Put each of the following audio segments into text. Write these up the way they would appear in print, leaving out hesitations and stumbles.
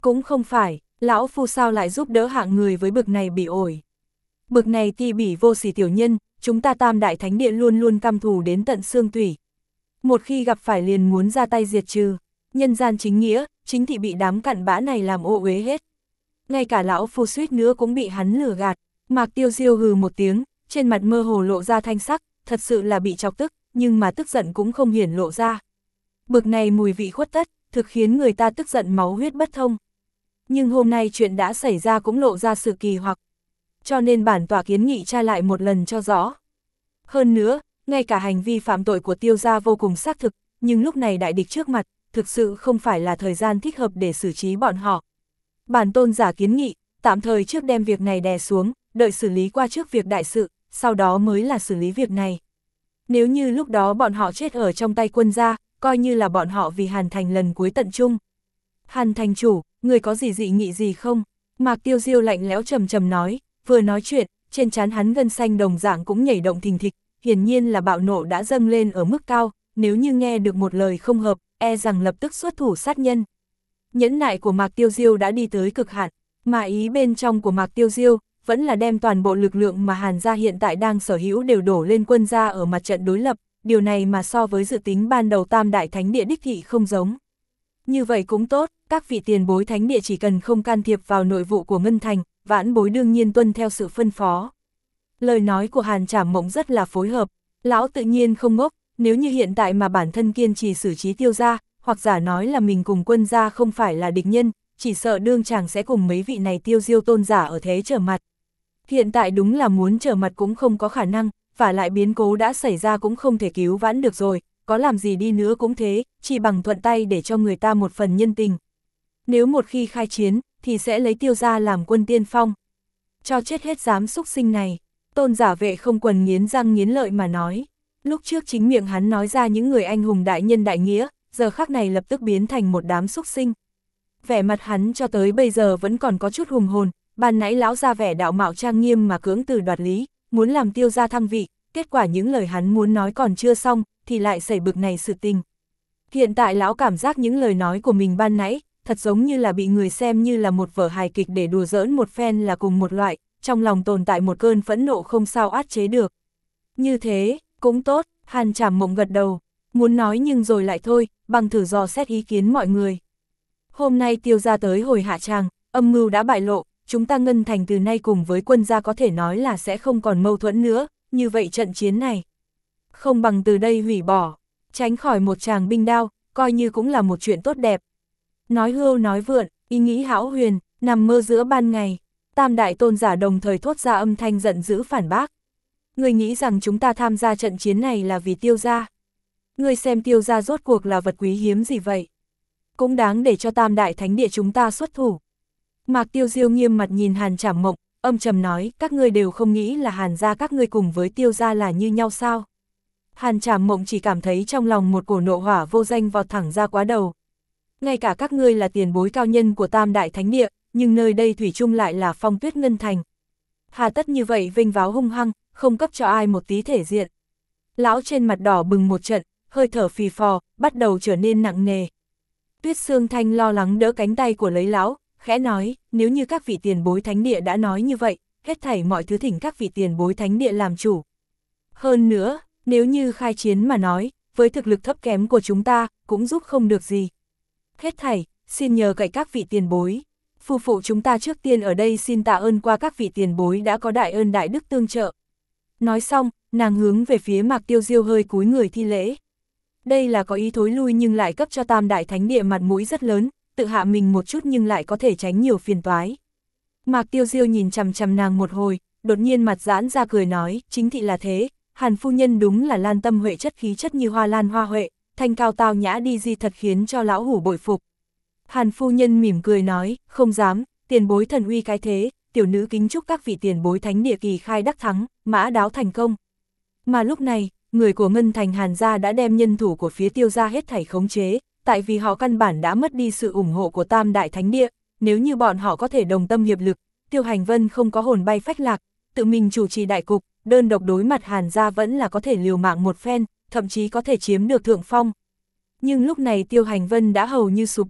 Cũng không phải, lão phu sao lại giúp đỡ hạng người với bực này bỉ ổi. Bực này ti bỉ vô sỉ tiểu nhân, chúng ta Tam Đại Thánh Địa luôn luôn căm thù đến tận xương tủy. Một khi gặp phải liền muốn ra tay diệt trừ, nhân gian chính nghĩa, chính thị bị đám cặn bã này làm ô uế hết. Ngay cả lão phu suýt nữa cũng bị hắn lừa gạt. Mạc Tiêu Diêu hừ một tiếng, trên mặt mơ hồ lộ ra thanh sắc, thật sự là bị chọc tức, nhưng mà tức giận cũng không hiển lộ ra. Bực này mùi vị khuất tất, thực khiến người ta tức giận máu huyết bất thông. Nhưng hôm nay chuyện đã xảy ra cũng lộ ra sự kỳ hoặc. Cho nên bản tọa kiến nghị tra lại một lần cho rõ. Hơn nữa, ngay cả hành vi phạm tội của Tiêu gia vô cùng xác thực, nhưng lúc này đại địch trước mặt, thực sự không phải là thời gian thích hợp để xử trí bọn họ. Bản tôn giả kiến nghị, tạm thời trước đem việc này đè xuống, đợi xử lý qua trước việc đại sự, sau đó mới là xử lý việc này. Nếu như lúc đó bọn họ chết ở trong tay quân gia, coi như là bọn họ vì Hàn Thành lần cuối tận chung. Hàn Thành chủ, người có gì dị nghị gì không? Mạc Tiêu Diêu lạnh lẽo trầm trầm nói, vừa nói chuyện, trên trán hắn gân xanh đồng dạng cũng nhảy động thình thịch, hiển nhiên là bạo nộ đã dâng lên ở mức cao, nếu như nghe được một lời không hợp, e rằng lập tức xuất thủ sát nhân. Nhẫn nại của Mạc Tiêu Diêu đã đi tới cực hạn, mà ý bên trong của Mạc Tiêu Diêu vẫn là đem toàn bộ lực lượng mà Hàn gia hiện tại đang sở hữu đều đổ lên quân gia ở mặt trận đối lập, điều này mà so với dự tính ban đầu Tam Đại Thánh Địa đích thị không giống. Như vậy cũng tốt, các vị tiền bối thánh địa chỉ cần không can thiệp vào nội vụ của Ngân Thành, vãn bối đương nhiên tuân theo sự phân phó. Lời nói của Hàn Trảm Mộng rất là phối hợp, lão tự nhiên không ngốc, nếu như hiện tại mà bản thân kiên trì xử trí Tiêu gia, hoặc giả nói là mình cùng quân gia không phải là địch nhân, chỉ sợ đương chàng sẽ cùng mấy vị này Tiêu Diêu tôn giả ở thế trở mặt. Hiện tại đúng là muốn trở mặt cũng không có khả năng, và lại biến cố đã xảy ra cũng không thể cứu vãn được rồi, có làm gì đi nữa cũng thế, chỉ bằng thuận tay để cho người ta một phần nhân tình. Nếu một khi khai chiến, thì sẽ lấy Tiêu gia làm quân tiên phong. Cho chết hết dám xúc sinh này, tôn giả Vệ Không Quần nghiến răng nghiến lợi mà nói. Lúc trước chính miệng hắn nói ra những người anh hùng đại nhân đại nghĩa, giờ khắc này lập tức biến thành một đám xúc sinh. Vẻ mặt hắn cho tới bây giờ vẫn còn có chút hùng hồn, ban nãy lão ra vẻ đạo mạo trang nghiêm mà cưỡng từ đoạt lý, muốn làm Tiêu gia thăng vị, kết quả những lời hắn muốn nói còn chưa xong, thì lại xảy bực này sự tình. Hiện tại lão cảm giác những lời nói của mình ban nãy, thật giống như là bị người xem như là một vở hài kịch để đùa giỡn một phen là cùng một loại, trong lòng tồn tại một cơn phẫn nộ không sao át chế được. Như thế, cũng tốt, Hàn Trảm Mộng gật đầu, muốn nói nhưng rồi lại thôi, bằng thử dò xét ý kiến mọi người. Hôm nay Tiêu gia tới hồi hạ tràng, âm mưu đã bại lộ, chúng ta Ngân Thành từ nay cùng với quân gia có thể nói là sẽ không còn mâu thuẫn nữa, như vậy trận chiến này không bằng từ đây hủy bỏ, tránh khỏi một tràng binh đao, coi như cũng là một chuyện tốt đẹp. Nói hưu nói vượn, ý nghĩ hão huyền, nằm mơ giữa ban ngày, Tam Đại tôn giả đồng thời thốt ra âm thanh giận dữ phản bác. Người nghĩ rằng chúng ta tham gia trận chiến này là vì Tiêu gia? Người xem Tiêu gia rốt cuộc là vật quý hiếm gì vậy? Cũng đáng để cho Tam Đại Thánh Địa chúng ta xuất thủ. Mạc Tiêu Diêu nghiêm mặt nhìn Hàn Trảm Mộng, âm trầm nói, các ngươi đều không nghĩ là Hàn gia các ngươi cùng với Tiêu gia là như nhau sao? Hàn Trảm Mộng chỉ cảm thấy trong lòng một cổ nộ hỏa vô danh vọt thẳng ra quá đầu. Ngay cả các ngươi là tiền bối cao nhân của Tam Đại Thánh Địa, nhưng nơi đây thủy chung lại là Phong Tuyết Ngân Thành. Hà tất như vậy vênh váo hung hăng, không cấp cho ai một tí thể diện. Lão trên mặt đỏ bừng một trận, hơi thở phì phò, bắt đầu trở nên nặng nề. Tuyết Sương Thanh lo lắng đỡ cánh tay của lấy lão, khẽ nói, nếu như các vị tiền bối thánh địa đã nói như vậy, hết thảy mọi thứ thỉnh các vị tiền bối thánh địa làm chủ. Hơn nữa, nếu như khai chiến mà nói, với thực lực thấp kém của chúng ta, cũng giúp không được gì. Hết thảy, xin nhờ cậy các vị tiền bối. Phu phụ chúng ta trước tiên ở đây xin tạ ơn qua các vị tiền bối đã có đại ơn đại đức tương trợ. Nói xong, nàng hướng về phía Mạc Tiêu Diêu hơi cúi người thi lễ. Đây là có ý thối lui nhưng lại cấp cho Tam Đại Thánh Địa mặt mũi rất lớn, tự hạ mình một chút nhưng lại có thể tránh nhiều phiền toái. Mạc Tiêu Diêu nhìn chằm chằm nàng một hồi, đột nhiên mặt giãn ra cười nói, chính thị là thế, Hàn phu nhân đúng là lan tâm huệ chất khí chất như hoa lan hoa huệ, thanh cao tao nhã đi di thật khiến cho lão hủ bội phục. Hàn phu nhân mỉm cười nói, không dám, tiền bối thần uy cái thế, tiểu nữ kính chúc các vị tiền bối thánh địa kỳ khai đắc thắng, mã đáo thành công. Mà lúc này, người của Ngân Thành Hàn gia đã đem nhân thủ của phía Tiêu gia hết thảy khống chế, tại vì họ căn bản đã mất đi sự ủng hộ của Tam Đại Thánh Địa, nếu như bọn họ có thể đồng tâm hiệp lực, Tiêu Hành Vân không có hồn bay phách lạc, tự mình chủ trì đại cục, đơn độc đối mặt Hàn gia vẫn là có thể liều mạng một phen, thậm chí có thể chiếm được thượng phong. Nhưng lúc này Tiêu Hành Vân đã hầu như sụp đổ,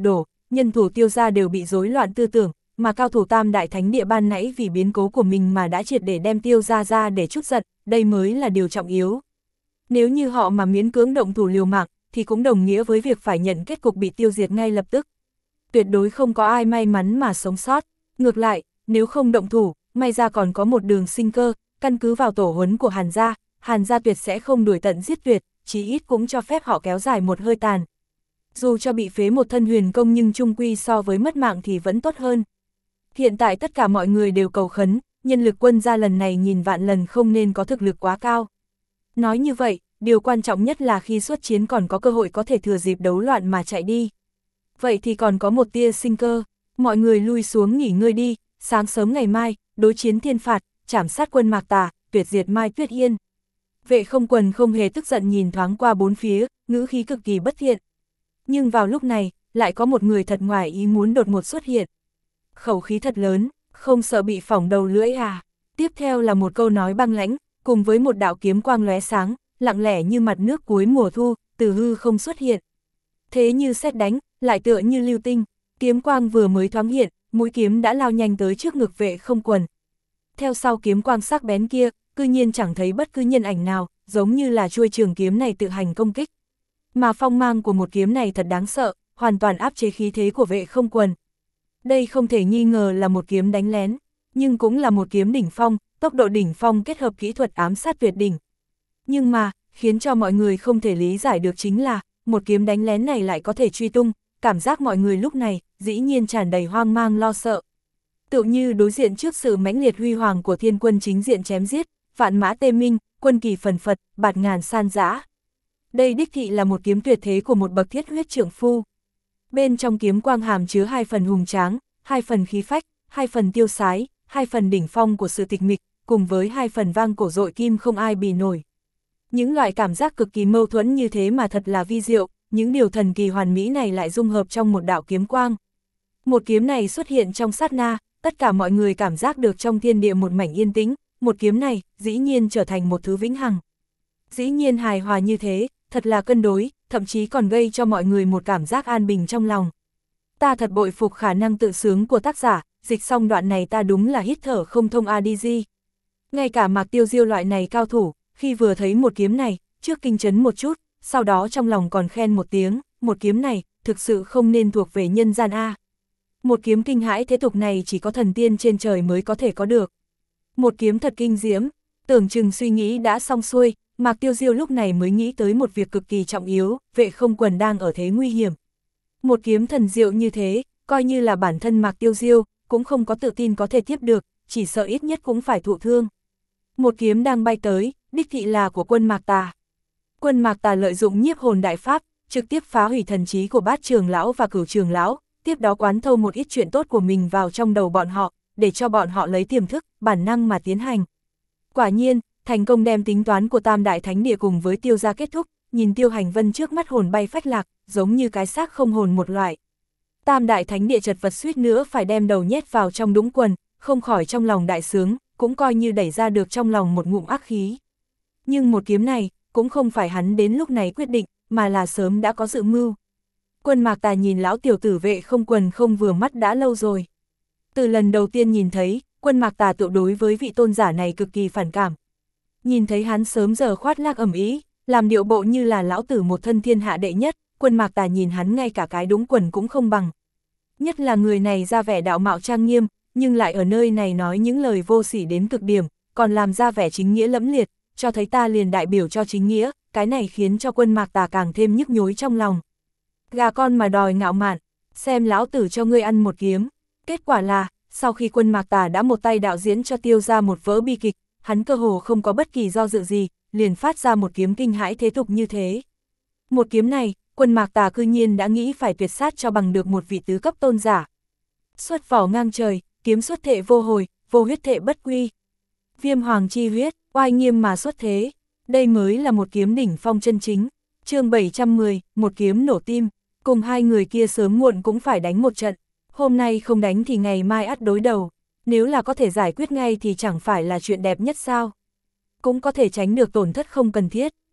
nhân thủ Tiêu gia đều bị rối loạn tư tưởng, mà cao thủ Tam Đại Thánh Địa ban nãy vì biến cố của mình mà đã triệt để đem Tiêu gia ra để trút giận, đây mới là điều trọng yếu. Nếu như họ mà miễn cưỡng động thủ liều mạng, thì cũng đồng nghĩa với việc phải nhận kết cục bị tiêu diệt ngay lập tức. Tuyệt đối không có ai may mắn mà sống sót. Ngược lại, nếu không động thủ, may ra còn có một đường sinh cơ, căn cứ vào tổ huấn của Hàn gia tuyệt sẽ không đuổi tận giết tuyệt, chí ít cũng cho phép họ kéo dài một hơi tàn. Dù cho bị phế một thân huyền công nhưng chung quy so với mất mạng thì vẫn tốt hơn. Hiện tại tất cả mọi người đều cầu khấn, nhân lực quân gia lần này nhìn vạn lần không nên có thực lực quá cao. Nói như vậy, điều quan trọng nhất là khi xuất chiến còn có cơ hội có thể thừa dịp đấu loạn mà chạy đi. Vậy thì còn có một tia sinh cơ, mọi người lui xuống nghỉ ngơi đi, sáng sớm ngày mai, đối chiến thiên phạt, trảm sát quân Mạc Tà, tuyệt diệt Mai Tuyết Yên. Vệ Không Quần không hề tức giận nhìn thoáng qua bốn phía, ngữ khí cực kỳ bất thiện. Nhưng vào lúc này, lại có một người thật ngoài ý muốn đột ngột xuất hiện. Khẩu khí thật lớn, không sợ bị phỏng đầu lưỡi à? Tiếp theo là một câu nói băng lãnh, cùng với một đạo kiếm quang lóe sáng, lặng lẽ như mặt nước cuối mùa thu, từ hư không xuất hiện. Thế như sét đánh, lại tựa như lưu tinh, kiếm quang vừa mới thoáng hiện, mũi kiếm đã lao nhanh tới trước ngực Vệ Không Quần. Theo sau kiếm quang sắc bén kia, cư nhiên chẳng thấy bất cứ nhân ảnh nào, giống như là chuôi trường kiếm này tự hành công kích. Mà phong mang của một kiếm này thật đáng sợ, hoàn toàn áp chế khí thế của Vệ Không Quần. Đây không thể nghi ngờ là một kiếm đánh lén, nhưng cũng là một kiếm đỉnh phong, tốc độ đỉnh phong kết hợp kỹ thuật ám sát tuyệt đỉnh. Nhưng mà, khiến cho mọi người không thể lý giải được chính là, một kiếm đánh lén này lại có thể truy tung, cảm giác mọi người lúc này, dĩ nhiên tràn đầy hoang mang lo sợ. Tựu như đối diện trước sự mãnh liệt huy hoàng của thiên quân chính diện chém giết, vạn mã tê minh, quân kỳ phần phật, bạt ngàn san dã. Đây đích thị là một kiếm tuyệt thế của một bậc thiết huyết trượng phu. Bên trong kiếm quang hàm chứa 2 phần hùng tráng, 2 phần khí phách, 2 phần tiêu sái, 2 phần đỉnh phong của sự tịch mịch, cùng với 2 phần vang cổ dội kim không ai bì nổi. Những loại cảm giác cực kỳ mâu thuẫn như thế mà thật là vi diệu, những điều thần kỳ hoàn mỹ này lại dung hợp trong một đạo kiếm quang. Một kiếm này xuất hiện trong sát na, tất cả mọi người cảm giác được trong thiên địa một mảnh yên tĩnh, một kiếm này dĩ nhiên trở thành một thứ vĩnh hằng. Dĩ nhiên hài hòa như thế, thật là cân đối, thậm chí còn gây cho mọi người một cảm giác an bình trong lòng. Ta thật bội phục khả năng tự sướng của tác giả, dịch xong đoạn này ta đúng là hít thở không thông ADG. Ngay cả Mạc Tiêu Diêu loại này cao thủ, khi vừa thấy một kiếm này, trước kinh chấn một chút, sau đó trong lòng còn khen một tiếng, một kiếm này, thực sự không nên thuộc về nhân gian A. Một kiếm kinh hãi thế tục này chỉ có thần tiên trên trời mới có thể có được. Một kiếm thật kinh diễm, tưởng chừng suy nghĩ đã xong xuôi, Mạc Tiêu Diêu lúc này mới nghĩ tới một việc cực kỳ trọng yếu, Vệ Không Quần đang ở thế nguy hiểm. Một kiếm thần diệu như thế, coi như là bản thân Mạc Tiêu Diêu, cũng không có tự tin có thể tiếp được, chỉ sợ ít nhất cũng phải thụ thương. Một kiếm đang bay tới, đích thị là của quân Mạc Tà. Quân Mạc Tà lợi dụng nhiếp hồn đại pháp, trực tiếp phá hủy thần trí của Bát Trường Lão và Cửu Trường Lão, tiếp đó quán thâu một ít chuyện tốt của mình vào trong đầu bọn họ, để cho bọn họ lấy tiềm thức, bản năng mà tiến hành. Quả nhiên, thành công đem tính toán của Tam Đại Thánh Địa cùng với Tiêu gia kết thúc, nhìn Tiêu Hành Vân trước mắt hồn bay phách lạc, giống như cái xác không hồn một loại. Tam Đại Thánh Địa chật vật suýt nữa phải đem đầu nhét vào trong đũng quần, không khỏi trong lòng đại sướng, cũng coi như đẩy ra được trong lòng một ngụm ác khí. Nhưng một kiếm này, cũng không phải hắn đến lúc này quyết định, mà là sớm đã có dự mưu. Quân Mạc Tà nhìn lão tiểu tử Vệ Không Quần không vừa mắt đã lâu rồi. Từ lần đầu tiên nhìn thấy, quân Mạc Tà tự đối với vị tôn giả này cực kỳ phản cảm. Nhìn thấy hắn sớm giờ khoát lác ầm ĩ, làm điệu bộ như là lão tử một thân thiên hạ đệ nhất, quân Mạc Tà nhìn hắn ngay cả cái đũng quần cũng không bằng. Nhất là người này ra vẻ đạo mạo trang nghiêm, nhưng lại ở nơi này nói những lời vô sỉ đến cực điểm, còn làm ra vẻ chính nghĩa lẫm liệt, cho thấy ta liền đại biểu cho chính nghĩa, cái này khiến cho quân Mạc Tà càng thêm nhức nhối trong lòng. Gà con mà đòi ngạo mạn, xem lão tử cho ngươi ăn một kiếm. Kết quả là, sau khi quân Mạc Tà đã một tay đạo diễn cho Tiêu ra một vỡ bi kịch, hắn cơ hồ không có bất kỳ do dự gì, liền phát ra một kiếm kinh hãi thế tục như thế. Một kiếm này, quân Mạc Tà cư nhiên đã nghĩ phải tuyệt sát cho bằng được một vị tứ cấp tôn giả. Xuất vỏ ngang trời, kiếm xuất thệ vô hồi, vô huyết thệ bất quy. Viêm hoàng chi huyết, oai nghiêm mà xuất thế. Đây mới là một kiếm đỉnh phong chân chính. Chương 710, một kiếm nổ tim. Cùng hai người kia sớm muộn cũng phải đánh một trận. Hôm nay không đánh thì ngày mai ắt đối đầu. Nếu là có thể giải quyết ngay thì chẳng phải là chuyện đẹp nhất sao. Cũng có thể tránh được tổn thất không cần thiết.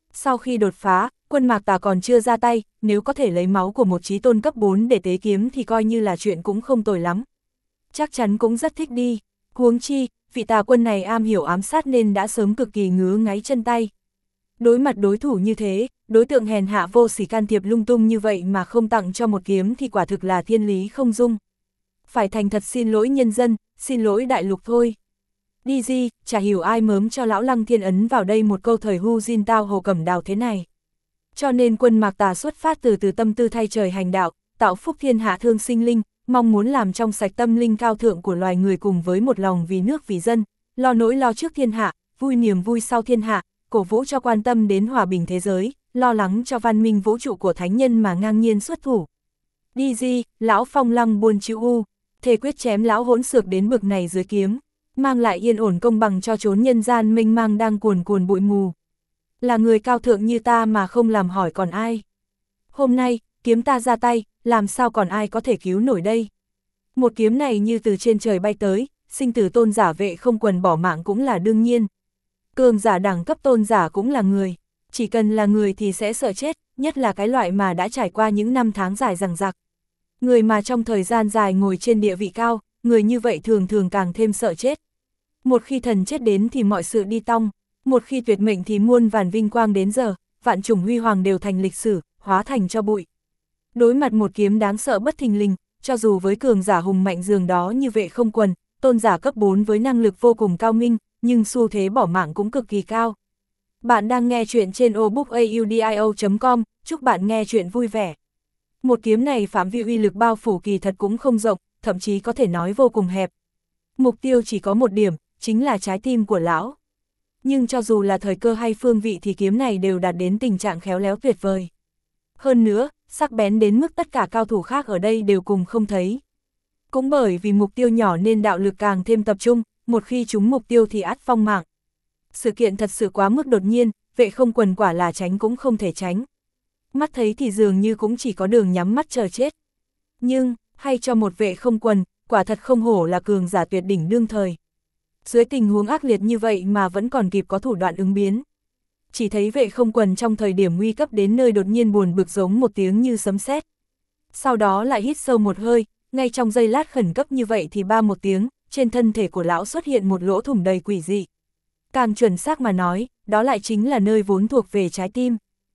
Sau khi đột phá, Quân Mạc Tà còn chưa ra tay, nếu có thể lấy máu của một chí tôn cấp 4 để tế kiếm thì coi như là chuyện cũng không tồi lắm. Chắc chắn cũng rất thích đi. Huống chi, vị tà quân này am hiểu ám sát nên đã sớm cực kỳ ngứa ngáy chân tay. Đối mặt đối thủ như thế, đối tượng hèn hạ vô sỉ can thiệp lung tung như vậy mà không tặng cho một kiếm thì quả thực là thiên lý không dung. Phải thành thật xin lỗi nhân dân, xin lỗi đại lục thôi. Đi gì, chả hiểu ai mớm cho lão Lăng Thiên ấn vào đây một câu thời hu Jin Tao Hồ Cẩm Đào thế này. Cho nên Quân Mạc Tà xuất phát từ tâm tư thay trời hành đạo, tạo phúc thiên hạ thương sinh linh, mong muốn làm trong sạch tâm linh cao thượng của loài người cùng với một lòng vì nước vì dân, lo nỗi lo trước thiên hạ, vui niềm vui sau thiên hạ, cổ vũ cho quan tâm đến hòa bình thế giới, lo lắng cho văn minh vũ trụ của thánh nhân mà ngang nhiên xuất thủ. Đi gì, lão Phong Lăng buồn chịu u, thề quyết chém lão hỗn xược đến bực này dưới kiếm, mang lại yên ổn công bằng cho chốn nhân gian mênh mang đang cuồn cuồn bụi mù. Là người cao thượng như ta mà không làm hỏi còn ai. Hôm nay, kiếm ta ra tay, làm sao còn ai có thể cứu nổi đây. Một kiếm này như từ trên trời bay tới, sinh tử tôn giả Vệ Không Quần bỏ mạng cũng là đương nhiên. Cường giả đẳng cấp tôn giả cũng là người, chỉ cần là người thì sẽ sợ chết, nhất là cái loại mà đã trải qua những năm tháng dài dằng dặc. Người mà trong thời gian dài ngồi trên địa vị cao, người như vậy thường thường càng thêm sợ chết. Một khi thần chết đến thì mọi sự đi tong, một khi tuyệt mệnh thì muôn vàn vinh quang đến giờ, vạn chủng huy hoàng đều thành lịch sử, hóa thành cho bụi. Đối mặt một kiếm đáng sợ bất thình lình, cho dù với cường giả hùng mạnh dường đó như Vệ Không Quần, tôn giả cấp 4 với năng lực vô cùng cao minh, nhưng xu thế bỏ mạng cũng cực kỳ cao. Bạn đang nghe chuyện trên obookaudio.com, chúc bạn nghe chuyện vui vẻ. Một kiếm này phạm vi uy lực bao phủ kỳ thật cũng không rộng, thậm chí có thể nói vô cùng hẹp. Mục tiêu chỉ có một điểm, chính là trái tim của lão. Nhưng cho dù là thời cơ hay phương vị thì kiếm này đều đạt đến tình trạng khéo léo tuyệt vời. Hơn nữa, sắc bén đến mức tất cả cao thủ khác ở đây đều cùng không thấy. Cũng bởi vì mục tiêu nhỏ nên đạo lực càng thêm tập trung, một khi trúng mục tiêu thì ắt vong mạng. Sự kiện thật sự quá mức đột nhiên, Vệ Không Quần quả là tránh cũng không thể tránh. Mắt thấy thì dường như cũng chỉ có đường nhắm mắt chờ chết. Nhưng, hay cho một Vệ Không Quần, quả thật không hổ là cường giả tuyệt đỉnh đương thời. Dưới tình huống ác liệt như vậy mà vẫn còn kịp có thủ đoạn ứng biến. Chỉ thấy Vệ Không Quần trong thời điểm nguy cấp đến nơi đột nhiên buồn bực giống một tiếng như sấm sét. Sau đó lại hít sâu một hơi, ngay trong giây lát khẩn cấp như vậy thì ba một tiếng, trên thân thể của lão xuất hiện một lỗ thủng đầy quỷ dị. Càng chuẩn xác mà nói, đó lại chính là nơi vốn thuộc về trái tim.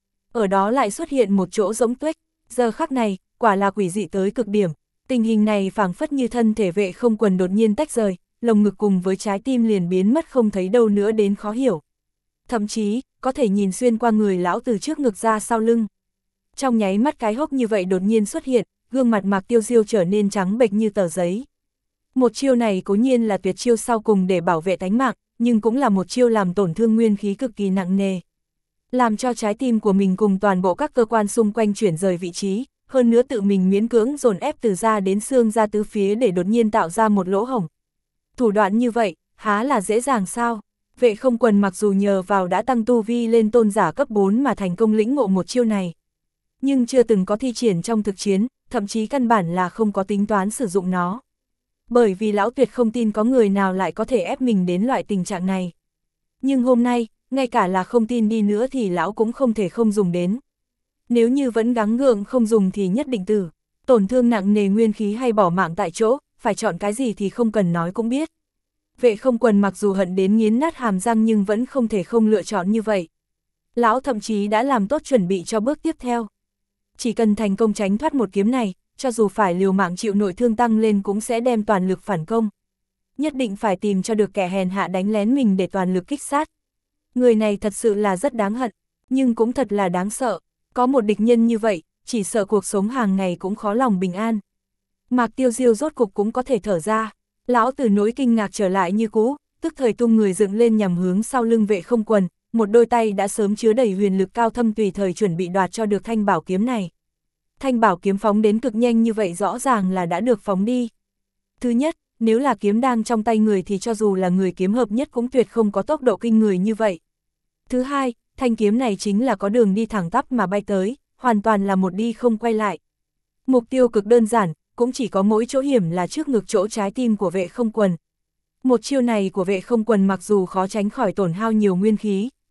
Ở đó lại xuất hiện một chỗ rỗng tuếch, giờ khắc này, quả là quỷ dị tới cực điểm. Tình hình này phảng phất như thân thể Vệ Không Quần đột nhiên tách rời, lồng ngực cùng với trái tim liền biến mất không thấy đâu nữa đến khó hiểu. Thậm chí, có thể nhìn xuyên qua người lão từ trước ngực ra sau lưng. Trong nháy mắt cái hốc như vậy đột nhiên xuất hiện, gương mặt Mạc Tiêu Diêu trở nên trắng bệch như tờ giấy. Một chiêu này cố nhiên là tuyệt chiêu sau cùng để bảo vệ tánh mạng, nhưng cũng là một chiêu làm tổn thương nguyên khí cực kỳ nặng nề. Làm cho trái tim của mình cùng toàn bộ các cơ quan xung quanh chuyển rời vị trí, hơn nữa tự mình miễn cưỡng dồn ép từ da đến xương ra tứ phía để đột nhiên tạo ra một lỗ hổng. Thủ đoạn như vậy, há là dễ dàng sao? Vệ Không Quần mặc dù nhờ vào đã tăng tu vi lên tôn giả cấp 4 mà thành công lĩnh ngộ một chiêu này, nhưng chưa từng có thi triển trong thực chiến, thậm chí căn bản là không có tính toán sử dụng nó. Bởi vì lão tuyệt không tin có người nào lại có thể ép mình đến loại tình trạng này. Nhưng hôm nay, ngay cả là không tin đi nữa thì lão cũng không thể không dùng đến. Nếu như vẫn gắng gượng không dùng thì nhất định tử, tổn thương nặng nề nguyên khí hay bỏ mạng tại chỗ, phải chọn cái gì thì không cần nói cũng biết. Vệ Không Quần mặc dù hận đến nghiến nát hàm răng nhưng vẫn không thể không lựa chọn như vậy. Lão thậm chí đã làm tốt chuẩn bị cho bước tiếp theo. Chỉ cần thành công tránh thoát một kiếm này, cho dù phải liều mạng chịu nội thương tăng lên cũng sẽ đem toàn lực phản công. Nhất định phải tìm cho được kẻ hèn hạ đánh lén mình để toàn lực kích sát. Người này thật sự là rất đáng hận, nhưng cũng thật là đáng sợ. Có một địch nhân như vậy, chỉ sợ cuộc sống hàng ngày cũng khó lòng bình an. Mạc Tiêu Diêu rốt cục cũng có thể thở ra. Lão từ nỗi kinh ngạc trở lại như cũ, tức thời tung người dựng lên nhằm hướng sau lưng Vệ Không Quần, một đôi tay đã sớm chứa đầy huyền lực cao thâm tùy thời chuẩn bị đoạt cho được thanh bảo kiếm này. Thanh bảo kiếm phóng đến cực nhanh như vậy rõ ràng là đã được phóng đi. Thứ nhất, nếu là kiếm đang trong tay người thì cho dù là người kiếm hợp nhất cũng tuyệt không có tốc độ kinh người như vậy. Thứ hai, thanh kiếm này chính là có đường đi thẳng tắp mà bay tới, hoàn toàn là một đi không quay lại. Mục tiêu cực đơn giản, cũng chỉ có mỗi chỗ hiểm là trước ngực chỗ trái tim của Vệ Không Quần. Một chiêu này của Vệ Không Quần mặc dù khó tránh khỏi tổn hao nhiều nguyên khí,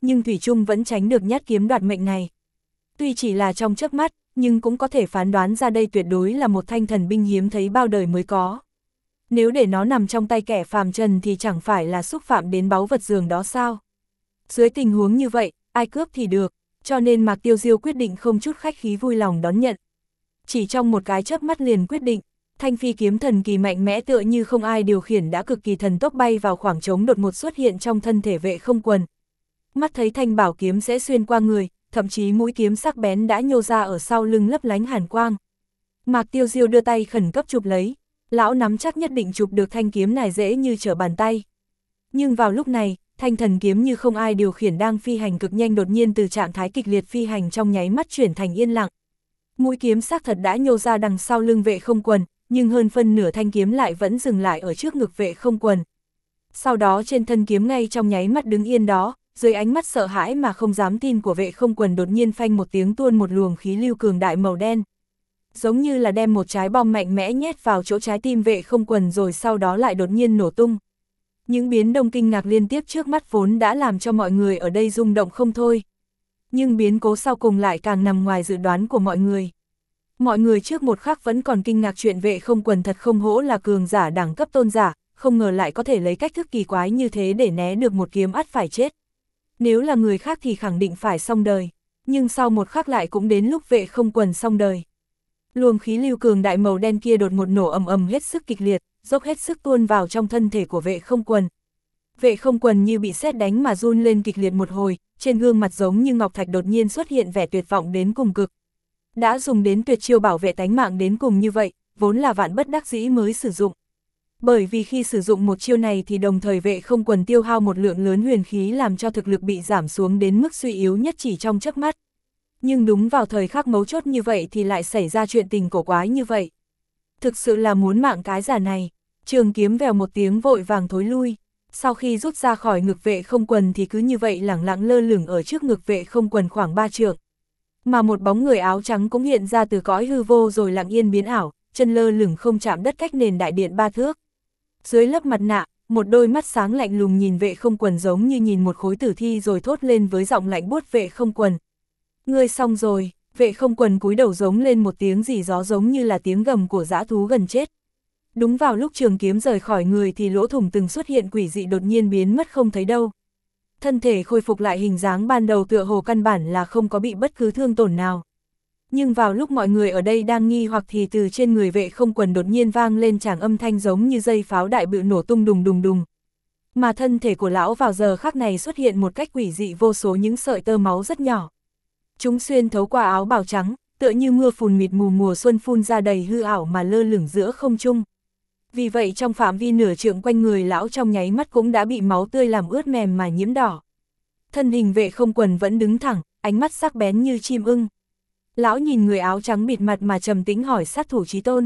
nhưng thủy chung vẫn tránh được nhát kiếm đoạt mệnh này. Tuy chỉ là trong chớp mắt, nhưng cũng có thể phán đoán ra đây tuyệt đối là một thanh thần binh hiếm thấy bao đời mới có. Nếu để nó nằm trong tay kẻ phàm trần thì chẳng phải là xúc phạm đến báu vật dường đó sao? Dưới tình huống như vậy, ai cướp thì được, cho nên Mạc Tiêu Diêu quyết định không chút khách khí vui lòng đón nhận. Chỉ trong một cái chớp mắt liền quyết định, thanh phi kiếm thần kỳ mạnh mẽ tựa như không ai điều khiển đã cực kỳ thần tốc bay vào khoảng trống đột ngột xuất hiện trong thân thể Vệ Không Quần. Mắt thấy thanh bảo kiếm sẽ xuyên qua người, thậm chí mũi kiếm sắc bén đã nhô ra ở sau lưng lấp lánh hàn quang. Mạc Tiêu Diêu đưa tay khẩn cấp chụp lấy, lão nắm chắc nhất định chụp được thanh kiếm này dễ như trở bàn tay. Nhưng vào lúc này, thanh thần kiếm như không ai điều khiển đang phi hành cực nhanh đột nhiên từ trạng thái kịch liệt phi hành trong nháy mắt chuyển thành yên lặng. Mũi kiếm xác thật đã nhô ra đằng sau lưng Vệ Không Quần, nhưng hơn phân nửa thanh kiếm lại vẫn dừng lại ở trước ngực Vệ Không Quần. Sau đó trên thân kiếm ngay trong nháy mắt đứng yên đó, dưới ánh mắt sợ hãi mà không dám tin của Vệ Không Quần đột nhiên phanh một tiếng tuôn một luồng khí lưu cường đại màu đen. Giống như là đem một trái bom mạnh mẽ nhét vào chỗ trái tim Vệ Không Quần rồi sau đó lại đột nhiên nổ tung. Những biến động kinh ngạc liên tiếp trước mắt vốn đã làm cho mọi người ở đây rung động không thôi. Nhưng biến cố sau cùng lại càng nằm ngoài dự đoán của mọi người. Mọi người trước một khắc vẫn còn kinh ngạc chuyện Vệ Không Quần thật không hổ là cường giả đẳng cấp tôn giả, không ngờ lại có thể lấy cách thức kỳ quái như thế để né được một kiếm ắt phải chết. Nếu là người khác thì khẳng định phải xong đời, nhưng sau một khắc lại cũng đến lúc Vệ Không Quần xong đời. Luồng khí lưu cường đại màu đen kia đột ngột nổ ầm ầm hết sức kịch liệt, dốc hết sức tuôn vào trong thân thể của Vệ Không Quần. Vệ Không Quần như bị sét đánh mà run lên kịch liệt một hồi, trên gương mặt giống như ngọc thạch đột nhiên xuất hiện vẻ tuyệt vọng đến cùng cực. Đã dùng đến tuyệt chiêu bảo vệ tánh mạng đến cùng như vậy, vốn là vạn bất đắc dĩ mới sử dụng. Bởi vì khi sử dụng một chiêu này thì đồng thời Vệ Không Quần tiêu hao một lượng lớn huyền khí làm cho thực lực bị giảm xuống đến mức suy yếu nhất chỉ trong chớp mắt. Nhưng đúng vào thời khắc mấu chốt như vậy thì lại xảy ra chuyện tình cổ quái như vậy. Thực sự là muốn mạng cái giả này, trường kiếm vèo một tiếng vội vàng thối lui. Sau khi rút ra khỏi ngực Vệ Không Quần thì cứ như vậy lẳng lặng lơ lửng ở trước ngực Vệ Không Quần khoảng 3 trượng. Mà một bóng người áo trắng cũng hiện ra từ cõi hư vô rồi lặng yên biến ảo, chân lơ lửng không chạm đất cách nền đại điện 3 thước. Dưới lớp mặt nạ, một đôi mắt sáng lạnh lùng nhìn Vệ Không Quần giống như nhìn một khối tử thi rồi thốt lên với giọng lạnh buốt: Vệ Không Quần. Ngươi xong rồi. Vệ Không Quần cúi đầu giống lên một tiếng rỉ gió giống như là tiếng gầm của dã thú gần chết. Đúng vào lúc trường kiếm rời khỏi người thì lỗ thủng từng xuất hiện quỷ dị đột nhiên biến mất không thấy đâu. Thân thể khôi phục lại hình dáng ban đầu tựa hồ căn bản là không có bị bất cứ thương tổn nào. Nhưng vào lúc mọi người ở đây đang nghi hoặc thì từ trên người Vệ Không Quần đột nhiên vang lên tràng âm thanh giống như dây pháo đại bự nổ tung đùng đùng đùng. Mà thân thể của lão vào giờ khắc này xuất hiện một cách quỷ dị vô số những sợi tơ máu rất nhỏ. Chúng xuyên thấu qua áo bào trắng, tựa như mưa phùn mịt mù mùa xuân phun ra đầy hư ảo mà lơ lửng giữa không trung. Vì vậy trong phạm vi nửa trượng quanh người lão trong nháy mắt cũng đã bị máu tươi làm ướt mềm mà nhiễm đỏ. Thân hình Vệ Không Quần vẫn đứng thẳng, ánh mắt sắc bén như chim ưng. Lão nhìn người áo trắng bịt mặt mà trầm tĩnh hỏi: sát thủ chí tôn.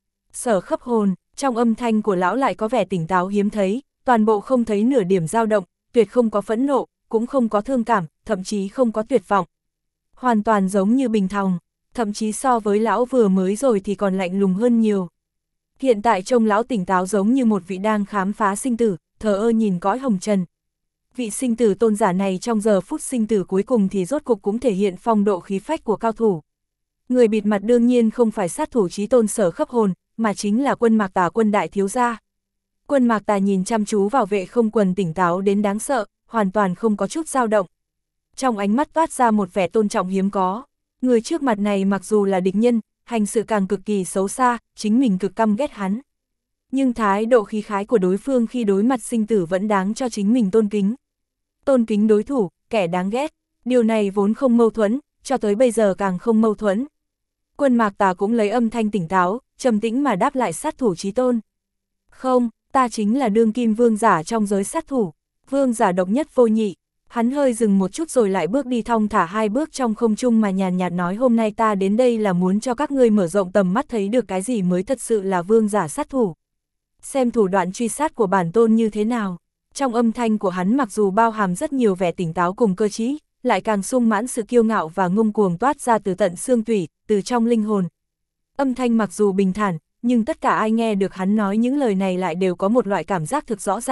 Sở Khấp Hồn, trong âm thanh của lão lại có vẻ tỉnh táo hiếm thấy, toàn bộ không thấy nửa điểm dao động, tuyệt không có phẫn nộ, cũng không có thương cảm, thậm chí không có tuyệt vọng. Hoàn toàn giống như bình thòng, thậm chí so với lão vừa mới rồi thì còn lạnh lùng hơn nhiều. Hiện tại trông lão tỉnh táo giống như một vị đang khám phá sinh tử, thờ ơ nhìn cõi hồng trần. Vị sinh tử tôn giả này trong giờ phút sinh tử cuối cùng thì rốt cục cũng thể hiện phong độ khí phách của cao thủ. Người bịt mặt đương nhiên không phải sát thủ chí tôn Sở Khấp Hồn, mà chính là Quân Mạc Tà, Quân đại thiếu gia. Quân Mạc Tà nhìn chăm chú vào Vệ Không Quần tỉnh táo đến đáng sợ, hoàn toàn không có chút dao động. Trong ánh mắt toát ra một vẻ tôn trọng hiếm có. Người trước mặt này mặc dù là địch nhân, hành sự càng cực kỳ xấu xa, chính mình cực căm ghét hắn. Nhưng thái độ khí khái của đối phương khi đối mặt sinh tử vẫn đáng cho chính mình tôn kính. Tôn kính đối thủ, kẻ đáng ghét, điều này vốn không mâu thuẫn, cho tới bây giờ càng không mâu thuẫn. Quân Mạc Tà cũng lấy âm thanh tỉnh táo, trầm tĩnh mà đáp lại: sát thủ chí tôn. Không, ta chính là đương kim vương giả trong giới sát thủ, vương giả độc nhất vô nhị. Hắn hơi dừng một chút rồi lại bước đi thong thả 2 bước trong không trung mà nhàn nhạt nói: hôm nay ta đến đây là muốn cho các ngươi mở rộng tầm mắt thấy được cái gì mới thật sự là vương giả sát thủ. Xem thủ đoạn truy sát của bản tôn như thế nào. Trong âm thanh của hắn mặc dù bao hàm rất nhiều vẻ tỉnh táo cùng cơ trí, lại càng sung mãn sự kiêu ngạo và ngông cuồng toát ra từ tận xương tủy, từ trong linh hồn. Âm thanh mặc dù bình thản, nhưng tất cả ai nghe được hắn nói những lời này lại đều có một loại cảm giác thực rõ ràng,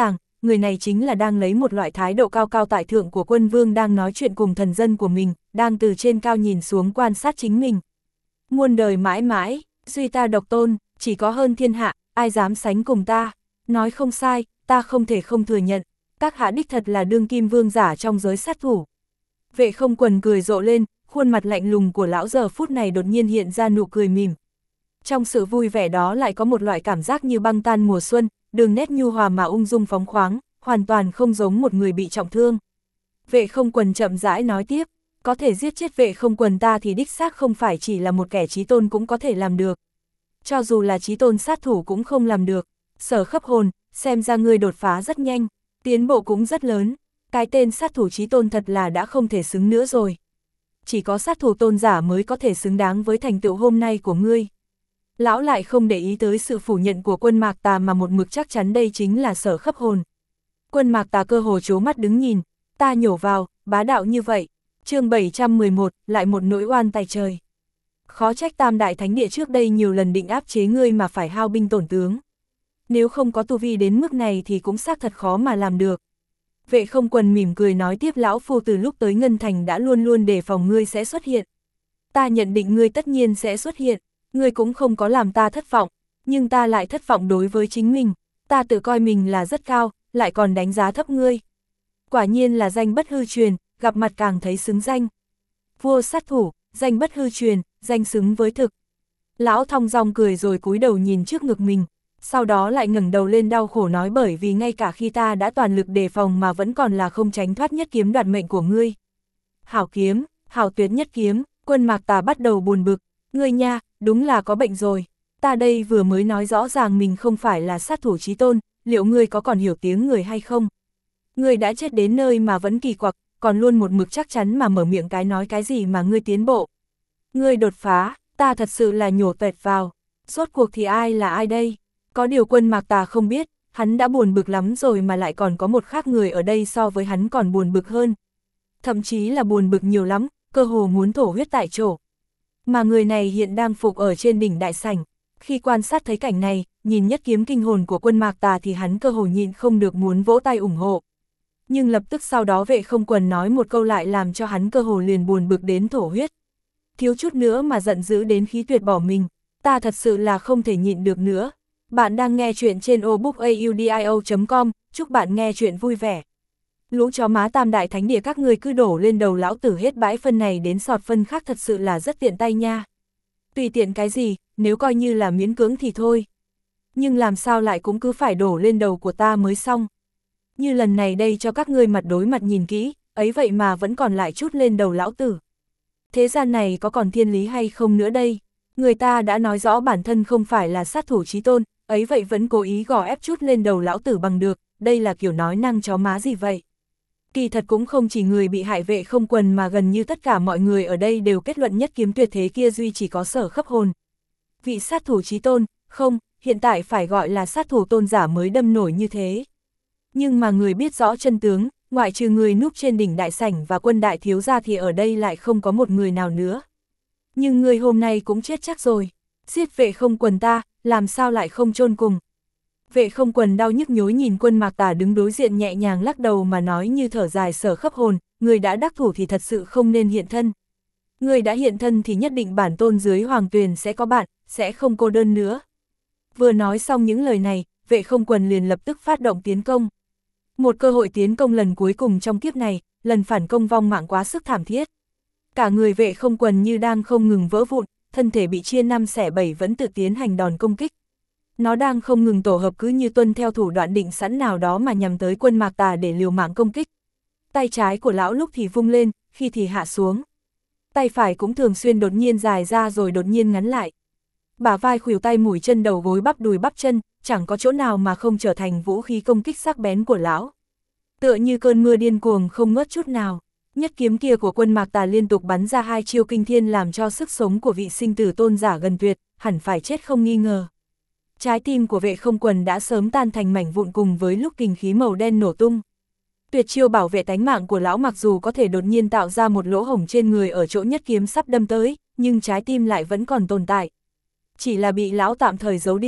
người này chính là đang lấy một loại thái độ cao cao tại thượng của quân vương đang nói chuyện cùng thần dân của mình, đang từ trên cao nhìn xuống quan sát chính mình. Muôn đời mãi mãi, duy ta độc tôn, chỉ có hơn thiên hạ, ai dám sánh cùng ta. Nói không sai, ta không thể không thừa nhận, các hạ đích thật là đương kim vương giả trong giới sát thủ. Vệ Không Quần cười rộ lên, khuôn mặt lạnh lùng của lão giờ phút này đột nhiên hiện ra nụ cười mỉm. Trong sự vui vẻ đó lại có một loại cảm giác như băng tan mùa xuân, đường nét nhu hòa mà ung dung phóng khoáng, hoàn toàn không giống một người bị trọng thương. Vệ Không Quần chậm rãi nói tiếp, có thể giết chết Vệ Không Quần ta thì đích xác không phải chỉ là một kẻ chí tôn cũng có thể làm được. Cho dù là chí tôn sát thủ cũng không làm được. Sở Khấp Hồn, xem ra ngươi đột phá rất nhanh, tiến bộ cũng rất lớn, cái tên sát thủ chí tôn thật là đã không thể xứng nữa rồi. Chỉ có sát thủ tôn giả mới có thể xứng đáng với thành tựu hôm nay của ngươi. Lão lại không để ý tới sự phủ nhận của Quân Mạc Tà mà một mực chắc chắn đây chính là Sở Khấp Hồn. Quân Mạc Tà cơ hồ trố mắt đứng nhìn, ta nhổ vào, bá đạo như vậy. Chương 711, lại một nỗi oan tài trời. Khó trách Tam Đại Thánh Địa trước đây nhiều lần định áp chế ngươi mà phải hao binh tổn tướng. Nếu không có tu vi đến mức này thì cũng xác thật khó mà làm được. Vệ Không Quần mỉm cười nói tiếp, lão phu từ lúc tới Ngân Thành đã luôn luôn đề phòng ngươi sẽ xuất hiện. Ta nhận định ngươi tất nhiên sẽ xuất hiện, ngươi cũng không có làm ta thất vọng, nhưng ta lại thất vọng đối với chính mình, ta tự coi mình là rất cao, lại còn đánh giá thấp ngươi. Quả nhiên là danh bất hư truyền, gặp mặt càng thấy xứng danh. Vua sát thủ, danh bất hư truyền, danh xứng với thực. Lão thong dong cười rồi cúi đầu nhìn trước ngực mình, sau đó lại ngẩng đầu lên đau khổ nói, bởi vì ngay cả khi ta đã toàn lực đề phòng mà vẫn còn là không tránh thoát nhất kiếm đoạt mệnh của ngươi. Hảo kiếm, hảo tuyệt nhất kiếm. Quân Mạc Tà bắt đầu buồn bực, ngươi nha, đúng là có bệnh rồi. Ta đây vừa mới nói rõ ràng mình không phải là sát thủ chí tôn, liệu ngươi có còn hiểu tiếng người hay không? Ngươi đã chết đến nơi mà vẫn kỳ quặc, còn luôn một mực chắc chắn mà mở miệng cái nói cái gì mà ngươi tiến bộ. Ngươi đột phá, ta thật sự là nhổ tuệt vào. Rốt cuộc thì ai là ai đây? Có điều Quân Mạc Tà không biết, hắn đã buồn bực lắm rồi mà lại còn có một khác người ở đây so với hắn còn buồn bực hơn. Thậm chí là buồn bực nhiều lắm, cơ hồ muốn thổ huyết tại chỗ. Mà người này hiện đang phục ở trên đỉnh đại sảnh. Khi quan sát thấy cảnh này, nhìn nhất kiếm kinh hồn của Quân Mạc Tà thì hắn cơ hồ nhịn không được muốn vỗ tay ủng hộ. Nhưng lập tức sau đó Vệ Không Quần nói một câu lại làm cho hắn cơ hồ liền buồn bực đến thổ huyết. Thiếu chút nữa mà giận dữ đến khí tuyệt bỏ mình, ta thật sự là không thể nhịn được nữa. Bạn đang nghe chuyện trên obookaudio.com, chúc bạn nghe chuyện vui vẻ. Lũ chó má Tam Đại Thánh Địa các ngươi cứ đổ lên đầu lão tử hết bãi phân này đến sọt phân khác, thật sự là rất tiện tay nha. Tùy tiện cái gì, nếu coi như là miễn cưỡng thì thôi. Nhưng làm sao lại cũng cứ phải đổ lên đầu của ta mới xong. Như lần này đây cho các ngươi mặt đối mặt nhìn kỹ, ấy vậy mà vẫn còn lại chút lên đầu lão tử. Thế gian này có còn thiên lý hay không nữa đây? Người ta đã nói rõ bản thân không phải là sát thủ chí tôn, ấy vậy vẫn cố ý gò ép chút lên đầu lão tử bằng được, đây là kiểu nói năng chó má gì vậy? Kỳ thật cũng không chỉ người bị hại Vệ Không Quần mà gần như tất cả mọi người ở đây đều kết luận nhất kiếm tuyệt thế kia duy chỉ có Sở Khấp Hồn. Vị sát thủ chí tôn, không, hiện tại phải gọi là sát thủ tôn giả mới đâm nổi như thế. Nhưng mà người biết rõ chân tướng, ngoại trừ người núp trên đỉnh đại sảnh và Quân đại thiếu gia thì ở đây lại không có một người nào nữa. Nhưng người hôm nay cũng chết chắc rồi, giết Vệ Không Quần ta, làm sao lại không chôn cùng. Vệ Không Quần đau nhức nhối nhìn Quân Mạc Tà đứng đối diện nhẹ nhàng lắc đầu mà nói như thở dài, Sở Khấp Hồn, người đã đắc thủ thì thật sự không nên hiện thân. Người đã hiện thân thì nhất định bản tôn dưới Hoàng Tuyền sẽ có bạn, sẽ không cô đơn nữa. Vừa nói xong những lời này, Vệ Không Quần liền lập tức phát động tiến công. Một cơ hội tiến công lần cuối cùng trong kiếp này, lần phản công vong mạng quá sức thảm thiết. Cả người Vệ Không Quần như đang không ngừng vỡ vụn, thân thể bị chia 5 xẻ 7 vẫn tự tiến hành đòn công kích. Nó đang không ngừng tổ hợp cứ như tuân theo thủ đoạn định sẵn nào đó mà nhằm tới Quân Mạc Tà để liều mạng công kích. Tay trái của lão lúc thì vung lên, khi thì hạ xuống. Tay phải cũng thường xuyên đột nhiên dài ra rồi đột nhiên ngắn lại. Bả vai, khuỷu tay, mũi chân, đầu gối, bắp đùi, bắp chân, chẳng có chỗ nào mà không trở thành vũ khí công kích sắc bén của lão. Tựa như cơn mưa điên cuồng không ngớt chút nào. Nhất kiếm kia của Quân Mạc Tà liên tục bắn ra 2 chiêu kinh thiên làm cho sức sống của vị sinh tử tôn giả gần tuyệt, hẳn phải chết không nghi ngờ. Trái tim của Vệ Không Quần đã sớm tan thành mảnh vụn cùng với lúc kình khí màu đen nổ tung. Tuyệt chiêu bảo vệ tánh mạng của lão mặc dù có thể đột nhiên tạo ra một lỗ hổng trên người ở chỗ nhất kiếm sắp đâm tới, nhưng trái tim lại vẫn còn tồn tại. Chỉ là bị lão tạm thời giấu đi.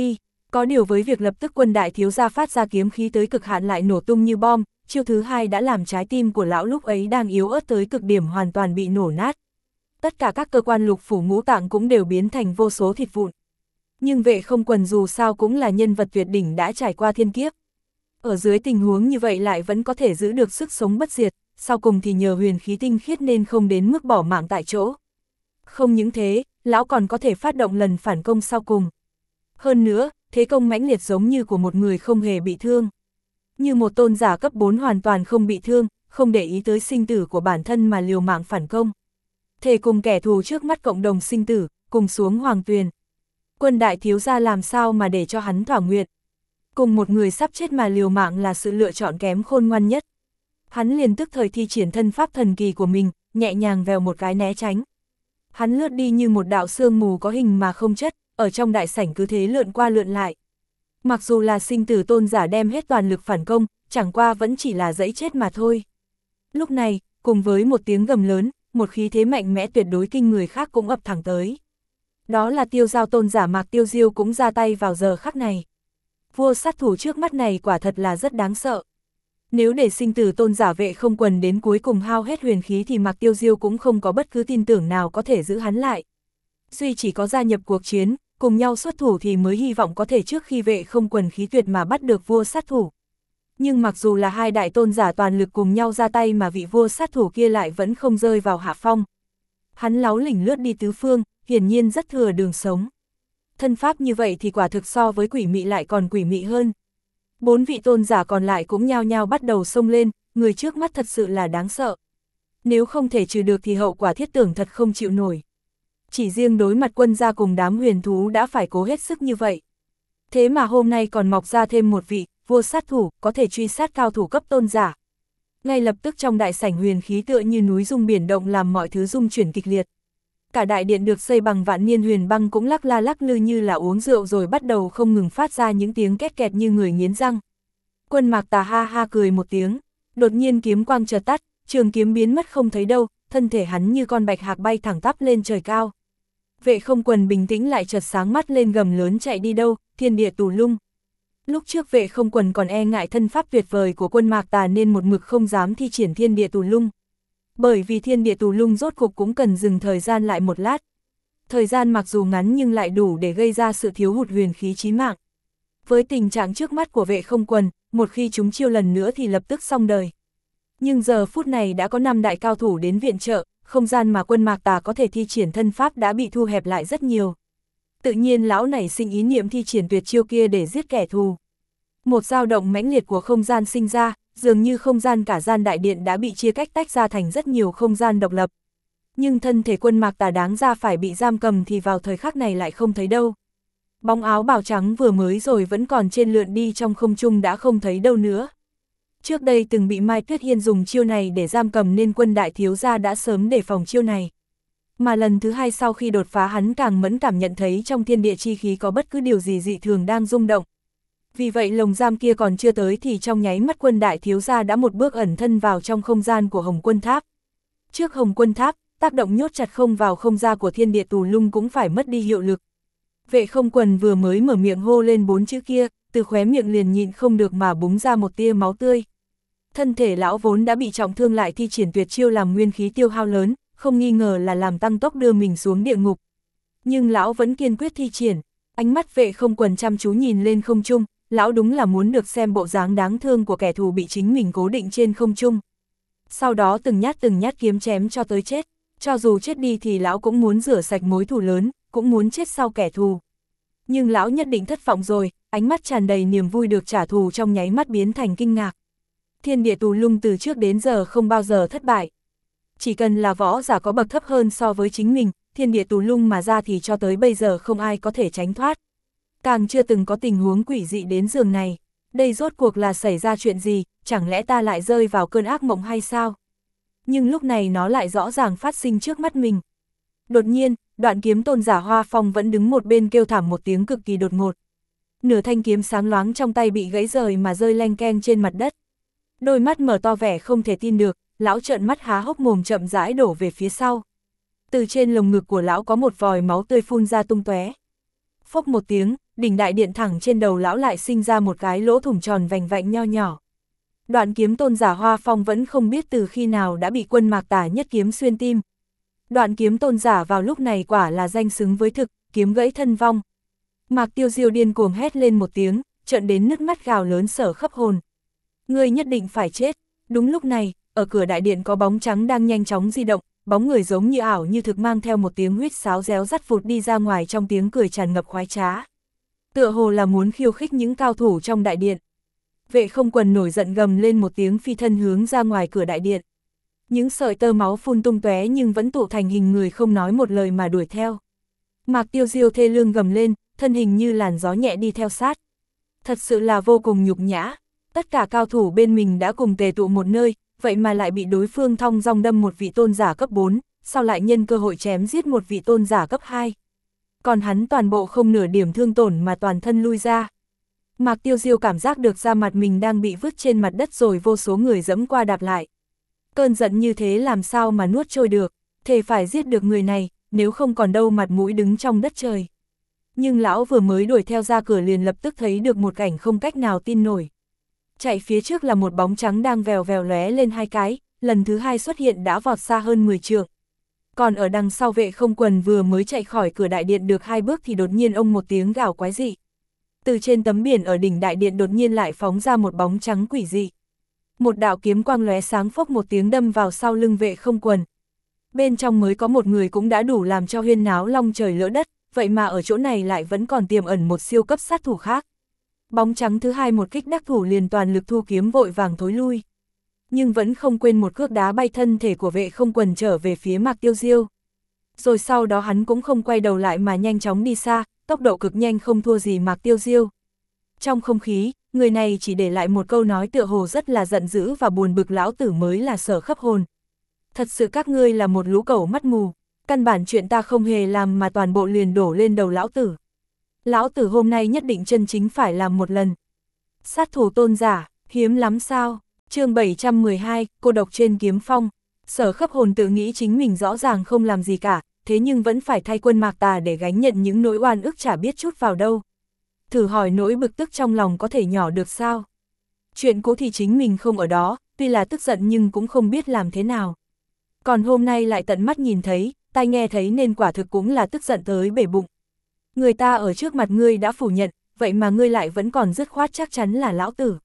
Có điều với việc lập tức Quân đại thiếu gia phát ra kiếm khí tới cực hạn lại nổ tung như bom, chiêu thứ hai đã làm trái tim của lão lúc ấy đang yếu ớt tới cực điểm hoàn toàn bị nổ nát. Tất cả các cơ quan lục phủ ngũ tạng cũng đều biến thành vô số thịt vụn. Nhưng Vệ Không Quần dù sao cũng là nhân vật tuyệt đỉnh đã trải qua thiên kiếp. Ở dưới tình huống như vậy lại vẫn có thể giữ được sức sống bất diệt, sau cùng thì nhờ huyền khí tinh khiết nên không đến mức bỏ mạng tại chỗ. Không những thế, lão còn có thể phát động lần phản công sau cùng. Hơn nữa, thế công mãnh liệt giống như của một người không hề bị thương. Như một tôn giả cấp 4 hoàn toàn không bị thương, không để ý tới sinh tử của bản thân mà liều mạng phản công. Thề cùng kẻ thù trước mắt cộng đồng sinh tử, cùng xuống hoàng tuyền. Quân đại thiếu gia làm sao mà để cho hắn thỏa nguyện. Cùng một người sắp chết mà liều mạng là sự lựa chọn kém khôn ngoan nhất. Hắn liền tức thời thi triển thân pháp thần kỳ của mình, nhẹ nhàng vèo một cái né tránh. Hắn lướt đi như một đạo sương mù có hình mà không chất, ở trong đại sảnh cứ thế lượn qua lượn lại. Mặc dù là sinh tử tôn giả đem hết toàn lực phản công, chẳng qua vẫn chỉ là dẫy chết mà thôi. Lúc này, cùng với một tiếng gầm lớn, một khí thế mạnh mẽ tuyệt đối kinh người khác cũng ập thẳng tới. Đó là Tiêu Giao tôn giả Mạc Tiêu Diêu cũng ra tay vào giờ khắc này. Vua sát thủ trước mắt này quả thật là rất đáng sợ. Nếu để sinh tử tôn giả Vệ Không Quần đến cuối cùng hao hết huyền khí thì Mạc Tiêu Diêu cũng không có bất cứ tin tưởng nào có thể giữ hắn lại. Duy chỉ có gia nhập cuộc chiến, cùng nhau xuất thủ thì mới hy vọng có thể trước khi Vệ Không Quần khí tuyệt mà bắt được vua sát thủ. Nhưng mặc dù là hai đại tôn giả toàn lực cùng nhau ra tay mà vị vua sát thủ kia lại vẫn không rơi vào hạ phong. Hắn láu lỉnh lướt đi tứ phương, hiển nhiên rất thừa đường sống. Thân pháp như vậy thì quả thực so với quỷ mị lại còn quỷ mị hơn. 4 vị tôn giả còn lại cũng nhao nhao bắt đầu xông lên, người trước mắt thật sự là đáng sợ. Nếu không thể trừ được thì hậu quả thiết tưởng thật không chịu nổi. Chỉ riêng đối mặt Quân gia cùng đám huyền thú đã phải cố hết sức như vậy. Thế mà hôm nay còn mọc ra thêm một vị, vua sát thủ, có thể truy sát cao thủ cấp tôn giả. Ngay lập tức trong đại sảnh huyền khí tựa như núi rung biển động làm mọi thứ rung chuyển kịch liệt. Cả đại điện được xây bằng vạn niên huyền băng cũng lắc la lắc lư như là uống rượu rồi bắt đầu không ngừng phát ra những tiếng két kẹt như người nghiến răng. Quân Mạc Tà ha ha cười một tiếng, đột nhiên kiếm quang chợt tắt, trường kiếm biến mất không thấy đâu, thân thể hắn như con bạch hạc bay thẳng tắp lên trời cao. Vệ Không Quần bình tĩnh lại chợt sáng mắt lên gầm lớn chạy đi đâu, thiên địa tù lung. Lúc trước Vệ Không Quần còn e ngại thân pháp tuyệt vời của Quân Mạc Tà nên một mực không dám thi triển thiên địa tù lung. Bởi vì thiên địa tù lung rốt cục cũng cần dừng thời gian lại một lát. Thời gian mặc dù ngắn nhưng lại đủ để gây ra sự thiếu hụt huyền khí chí mạng. Với tình trạng trước mắt của Vệ Không Quần, một khi chúng chiêu lần nữa thì lập tức xong đời. Nhưng giờ phút này đã có 5 đại cao thủ đến viện trợ, không gian mà Quân Mạc Tà có thể thi triển thân pháp đã bị thu hẹp lại rất nhiều. Tự nhiên lão nảy sinh ý niệm thi triển tuyệt chiêu kia để giết kẻ thù. Một dao động mãnh liệt của không gian sinh ra, dường như không gian cả gian đại điện đã bị chia cách tách ra thành rất nhiều không gian độc lập. Nhưng thân thể Quân Mạc Tà đáng ra phải bị giam cầm thì vào thời khắc này lại không thấy đâu. Bóng áo bào trắng vừa mới rồi vẫn còn trên lượn đi trong không trung đã không thấy đâu nữa. Trước đây từng bị Mai Tuyết Hiên dùng chiêu này để giam cầm nên Quân đại thiếu gia đã sớm đề phòng chiêu này. Mà lần thứ hai sau khi đột phá hắn càng mẫn cảm nhận thấy trong thiên địa chi khí có bất cứ điều gì dị thường đang rung động. Vì vậy lồng giam kia còn chưa tới thì trong nháy mắt Quân đại thiếu gia đã một bước ẩn thân vào trong không gian của Hồng Quân Tháp. Trước Hồng Quân Tháp, tác động nhốt chặt không vào không gian của thiên địa tù lung cũng phải mất đi hiệu lực. Vệ Không Quần vừa mới mở miệng hô lên 4 chữ kia, từ khóe miệng liền nhịn không được mà búng ra một tia máu tươi. Thân thể lão vốn đã bị trọng thương lại thi triển tuyệt chiêu làm nguyên khí tiêu hao lớn, không nghi ngờ là làm tăng tốc đưa mình xuống địa ngục. Nhưng lão vẫn kiên quyết thi triển, ánh mắt Vệ Không Quần chăm chú nhìn lên không trung, lão đúng là muốn được xem bộ dáng đáng thương của kẻ thù bị chính mình cố định trên không trung. Sau đó từng nhát kiếm chém cho tới chết, cho dù chết đi thì lão cũng muốn rửa sạch mối thù lớn, cũng muốn chết sau kẻ thù. Nhưng lão nhất định thất vọng rồi, ánh mắt tràn đầy niềm vui được trả thù trong nháy mắt biến thành kinh ngạc. Thiên địa tù lung từ trước đến giờ không bao giờ thất bại. Chỉ cần là võ giả có bậc thấp hơn so với chính mình, thiên địa tù lung mà ra thì cho tới bây giờ không ai có thể tránh thoát. Càng chưa từng có tình huống quỷ dị đến giường này. Đây rốt cuộc là xảy ra chuyện gì, chẳng lẽ ta lại rơi vào cơn ác mộng hay sao? Nhưng lúc này nó lại rõ ràng phát sinh trước mắt mình. Đột nhiên, Đoạn Kiếm tôn giả Hoa Phong vẫn đứng một bên kêu thảm một tiếng cực kỳ đột ngột. Nửa thanh kiếm sáng loáng trong tay bị gãy rời mà rơi leng keng trên mặt đất. Đôi mắt mở to vẻ không thể tin được, lão trợn mắt há hốc mồm chậm rãi đổ về phía sau. Từ trên lồng ngực của lão có một vòi máu tươi phun ra tung tóe. Phốc một tiếng, đỉnh đại điện thẳng trên đầu lão lại sinh ra một cái lỗ thủng tròn vành vạnh nho nhỏ. Đoạn kiếm tôn giả Hoa Phong vẫn không biết từ khi nào đã bị quân Mạc Tà nhất kiếm xuyên tim. Đoạn kiếm tôn giả vào lúc này quả là danh xứng với thực, kiếm gãy thân vong. Mạc Tiêu Diêu điên cuồng hét lên một tiếng, trợn đến nứt mắt gào lớn Sở Khấp Hồn. Ngươi nhất định phải chết. Đúng lúc này, ở cửa đại điện có bóng trắng đang nhanh chóng di động, bóng người giống như ảo như thực mang theo một tiếng huýt sáo réo rắt vụt đi ra ngoài trong tiếng cười tràn ngập khoái trá. Tựa hồ là muốn khiêu khích những cao thủ trong đại điện. Vệ Không Quần nổi giận gầm lên một tiếng phi thân hướng ra ngoài cửa đại điện. Những sợi tơ máu phun tung tóe nhưng vẫn tụ thành hình người không nói một lời mà đuổi theo. Mạc Tiêu Diêu thê lương gầm lên, thân hình như làn gió nhẹ đi theo sát. Thật sự là vô cùng nhục nhã. Tất cả cao thủ bên mình đã cùng tề tụ một nơi, vậy mà lại bị đối phương thong dong đâm một vị tôn giả cấp 4, sau lại nhân cơ hội chém giết một vị tôn giả cấp 2. Còn hắn toàn bộ không nửa điểm thương tổn mà toàn thân lui ra. Mạc Tiêu Diêu cảm giác được da mặt mình đang bị vứt trên mặt đất rồi vô số người dẫm qua đạp lại. Cơn giận như thế làm sao mà nuốt trôi được, thề phải giết được người này, nếu không còn đâu mặt mũi đứng trong đất trời. Nhưng lão vừa mới đuổi theo ra cửa liền lập tức thấy được một cảnh không cách nào tin nổi. Chạy phía trước là một bóng trắng đang vèo vèo lóe lên hai cái, lần thứ hai xuất hiện đã vọt xa hơn 10 trượng. Còn ở đằng sau Vệ Không Quần vừa mới chạy khỏi cửa đại điện được 2 bước thì đột nhiên ông một tiếng gào quái dị. Từ trên tấm biển ở đỉnh đại điện đột nhiên lại phóng ra một bóng trắng quỷ dị. Một đạo kiếm quang lóe sáng phốc một tiếng đâm vào sau lưng Vệ Không Quần. Bên trong mới có một người cũng đã đủ làm cho huyên náo long trời lỡ đất, vậy mà ở chỗ này lại vẫn còn tiềm ẩn một siêu cấp sát thủ khác. Bóng trắng thứ hai một kích đắc thủ liền toàn lực thu kiếm vội vàng thối lui. Nhưng vẫn không quên một cước đá bay thân thể của Vệ Không Quần trở về phía Mạc Tiêu Diêu. Rồi sau đó hắn cũng không quay đầu lại mà nhanh chóng đi xa, tốc độ cực nhanh không thua gì Mạc Tiêu Diêu. Trong không khí, người này chỉ để lại một câu nói tựa hồ rất là giận dữ và buồn bực, lão tử mới là Sở Khấp Hồn. Thật sự các ngươi là một lũ cẩu mắt mù, căn bản chuyện ta không hề làm mà toàn bộ liền đổ lên đầu lão tử. Lão tử hôm nay nhất định chân chính phải làm một lần. Sát thủ tôn giả, hiếm lắm sao? Chương 712, cô độc trên kiếm phong. Sở Khấp Hồn tự nghĩ chính mình rõ ràng không làm gì cả, thế nhưng vẫn phải thay quân Mạc Tà để gánh nhận những nỗi oan ức chả biết chút vào đâu. Thử hỏi nỗi bực tức trong lòng có thể nhỏ được sao? Chuyện cũ thì chính mình không ở đó, tuy là tức giận nhưng cũng không biết làm thế nào. Còn hôm nay lại tận mắt nhìn thấy, tai nghe thấy nên quả thực cũng là tức giận tới bể bụng. Người ta ở trước mặt ngươi đã phủ nhận, vậy mà ngươi lại vẫn còn dứt khoát chắc chắn là lão tử.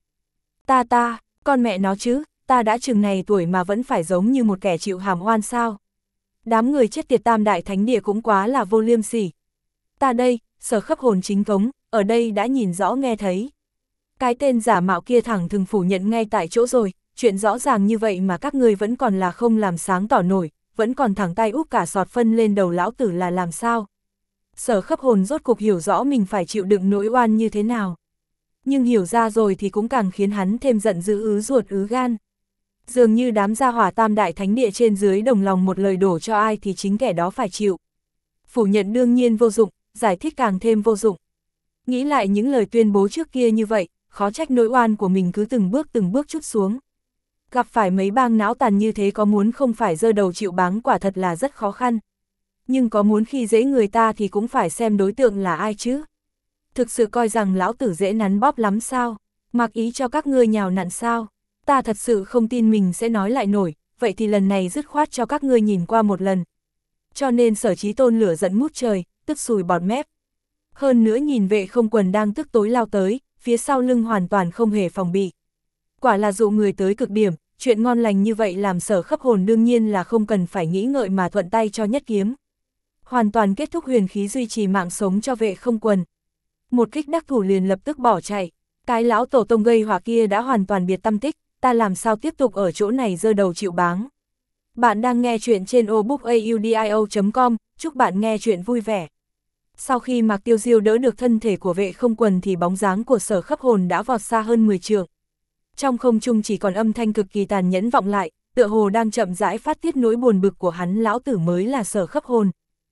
Ta, con mẹ nó chứ, ta đã chừng này tuổi mà vẫn phải giống như một kẻ chịu hàm oan sao. Đám người chết tiệt Tam Đại Thánh Địa cũng quá là vô liêm sỉ. Ta đây, Sở Khấp Hồn chính cống, ở đây đã nhìn rõ nghe thấy. Cái tên giả mạo kia thẳng thừng phủ nhận ngay tại chỗ rồi, chuyện rõ ràng như vậy mà các ngươi vẫn còn là không làm sáng tỏ nổi, vẫn còn thẳng tay úp cả sọt phân lên đầu lão tử là làm sao. Sở Khấp Hồn rốt cục hiểu rõ mình phải chịu đựng nỗi oan như thế nào. Nhưng hiểu ra rồi thì cũng càng khiến hắn thêm giận dữ ứ ruột ứ gan. Dường như đám gia hỏa Tam Đại Thánh Địa trên dưới đồng lòng một lời đổ cho ai thì chính kẻ đó phải chịu. Phủ nhận đương nhiên vô dụng, giải thích càng thêm vô dụng. Nghĩ lại những lời tuyên bố trước kia như vậy, khó trách nỗi oan của mình cứ từng bước trút xuống. Gặp phải mấy bang não tàn như thế có muốn không phải giơ đầu chịu báng quả thật là rất khó khăn. Nhưng có muốn khi dễ người ta thì cũng phải xem đối tượng là ai chứ. Thực sự coi rằng lão tử dễ nắn bóp lắm sao, mặc ý cho các ngươi nhào nặn sao. Ta thật sự không tin mình sẽ nói lại nổi, vậy thì lần này dứt khoát cho các ngươi nhìn qua một lần. Cho nên Sở Chí Tôn lửa giận mút trời, tức sùi bọt mép. Hơn nữa nhìn Vệ Không Quần đang tức tối lao tới, phía sau lưng hoàn toàn không hề phòng bị. Quả là dụ người tới cực điểm, chuyện ngon lành như vậy làm Sở Khấp Hồn đương nhiên là không cần phải nghĩ ngợi mà thuận tay cho nhất kiếm. Hoàn toàn kết thúc huyền khí duy trì mạng sống cho Vệ Không Quần. Một kích đắc thủ liền lập tức bỏ chạy, cái lão tổ tông gây họa kia đã hoàn toàn biệt tâm tích, ta làm sao tiếp tục ở chỗ này giơ đầu chịu báng. Bạn đang nghe chuyện trên obookaudio.com, chúc bạn nghe chuyện vui vẻ. Sau khi Mạc Tiêu Diêu đỡ được thân thể của Vệ Không Quần thì bóng dáng của Sở Khấp Hồn đã vọt xa hơn 10 trượng. Trong không trung chỉ còn âm thanh cực kỳ tàn nhẫn vọng lại, tựa hồ đang chậm rãi phát tiết nỗi buồn bực của hắn, lão tử mới là Sở Khấp Hồn.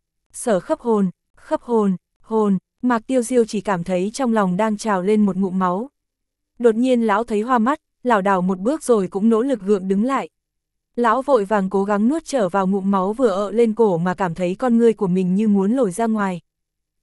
Sở Khấp Hồn, Khấp Hồn, hồn, Mạc Tiêu Diêu chỉ cảm thấy trong lòng đang trào lên một ngụm máu. Đột nhiên lão thấy hoa mắt, lảo đảo một bước rồi cũng nỗ lực gượng đứng lại. Lão vội vàng cố gắng nuốt trở vào ngụm máu vừa ợ lên cổ mà cảm thấy con ngươi của mình như muốn lồi ra ngoài.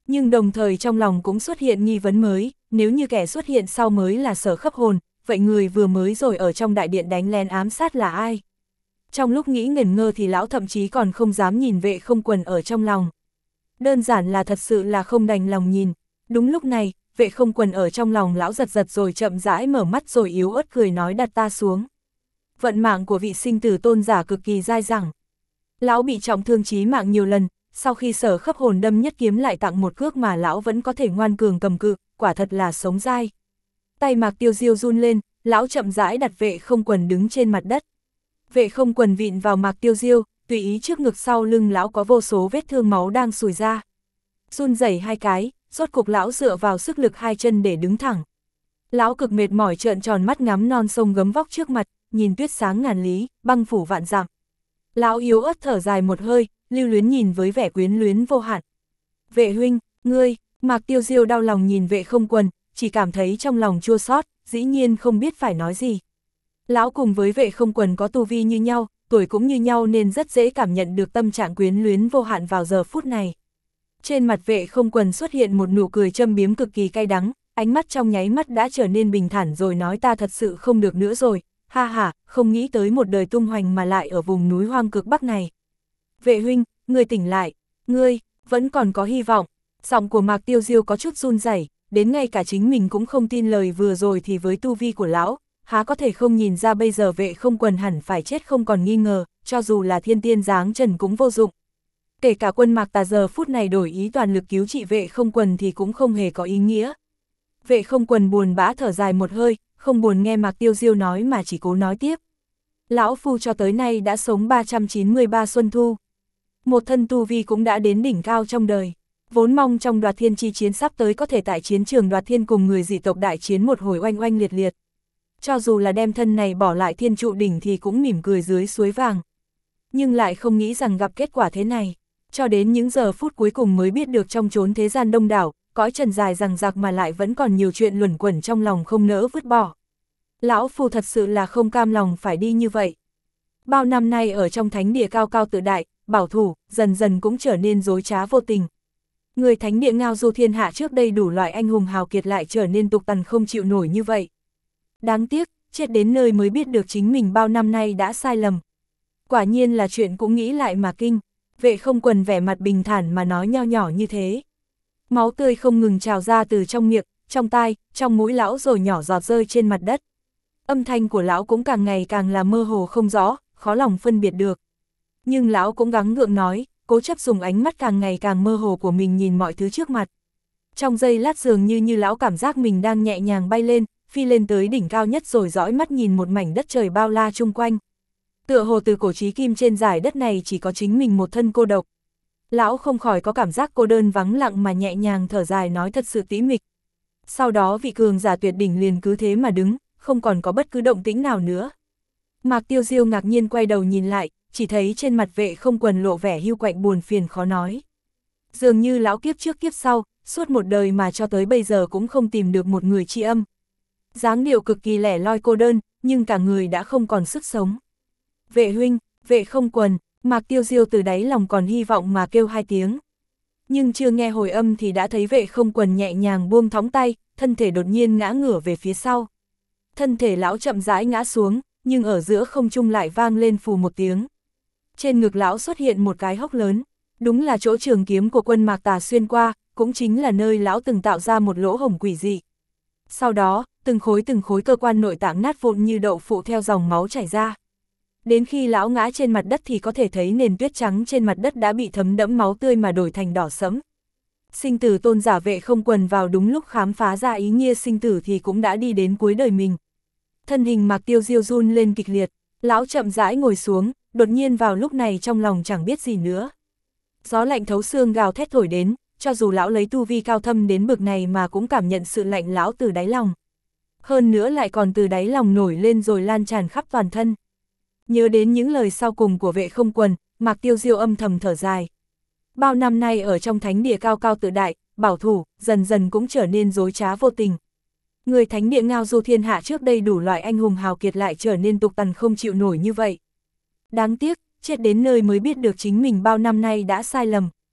Nhưng đồng thời trong lòng cũng xuất hiện nghi vấn mới, nếu như kẻ xuất hiện sau mới là Sở Khấp Hồn, vậy người vừa mới rồi ở trong đại điện đánh lén ám sát là ai? Trong lúc nghĩ ngẩn ngơ thì lão thậm chí còn không dám nhìn Vệ Không Quần ở trong lòng. Đơn giản là thật sự là không đành lòng nhìn. Đúng lúc này, Vệ Không Quần ở trong lòng lão giật giật rồi chậm rãi mở mắt rồi yếu ớt cười nói đặt ta xuống. Vận mạng của vị sinh tử tôn giả cực kỳ dai dẳng. Lão bị trọng thương chí mạng nhiều lần, sau khi Sở Khấp Hồn đâm nhất kiếm lại tặng một cước mà lão vẫn có thể ngoan cường cầm cự, quả thật là sống dai. Tay Mạc Tiêu Diêu run lên, lão chậm rãi đặt Vệ Không Quần đứng trên mặt đất. Vệ Không Quần vịn vào Mạc Tiêu Diêu, tùy ý trước ngực sau lưng lão có vô số vết thương máu đang sùi ra. Run rẩy hai cái, rốt cục lão dựa vào sức lực hai chân để đứng thẳng. Lão cực mệt mỏi trợn tròn mắt ngắm non sông gấm vóc trước mặt, nhìn tuyết sáng ngàn lý, băng phủ vạn dặm. Lão yếu ớt thở dài một hơi, lưu luyến nhìn với vẻ quyến luyến vô hạn. Vệ huynh, ngươi, Mạc Tiêu Diêu đau lòng nhìn Vệ Không Quần, chỉ cảm thấy trong lòng chua xót, dĩ nhiên không biết phải nói gì. Lão cùng với Vệ Không Quần có tu vi như nhau, tuổi cũng như nhau nên rất dễ cảm nhận được tâm trạng quyến luyến vô hạn vào giờ phút này. Trên mặt Vệ Không Quần xuất hiện một nụ cười châm biếm cực kỳ cay đắng, ánh mắt trong nháy mắt đã trở nên bình thản rồi nói ta thật sự không được nữa rồi, ha ha, không nghĩ tới một đời tung hoành mà lại ở vùng núi hoang cực bắc này. Vệ huynh, ngươi tỉnh lại, ngươi, vẫn còn có hy vọng. Giọng của Mạc Tiêu Diêu có chút run rẩy, đến ngay cả chính mình cũng không tin lời vừa rồi thì với tu vi của lão, há có thể không nhìn ra bây giờ Vệ Không Quần hẳn phải chết không còn nghi ngờ, cho dù là thiên tiên giáng trần cũng vô dụng. Kể cả quân Mạc Tà giờ phút này đổi ý toàn lực cứu trị Vệ Không Quần thì cũng không hề có ý nghĩa. Vệ Không Quần buồn bã thở dài một hơi, không buồn nghe Mạc Tiêu Diêu nói mà chỉ cố nói tiếp. Lão phu cho tới nay đã sống 393 xuân thu. Một thân tu vi cũng đã đến đỉnh cao trong đời. Vốn mong trong Đoạt Thiên chi chiến sắp tới có thể tại chiến trường Đoạt Thiên cùng người dị tộc đại chiến một hồi oanh oanh liệt liệt. Cho dù là đem thân này bỏ lại Thiên Trụ đỉnh thì cũng mỉm cười dưới suối vàng. Nhưng lại không nghĩ rằng gặp kết quả thế này. Cho đến những giờ phút cuối cùng mới biết được trong chốn thế gian đông đảo, cõi trần dài rằng rạc mà lại vẫn còn nhiều chuyện luẩn quẩn trong lòng không nỡ vứt bỏ. Lão phu thật sự là không cam lòng phải đi như vậy. Bao năm nay ở trong thánh địa cao cao tự đại, bảo thủ, dần dần cũng trở nên dối trá vô tình. Người thánh địa ngao du thiên hạ trước đây đủ loại anh hùng hào kiệt lại trở nên tục tằn không chịu nổi như vậy. Đáng tiếc, chết đến nơi mới biết được chính mình bao năm nay đã sai lầm. Quả nhiên là chuyện cũng nghĩ lại mà kinh. Vệ Không Quần vẻ mặt bình thản mà nói nho nhỏ như thế. Máu tươi không ngừng trào ra từ trong miệng, trong tai, trong mũi lão rồi nhỏ giọt rơi trên mặt đất. Âm thanh của lão cũng càng ngày càng là mơ hồ không rõ, khó lòng phân biệt được. Nhưng lão cũng gắng gượng nói, cố chấp dùng ánh mắt càng ngày càng mơ hồ của mình nhìn mọi thứ trước mặt. Trong giây lát dường như lão cảm giác mình đang nhẹ nhàng bay lên, phi lên tới đỉnh cao nhất rồi dõi mắt nhìn một mảnh đất trời bao la chung quanh. Tựa hồ từ cổ chí kim trên dải đất này chỉ có chính mình một thân cô độc. Lão không khỏi có cảm giác cô đơn vắng lặng mà nhẹ nhàng thở dài nói thật sự tĩnh mịch. Sau đó vị cường giả tuyệt đỉnh liền cứ thế mà đứng, không còn có bất cứ động tĩnh nào nữa. Mạc Tiêu Diêu ngạc nhiên quay đầu nhìn lại, chỉ thấy trên mặt Vệ Không Quần lộ vẻ hiu quạnh buồn phiền khó nói. Dường như lão kiếp trước kiếp sau, suốt một đời mà cho tới bây giờ cũng không tìm được một người tri âm. Dáng điệu cực kỳ lẻ loi cô đơn, nhưng cả người đã không còn sức sống. Vệ huynh, Vệ Không Quần, Mạc Tiêu Diêu từ đáy lòng còn hy vọng mà kêu hai tiếng. Nhưng chưa nghe hồi âm thì đã thấy Vệ Không Quần nhẹ nhàng buông thõng tay, thân thể đột nhiên ngã ngửa về phía sau. Thân thể lão chậm rãi ngã xuống, nhưng ở giữa không trung lại vang lên phù một tiếng. Trên ngực lão xuất hiện một cái hốc lớn, đúng là chỗ trường kiếm của quân Mạc Tà xuyên qua, cũng chính là nơi lão từng tạo ra một lỗ hổng quỷ dị. Sau đó, từng khối cơ quan nội tạng nát vụn như đậu phụ theo dòng máu chảy ra. Đến khi lão ngã trên mặt đất thì có thể thấy nền tuyết trắng trên mặt đất đã bị thấm đẫm máu tươi mà đổi thành đỏ sẫm. Sinh tử tôn giả Vệ Không Quần vào đúng lúc khám phá ra ý nghĩa sinh tử thì cũng đã đi đến cuối đời mình. Thân hình Mạc Tiêu Diêu run lên kịch liệt, lão chậm rãi ngồi xuống, đột nhiên vào lúc này trong lòng chẳng biết gì nữa. Gió lạnh thấu xương gào thét thổi đến, cho dù lão lấy tu vi cao thâm đến bực này mà cũng cảm nhận sự lạnh lão từ đáy lòng. Hơn nữa lại còn từ đáy lòng nổi lên rồi lan tràn khắp toàn thân. Nhớ đến những lời sau cùng của Vệ Không Quần, Mạc Tiêu Diêu âm thầm thở dài. Bao năm nay ở trong thánh địa cao cao tự đại, bảo thủ, dần dần cũng trở nên dối trá vô tình. Người thánh địa ngao du thiên hạ trước đây đủ loại anh hùng hào kiệt lại trở nên tục tằn không chịu nổi như vậy. Đáng tiếc, chết đến nơi mới biết được chính mình bao năm nay đã sai lầm.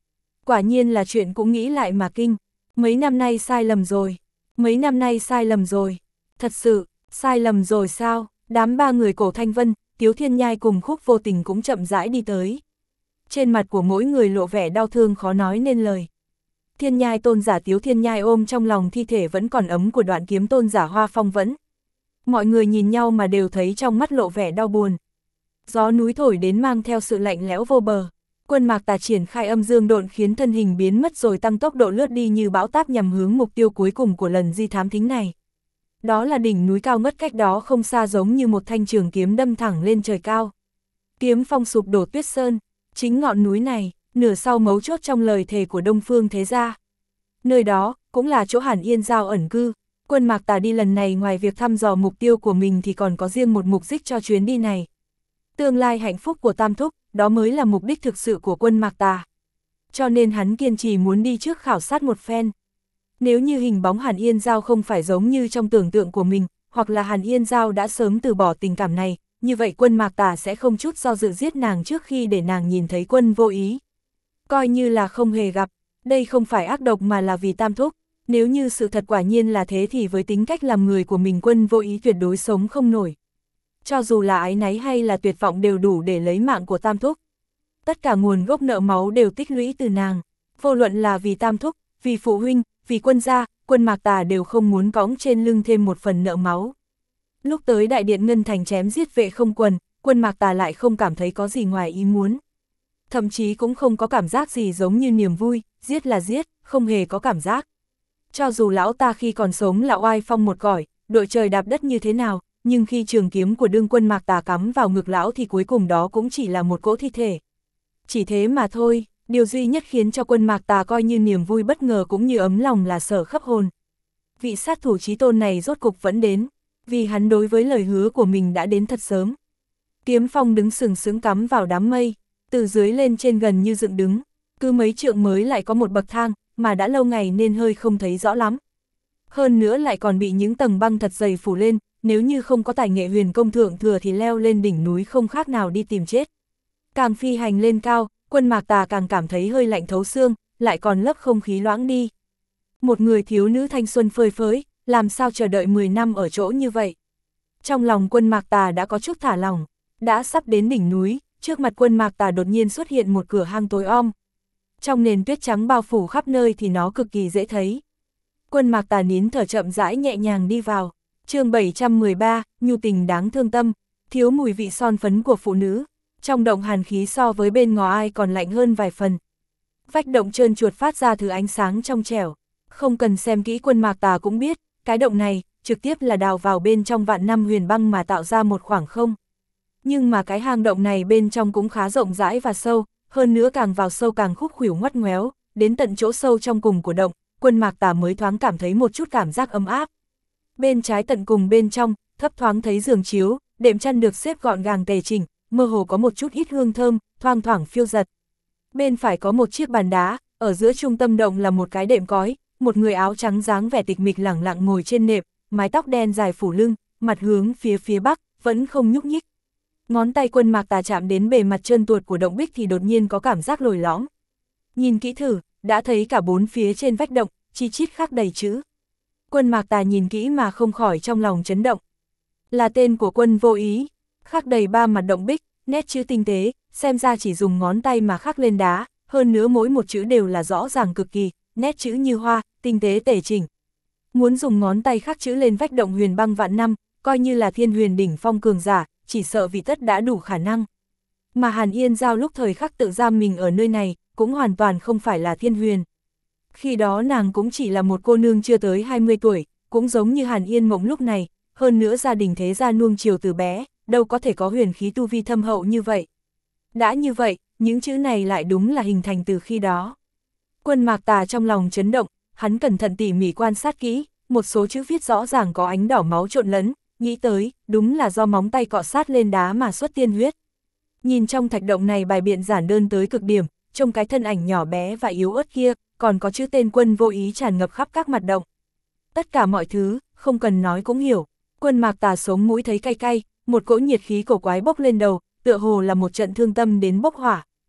Quả nhiên là chuyện cũng nghĩ lại mà kinh. Mấy năm nay sai lầm rồi. Mấy năm nay sai lầm rồi. Thật sự, sai lầm rồi sao? Đám ba người Cổ Thanh Vân, Tiếu Thiên Nhai cùng Khúc Vô Tình cũng chậm rãi đi tới. Trên mặt của mỗi người lộ vẻ đau thương khó nói nên lời. Thiên Nhai tôn giả Tiếu Thiên Nhai ôm trong lòng thi thể vẫn còn ấm của Đoạn Kiếm tôn giả Hoa Phong Vẫn. Mọi người nhìn nhau mà đều thấy trong mắt lộ vẻ đau buồn. Gió núi thổi đến mang theo sự lạnh lẽo vô bờ. Quân Mạc Tà triển khai âm dương độn khiến thân hình biến mất rồi tăng tốc độ lướt đi như bão táp nhằm hướng mục tiêu cuối cùng của lần di thám thính này. Đó là đỉnh núi cao ngất cách đó không xa giống như một thanh trường kiếm đâm thẳng lên trời cao. Kiếm phong sụp đổ tuyết sơn, chính ngọn núi này, nửa sau mấu chốt trong lời thề của Đông Phương Thế Gia. Nơi đó, cũng là chỗ Hàn Yên Giao ẩn cư. Quân Mạc Tà đi lần này ngoài việc thăm dò mục tiêu của mình thì còn có riêng một mục đích cho chuyến đi này. Tương lai hạnh phúc của Tam Thúc, đó mới là mục đích thực sự của Quân Mạc Tà. Cho nên hắn kiên trì muốn đi trước khảo sát một phen. Nếu như hình bóng Hàn Yên Giao không phải giống như trong tưởng tượng của mình, hoặc là Hàn Yên Giao đã sớm từ bỏ tình cảm này, như vậy Quân Mạc Tà sẽ không chút do dự giết nàng trước khi để nàng nhìn thấy Quân Vô Ý. Coi như là không hề gặp, đây không phải ác độc mà là vì Tam Thúc. Nếu như sự thật quả nhiên là thế thì với tính cách làm người của mình Quân Vô Ý tuyệt đối sống không nổi. Cho dù là áy náy hay là tuyệt vọng đều đủ để lấy mạng của Tam Thúc. Tất cả nguồn gốc nợ máu đều tích lũy từ nàng. Vô luận là vì Tam Thúc, vì phụ huynh, vì Quân gia, Quân Mạc Tà đều không muốn cõng trên lưng thêm một phần nợ máu. Lúc tới Đại Điện Ngân Thành chém giết Vệ Không Quần, Quân Mạc Tà lại không cảm thấy có gì ngoài ý muốn. Thậm chí cũng không có cảm giác gì giống như niềm vui, giết là giết, không hề có cảm giác. Cho dù lão ta khi còn sống là oai phong một cõi, đội trời đạp đất như thế nào, nhưng khi trường kiếm của đương Quân Mạc Tà cắm vào ngực lão thì cuối cùng đó cũng chỉ là một cỗ thi thể. Chỉ thế mà thôi, điều duy nhất khiến cho Quân Mạc Tà coi như niềm vui bất ngờ cũng như ấm lòng là Sở Khấp Hồn. Vị sát thủ chí tôn này rốt cục vẫn đến, vì hắn đối với lời hứa của mình đã đến thật sớm. Kiếm phong đứng sừng sững cắm vào đám mây, từ dưới lên trên gần như dựng đứng, cứ mấy trượng mới lại có một bậc thang, mà đã lâu ngày nên hơi không thấy rõ lắm. Hơn nữa lại còn bị những tầng băng thật dày phủ lên, nếu như không có tài nghệ huyền công thượng thừa thì leo lên đỉnh núi không khác nào đi tìm chết. Càng phi hành lên cao, Quân Mạc Tà càng cảm thấy hơi lạnh thấu xương, lại còn lấp không khí loãng đi. Một người thiếu nữ thanh xuân phơi phới, làm sao chờ đợi 10 năm ở chỗ như vậy. Trong lòng Quân Mạc Tà đã có chút thả lỏng, đã sắp đến đỉnh núi, trước mặt Quân Mạc Tà đột nhiên xuất hiện một cửa hang tối om. Trong nền tuyết trắng bao phủ khắp nơi thì nó cực kỳ dễ thấy. Quân Mạc Tà nín thở chậm rãi nhẹ nhàng đi vào. Chương 713, nhu tình đáng thương tâm, thiếu mùi vị son phấn của phụ nữ. Trong động hàn khí so với bên ngoài còn lạnh hơn vài phần. Vách động trơn chuột phát ra thứ ánh sáng trong trẻo. Không cần xem kỹ Quân Mạc Tà cũng biết, cái động này trực tiếp là đào vào bên trong vạn năm huyền băng mà tạo ra một khoảng không. Nhưng mà cái hang động này bên trong cũng khá rộng rãi và sâu, hơn nữa càng vào sâu càng khúc khuỷu ngoắt ngoéo, đến tận chỗ sâu trong cùng của động, Quân Mạc Tà mới thoáng cảm thấy một chút cảm giác ấm áp. Bên trái tận cùng bên trong, thấp thoáng thấy giường chiếu, đệm chăn được xếp gọn gàng tề chỉnh, mơ hồ có một chút ít hương thơm, thoang thoảng phiêu giật. Bên phải có một chiếc bàn đá, ở giữa trung tâm động là một cái đệm cói, một người áo trắng dáng vẻ tịch mịch lẳng lặng ngồi trên nệm, mái tóc đen dài phủ lưng, mặt hướng phía bắc, vẫn không nhúc nhích. Ngón tay Quân Mạc Tà chạm đến bề mặt trơn tuột của động bích thì đột nhiên có cảm giác lồi lõm. Nhìn kỹ thử, đã thấy cả bốn phía trên vách động, chi chít khắc đầy chữ. Quân Mạc Tà nhìn kỹ mà không khỏi trong lòng chấn động. Là tên của Quân Vô Ý, khắc đầy ba mặt động bích, nét chữ tinh tế, xem ra chỉ dùng ngón tay mà khắc lên đá, hơn nữa mỗi một chữ đều là rõ ràng cực kỳ, nét chữ như hoa, tinh tế tề chỉnh. Muốn dùng ngón tay khắc chữ lên vách động huyền băng vạn năm, coi như là thiên huyền đỉnh phong cường giả, chỉ sợ vị tất đã đủ khả năng. Mà Hàn Yên Giao lúc thời khắc tự giam mình ở nơi này, cũng hoàn toàn không phải là thiên huyền. Khi đó nàng cũng chỉ là một cô nương chưa tới 20 tuổi, cũng giống như Hàn Yên Mộng lúc này, hơn nữa gia đình thế gia nuông chiều từ bé, đâu có thể có huyền khí tu vi thâm hậu như vậy. Đã như vậy, những chữ này lại đúng là hình thành từ khi đó. Quân Mạc Tà trong lòng chấn động, hắn cẩn thận tỉ mỉ quan sát kỹ, một số chữ viết rõ ràng có ánh đỏ máu trộn lẫn, nghĩ tới, đúng là do móng tay cọ sát lên đá mà xuất tiên huyết. Nhìn trong thạch động này bài biện giản đơn tới cực điểm, trong cái thân ảnh nhỏ bé và yếu ớt kia, còn có chữ tên Quân Vô Ý tràn ngập khắp các mặt động. Tất cả mọi thứ, không cần nói cũng hiểu. Quân Mạc Tà sống mũi thấy cay cay, một cỗ nhiệt khí cổ quái bốc lên đầu, tựa hồ là một trận thương tâm đến bốc hỏa.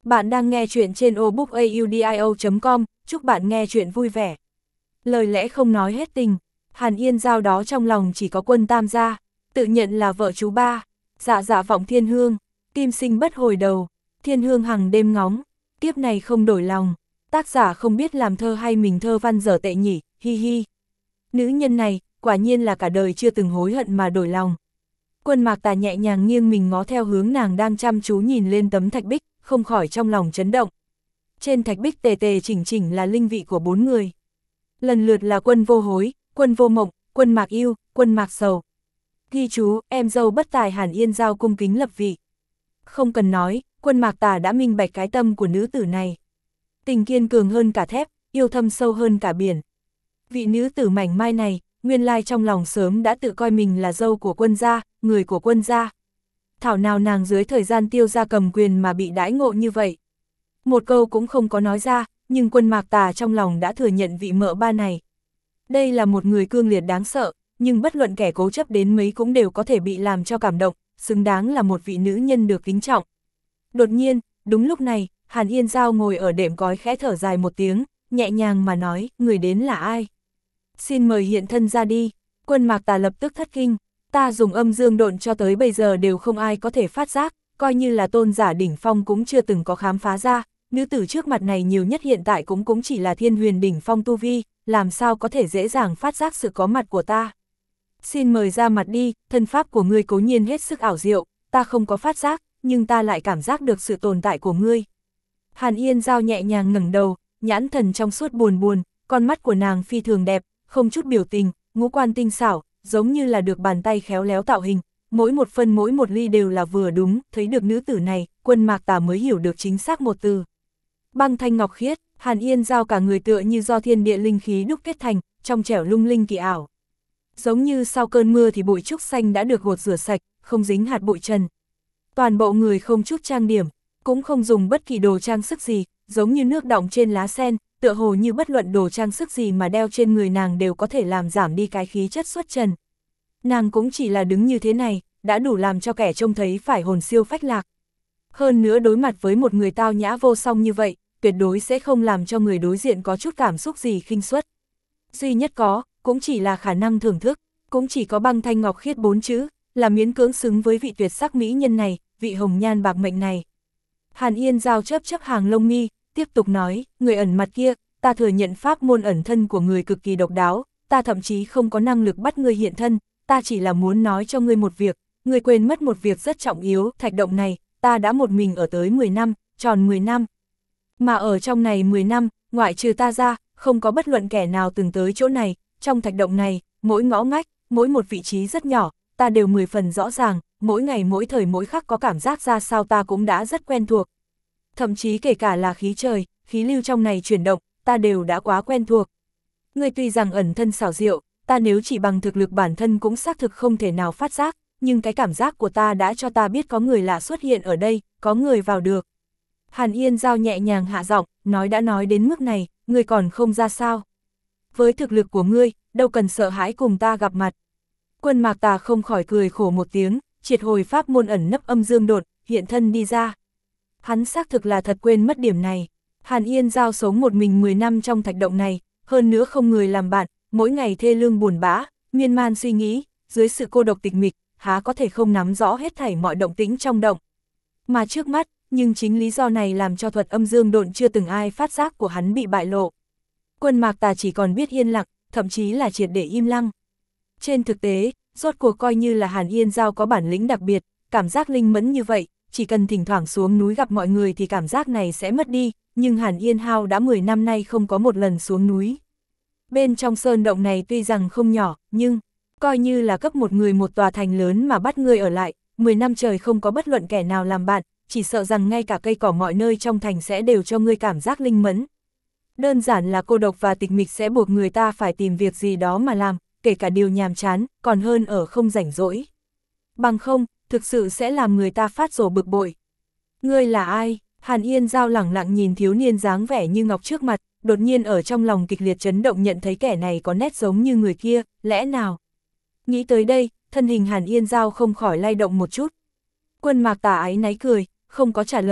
Bạn đang nghe chuyện trên obookaudio.com, chúc bạn nghe chuyện vui vẻ. Lời lẽ không nói hết tình, Hàn Yên Giao đó trong lòng chỉ có Quân Tam gia, tự nhận là vợ chú ba, dạ dạ vọng thiên hương, kim sinh bất hồi đầu, thiên hương hằng đêm ngóng, kiếp này không đổi lòng, tác giả không biết làm thơ hay mình thơ văn dở tệ nhỉ, hi hi. Nữ nhân này, quả nhiên là cả đời chưa từng hối hận mà đổi lòng. Quân Mạc Tà nhẹ nhàng nghiêng mình ngó theo hướng nàng đang chăm chú nhìn lên tấm thạch bích, không khỏi trong lòng chấn động. Trên thạch bích tề tề chỉnh chỉnh là linh vị của 4 người. Lần lượt là Quân Vô Hối, Quân Vô Mộng, Quân Mạc Yêu, Quân Mạc Sầu. Ghi chú, em dâu bất tài Hàn Yên Giao cung kính lập vị. Không cần nói, Quân Mạc Tà đã minh bạch cái tâm của nữ tử này. Tình kiên cường hơn cả thép, yêu thâm sâu hơn cả biển. Vị nữ tử mảnh mai này, nguyên lai trong lòng sớm đã tự coi mình là dâu của Quân gia, người của Quân gia. Thảo nào nàng dưới thời gian Tiêu gia cầm quyền mà bị đãi ngộ như vậy. Một câu cũng không có nói ra, nhưng Quân Mạc Tà trong lòng đã thừa nhận vị mợ ba này. Đây là một người cương liệt đáng sợ, nhưng bất luận kẻ cố chấp đến mấy cũng đều có thể bị làm cho cảm động, xứng đáng là một vị nữ nhân được kính trọng. Đột nhiên, đúng lúc này, Hàn Yên Giao ngồi ở đệm cói khẽ thở dài một tiếng, nhẹ nhàng mà nói, người đến là ai? Xin mời hiện thân ra đi. Quân Mạc Tà lập tức thất kinh, ta dùng âm dương độn cho tới bây giờ đều không ai có thể phát giác, coi như là tôn giả đỉnh phong cũng chưa từng có khám phá ra, nữ tử trước mặt này nhiều nhất hiện tại cũng chỉ là thiên huyền đỉnh phong tu vi, làm sao có thể dễ dàng phát giác sự có mặt của ta. Xin mời ra mặt đi, thân pháp của ngươi cố nhiên hết sức ảo diệu, ta không có phát giác, nhưng ta lại cảm giác được sự tồn tại của ngươi. Hàn Yên Giao nhẹ nhàng ngẩng đầu, nhãn thần trong suốt buồn buồn, con mắt của nàng phi thường đẹp, không chút biểu tình, ngũ quan tinh xảo, giống như là được bàn tay khéo léo tạo hình, mỗi một phân mỗi một ly đều là vừa đúng, thấy được nữ tử này, Quân Mạc Tà mới hiểu được chính xác một từ. Băng thanh ngọc khiết, Hàn Yên Giao cả người tựa như do thiên địa linh khí đúc kết thành, trong trẻo lung linh kỳ ảo. Giống như sau cơn mưa thì bụi trúc xanh đã được gột rửa sạch, không dính hạt bụi trần. Toàn bộ người không chút trang điểm, cũng không dùng bất kỳ đồ trang sức gì, giống như nước đọng trên lá sen, tựa hồ như bất luận đồ trang sức gì mà đeo trên người nàng đều có thể làm giảm đi cái khí chất xuất trần. Nàng cũng chỉ là đứng như thế này, đã đủ làm cho kẻ trông thấy phải hồn siêu phách lạc. Hơn nữa đối mặt với một người tao nhã vô song như vậy, tuyệt đối sẽ không làm cho người đối diện có chút cảm xúc gì khinh suất. Duy nhất có, cũng chỉ là khả năng thưởng thức, cũng chỉ có băng thanh ngọc khiết 4 chữ, là miễn cưỡng xứng với vị tuyệt sắc mỹ nhân này, vị hồng nhan bạc mệnh này. Hàn Yên Giao chớp chớp hàng lông mi, tiếp tục nói, người ẩn mặt kia, ta thừa nhận pháp môn ẩn thân của người cực kỳ độc đáo, ta thậm chí không có năng lực bắt ngươi hiện thân, ta chỉ là muốn nói cho ngươi một việc, ngươi quên mất một việc rất trọng yếu, thạch động này, ta đã một mình ở tới 10 năm, tròn 10 năm. Mà ở trong này 10 năm, ngoại trừ ta ra, không có bất luận kẻ nào từng tới chỗ này, trong thạch động này, mỗi ngõ ngách, mỗi một vị trí rất nhỏ, ta đều 10 phần rõ ràng, mỗi ngày mỗi thời mỗi khắc có cảm giác ra sao ta cũng đã rất quen thuộc. Thậm chí kể cả là khí trời, khí lưu trong này chuyển động, ta đều đã quá quen thuộc. Ngươi tuy rằng ẩn thân xảo diệu, ta nếu chỉ bằng thực lực bản thân cũng xác thực không thể nào phát giác, nhưng cái cảm giác của ta đã cho ta biết có người lạ xuất hiện ở đây, có người vào được. Hàn Yên Giao nhẹ nhàng hạ giọng, nói đã nói đến mức này, ngươi còn không ra sao. Với thực lực của ngươi, đâu cần sợ hãi cùng ta gặp mặt. Quân Mạc Tà không khỏi cười khổ một tiếng, triệt hồi pháp môn ẩn nấp âm dương đột, hiện thân đi ra. Hắn xác thực là thật quên mất điểm này. Hàn Yên Giao sống một mình 10 năm trong thạch động này, hơn nữa không người làm bạn, mỗi ngày thê lương buồn bã, miên man suy nghĩ, dưới sự cô độc tịch mịch, há có thể không nắm rõ hết thảy mọi động tĩnh trong động. Mà trước mắt, nhưng chính lý do này làm cho thuật âm dương độn chưa từng ai phát giác của hắn bị bại lộ. Quân Mạc Tà chỉ còn biết yên lặng, thậm chí là triệt để im lặng. Trên thực tế, rốt cuộc coi như là Hàn Yên Giao có bản lĩnh đặc biệt, cảm giác linh mẫn như vậy, chỉ cần thỉnh thoảng xuống núi gặp mọi người thì cảm giác này sẽ mất đi, nhưng Hàn Yên Hao đã 10 năm nay không có một lần xuống núi. Bên trong sơn động này tuy rằng không nhỏ, nhưng coi như là cấp một người một tòa thành lớn mà bắt người ở lại, 10 năm trời không có bất luận kẻ nào làm bạn, chỉ sợ rằng ngay cả cây cỏ mọi nơi trong thành sẽ đều cho ngươi cảm giác linh mẫn. Đơn giản là cô độc và tịch mịch sẽ buộc người ta phải tìm việc gì đó mà làm, kể cả điều nhàm chán, còn hơn ở không rảnh rỗi. Bằng không, thực sự sẽ làm người ta phát rồ bực bội. Ngươi là ai? Hàn Yên Giao lẳng lặng nhìn thiếu niên dáng vẻ như ngọc trước mặt, đột nhiên ở trong lòng kịch liệt chấn động nhận thấy kẻ này có nét giống như người kia, lẽ nào? Nghĩ tới đây, thân hình Hàn Yên Giao không khỏi lay động một chút. Quân Mạc Tà áy náy cười, không có trả lời,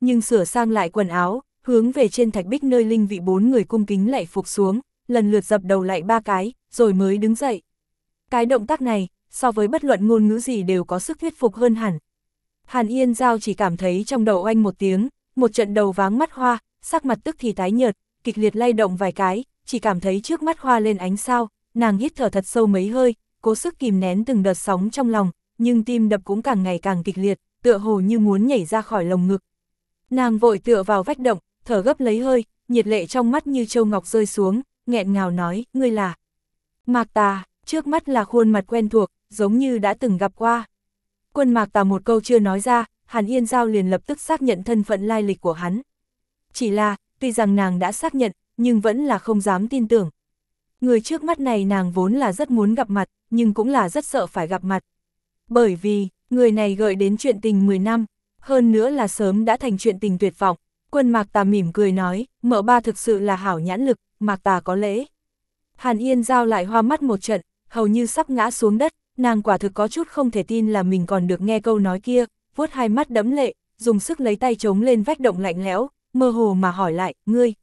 nhưng sửa sang lại quần áo, hướng về trên thạch bích nơi linh vị 4 người cung kính lạy phục xuống, lần lượt dập đầu lạy 3 cái, rồi mới đứng dậy. Cái động tác này, so với bất luận ngôn ngữ gì đều có sức thuyết phục hơn hẳn. Hàn Yên Giao chỉ cảm thấy trong đầu oanh một tiếng, một trận đầu váng mắt hoa, sắc mặt tức thì tái nhợt, kịch liệt lay động vài cái, chỉ cảm thấy trước mắt hoa lên ánh sao, nàng hít thở thật sâu mấy hơi, cố sức kìm nén từng đợt sóng trong lòng, nhưng tim đập cũng càng ngày càng kịch liệt, tựa hồ như muốn nhảy ra khỏi lồng ngực. Nàng vội tựa vào vách động, thở gấp lấy hơi, nhiệt lệ trong mắt như châu ngọc rơi xuống, nghẹn ngào nói, ngươi là Mạc Tà. Trước mắt là khuôn mặt quen thuộc, giống như đã từng gặp qua. Quân Mạc Tà một câu chưa nói ra, Hàn Yên Giao liền lập tức xác nhận thân phận lai lịch của hắn. Chỉ là, tuy rằng nàng đã xác nhận, nhưng vẫn là không dám tin tưởng. Người trước mắt này nàng vốn là rất muốn gặp mặt, nhưng cũng là rất sợ phải gặp mặt. Bởi vì, người này gợi đến chuyện tình 10 năm, hơn nữa là sớm đã thành chuyện tình tuyệt vọng. Quân Mạc Tà mỉm cười nói, mợ ba thực sự là hảo nhãn lực, Mạc Tà có lễ. Hàn Yên Giao lại hoa mắt một trận, hầu như sắp ngã xuống đất, nàng quả thực có chút không thể tin là mình còn được nghe câu nói kia, vuốt hai mắt đẫm lệ, dùng sức lấy tay chống lên vách động lạnh lẽo, mơ hồ mà hỏi lại,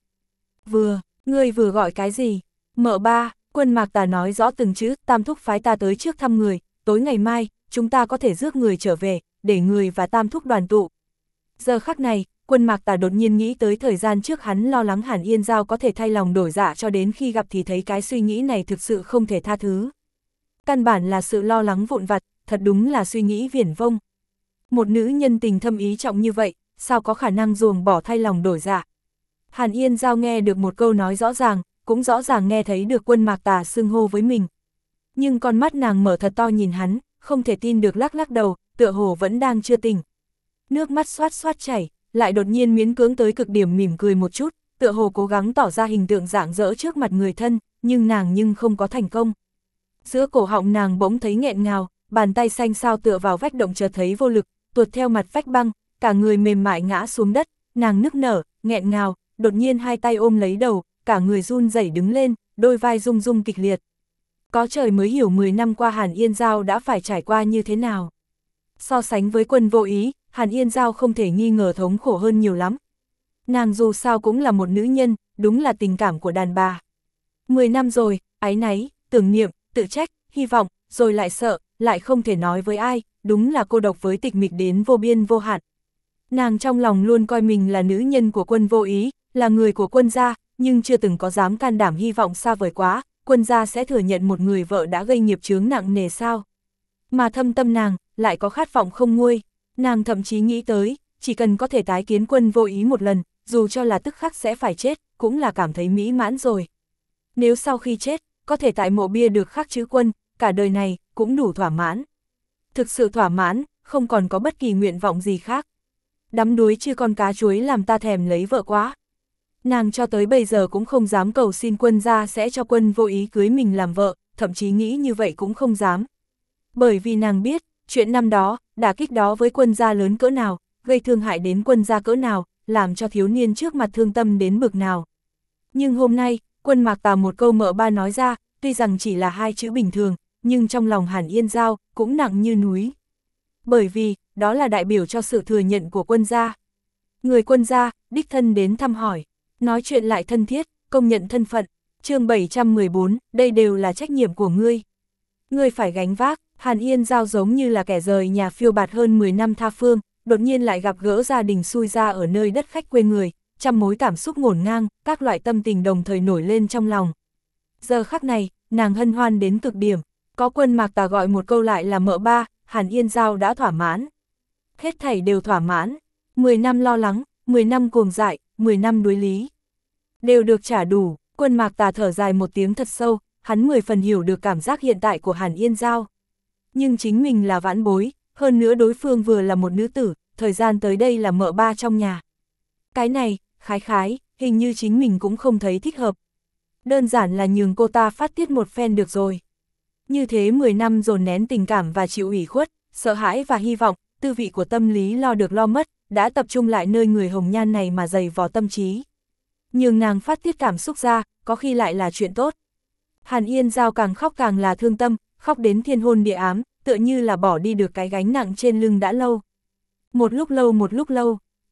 ngươi vừa gọi cái gì? Mợ ba, Quân Mạc Tà nói rõ từng chữ, Tam Thúc phái ta tới trước thăm người, tối ngày mai, chúng ta có thể rước người trở về, để người và Tam Thúc đoàn tụ. Giờ khắc này, Quân Mạc Tà đột nhiên nghĩ tới thời gian trước hắn lo lắng Hàn Yên Giao có thể thay lòng đổi dạ cho đến khi gặp thì thấy cái suy nghĩ này thực sự không thể tha thứ. Căn bản là sự lo lắng vụn vặt, thật đúng là suy nghĩ viển vông. Một nữ nhân tình thâm ý trọng như vậy, sao có khả năng ruồng bỏ thay lòng đổi dạ. Hàn Yên Giao nghe được một câu nói rõ ràng, cũng rõ ràng nghe thấy được Quân Mạc Tà xưng hô với mình. Nhưng con mắt nàng mở thật to nhìn hắn, không thể tin được lắc lắc đầu, tựa hồ vẫn đang chưa tỉnh. Nước mắt xoát xoát chảy, lại đột nhiên miễn cưỡng tới cực điểm mỉm cười một chút, tựa hồ cố gắng tỏ ra hình tượng rạng rỡ trước mặt người thân, nhưng không có thành công. Giữa cổ họng nàng bỗng thấy nghẹn ngào, bàn tay xanh xao tựa vào vách động chợt thấy vô lực, tuột theo mặt vách băng, cả người mềm mại ngã xuống đất, nàng nức nở, nghẹn ngào, đột nhiên hai tay ôm lấy đầu, cả người run rẩy đứng lên, đôi vai rung rung kịch liệt. Có trời mới hiểu 10 năm qua Hàn Yên Giao đã phải trải qua như thế nào. So sánh với Quân Vô Ý, Hàn Yên Giao không thể nghi ngờ thống khổ hơn nhiều lắm. Nàng dù sao cũng là một nữ nhân, đúng là tình cảm của đàn bà. 10 năm rồi, áy náy, tưởng niệm, tự trách, hy vọng, rồi lại sợ, lại không thể nói với ai, đúng là cô độc với tịch mịch đến vô biên vô hạn. Nàng trong lòng luôn coi mình là nữ nhân của Quân Vô Ý, là người của Quân gia, nhưng chưa từng có dám can đảm hy vọng xa vời quá, Quân gia sẽ thừa nhận một người vợ đã gây nghiệp chướng nặng nề sao. Mà thâm tâm nàng, lại có khát vọng không nguôi, nàng thậm chí nghĩ tới, chỉ cần có thể tái kiến Quân Vô Ý một lần, dù cho là tức khắc sẽ phải chết, cũng là cảm thấy mỹ mãn rồi. Nếu sau khi chết, có thể tại mộ bia được khắc chữ Quân, cả đời này, cũng đủ thỏa mãn. Thực sự thỏa mãn, không còn có bất kỳ nguyện vọng gì khác. Đắm đuối chưa con cá chuối làm ta thèm lấy vợ quá. Nàng cho tới bây giờ cũng không dám cầu xin Quân gia sẽ cho Quân Vô Ý cưới mình làm vợ, thậm chí nghĩ như vậy cũng không dám. Bởi vì nàng biết, chuyện năm đó, đả kích đó với Quân gia lớn cỡ nào, gây thương hại đến Quân gia cỡ nào, làm cho thiếu niên trước mặt thương tâm đến bực nào. Nhưng hôm nay, Quân Mạc Tà một câu mợ ba nói ra, tuy rằng chỉ là 2 chữ bình thường, nhưng trong lòng Hàn Yên Giao cũng nặng như núi. Bởi vì, đó là đại biểu cho sự thừa nhận của Quân gia. Người Quân gia, đích thân đến thăm hỏi, nói chuyện lại thân thiết, công nhận thân phận. Chương 714, đây đều là trách nhiệm của ngươi. Ngươi phải gánh vác. Hàn Yên Giao giống như là kẻ rời nhà phiêu bạt hơn 10 năm tha phương, đột nhiên lại gặp gỡ gia đình xui ra ở nơi đất khách quê người, trăm mối cảm xúc ngổn ngang, các loại tâm tình đồng thời nổi lên trong lòng. Giờ khắc này, nàng hân hoan đến cực điểm, có Quân Mạc Tà gọi một câu lại là mợ ba, Hàn Yên Giao đã thỏa mãn. Hết thảy đều thỏa mãn, 10 năm lo lắng, 10 năm cuồng dại, 10 năm đuối lý. Đều được trả đủ. Quân Mạc Tà thở dài một tiếng thật sâu, hắn 10 phần hiểu được cảm giác hiện tại của Hàn Yên Giao. Nhưng chính mình là vãn bối, hơn nữa đối phương vừa là một nữ tử, thời gian tới đây là mợ ba trong nhà. Cái này, khái, hình như chính mình cũng không thấy thích hợp. Đơn giản là nhường cô ta phát tiết một phen được rồi. Như thế 10 năm dồn nén tình cảm và chịu ủy khuất, sợ hãi và hy vọng, tư vị của tâm lý lo được lo mất, đã tập trung lại nơi người hồng nhan này mà dày vò tâm trí. Nhường nàng phát tiết cảm xúc ra, có khi lại là chuyện tốt. Hàn Yên Giao càng khóc càng là thương tâm, khóc đến thiên hôn địa ám, tựa như là bỏ đi được cái gánh nặng trên lưng đã lâu. Một lúc lâu,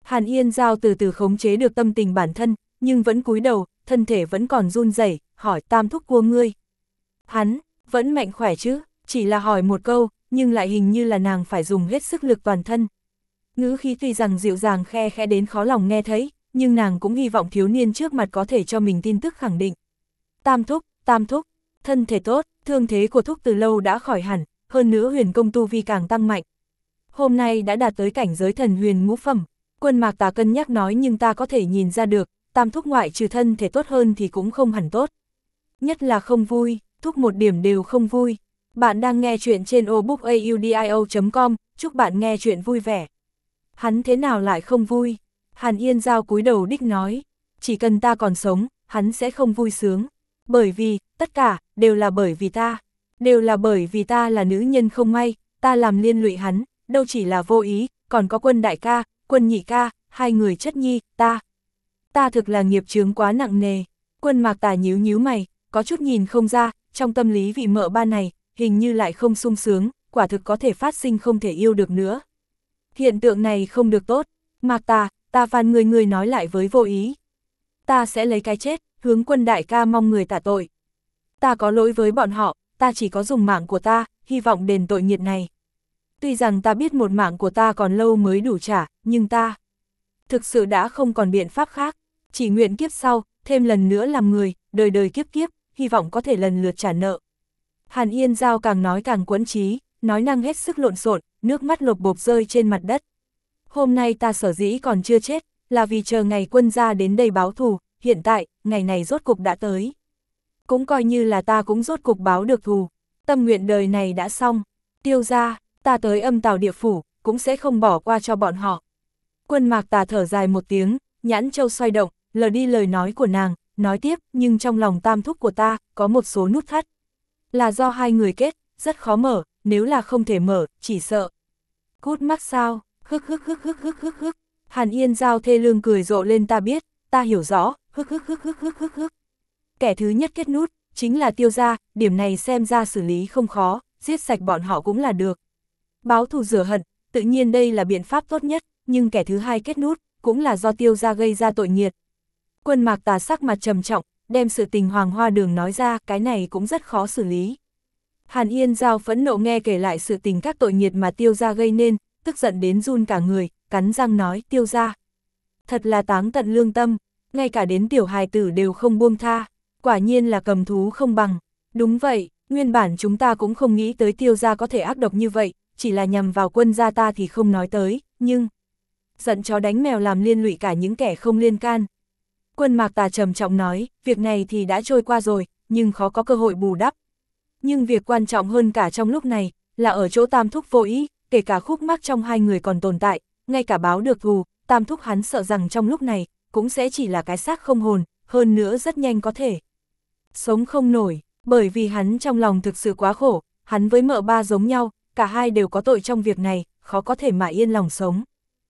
Hàn Yên Giao từ từ khống chế được tâm tình bản thân, nhưng vẫn cúi đầu, thân thể vẫn còn run rẩy, hỏi Tam thúc của ngươi. Hắn, vẫn mạnh khỏe chứ, chỉ là hỏi một câu, nhưng lại hình như là nàng phải dùng hết sức lực toàn thân. Ngữ khí tuy rằng dịu dàng khe khẽ đến khó lòng nghe thấy, nhưng nàng cũng hy vọng thiếu niên trước mặt có thể cho mình tin tức khẳng định. Tam thúc, thân thể tốt, thương thế của thúc từ lâu đã khỏi hẳn, hơn nữa huyền công tu vi càng tăng mạnh. Hôm nay đã đạt tới cảnh giới thần huyền ngũ phẩm. Quân Mạc Tà cân nhắc nói, nhưng ta có thể nhìn ra được, Tam thúc ngoại trừ thân thể tốt hơn thì cũng không hẳn tốt. Nhất là không vui, thúc một điểm đều không vui. Bạn đang nghe chuyện trên obookaudio.com, chúc bạn nghe chuyện vui vẻ. Hắn thế nào lại không vui? Hàn Yên Giao cúi đầu đích nói, chỉ cần ta còn sống, hắn sẽ không vui sướng. Bởi vì, tất cả, đều là bởi vì ta. Đều là bởi vì ta là nữ nhân không may, ta làm liên lụy hắn, đâu chỉ là vô ý, còn có Quân đại ca, Quân nhị ca, hai người chất nhi, ta thực là nghiệp chướng quá nặng nề. Quân Mạc Tà nhíu nhíu mày, có chút nhìn không ra, trong tâm lý vị mợ ba này, hình như lại không sung sướng, quả thực có thể phát sinh không thể yêu được nữa. Hiện tượng này không được tốt. Mạc Tà, ta van người nói lại với vô ý. Ta sẽ lấy cái chết, hướng Quân đại ca mong người tạ tội. Ta có lỗi với bọn họ, ta chỉ có dùng mạng của ta, hy vọng đền tội nghiệt này. Tuy rằng ta biết một mạng của ta còn lâu mới đủ trả, nhưng ta thực sự đã không còn biện pháp khác. Chỉ nguyện kiếp sau, thêm lần nữa làm người, đời đời kiếp kiếp, hy vọng có thể lần lượt trả nợ. Hàn Yên Giao càng nói càng quẫn trí, nói năng hết sức lộn xộn, nước mắt lộp bộp rơi trên mặt đất. Hôm nay ta sở dĩ còn chưa chết, là vì chờ ngày Quân gia đến đây báo thù, hiện tại, ngày này rốt cục đã tới. Cũng coi như là ta cũng rốt cục báo được thù, tâm nguyện đời này đã xong. Tiêu gia, ta tới Âm Tào địa phủ, cũng sẽ không bỏ qua cho bọn họ. Quân Mạc Tà thở dài một tiếng, nhãn châu xoay động, lờ đi lời nói của nàng, nói tiếp, nhưng trong lòng Tam thúc của ta, có một số nút thắt. Là do hai người kết, rất khó mở, nếu là không thể mở, chỉ sợ. Cút mắt sao, hức. Hàn Yên Giao thê lương cười rộ lên, ta biết, ta hiểu rõ, hức. Kẻ thứ nhất kết nút, chính là Tiêu gia, điểm này xem ra xử lý không khó, giết sạch bọn họ cũng là được. Báo thù rửa hận, tự nhiên đây là biện pháp tốt nhất, nhưng kẻ thứ hai kết nút, cũng là do Tiêu gia gây ra tội nghiệt. Quân Mạc Tà sắc mặt trầm trọng, đem sự tình Hoàng Hoa Đường nói ra, cái này cũng rất khó xử lý. Hàn Yên Giao phẫn nộ nghe kể lại sự tình các tội nghiệt mà Tiêu gia gây nên, tức giận đến run cả người, cắn răng nói, Tiêu gia thật là táng tận lương tâm, ngay cả đến tiểu hài tử đều không buông tha, quả nhiên là cầm thú không bằng. Đúng vậy, nguyên bản chúng ta cũng không nghĩ tới Tiêu gia có thể ác độc như vậy, chỉ là nhằm vào Quân gia ta thì không nói tới, nhưng giận chó đánh mèo làm liên lụy cả những kẻ không liên can. Quân Mạc Tà trầm trọng nói, việc này thì đã trôi qua rồi, nhưng khó có cơ hội bù đắp. Nhưng việc quan trọng hơn cả trong lúc này, là ở chỗ Tam thúc vô ý, kể cả khúc mắc trong hai người còn tồn tại, ngay cả báo được thù, Tam thúc hắn sợ rằng trong lúc này, cũng sẽ chỉ là cái xác không hồn, hơn nữa rất nhanh có thể sống không nổi, bởi vì hắn trong lòng thực sự quá khổ, hắn với mợ ba giống nhau, cả hai đều có tội trong việc này, khó có thể mà yên lòng sống.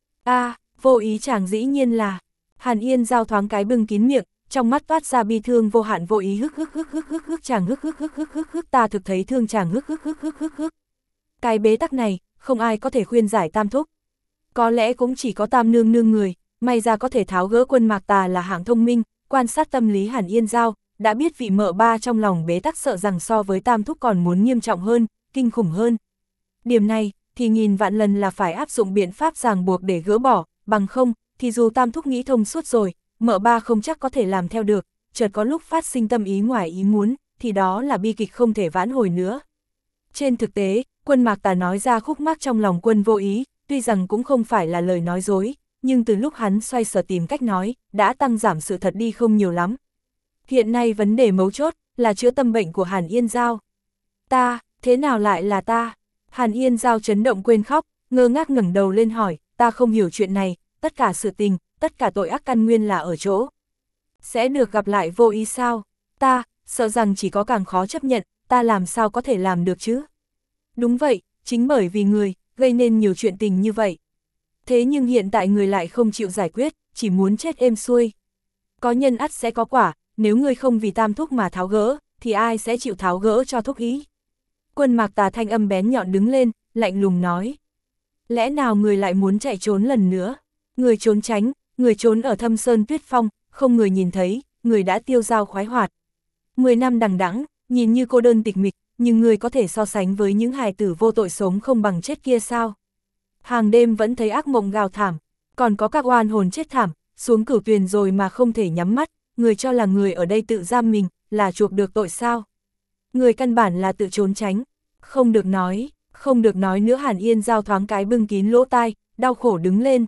Vô ý chàng dĩ nhiên là. Hàn Yên Giao thoáng cái bưng kín miệng, trong mắt toát ra bi thương vô hạn, vô ý hức chàng hức, ta thực thấy thương chàng hức. Cái bế tắc này, không ai có thể khuyên giải Tam thúc. Có lẽ cũng chỉ có Tam nương nương người, may ra có thể tháo gỡ. Quân Mạc Tà là hạng thông minh, quan sát tâm lý Hàn Yên Giao, đã biết vị mợ ba trong lòng bế tắc sợ rằng so với Tam thúc còn muốn nghiêm trọng hơn, kinh khủng hơn. Điểm này, thì nghìn vạn lần là phải áp dụng biện pháp ràng buộc để gỡ bỏ, bằng không, thì dù Tam thúc nghĩ thông suốt rồi, mợ ba không chắc có thể làm theo được, chợt có lúc phát sinh tâm ý ngoài ý muốn, thì đó là bi kịch không thể vãn hồi nữa. Trên thực tế, Quân Mạc Tà nói ra khúc mắc trong lòng Quân vô ý, tuy rằng cũng không phải là lời nói dối, nhưng từ lúc hắn xoay sở tìm cách nói, đã tăng giảm sự thật đi không nhiều lắm. Hiện nay vấn đề mấu chốt, là chữa tâm bệnh của Hàn Yên Giao. Ta, thế nào lại là ta? Hàn Yên Giao chấn động quên khóc, ngơ ngác ngẩng đầu lên hỏi, ta không hiểu chuyện này, tất cả sự tình, tất cả tội ác căn nguyên là ở chỗ sẽ được gặp lại vô ý sao? Ta, sợ rằng chỉ có càng khó chấp nhận, ta làm sao có thể làm được chứ? Đúng vậy, chính bởi vì người, gây nên nhiều chuyện tình như vậy. Thế nhưng hiện tại người lại không chịu giải quyết, chỉ muốn chết êm xuôi. Có nhân ắt sẽ có quả, nếu người không vì Tam thúc mà tháo gỡ, thì ai sẽ chịu tháo gỡ cho thúc ý? Quân Mạc Tà thanh âm bén nhọn đứng lên, lạnh lùng nói. Lẽ nào người lại muốn chạy trốn lần nữa? Người trốn tránh, người trốn ở thâm sơn tuyết phong, không người nhìn thấy, người đã tiêu dao khoái hoạt. 10 năm đằng đẵng, nhìn như cô đơn tịch mịch, nhưng người có thể so sánh với những hài tử vô tội sống không bằng chết kia sao? Hàng đêm vẫn thấy ác mộng gào thảm, còn có các oan hồn chết thảm, xuống cửu tuyền rồi mà không thể nhắm mắt, người cho là người ở đây tự giam mình, là chuộc được tội sao? Người căn bản là tự trốn tránh, không được nói nữa. Hàn Yên Giao thoáng cái bưng kín lỗ tai, đau khổ đứng lên.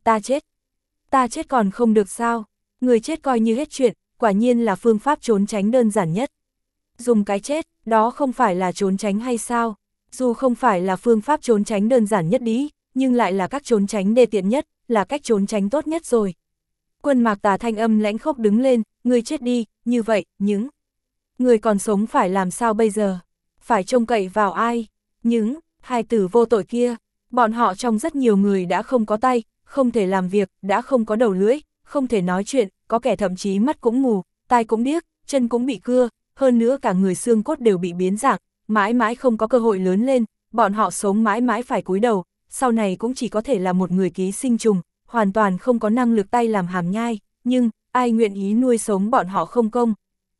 Ta chết còn không được sao? Người chết coi như hết chuyện, quả nhiên là phương pháp trốn tránh đơn giản nhất. Dùng cái chết, đó không phải là trốn tránh hay sao? Dù không phải là phương pháp trốn tránh đơn giản nhất đi, nhưng lại là cách trốn tránh đê tiện nhất, là cách trốn tránh tốt nhất rồi. Quân Mạc Tà thanh âm lãnh khốc đứng lên, người chết đi, như vậy, những người còn sống phải làm sao bây giờ? Phải trông cậy vào ai? Những hài tử vô tội kia, bọn họ trong rất nhiều người đã không có tay, không thể làm việc, đã không có đầu lưỡi, không thể nói chuyện, có kẻ thậm chí mắt cũng mù, tai cũng điếc, chân cũng bị cưa, hơn nữa cả người xương cốt đều bị biến dạng, mãi mãi không có cơ hội lớn lên, bọn họ sống mãi mãi phải cúi đầu, sau này cũng chỉ có thể là một người ký sinh trùng, hoàn toàn không có năng lực tay làm hàm nhai, nhưng ai nguyện ý nuôi sống bọn họ không công.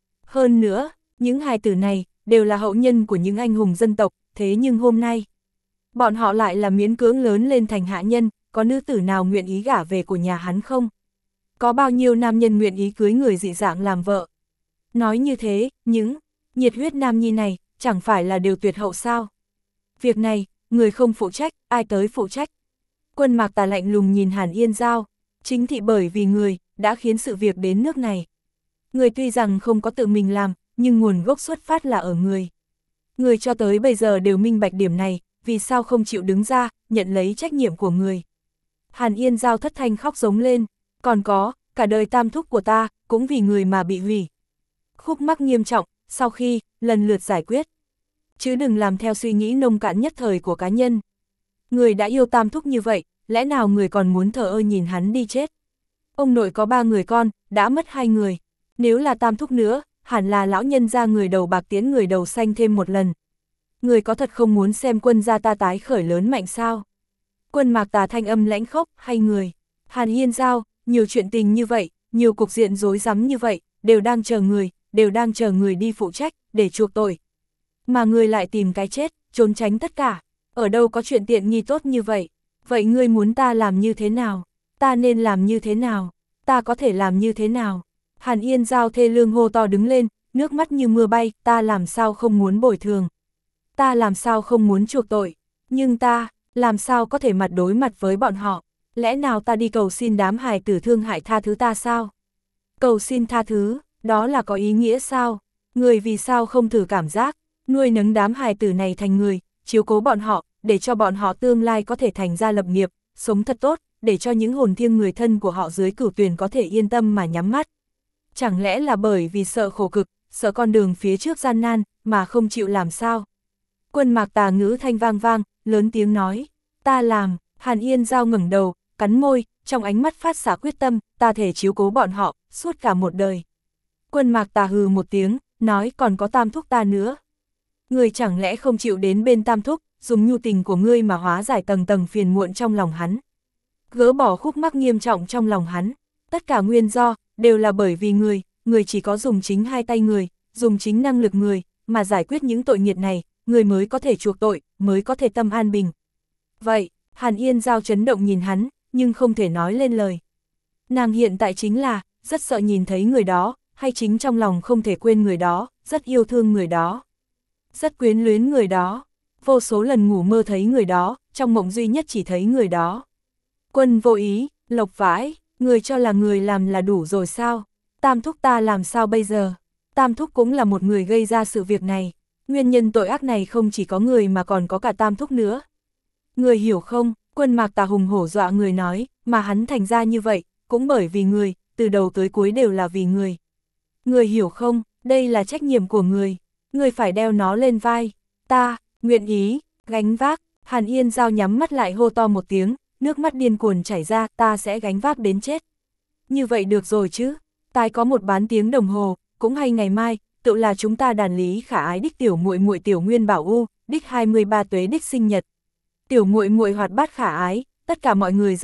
Hơn nữa, những hài tử này đều là hậu nhân của những anh hùng dân tộc, thế nhưng hôm nay, bọn họ lại là miễn cưỡng lớn lên thành hạ nhân, có nữ tử nào nguyện ý gả về của nhà hắn không? Có bao nhiêu nam nhân nguyện ý cưới người dị dạng làm vợ? Nói như thế, những nhiệt huyết nam nhi này, chẳng phải là đều tuyệt hậu sao? Việc này, người không phụ trách, ai tới phụ trách? Quân Mạc Tà lạnh lùng nhìn Hàn Yên Giao, chính thị bởi vì người, đã khiến sự việc đến nước này. Người tuy rằng không có tự mình làm, nhưng nguồn gốc xuất phát là ở người. Người cho tới bây giờ đều minh bạch điểm này, vì sao không chịu đứng ra, nhận lấy trách nhiệm của người. Hàn Yên Giao thất thanh khóc giống lên, còn có, cả đời tam thúc của ta, cũng vì người mà bị hủy. Khúc mắc nghiêm trọng, sau khi, lần lượt giải quyết. Chứ đừng làm theo suy nghĩ nông cạn nhất thời của cá nhân. Người đã yêu tam thúc như vậy, lẽ nào người còn muốn thờ ơ nhìn hắn đi chết? Ông nội có 3 người con, đã mất 2 người. Nếu là tam thúc nữa, hẳn là lão nhân ra người đầu bạc tiến người đầu xanh thêm một lần. Người có thật không muốn xem quân gia ta tái khởi lớn mạnh sao? Quân Mạc Tà thanh âm lãnh khốc, hay người? Hàn Yên Giao, nhiều chuyện tình như vậy, nhiều cục diện rối rắm như vậy, đều đang chờ người đi phụ trách, để chuộc tội. Mà người lại tìm cái chết, trốn tránh tất cả. Ở đâu có chuyện tiện nghi tốt như vậy? Vậy ngươi muốn ta làm như thế nào? Ta nên làm như thế nào? Ta có thể làm như thế nào? Hàn Yên Giao thê lương hô to đứng lên, nước mắt như mưa bay, ta làm sao không muốn bồi thường? Ta làm sao không muốn chuộc tội? Nhưng ta, làm sao có thể mặt đối mặt với bọn họ? Lẽ nào ta đi cầu xin đám hài tử thương hại tha thứ ta sao? Cầu xin tha thứ, đó là có ý nghĩa sao? Người vì sao không thử cảm giác, nuôi nấng đám hài tử này thành người, chiếu cố bọn họ, để cho bọn họ tương lai có thể thành ra lập nghiệp, sống thật tốt, để cho những hồn thiêng người thân của họ dưới cửu tuyền có thể yên tâm mà nhắm mắt. Chẳng lẽ là bởi vì sợ khổ cực, sợ con đường phía trước gian nan, mà không chịu làm sao? Quân Mạc Tà ngữ thanh vang vang, lớn tiếng nói, ta làm. Hàn Yên Giao ngẩng đầu, cắn môi, trong ánh mắt phát xạ quyết tâm, ta thể chiếu cố bọn họ, suốt cả một đời. Quân Mạc Tà hừ một tiếng, nói còn có tam thúc ta nữa. Người chẳng lẽ không chịu đến bên tam thúc, dùng nhu tình của ngươi mà hóa giải tầng tầng phiền muộn trong lòng hắn. Gỡ bỏ khúc mắc nghiêm trọng trong lòng hắn. Tất cả nguyên do, đều là bởi vì người chỉ có dùng chính hai tay người, dùng chính năng lực người, mà giải quyết những tội nghiệt này, người mới có thể chuộc tội, mới có thể tâm an bình. Vậy, Hàn Yên Giao chấn động nhìn hắn, nhưng không thể nói lên lời. Nàng hiện tại chính là, rất sợ nhìn thấy người đó, hay chính trong lòng không thể quên người đó, rất yêu thương người đó. Rất quyến luyến người đó, vô số lần ngủ mơ thấy người đó, trong mộng duy nhất chỉ thấy người đó. Quân Vô Ý, Lộc Vãi, người cho là người làm là đủ rồi sao? Tam thúc ta làm sao bây giờ? Tam thúc cũng là một người gây ra sự việc này. Nguyên nhân tội ác này không chỉ có người mà còn có cả tam thúc nữa. Người hiểu không? Quân Mạc Tà hùng hổ dọa người nói, mà hắn thành ra như vậy, cũng bởi vì người, từ đầu tới cuối đều là vì người. Người hiểu không? Đây là trách nhiệm của người. Người phải đeo nó lên vai. Ta, nguyện ý, gánh vác. Hàn Yên Giao nhắm mắt lại hô to một tiếng, nước mắt điên cuồng chảy ra, ta sẽ gánh vác đến chết. Như vậy được rồi chứ. Tai có một bán tiếng đồng hồ, cũng hay ngày mai, tự là chúng ta đàn Lý Khả Ái đích tiểu muội muội Tiểu Nguyên Bảo U, đích 23 tuế đích sinh nhật. Tiểu muội muội hoạt bát khả ái, tất cả mọi người rất thích,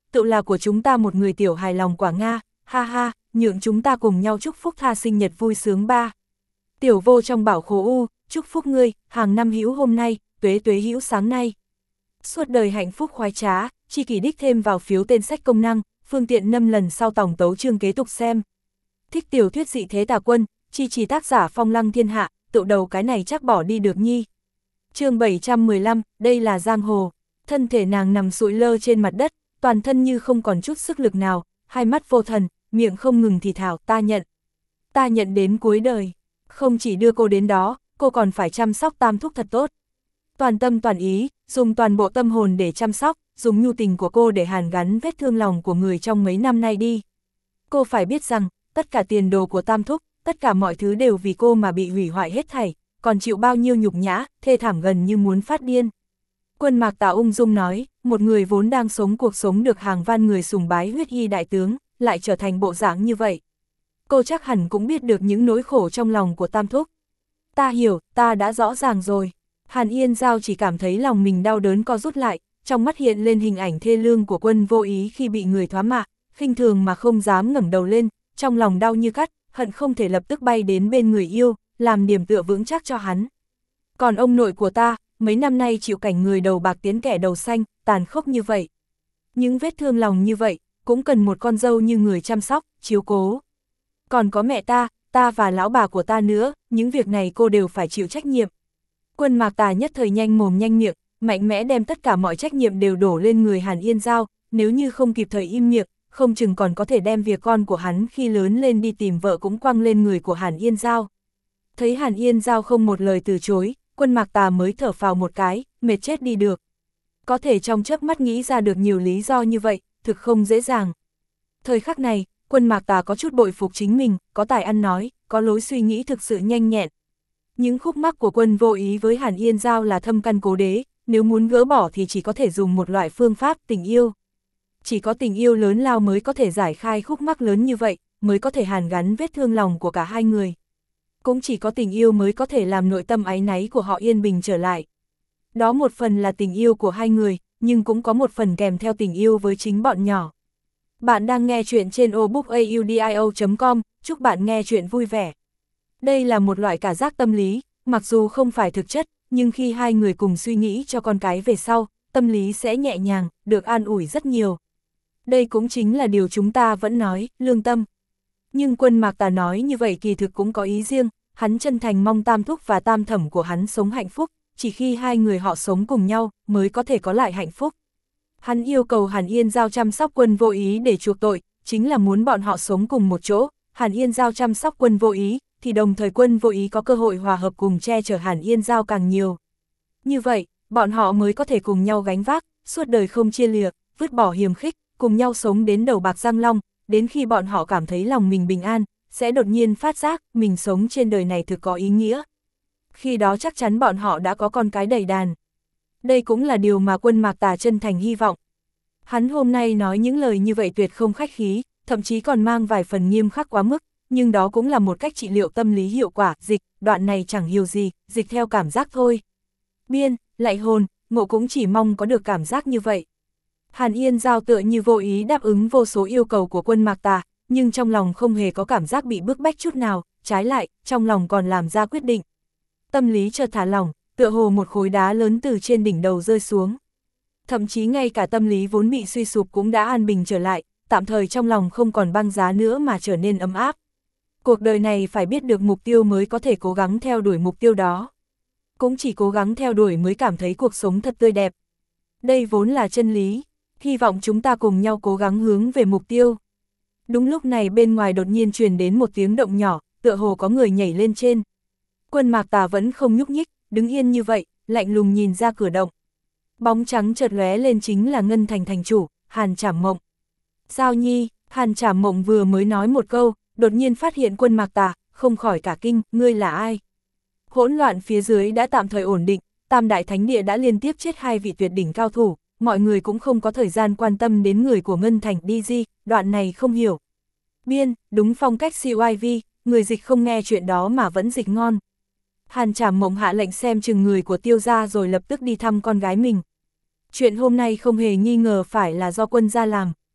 tự là của chúng ta một người tiểu hài lòng quả Nga, ha ha, nhượng chúng ta cùng nhau chúc phúc tha sinh nhật vui sướng ba. Tiểu vô trong bảo khố u, chúc phúc ngươi, hàng năm hữu hôm nay, tuế tuế hữu sáng nay. Suốt đời hạnh phúc khoái trá, chi kỷ đích thêm vào phiếu tên sách công năng, phương tiện 5 lần sau tổng tấu chương kế tục xem. Thích tiểu thuyết dị thế tà quân, chi chỉ tác giả phong lăng thiên hạ, tự đầu cái này chắc bỏ đi được nhi. Chương 715, đây là giang hồ. Thân thể nàng nằm sụi lơ trên mặt đất, toàn thân như không còn chút sức lực nào, hai mắt vô thần, miệng không ngừng thì thào, ta nhận. Ta nhận đến cuối đời. Không chỉ đưa cô đến đó, cô còn phải chăm sóc Tam Thúc thật tốt. Toàn tâm toàn ý, dùng toàn bộ tâm hồn để chăm sóc, dùng nhu tình của cô để hàn gắn vết thương lòng của người trong mấy năm nay đi. Cô phải biết rằng, tất cả tiền đồ của Tam Thúc, tất cả mọi thứ đều vì cô mà bị hủy hoại hết thảy, còn chịu bao nhiêu nhục nhã, thê thảm gần như muốn phát điên. Quân Mạc Tà ung dung nói, một người vốn đang sống cuộc sống được hàng van người sùng bái huyết y đại tướng, lại trở thành bộ dạng như vậy. Cô chắc hẳn cũng biết được những nỗi khổ trong lòng của Tam Thúc. Ta hiểu, ta đã rõ ràng rồi. Hàn Yên Giao chỉ cảm thấy lòng mình đau đớn co rút lại, trong mắt hiện lên hình ảnh thê lương của Quân Vô Ý khi bị người thoá mạ, khinh thường mà không dám ngẩng đầu lên, trong lòng đau như cắt, hận không thể lập tức bay đến bên người yêu, làm điểm tựa vững chắc cho hắn. Còn ông nội của ta, mấy năm nay chịu cảnh người đầu bạc tiến kẻ đầu xanh, tàn khốc như vậy. Những vết thương lòng như vậy, cũng cần một con dâu như người chăm sóc, chiếu cố. Còn có mẹ ta và lão bà của ta nữa, những việc này cô đều phải chịu trách nhiệm. Quân Mạc Tà nhất thời nhanh mồm nhanh miệng, mạnh mẽ đem tất cả mọi trách nhiệm đều đổ lên người Hàn Yên Giao, nếu như không kịp thời im miệng, không chừng còn có thể đem việc con của hắn khi lớn lên đi tìm vợ cũng quăng lên người của Hàn Yên Giao. Thấy Hàn Yên Giao không một lời từ chối, Quân Mạc Tà mới thở phào một cái, mệt chết đi được. Có thể trong chớp mắt nghĩ ra được nhiều lý do như vậy, thực không dễ dàng. Thời khắc này, Quân Mạc Tà có chút bội phục chính mình, có tài ăn nói, có lối suy nghĩ thực sự nhanh nhẹn. Những khúc mắc của Quân Vô Ý với Hàn Yên Giao là thâm căn cố đế, nếu muốn gỡ bỏ thì chỉ có thể dùng một loại phương pháp tình yêu. Chỉ có tình yêu lớn lao mới có thể giải khai khúc mắc lớn như vậy, mới có thể hàn gắn vết thương lòng của cả hai người. Cũng chỉ có tình yêu mới có thể làm nội tâm áy náy của họ yên bình trở lại. Đó một phần là tình yêu của hai người, nhưng cũng có một phần kèm theo tình yêu với chính bọn nhỏ. Bạn đang nghe chuyện trên obookaudio.com, chúc bạn nghe chuyện vui vẻ. Đây là một loại cảm giác tâm lý, mặc dù không phải thực chất, nhưng khi hai người cùng suy nghĩ cho con cái về sau, tâm lý sẽ nhẹ nhàng, được an ủi rất nhiều. Đây cũng chính là điều chúng ta vẫn nói, lương tâm. Nhưng Quân Mạc Tà nói như vậy kỳ thực cũng có ý riêng, hắn chân thành mong Tam Thúc và Tam Thẩm của hắn sống hạnh phúc, chỉ khi hai người họ sống cùng nhau mới có thể có lại hạnh phúc. Hắn yêu cầu Hàn Yên Giao chăm sóc Quân Vô Ý để chuộc tội, chính là muốn bọn họ sống cùng một chỗ, Hàn Yên Giao chăm sóc Quân Vô Ý, thì đồng thời Quân Vô Ý có cơ hội hòa hợp cùng che chở Hàn Yên Giao càng nhiều. Như vậy, bọn họ mới có thể cùng nhau gánh vác, suốt đời không chia lìa, vứt bỏ hiềm khích, cùng nhau sống đến đầu bạc răng long, đến khi bọn họ cảm thấy lòng mình bình an, sẽ đột nhiên phát giác mình sống trên đời này thực có ý nghĩa. Khi đó chắc chắn bọn họ đã có con cái đầy đàn. Đây cũng là điều mà Quân Mạc Tà chân thành hy vọng. Hắn hôm nay nói những lời như vậy tuyệt không khách khí, thậm chí còn mang vài phần nghiêm khắc quá mức, nhưng đó cũng là một cách trị liệu tâm lý hiệu quả, dịch, đoạn này chẳng hiểu gì, dịch theo cảm giác thôi. Biên, lạy hồn, ngộ cũng chỉ mong có được cảm giác như vậy. Hàn Yên Giao tựa như vô ý đáp ứng vô số yêu cầu của Quân Mạc Tà, nhưng trong lòng không hề có cảm giác bị bức bách chút nào, trái lại, trong lòng còn làm ra quyết định. Tâm lý chợt thả lỏng, tựa hồ một khối đá lớn từ trên đỉnh đầu rơi xuống. Thậm chí ngay cả tâm lý vốn bị suy sụp cũng đã an bình trở lại, tạm thời trong lòng không còn băng giá nữa mà trở nên ấm áp. Cuộc đời này phải biết được mục tiêu mới có thể cố gắng theo đuổi mục tiêu đó. Cũng chỉ cố gắng theo đuổi mới cảm thấy cuộc sống thật tươi đẹp. Đây vốn là chân lý, hy vọng chúng ta cùng nhau cố gắng hướng về mục tiêu. Đúng lúc này bên ngoài đột nhiên truyền đến một tiếng động nhỏ, tựa hồ có người nhảy lên trên. Quân Mạc Tà vẫn không nhúc nhích, đứng yên như vậy, lạnh lùng nhìn ra cửa động. Bóng trắng chợt lóe lên chính là Ngân Thành thành chủ, Hàn Trảm Mộng. Giao Nhi, Hàn Trảm Mộng vừa mới nói một câu, đột nhiên phát hiện Quân Mạc Tà, không khỏi cả kinh, ngươi là ai? Hỗn loạn phía dưới đã tạm thời ổn định, Tam Đại Thánh Địa đã liên tiếp chết hai vị tuyệt đỉnh cao thủ, mọi người cũng không có thời gian quan tâm đến người của Ngân Thành DG, đoạn này không hiểu. Biên, đúng phong cách CYV, người dịch không nghe chuyện đó mà vẫn dịch ngon. Hàn Trảm Mộng hạ lệnh xem chừng người của Tiêu gia rồi lập tức đi thăm con gái mình. Chuyện hôm nay không hề nghi ngờ phải là do Quân gia làm.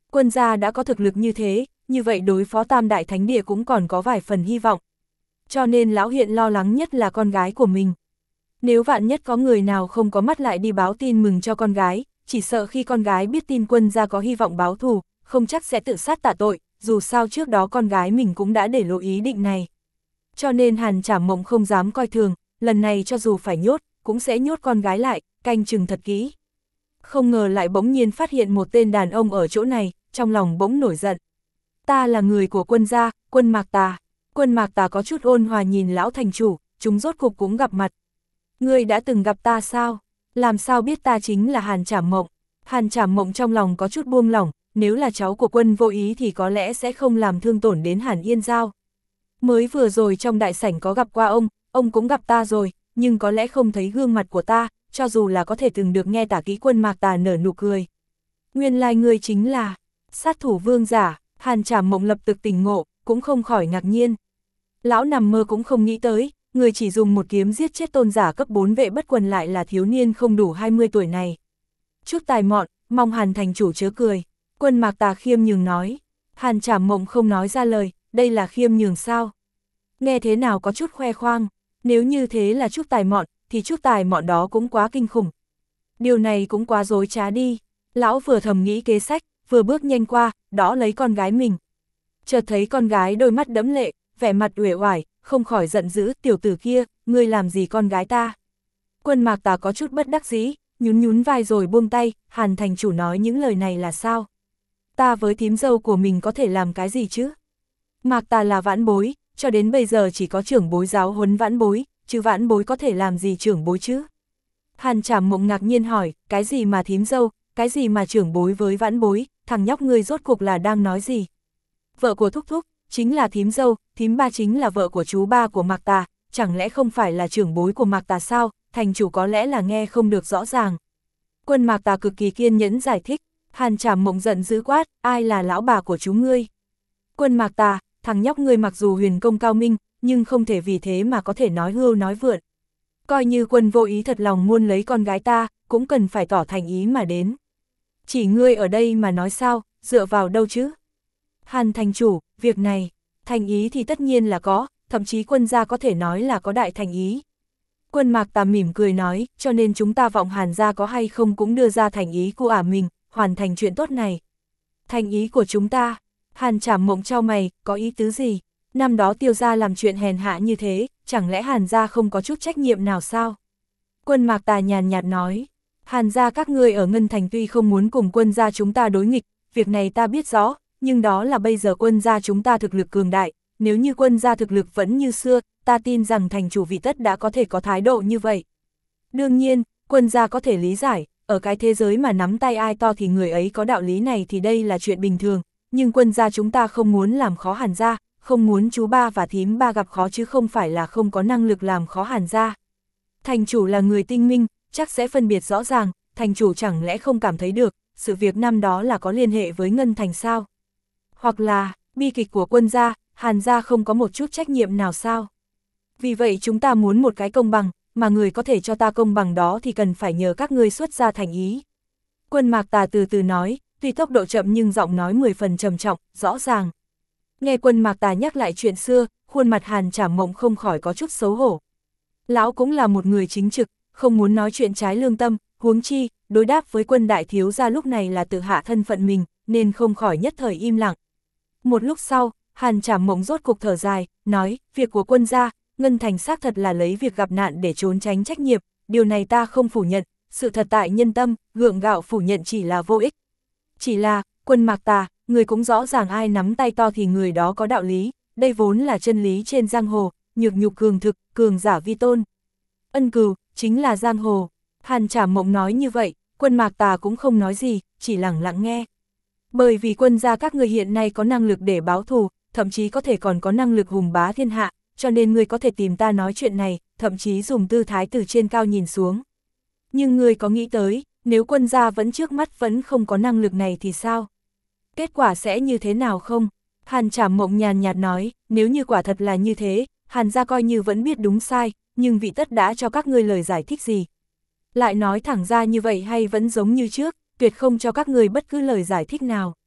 Quân gia đã có thực lực như thế, như vậy đối phó Tam Đại Thánh Địa cũng còn có vài phần hy vọng. Cho nên lão hiện lo lắng nhất là con gái của mình. Nếu vạn nhất có người nào không có mắt lại đi báo tin mừng cho con gái, chỉ sợ khi con gái biết tin quân gia có hy vọng báo thù, không chắc sẽ tự sát tạ tội, dù sao trước đó con gái mình cũng đã để lộ ý định này. Cho nên Hàn Trảm Mộng không dám coi thường, lần này cho dù phải nhốt, cũng sẽ nhốt con gái lại, canh chừng thật kỹ. Không ngờ lại bỗng nhiên phát hiện một tên đàn ông ở chỗ này, trong lòng bỗng nổi giận. Ta là người của quân gia, Quân Mạc Tà. Quân Mạc Tà có chút ôn hòa nhìn lão thành chủ, chúng rốt cục cũng gặp mặt. Ngươi đã từng gặp ta sao? Làm sao biết ta chính là Hàn Trảm Mộng? Hàn Trảm Mộng trong lòng có chút buông lỏng, nếu là cháu của Quân Vô Ý thì có lẽ sẽ không làm thương tổn đến Hàn Yên Giao. Mới vừa rồi trong đại sảnh có gặp qua ông cũng gặp ta rồi, nhưng có lẽ không thấy gương mặt của ta, cho dù là có thể từng được nghe tả kỹ Quân Mạc Tà nở nụ cười. Nguyên lai ngươi chính là sát thủ vương giả. Hàn Trảm Mộng lập tức tỉnh ngộ, cũng không khỏi ngạc nhiên. Lão nằm mơ cũng không nghĩ tới, người chỉ dùng một kiếm giết chết tôn giả cấp 4 vệ bất quần lại là thiếu niên không đủ 20 tuổi này. Chút tài mọn, mong Hàn thành chủ chớ cười. Quân Mạc Tà khiêm nhường nói. Hàn Trảm Mộng không nói ra lời, đây là khiêm nhường sao? Nghe thế nào có chút khoe khoang, nếu như thế là chút tài mọn, thì chút tài mọn đó cũng quá kinh khủng. Điều này cũng quá dối trá đi. Lão vừa thầm nghĩ kế sách, vừa bước nhanh qua, đó lấy con gái mình. Chợt thấy con gái đôi mắt đẫm lệ, vẻ mặt uể oải, không khỏi giận dữ, tiểu tử kia, ngươi làm gì con gái ta? Quân Mạc Tà có chút bất đắc dĩ, nhún nhún vai rồi buông tay, Hàn thành chủ nói những lời này là sao? Ta với thím dâu của mình có thể làm cái gì chứ? Mạc Tà là vãn bối, cho đến bây giờ chỉ có trưởng bối giáo huấn vãn bối, chứ vãn bối có thể làm gì trưởng bối chứ? Hàn Trảm Mộng ngạc nhiên hỏi, cái gì mà thím dâu, cái gì mà trưởng bối với vãn bối, thằng nhóc ngươi rốt cuộc là đang nói gì? Vợ của thúc thúc, chính là thím dâu, thím ba chính là vợ của chú ba của Mạc Tà, chẳng lẽ không phải là trưởng bối của Mạc Tà sao? Thành chủ có lẽ là nghe không được rõ ràng. Quân Mạc Tà cực kỳ kiên nhẫn giải thích. Hàn Trảm Mộng giận dữ quát, ai là lão bà của chú ngươi? Quân Mạc Tà, thằng nhóc ngươi mặc dù huyền công cao minh, nhưng không thể vì thế mà có thể nói hưu nói vượn. Coi như Quân Vô Ý thật lòng muốn lấy con gái ta, cũng cần phải tỏ thành ý mà đến. Chỉ ngươi ở đây mà nói sao, dựa vào đâu chứ? Hàn thành chủ, việc này, thành ý thì tất nhiên là có, thậm chí quân gia có thể nói là có đại thành ý. Quân Mạc Tà mỉm cười nói, cho nên chúng ta vọng Hàn gia có hay không cũng đưa ra thành ý của mình, hoàn thành chuyện tốt này. Thành ý của chúng ta? Hàn Trảm Mộng chau mày, có ý tứ gì? Năm đó Tiêu gia làm chuyện hèn hạ như thế, chẳng lẽ Hàn gia không có chút trách nhiệm nào sao? Quân Mạc Tà nhàn nhạt nói, Hàn gia các ngươi ở Ngân Thành tuy không muốn cùng quân gia chúng ta đối nghịch, việc này ta biết rõ, nhưng đó là bây giờ quân gia chúng ta thực lực cường đại, nếu như quân gia thực lực vẫn như xưa, ta tin rằng thành chủ vị tất đã có thể có thái độ như vậy. Đương nhiên, quân gia có thể lý giải, ở cái thế giới mà nắm tay ai to thì người ấy có đạo lý này thì đây là chuyện bình thường, nhưng quân gia chúng ta không muốn làm khó Hàn gia, không muốn chú ba và thím ba gặp khó chứ không phải là không có năng lực làm khó Hàn gia. Thành chủ là người tinh minh, chắc sẽ phân biệt rõ ràng, thành chủ chẳng lẽ không cảm thấy được, sự việc năm đó là có liên hệ với Ngân Thành sao? Hoặc là, bi kịch của quân gia, Hàn gia không có một chút trách nhiệm nào sao? Vì vậy chúng ta muốn một cái công bằng, mà người có thể cho ta công bằng đó thì cần phải nhờ các ngươi xuất ra thành ý. Quân Mạc Tà từ từ nói, tuy tốc độ chậm nhưng giọng nói 10 phần trầm trọng, rõ ràng. Nghe Quân Mạc Tà nhắc lại chuyện xưa, khuôn mặt Hàn Trảm Mộng không khỏi có chút xấu hổ. Lão cũng là một người chính trực, không muốn nói chuyện trái lương tâm, huống chi, đối đáp với Quân đại thiếu gia lúc này là tự hạ thân phận mình, nên không khỏi nhất thời im lặng. Một lúc sau, Hàn Trảm Mộng rốt cục thở dài, nói, việc của quân gia, Ngân Thành xác thật là lấy việc gặp nạn để trốn tránh trách nhiệm, điều này ta không phủ nhận, sự thật tại nhân tâm, gượng gạo phủ nhận chỉ là vô ích. Chỉ là, Quân Mạc Tà, người cũng rõ ràng ai nắm tay to thì người đó có đạo lý, đây vốn là chân lý trên giang hồ, nhược nhục cường thực, cường giả vi tôn. Ân cừu, chính là giang hồ. Hàn Trảm Mộng nói như vậy, Quân Mạc Tà cũng không nói gì, chỉ lặng lặng nghe. Bởi vì quân gia các người hiện nay có năng lực để báo thù, thậm chí có thể còn có năng lực hùng bá thiên hạ, cho nên ngươi có thể tìm ta nói chuyện này, thậm chí dùng tư thái từ trên cao nhìn xuống. Nhưng ngươi có nghĩ tới, nếu quân gia vẫn trước mắt vẫn không có năng lực này thì sao? Kết quả sẽ như thế nào không? Hàn Trảm Mộng nhàn nhạt nói, nếu như quả thật là như thế, Hàn gia coi như vẫn biết đúng sai, nhưng vị tất đã cho các ngươi lời giải thích gì? Lại nói thẳng ra như vậy hay vẫn giống như trước, tuyệt không cho các ngươi bất cứ lời giải thích nào.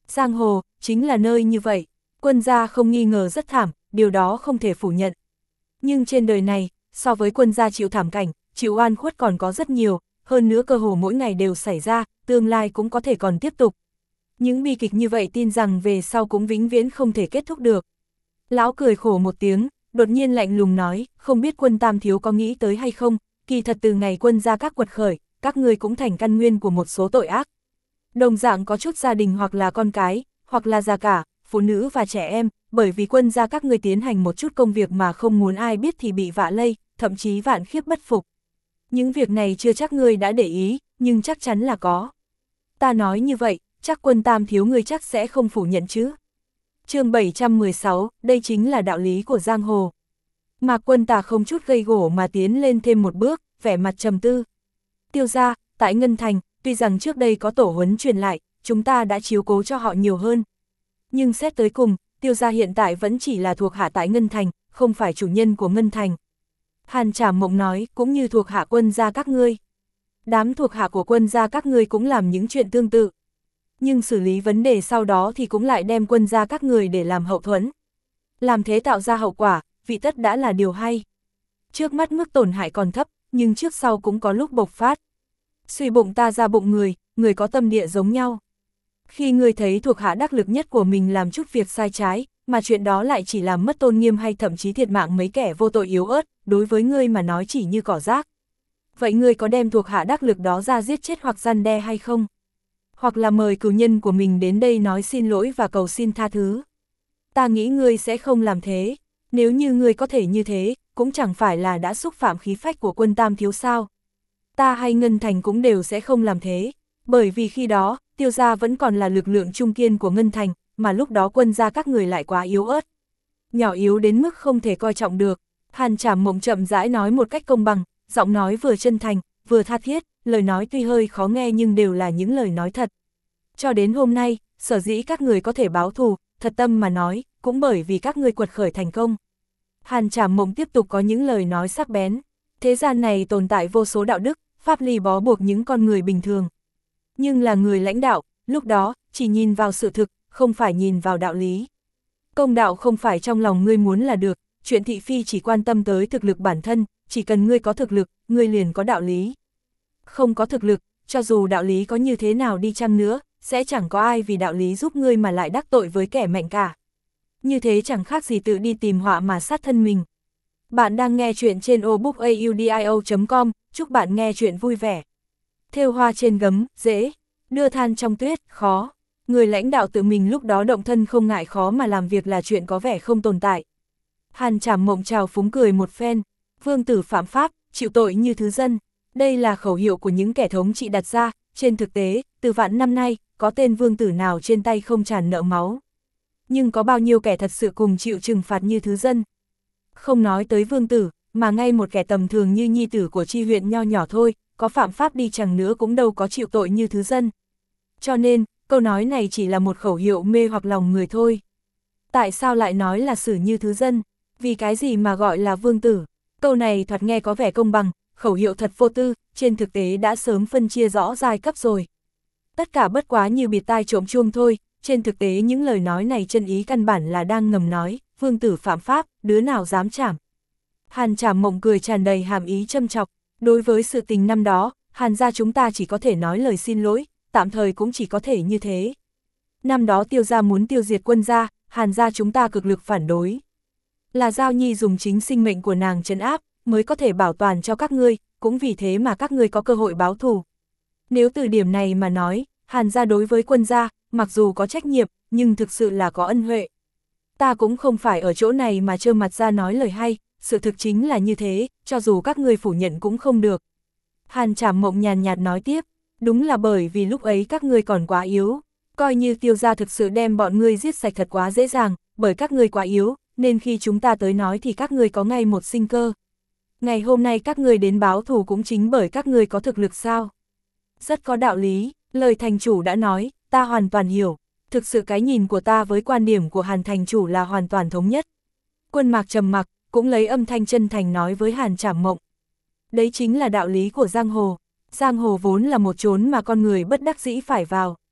Giang hồ, chính là nơi như vậy, quân gia không nghi ngờ rất thảm, điều đó không thể phủ nhận. Nhưng trên đời này, so với quân gia chịu thảm cảnh, chịu oan khuất còn có rất nhiều, hơn nữa cơ hồ mỗi ngày đều xảy ra, tương lai cũng có thể còn tiếp tục. Những bi kịch như vậy tin rằng về sau cũng vĩnh viễn không thể kết thúc được. Lão cười khổ một tiếng, đột nhiên lạnh lùng nói, không biết Quân Tam thiếu có nghĩ tới hay không, kỳ thật từ ngày quân gia các quật khởi, các ngươi cũng thành căn nguyên của một số tội ác. Đồng dạng có chút gia đình hoặc là con cái, hoặc là già cả, phụ nữ và trẻ em, bởi vì quân gia các ngươi tiến hành một chút công việc mà không muốn ai biết thì bị vạ lây, thậm chí vạn khiếp bất phục. Những việc này chưa chắc ngươi đã để ý, nhưng chắc chắn là có. Ta nói như vậy, chắc Quân Tam thiếu ngươi chắc sẽ không phủ nhận chứ. Chương 716, đây chính là đạo lý của giang hồ. Mạc Quân Tà không chút gây gổ mà tiến lên thêm một bước, vẻ mặt trầm tư. Tiêu gia, tại Ngân Thành, tuy rằng trước đây có tổ huấn truyền lại, chúng ta đã chiếu cố cho họ nhiều hơn. Nhưng xét tới cùng, Tiêu gia hiện tại vẫn chỉ là thuộc hạ tại Ngân Thành, không phải chủ nhân của Ngân Thành. Hàn Trảm Mộng nói, cũng như thuộc hạ quân gia các ngươi. Đám thuộc hạ của quân gia các ngươi cũng làm những chuyện tương tự. Nhưng xử lý vấn đề sau đó thì cũng lại đem quân gia các người để làm hậu thuẫn. Làm thế tạo ra hậu quả, vị tất đã là điều hay. Trước mắt mức tổn hại còn thấp, nhưng trước sau cũng có lúc bộc phát. Suy bụng ta ra bụng người, người có tâm địa giống nhau. Khi người thấy thuộc hạ đắc lực nhất của mình làm chút việc sai trái, mà chuyện đó lại chỉ làm mất tôn nghiêm hay thậm chí thiệt mạng mấy kẻ vô tội yếu ớt, đối với ngươi mà nói chỉ như cỏ rác. Vậy ngươi có đem thuộc hạ đắc lực đó ra giết chết hoặc răn đe hay không? Hoặc là mời cửu nhân của mình đến đây nói xin lỗi và cầu xin tha thứ? Ta nghĩ ngươi sẽ không làm thế. Nếu như ngươi có thể như thế, cũng chẳng phải là đã xúc phạm khí phách của Quân Tam thiếu sao. Ta hay Ngân Thành cũng đều sẽ không làm thế, bởi vì khi đó, Tiêu gia vẫn còn là lực lượng trung kiên của Ngân Thành, mà lúc đó quân gia các người lại quá yếu ớt. Nhỏ yếu đến mức không thể coi trọng được. Hàn Trảm Mộng chậm rãi nói một cách công bằng, giọng nói vừa chân thành, vừa tha thiết, lời nói tuy hơi khó nghe nhưng đều là những lời nói thật. Cho đến hôm nay, sở dĩ các người có thể báo thù, thật tâm mà nói, cũng bởi vì các ngươi quật khởi thành công. Hàn Trảm Mộng tiếp tục có những lời nói sắc bén. Thế gian này tồn tại vô số đạo đức, pháp lý bó buộc những con người bình thường. Nhưng là người lãnh đạo, lúc đó, chỉ nhìn vào sự thực, không phải nhìn vào đạo lý. Công đạo không phải trong lòng ngươi muốn là được, chuyện thị phi chỉ quan tâm tới thực lực bản thân, chỉ cần ngươi có thực lực, ngươi liền có đạo lý. Không có thực lực, cho dù đạo lý có như thế nào đi chăng nữa, sẽ chẳng có ai vì đạo lý giúp ngươi mà lại đắc tội với kẻ mạnh cả. Như thế chẳng khác gì tự đi tìm họa mà sát thân mình. Bạn đang nghe chuyện trên obookaudio.com, chúc bạn nghe chuyện vui vẻ. Thêu hoa trên gấm, dễ, đưa than trong tuyết, khó. Người lãnh đạo tự mình lúc đó động thân không ngại khó mà làm việc là chuyện có vẻ không tồn tại. Hàn Trảm Mộng trào phúng cười một phen, vương tử phạm pháp, chịu tội như thứ dân. Đây là khẩu hiệu của những kẻ thống trị đặt ra, trên thực tế, từ vạn năm nay, có tên vương tử nào trên tay không tràn nợ máu. Nhưng có bao nhiêu kẻ thật sự cùng chịu trừng phạt như thứ dân? Không nói tới vương tử, mà ngay một kẻ tầm thường như nhi tử của chi huyện nho nhỏ thôi, có phạm pháp đi chăng nữa cũng đâu có chịu tội như thứ dân. Cho nên, câu nói này chỉ là một khẩu hiệu mê hoặc lòng người thôi. Tại sao lại nói là xử như thứ dân? Vì cái gì mà gọi là vương tử? Câu này thoạt nghe có vẻ công bằng, khẩu hiệu thật vô tư, trên thực tế đã sớm phân chia rõ giai cấp rồi. Tất cả bất quá như bịt tai trộm chuông thôi, trên thực tế những lời nói này chân ý căn bản là đang ngầm nói, vương tử phạm pháp, đứa nào dám chảm. Hàn Trảm Mộng cười tràn đầy hàm ý châm chọc, đối với sự tình năm đó, Hàn gia chúng ta chỉ có thể nói lời xin lỗi, tạm thời cũng chỉ có thể như thế. Năm đó Tiêu gia muốn tiêu diệt quân gia, Hàn gia chúng ta cực lực phản đối. Là Giao Nhi dùng chính sinh mệnh của nàng trấn áp, mới có thể bảo toàn cho các ngươi, cũng vì thế mà các ngươi có cơ hội báo thù. Nếu từ điểm này mà nói, Hàn gia đối với quân gia, mặc dù có trách nhiệm, nhưng thực sự là có ân huệ. Ta cũng không phải ở chỗ này mà trơ mặt ra nói lời hay, sự thực chính là như thế, cho dù các ngươi phủ nhận cũng không được. Hàn Trảm Mộng nhàn nhạt nói tiếp, đúng là bởi vì lúc ấy các ngươi còn quá yếu, coi như Tiêu gia thực sự đem bọn ngươi giết sạch thật quá dễ dàng, bởi các ngươi quá yếu, nên khi chúng ta tới nói thì các ngươi có ngay một sinh cơ. Ngày hôm nay các ngươi đến báo thù cũng chính bởi các ngươi có thực lực sao? Rất có đạo lý, lời thành chủ đã nói, ta hoàn toàn hiểu, thực sự cái nhìn của ta với quan điểm của Hàn thành chủ là hoàn toàn thống nhất. Quân Mạc trầm mặc, cũng lấy âm thanh chân thành nói với Hàn Trảm Mộng. Đấy chính là đạo lý của giang hồ. Giang hồ vốn là một chốn mà con người bất đắc dĩ phải vào.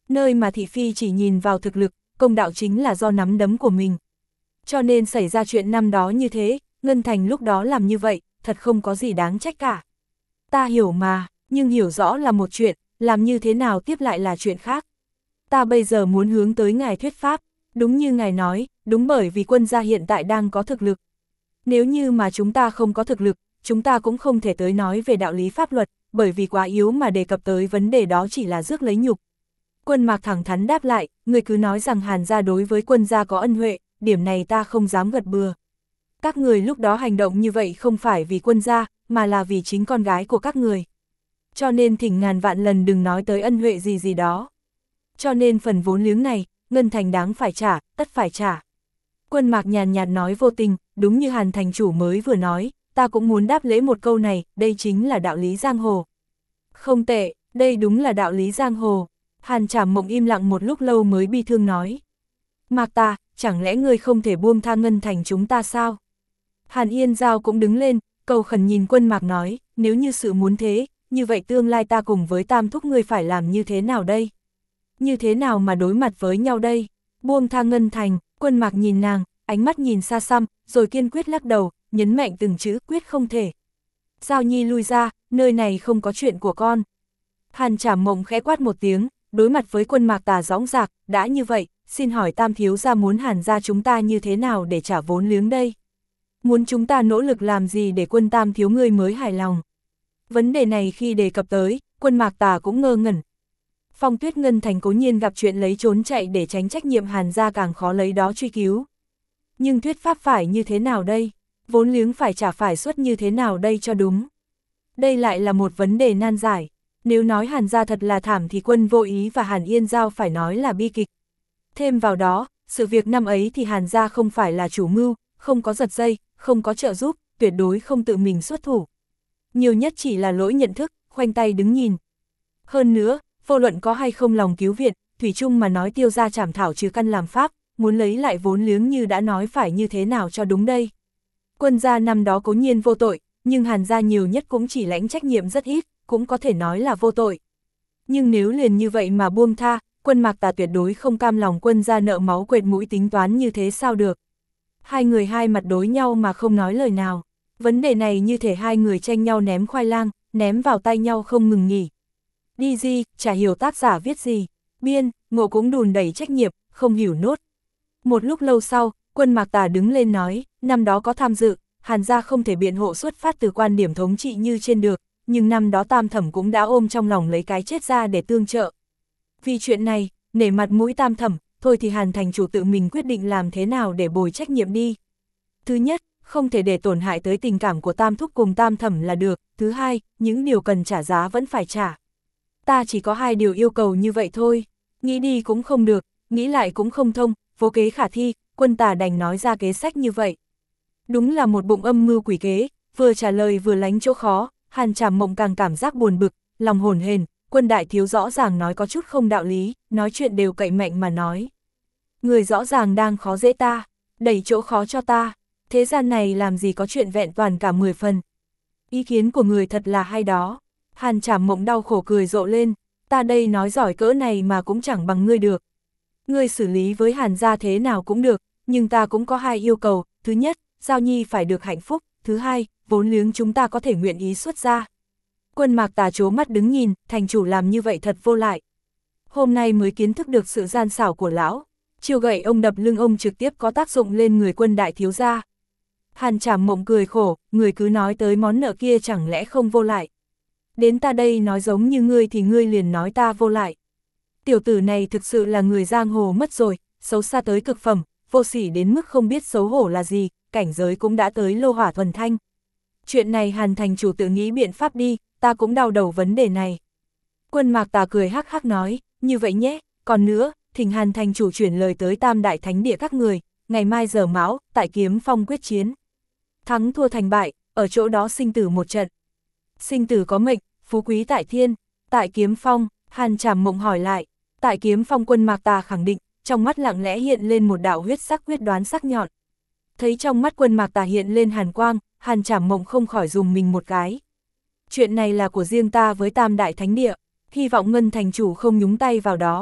Nơi mà thị phi chỉ nhìn vào thực lực, công đạo chính là do nắm đấm của mình. Cho nên xảy ra chuyện năm đó như thế, Ngân Thành lúc đó làm như vậy, thật không có gì đáng trách cả. Ta hiểu mà, nhưng hiểu rõ là một chuyện, làm như thế nào tiếp lại là chuyện khác. Ta bây giờ muốn hướng tới ngài thuyết pháp, đúng như ngài nói, đúng bởi vì quân gia hiện tại đang có thực lực. Nếu như mà chúng ta không có thực lực, chúng ta cũng không thể tới nói về đạo lý pháp luật, bởi vì quá yếu mà đề cập tới vấn đề đó chỉ là rước lấy nhục. Quân Mạc thẳng thắn đáp lại, người cứ nói rằng Hàn gia đối với quân gia có ân huệ, điểm này ta không dám gật bừa. Các người lúc đó hành động như vậy không phải vì quân gia, mà là vì chính con gái của các người. Cho nên thỉnh ngàn vạn lần đừng nói tới ân huệ gì gì đó. Cho nên phần vốn liếng này, Ngân Thành đáng phải trả, tất phải trả. Quân Mạc nhàn nhạt nói vô tình, đúng như Hàn thành chủ mới vừa nói, ta cũng muốn đáp lễ một câu này, đây chính là đạo lý giang hồ. Không tệ, đây đúng là đạo lý giang hồ. Hàn Trảm Mộng im lặng một lúc lâu mới bi thương nói. Mạc ta, chẳng lẽ ngươi không thể buông tha Ngân Thành chúng ta sao? Hàn Yên Giao cũng đứng lên, cầu khẩn nhìn Quân Mạc nói, nếu như sự muốn thế, như vậy tương lai ta cùng với Tam Thúc ngươi phải làm như thế nào đây? Như thế nào mà đối mặt với nhau đây? Buông tha Ngân Thành, Quân Mạc nhìn nàng, ánh mắt nhìn xa xăm, rồi kiên quyết lắc đầu, nhấn mạnh từng chữ quyết không thể. Giao Nhi lui ra, nơi này không có chuyện của con. Hàn Trảm Mộng khẽ quát một tiếng, đối mặt với Quân Mạc tà dõng dạc, đã như vậy, xin hỏi Tam thiếu gia muốn Hàn gia chúng ta như thế nào để trả vốn liếng đây? Muốn chúng ta nỗ lực làm gì để Quân Tam thiếu ngươi mới hài lòng? Vấn đề này khi đề cập tới, Quân Mạc tà cũng ngơ ngẩn. Phong Tuyết Ngân Thành cố nhiên gặp chuyện lấy trốn chạy để tránh trách nhiệm Hàn gia càng khó lấy đó truy cứu. Nhưng thuyết pháp phải như thế nào đây? Vốn liếng phải trả phải suất như thế nào đây cho đúng? Đây lại là một vấn đề nan giải. Nếu nói Hàn gia thật là thảm thì Quân Vô Ý và Hàn Yên Giao phải nói là bi kịch. Thêm vào đó, sự việc năm ấy thì Hàn gia không phải là chủ mưu, không có giật dây, không có trợ giúp, tuyệt đối không tự mình xuất thủ. Nhiều nhất chỉ là lỗi nhận thức, khoanh tay đứng nhìn. Hơn nữa, vô luận có hay không lòng cứu viện, thủy chung mà nói Tiêu gia trảm thảo trừ căn làm pháp, muốn lấy lại vốn liếng như đã nói phải như thế nào cho đúng đây. Quân gia năm đó cố nhiên vô tội, nhưng Hàn gia nhiều nhất cũng chỉ lãnh trách nhiệm rất ít, cũng có thể nói là vô tội. Nhưng nếu liền như vậy mà buông tha, Quân Mạc tà tuyệt đối không cam lòng quân gia nợ máu quệt mũi tính toán như thế sao được. Hai người hai mặt đối nhau mà không nói lời nào. Vấn đề này như thể hai người tranh nhau ném khoai lang, ném vào tay nhau không ngừng nghỉ. Đi gì, chả hiểu tác giả viết gì. Biên, Ngộ cũng đùn đẩy trách nhiệm, không hiểu nốt. Một lúc lâu sau, Quân Mạc tà đứng lên nói, năm đó có tham dự, Hàn gia không thể biện hộ xuất phát từ quan điểm thống trị như trên được, nhưng năm đó Tam Thẩm cũng đã ôm trong lòng lấy cái chết ra để tương trợ. Vì chuyện này, nể mặt mũi Tam Thẩm, thôi thì Hàn thành chủ tự mình quyết định làm thế nào để bồi trách nhiệm đi. Thứ nhất, không thể để tổn hại tới tình cảm của Tam Thúc cùng Tam Thẩm là được. Thứ hai, những điều cần trả giá vẫn phải trả. Ta chỉ có hai điều yêu cầu như vậy thôi. Nghĩ đi cũng không được, nghĩ lại cũng không thông, vô kế khả thi, Quân tà đành nói ra kế sách như vậy. Đúng là một bụng âm mưu quỷ kế, vừa trả lời vừa lánh chỗ khó, Hàn Trảm Mộng càng cảm giác buồn bực, lòng hổn hển. Quân đại thiếu rõ ràng nói có chút không đạo lý, nói chuyện đều cậy mạnh mà nói. Người rõ ràng đang khó dễ ta, đẩy chỗ khó cho ta, thế gian này làm gì có chuyện vẹn toàn cả 10 phần. Ý kiến của người thật là hay đó. Hàn Trảm Mộng đau khổ cười rộ lên, ta đây nói giỏi cỡ này mà cũng chẳng bằng ngươi được. Ngươi xử lý với Hàn gia thế nào cũng được, nhưng ta cũng có hai yêu cầu, thứ nhất, Giao Nhi phải được hạnh phúc, thứ hai, vốn liếng chúng ta có thể nguyện ý xuất ra. Quân Mạc tà trố mắt đứng nhìn, thành chủ làm như vậy thật vô lại. Hôm nay mới kiến thức được sự gian xảo của lão, chiêu gậy ông đập lưng ông trực tiếp có tác dụng lên người Quân đại thiếu gia. Hàn Trảm Mộng cười khổ, người cứ nói tới món nợ kia chẳng lẽ không vô lại. Đến ta đây nói giống như ngươi thì ngươi liền nói ta vô lại. Tiểu tử này thực sự là người giang hồ mất rồi, xấu xa tới cực phẩm, vô sỉ đến mức không biết xấu hổ là gì, cảnh giới cũng đã tới lô hỏa thuần thanh. Chuyện này Hàn thành chủ tự nghĩ biện pháp đi, ta cũng đau đầu vấn đề này. Quân Mạc tà cười hắc hắc nói, như vậy nhé, còn nữa, thỉnh Hàn thành chủ chuyển lời tới Tam Đại Thánh Địa các người, ngày mai giờ mão, tại Kiếm Phong quyết chiến. Thắng thua thành bại, ở chỗ đó sinh tử một trận. Sinh tử có mệnh, phú quý tại thiên, tại Kiếm Phong, Hàn Trảm Mộng hỏi lại, tại Kiếm Phong. Quân Mạc tà khẳng định, trong mắt lặng lẽ hiện lên một đạo huyết sắc quyết đoán sắc nhọn. Thấy trong mắt Quân Mạc tà hiện lên hàn quang, Hàn Trảm Mộng không khỏi dùng mình một cái. Chuyện này là của riêng ta với Tam Đại Thánh Địa, hy vọng Ngân thành chủ không nhúng tay vào đó.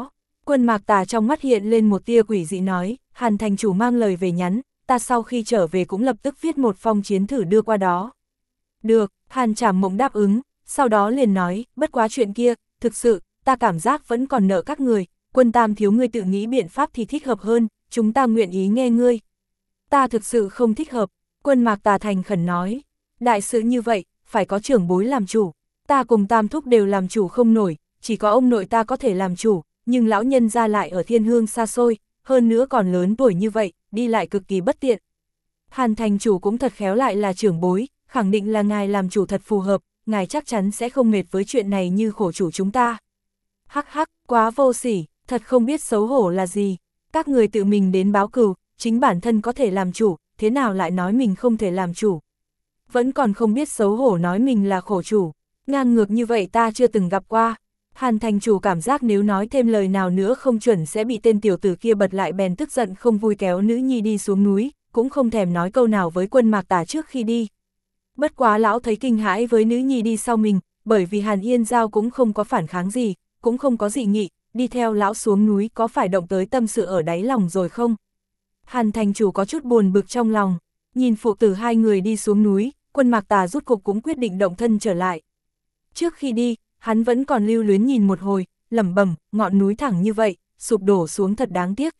Quân Mạc Tà trong mắt hiện lên một tia quỷ dị nói, Hàn thành chủ mang lời về nhắn, ta sau khi trở về cũng lập tức viết một phong chiến thử đưa qua đó. Được, Hàn Trảm Mộng đáp ứng, sau đó liền nói, bất quá chuyện kia, thực sự, ta cảm giác vẫn còn nợ các người, Quân Tam thiếu ngươi tự nghĩ biện pháp thì thích hợp hơn, chúng ta nguyện ý nghe ngươi. Ta thực sự không thích hợp, Quân Mạc Tà thành khẩn nói, đại sự như vậy, phải có trưởng bối làm chủ, ta cùng Tam thúc đều làm chủ không nổi, chỉ có ông nội ta có thể làm chủ, nhưng lão nhân ra lại ở thiên hương xa xôi, hơn nữa còn lớn tuổi như vậy, đi lại cực kỳ bất tiện. Hàn thành chủ cũng thật khéo, lại là trưởng bối, khẳng định là ngài làm chủ thật phù hợp, ngài chắc chắn sẽ không mệt với chuyện này như khổ chủ chúng ta. Hắc hắc, quá vô sỉ, thật không biết xấu hổ là gì, các người tự mình đến báo cừu, chính bản thân có thể làm chủ, thế nào lại nói mình không thể làm chủ. Vẫn còn không biết xấu hổ nói mình là khổ chủ, ngang ngược như vậy ta chưa từng gặp qua. Hàn thành chủ cảm giác nếu nói thêm lời nào nữa không chuẩn sẽ bị tên tiểu tử kia bật lại, bèn tức giận không vui kéo nữ nhi đi xuống núi, cũng không thèm nói câu nào với Quân Mạc Tà trước khi đi. Bất quá lão thấy kinh hãi với nữ nhi đi sau mình, bởi vì Hàn Yên Giao cũng không có phản kháng gì, cũng không có dị nghị, đi theo lão xuống núi có phải động tới tâm sự ở đáy lòng rồi không? Hàn thành chủ có chút buồn bực trong lòng, nhìn phụ tử hai người đi xuống núi, Quân Mạc Tà rút cục cũng quyết định động thân trở lại. Trước khi đi, hắn vẫn còn lưu luyến nhìn một hồi, lẩm bẩm, ngọn núi thẳng như vậy, sụp đổ xuống thật đáng tiếc.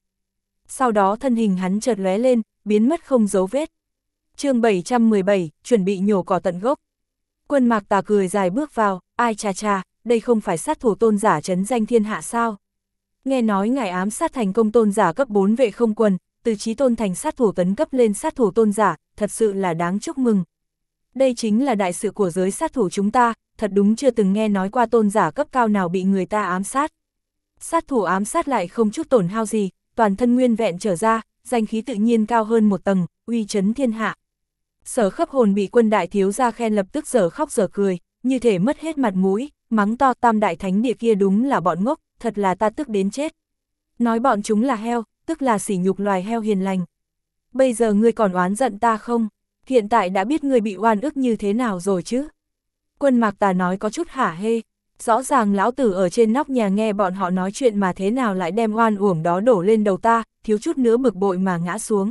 Sau đó thân hình hắn chợt lóe lên, biến mất không dấu vết. Chương 717, chuẩn bị nhổ cỏ tận gốc. Quân Mạc Tà cười dài bước vào, ai chà chà, đây không phải sát thủ tôn giả trấn danh thiên hạ sao? Nghe nói ngài ám sát thành công tôn giả cấp 4 vệ không quần, từ chí tôn thành sát thủ tấn cấp lên sát thủ tôn giả, thật sự là đáng chúc mừng. Đây chính là đại sự của giới sát thủ chúng ta, thật đúng chưa từng nghe nói qua tôn giả cấp cao nào bị người ta ám sát. Sát thủ ám sát lại không chút tổn hao gì, toàn thân nguyên vẹn trở ra, danh khí tự nhiên cao hơn một tầng, uy chấn thiên hạ. Sở Khấp Hồn bị Quân đại thiếu gia khen lập tức dở khóc dở cười, như thể mất hết mặt mũi, mắng to, Tam đại thánh địa kia đúng là bọn ngốc, thật là ta tức đến chết. Nói bọn chúng là heo, tức là sỉ nhục loài heo hiền lành. Bây giờ ngươi còn oán giận ta không? Hiện tại đã biết ngươi bị oan ức như thế nào rồi chứ? Quân Mạc Tà nói có chút hả hê, rõ ràng lão tử ở trên nóc nhà nghe bọn họ nói chuyện mà thế nào lại đem oan uổng đó đổ lên đầu ta, thiếu chút nữa bực bội mà ngã xuống.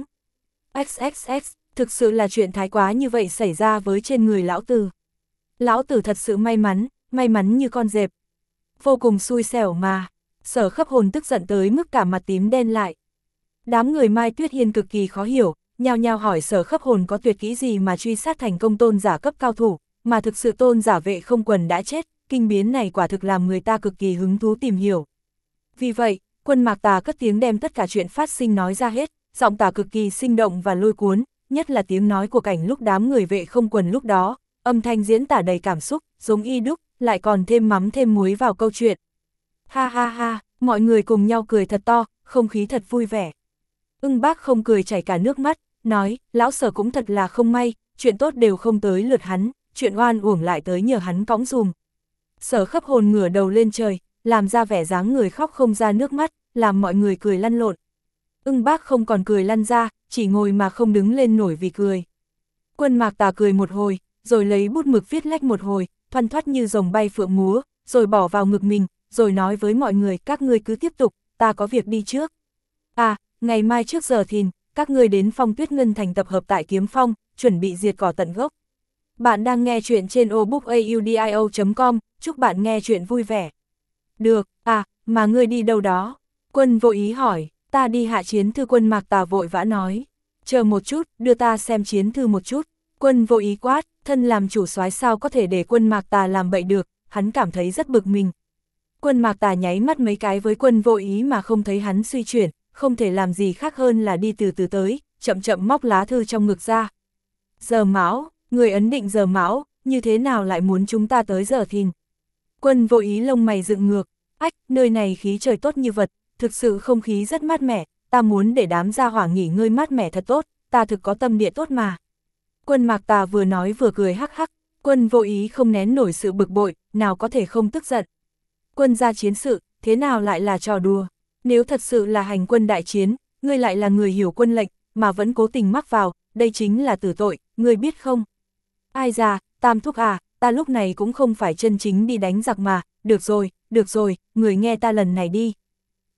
XXX, thực sự là chuyện thái quá như vậy xảy ra với trên người lão tử. Lão tử thật sự may mắn như con dẹp. Vô cùng xui xẻo mà. Sở Khấp Hồn tức giận tới mức cả mặt tím đen lại. Đám người Mai Tuyết Hiên cực kỳ khó hiểu, nhao nhao hỏi Sở Khấp Hồn có tuyệt kỹ gì mà truy sát thành công tôn giả cấp cao thủ, mà thực sự tôn giả vệ không quần đã chết, kinh biến này quả thực làm người ta cực kỳ hứng thú tìm hiểu. Vì vậy, Quân Mạc Tà cất tiếng đem tất cả chuyện phát sinh nói ra hết, giọng tả cực kỳ sinh động và lôi cuốn, nhất là tiếng nói của cảnh lúc đám người vệ không quần lúc đó, âm thanh diễn tả đầy cảm xúc, giống y đúc, lại còn thêm mắm thêm muối vào câu chuyện. Ha ha ha, mọi người cùng nhau cười thật to, không khí thật vui vẻ. Ưng Bác không cười chảy cả nước mắt, nói, lão Sở cũng thật là không may, chuyện tốt đều không tới lượt hắn, chuyện oan uổng lại tới nhờ hắn cõng dùm. Sở Khấp Hồn ngửa đầu lên trời, làm ra vẻ dáng người khóc không ra nước mắt, làm mọi người cười lăn lộn. Ưng Bác không còn cười lăn ra, chỉ ngồi mà không đứng lên nổi vì cười. Quân Mạc Tà cười một hồi, rồi lấy bút mực viết lách một hồi, thoăn thoắt như rồng bay phượng múa, rồi bỏ vào ngực mình, rồi nói với mọi người, các ngươi cứ tiếp tục, ta có việc đi trước. À, ngày mai trước giờ thìn, các ngươi đến Phong Tuyết Ngân Thành tập hợp tại Kiếm Phong, chuẩn bị diệt cỏ tận gốc. Bạn đang nghe chuyện trên obookaudio.com, chúc bạn nghe chuyện vui vẻ. Được, à, mà ngươi đi đâu đó? Quân Vô Ý hỏi, ta đi hạ chiến thư. Quân Mạc Tà vội vã nói, chờ một chút, đưa ta xem chiến thư một chút. Quân Vô Ý quát, thân làm chủ soái sao có thể để Quân Mạc Tà làm bậy được, hắn cảm thấy rất bực mình. Quân Mạc Tà nháy mắt mấy cái với Quân Vô Ý mà không thấy hắn suy chuyển, không thể làm gì khác hơn là đi từ từ tới, chậm chậm móc lá thư trong ngực ra. Giờ Mão, người ấn định giờ Mão, như thế nào lại muốn chúng ta tới giờ thìn? Quân Vô Ý lông mày dựng ngược, ách, nơi này khí trời tốt như vật, thực sự không khí rất mát mẻ, ta muốn để đám gia hỏa nghỉ ngơi mát mẻ thật tốt, ta thực có tâm địa tốt mà. Quân Mạc Tà vừa nói vừa cười hắc hắc, Quân Vô Ý không nén nổi sự bực bội, nào có thể không tức giận. Quân gia chiến sự, thế nào lại là trò đùa? Nếu thật sự là hành quân đại chiến, ngươi lại là người hiểu quân lệnh, mà vẫn cố tình mắc vào, đây chính là tử tội, ngươi biết không? Ai già, Tam thúc à, ta lúc này cũng không phải chân chính đi đánh giặc mà, được rồi, người nghe ta lần này đi.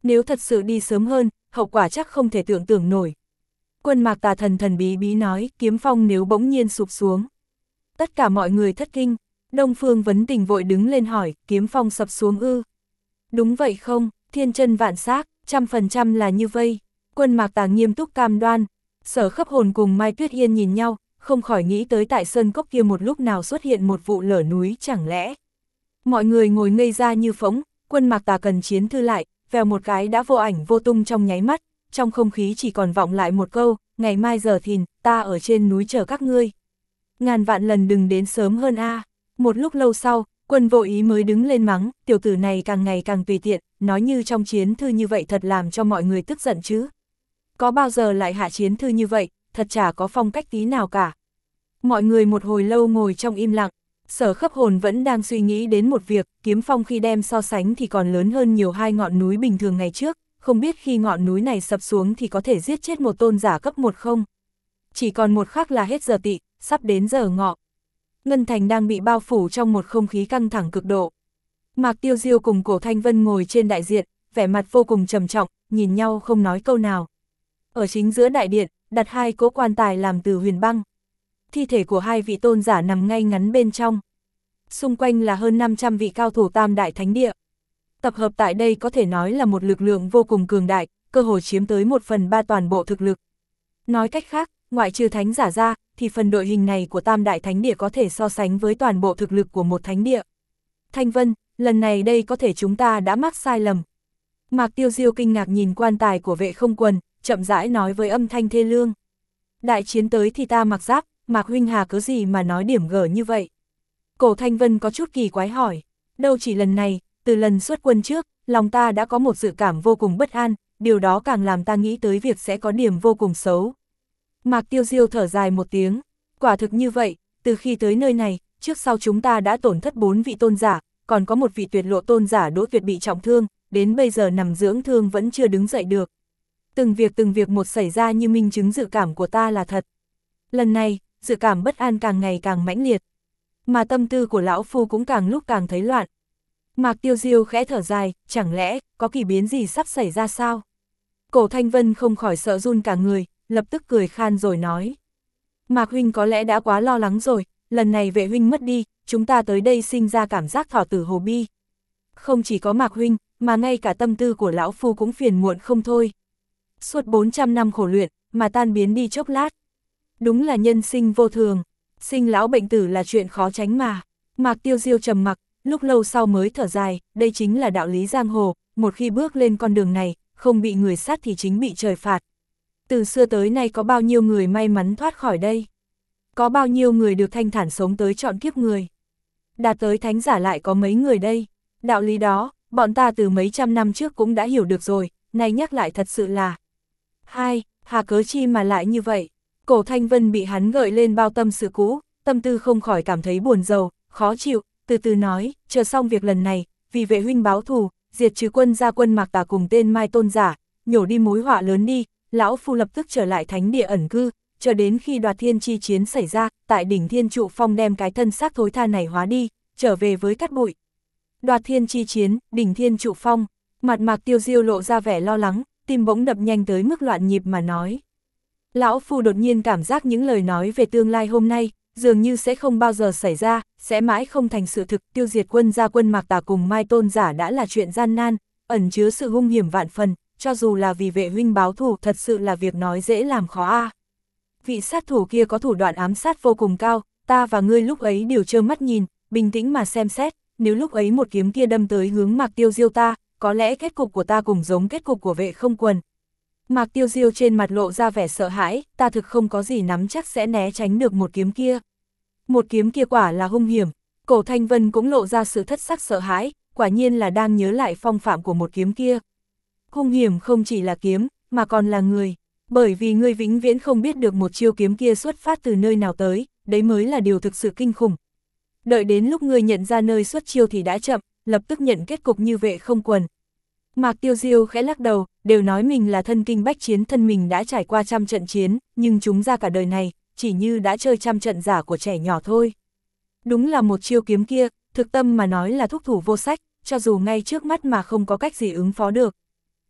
Nếu thật sự đi sớm hơn, hậu quả chắc không thể tưởng tượng nổi. Quân Mạc Tà thần thần bí bí nói, kiếm phong nếu bỗng nhiên sụp xuống. Tất cả mọi người thất kinh, Đông Phương Vấn Tình vội đứng lên hỏi, kiếm phong sập xuống ư? Đúng vậy không, thiên chân vạn xác, 100% là như vây. Quân Mạc Tà nghiêm túc cam đoan. Sở Khấp Hồn cùng Mai Tuyết Yên nhìn nhau, không khỏi nghĩ tới tại sơn cốc kia một lúc nào xuất hiện một vụ lở núi chẳng lẽ. Mọi người ngồi ngây ra như phỗng, Quân Mạc Tà cần chiến thư lại, vèo một cái đã vô ảnh vô tung trong nháy mắt, trong không khí chỉ còn vọng lại một câu, ngày mai giờ thìn, ta ở trên núi chờ các ngươi. Ngàn vạn lần đừng đến sớm hơn a. Một lúc lâu sau, Quân Vô Ý mới đứng lên mắng, tiểu tử này càng ngày càng tùy tiện, nói như trong chiến thư như vậy thật làm cho mọi người tức giận chứ. Có bao giờ lại hạ chiến thư như vậy, thật chả có phong cách tí nào cả. Mọi người một hồi lâu ngồi trong im lặng, Sở Khấp Hồn vẫn đang suy nghĩ đến một việc, kiếm phong khi đem so sánh thì còn lớn hơn nhiều hai ngọn núi bình thường ngày trước, không biết khi ngọn núi này sập xuống thì có thể giết chết một tôn giả cấp 1 không? Chỉ còn một khắc là hết giờ tị, sắp đến giờ ngọ. Ngân Thành đang bị bao phủ trong một không khí căng thẳng cực độ. Mạc Tiêu Diêu cùng Cổ Thanh Vân ngồi trên đại diện, vẻ mặt vô cùng trầm trọng, nhìn nhau không nói câu nào. Ở chính giữa đại điện, đặt hai cỗ quan tài làm từ huyền băng. Thi thể của hai vị tôn giả nằm ngay ngắn bên trong. Xung quanh là hơn 500 vị cao thủ tam đại thánh địa. Tập hợp tại đây có thể nói là một lực lượng vô cùng cường đại, cơ hội chiếm tới 1/3 toàn bộ thực lực. Nói cách khác, ngoại trừ thánh giả ra, thì phần đội hình này của tam đại thánh địa có thể so sánh với toàn bộ thực lực của một thánh địa. Thanh Vân, lần này đây có thể chúng ta đã mắc sai lầm. Mạc Tiêu Diêu kinh ngạc nhìn quan tài của Vệ Không Quần, chậm rãi nói với âm thanh thê lương. Đại chiến tới thì ta mặc giáp, Mạc huynh hà cớ gì mà nói điểm gở như vậy? Cổ Thanh Vân có chút kỳ quái hỏi, đâu chỉ lần này, từ lần xuất quân trước, lòng ta đã có một dự cảm vô cùng bất an, điều đó càng làm ta nghĩ tới việc sẽ có điểm vô cùng xấu. Mạc Tiêu Diêu thở dài một tiếng, quả thực như vậy, từ khi tới nơi này, trước sau chúng ta đã tổn thất 4 vị tôn giả, còn có một vị tuyệt lộ tôn giả Đỗ Tuyệt bị trọng thương, đến bây giờ nằm dưỡng thương vẫn chưa đứng dậy được. Từng việc một xảy ra như minh chứng dự cảm của ta là thật. Lần này, dự cảm bất an càng ngày càng mãnh liệt, mà tâm tư của lão phu cũng càng lúc càng thấy loạn. Mạc Tiêu Diêu khẽ thở dài, chẳng lẽ có kỳ biến gì sắp xảy ra sao? Cổ Thanh Vân không khỏi sợ run cả người, lập tức cười khan rồi nói. Mạc huynh có lẽ đã quá lo lắng rồi, lần này Vệ huynh mất đi, chúng ta tới đây sinh ra cảm giác thỏ tử hồ bi. Không chỉ có Mạc huynh, mà ngay cả tâm tư của lão phu cũng phiền muộn không thôi. Suốt 400 năm khổ luyện, mà tan biến đi chốc lát. Đúng là nhân sinh vô thường, sinh lão bệnh tử là chuyện khó tránh mà. Mạc Tiêu Diêu trầm mặc, lúc lâu sau mới thở dài, đây chính là đạo lý giang hồ, một khi bước lên con đường này, không bị người sát thì chính bị trời phạt. Từ xưa tới nay có bao nhiêu người may mắn thoát khỏi đây? Có bao nhiêu người được thanh thản sống tới trọn kiếp người? Đạt tới thánh giả lại có mấy người đây? Đạo lý đó, bọn ta từ mấy trăm năm trước cũng đã hiểu được rồi, nay nhắc lại thật sự là. Hà cớ chi mà lại như vậy? Cổ Thanh Vân bị hắn gợi lên bao tâm sự cũ, tâm tư không khỏi cảm thấy buồn rầu, khó chịu, từ từ nói, chờ xong việc lần này, vì Vệ huynh báo thù, diệt trừ quân gia quân Mạc Tà cùng tên Mai tôn giả, nhổ đi mối họa lớn đi, lão phu lập tức trở lại thánh địa ẩn cư, chờ đến khi Đoạt Thiên chi chiến xảy ra, tại đỉnh Thiên Trụ Phong đem cái thân xác thối tha này hóa đi, trở về với cát bụi. Đoạt Thiên chi chiến, đỉnh Thiên Trụ Phong, mặt Mạc Tiêu Diêu lộ ra vẻ lo lắng, tim bỗng đập nhanh tới mức loạn nhịp mà nói. Lão phu đột nhiên cảm giác những lời nói về tương lai hôm nay, dường như sẽ không bao giờ xảy ra, sẽ mãi không thành sự thực. Tiêu diệt quân gia quân Mạc Tà cùng Mai tôn giả đã là chuyện gian nan, ẩn chứa sự hung hiểm vạn phần, cho dù là vì Vệ huynh báo thù thật sự là việc nói dễ làm khó a. Vị sát thủ kia có thủ đoạn ám sát vô cùng cao, ta và ngươi lúc ấy đều trơ mắt nhìn, bình tĩnh mà xem xét, nếu lúc ấy một kiếm kia đâm tới hướng Mạc Tiêu Diêu ta, có lẽ kết cục của ta cũng giống kết cục của Vệ Không Quần. Mạc Tiêu Diêu trên mặt lộ ra vẻ sợ hãi, ta thực không có gì nắm chắc sẽ né tránh được một kiếm kia. Một kiếm kia quả là hung hiểm. Cổ Thanh Vân cũng lộ ra sự thất sắc sợ hãi, quả nhiên là đang nhớ lại phong phạm của một kiếm kia. Hung hiểm không chỉ là kiếm, mà còn là người. Bởi vì ngươi vĩnh viễn không biết được một chiêu kiếm kia xuất phát từ nơi nào tới, đấy mới là điều thực sự kinh khủng. Đợi đến lúc ngươi nhận ra nơi xuất chiêu thì đã chậm, lập tức nhận kết cục như Vệ Không Quần. Mạc Tiêu Diêu khẽ lắc đầu, đều nói mình là thân kinh bách chiến, thân mình đã trải qua trăm trận chiến, nhưng chúng ra cả đời này, chỉ như đã chơi trăm trận giả của trẻ nhỏ thôi. Đúng là một chiêu kiếm kia, thực tâm mà nói là thúc thủ vô sách, cho dù ngay trước mắt mà không có cách gì ứng phó được.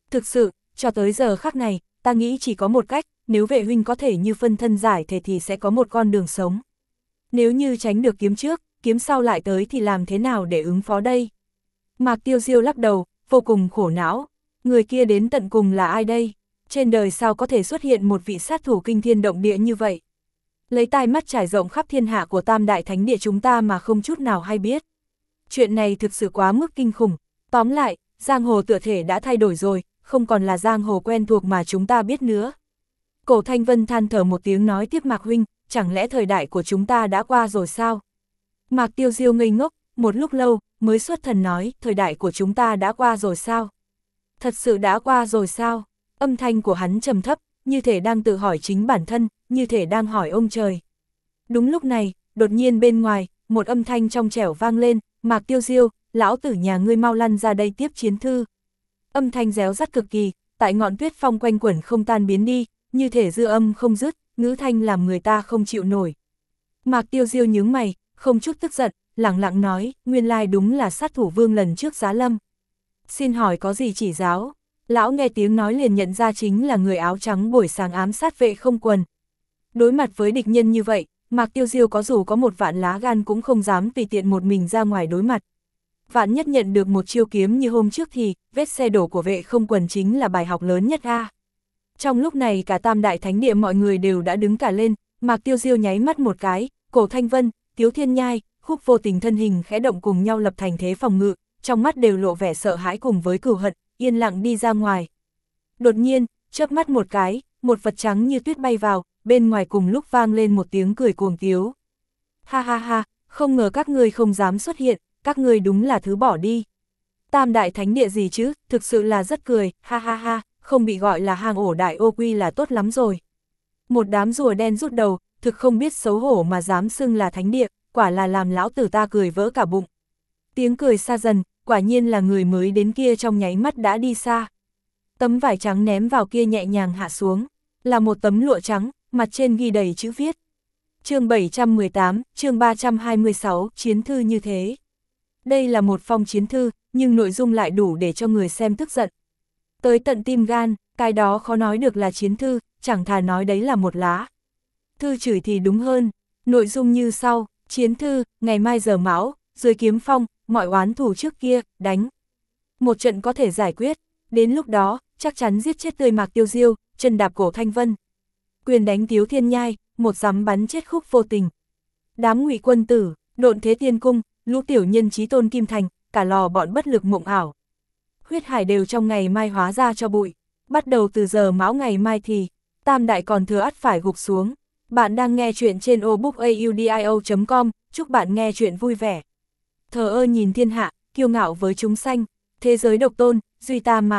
Thực sự, cho tới giờ khắc này, ta nghĩ chỉ có một cách, nếu vệ huynh có thể như phân thân giải thể thì sẽ có một con đường sống. Nếu như tránh được kiếm trước, kiếm sau lại tới thì làm thế nào để ứng phó đây? Mạc Tiêu Diêu lắc đầu, vô cùng khổ não. Người kia đến tận cùng là ai đây? Trên đời sao có thể xuất hiện một vị sát thủ kinh thiên động địa như vậy? Lấy tai mắt trải rộng khắp thiên hạ của Tam Đại Thánh Địa chúng ta mà không chút nào hay biết. Chuyện này thực sự quá mức kinh khủng. Tóm lại, giang hồ tựa thể đã thay đổi rồi, không còn là giang hồ quen thuộc mà chúng ta biết nữa. Cổ Thanh Vân than thở một tiếng nói tiếp Mạc huynh, chẳng lẽ thời đại của chúng ta đã qua rồi sao? Mạc Tiêu Diêu ngây ngốc, một lúc lâu, mới xuất thần nói, thời đại của chúng ta đã qua rồi sao? Thật sự đã qua rồi sao? Âm thanh của hắn trầm thấp, như thể đang tự hỏi chính bản thân, như thể đang hỏi ông trời. Đúng lúc này, đột nhiên bên ngoài, một âm thanh trong trẻo vang lên, Mạc Tiêu Diêu, lão tử nhà ngươi mau lăn ra đây tiếp chiến thư. Âm thanh réo rắt cực kỳ, tại ngọn tuyết phong quanh quẩn không tan biến đi, như thể dư âm không dứt, ngữ thanh làm người ta không chịu nổi. Mạc Tiêu Diêu nhướng mày, không chút tức giận, lẳng lặng nói, nguyên lai đúng là sát thủ vương lần trước giá lâm. Xin hỏi có gì chỉ giáo? Lão nghe tiếng nói liền nhận ra chính là người áo trắng buổi sáng ám sát vệ không quần. Đối mặt với địch nhân như vậy, Mạc Tiêu Diêu có dù có một vạn lá gan cũng không dám tùy tiện một mình ra ngoài đối mặt. Vạn nhất nhận được một chiêu kiếm như hôm trước thì, vết xe đổ của vệ không quần chính là bài học lớn nhất a. Trong lúc này cả Tam Đại Thánh Địa mọi người đều đã đứng cả lên, Mạc Tiêu Diêu nháy mắt một cái, Cổ Thanh Vân, Tiếu Thiên Nhai, Khúc Vô Tình thân hình khẽ động cùng nhau lập thành thế phòng ngự, trong mắt đều lộ vẻ sợ hãi cùng với cừu hận, yên lặng đi ra ngoài. Đột nhiên, chớp mắt một cái, một vật trắng như tuyết bay vào, bên ngoài cùng lúc vang lên một tiếng cười cuồng tiếu. Ha ha ha, không ngờ các ngươi không dám xuất hiện, các ngươi đúng là thứ bỏ đi. Tam Đại Thánh Địa gì chứ, thực sự là rất cười, ha ha ha, không bị gọi là hang ổ đại ô quy là tốt lắm rồi. Một đám rùa đen rút đầu, thực không biết xấu hổ mà dám xưng là thánh địa, quả là làm lão tử ta cười vỡ cả bụng. Tiếng cười xa dần, quả nhiên là người mới đến kia trong nháy mắt đã đi xa. Tấm vải trắng ném vào kia nhẹ nhàng hạ xuống, là một tấm lụa trắng, mặt trên ghi đầy chữ viết. Chương 718, chương 326, chiến thư như thế. Đây là một phong chiến thư, nhưng nội dung lại đủ để cho người xem tức giận. Tới tận tim gan, cái đó khó nói được là chiến thư, chẳng thà nói đấy là một lá. Thư chửi thì đúng hơn, nội dung như sau, chiến thư, ngày mai giờ mão, dưới kiếm phong, mọi oán thù trước kia, đánh. Một trận có thể giải quyết, đến lúc đó, chắc chắn giết chết tươi Mạc Tiêu Diêu, chân đạp Cổ Thanh Vân. Quyền đánh Tiếu Thiên Nhai, một giắm bắn chết Khúc Vô Tình. Đám Ngụy Quân Tử, Độn Thế Tiên Cung, lũ tiểu nhân chí tôn Kim Thành, cả lò bọn bất lực mộng ảo. Huyết hải đều trong ngày mai hóa ra cho bụi. Bắt đầu từ giờ mão ngày mai thì, Tam Đại còn thừa ắt phải gục xuống. Bạn đang nghe chuyện trên obookaudio.com, chúc bạn nghe chuyện vui vẻ. Thờ ơ nhìn thiên hạ, kiêu ngạo với chúng sanh, thế giới độc tôn, duy ta mạc,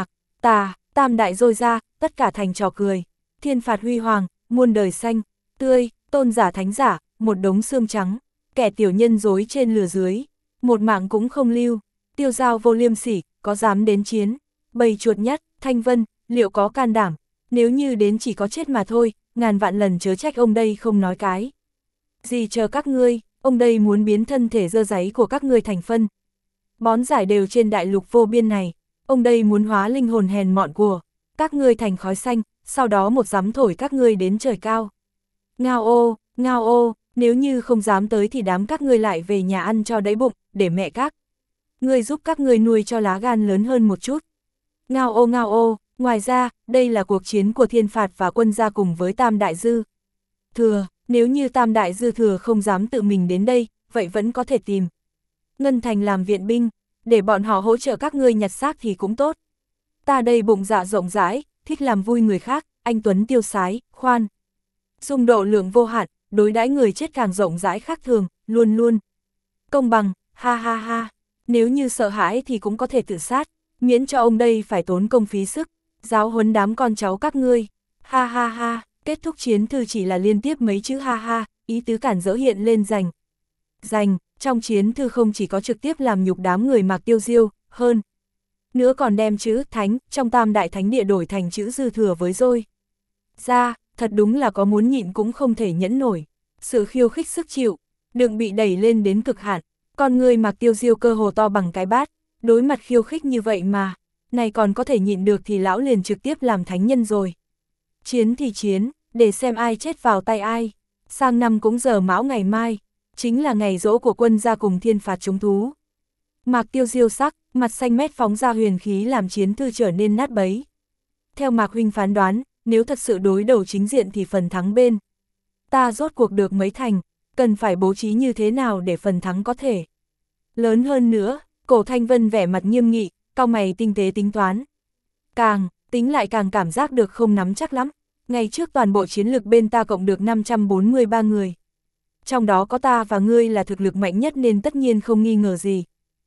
Tam Đại rôi ra, tất cả thành trò cười. Thiên phạt huy hoàng, muôn đời xanh, tươi, tôn giả thánh giả, một đống xương trắng, kẻ tiểu nhân dối trên lừa dưới, một mạng cũng không lưu, tiêu dao vô liêm sỉ, có dám đến chiến, bầy chuột nhắt, Thanh Vân, liệu có can đảm, nếu như đến chỉ có chết mà thôi, ngàn vạn lần chớ trách ông đây không nói cái. Gì chờ các ngươi, ông đây muốn biến thân thể dơ giấy của các ngươi thành phân. Bón giải đều trên đại lục vô biên này, ông đây muốn hóa linh hồn hèn mọn của các ngươi thành khói xanh, sau đó một giắm thổi các ngươi đến trời cao. Ngao ô, nếu như không dám tới thì đám các ngươi lại về nhà ăn cho đẫy bụng, để mẹ các ngươi giúp các ngươi nuôi cho lá gan lớn hơn một chút. Ngao ô, ngoài ra, đây là cuộc chiến của thiên phạt và quân gia cùng với Tam Đại Dư Thừa, nếu như Tam Đại Dư Thừa không dám tự mình đến đây, vậy vẫn có thể tìm Ngân Thành làm viện binh, để bọn họ hỗ trợ các ngươi nhặt xác thì cũng tốt. Ta đây bụng dạ rộng rãi, thích làm vui người khác, anh tuấn tiêu sái, khoan dung độ lượng vô hạn, đối đãi người chết càng rộng rãi khác thường, luôn luôn công bằng, ha ha ha. Nếu như sợ hãi thì cũng có thể tự sát, miễn cho ông đây phải tốn công phí sức, giáo huấn đám con cháu các ngươi, ha ha ha. Kết thúc chiến thư chỉ là liên tiếp mấy chữ ha ha, ý tứ cản dỡ hiện lên dành, trong chiến thư không chỉ có trực tiếp làm nhục đám người Mạc Tiêu Diêu, hơn nữa còn đem chữ thánh trong Tam Đại Thánh Địa đổi thành chữ dư thừa với rồi. Ra, thật đúng là có muốn nhịn cũng không thể nhẫn nổi, sự khiêu khích sức chịu, đừng bị đẩy lên đến cực hạn, con người Mạc Tiêu Diêu cơ hồ to bằng cái bát, đối mặt khiêu khích như vậy mà Này còn có thể nhịn được thì lão liền trực tiếp làm thánh nhân rồi. Chiến thì chiến, để xem ai chết vào tay ai. Sang năm cũng giờ Mão ngày mai, chính là ngày giỗ của quân gia cùng thiên phạt chúng thú. Mạc Tiêu diêu sắc, mặt xanh mét phóng ra huyền khí làm chiến thư trở nên nát bấy. Theo Mạc huynh phán đoán, nếu thật sự đối đầu chính diện thì phần thắng bên ta rốt cuộc được mấy thành, cần phải bố trí như thế nào để phần thắng có thể lớn hơn nữa. Cổ Thanh Vân vẻ mặt nghiêm nghị, cau mày tinh tế tính toán. Càng tính lại càng cảm giác được không nắm chắc lắm. Ngày trước toàn bộ chiến lực bên ta cộng được 543 người. Trong đó có ta và ngươi là thực lực mạnh nhất nên tất nhiên không nghi ngờ gì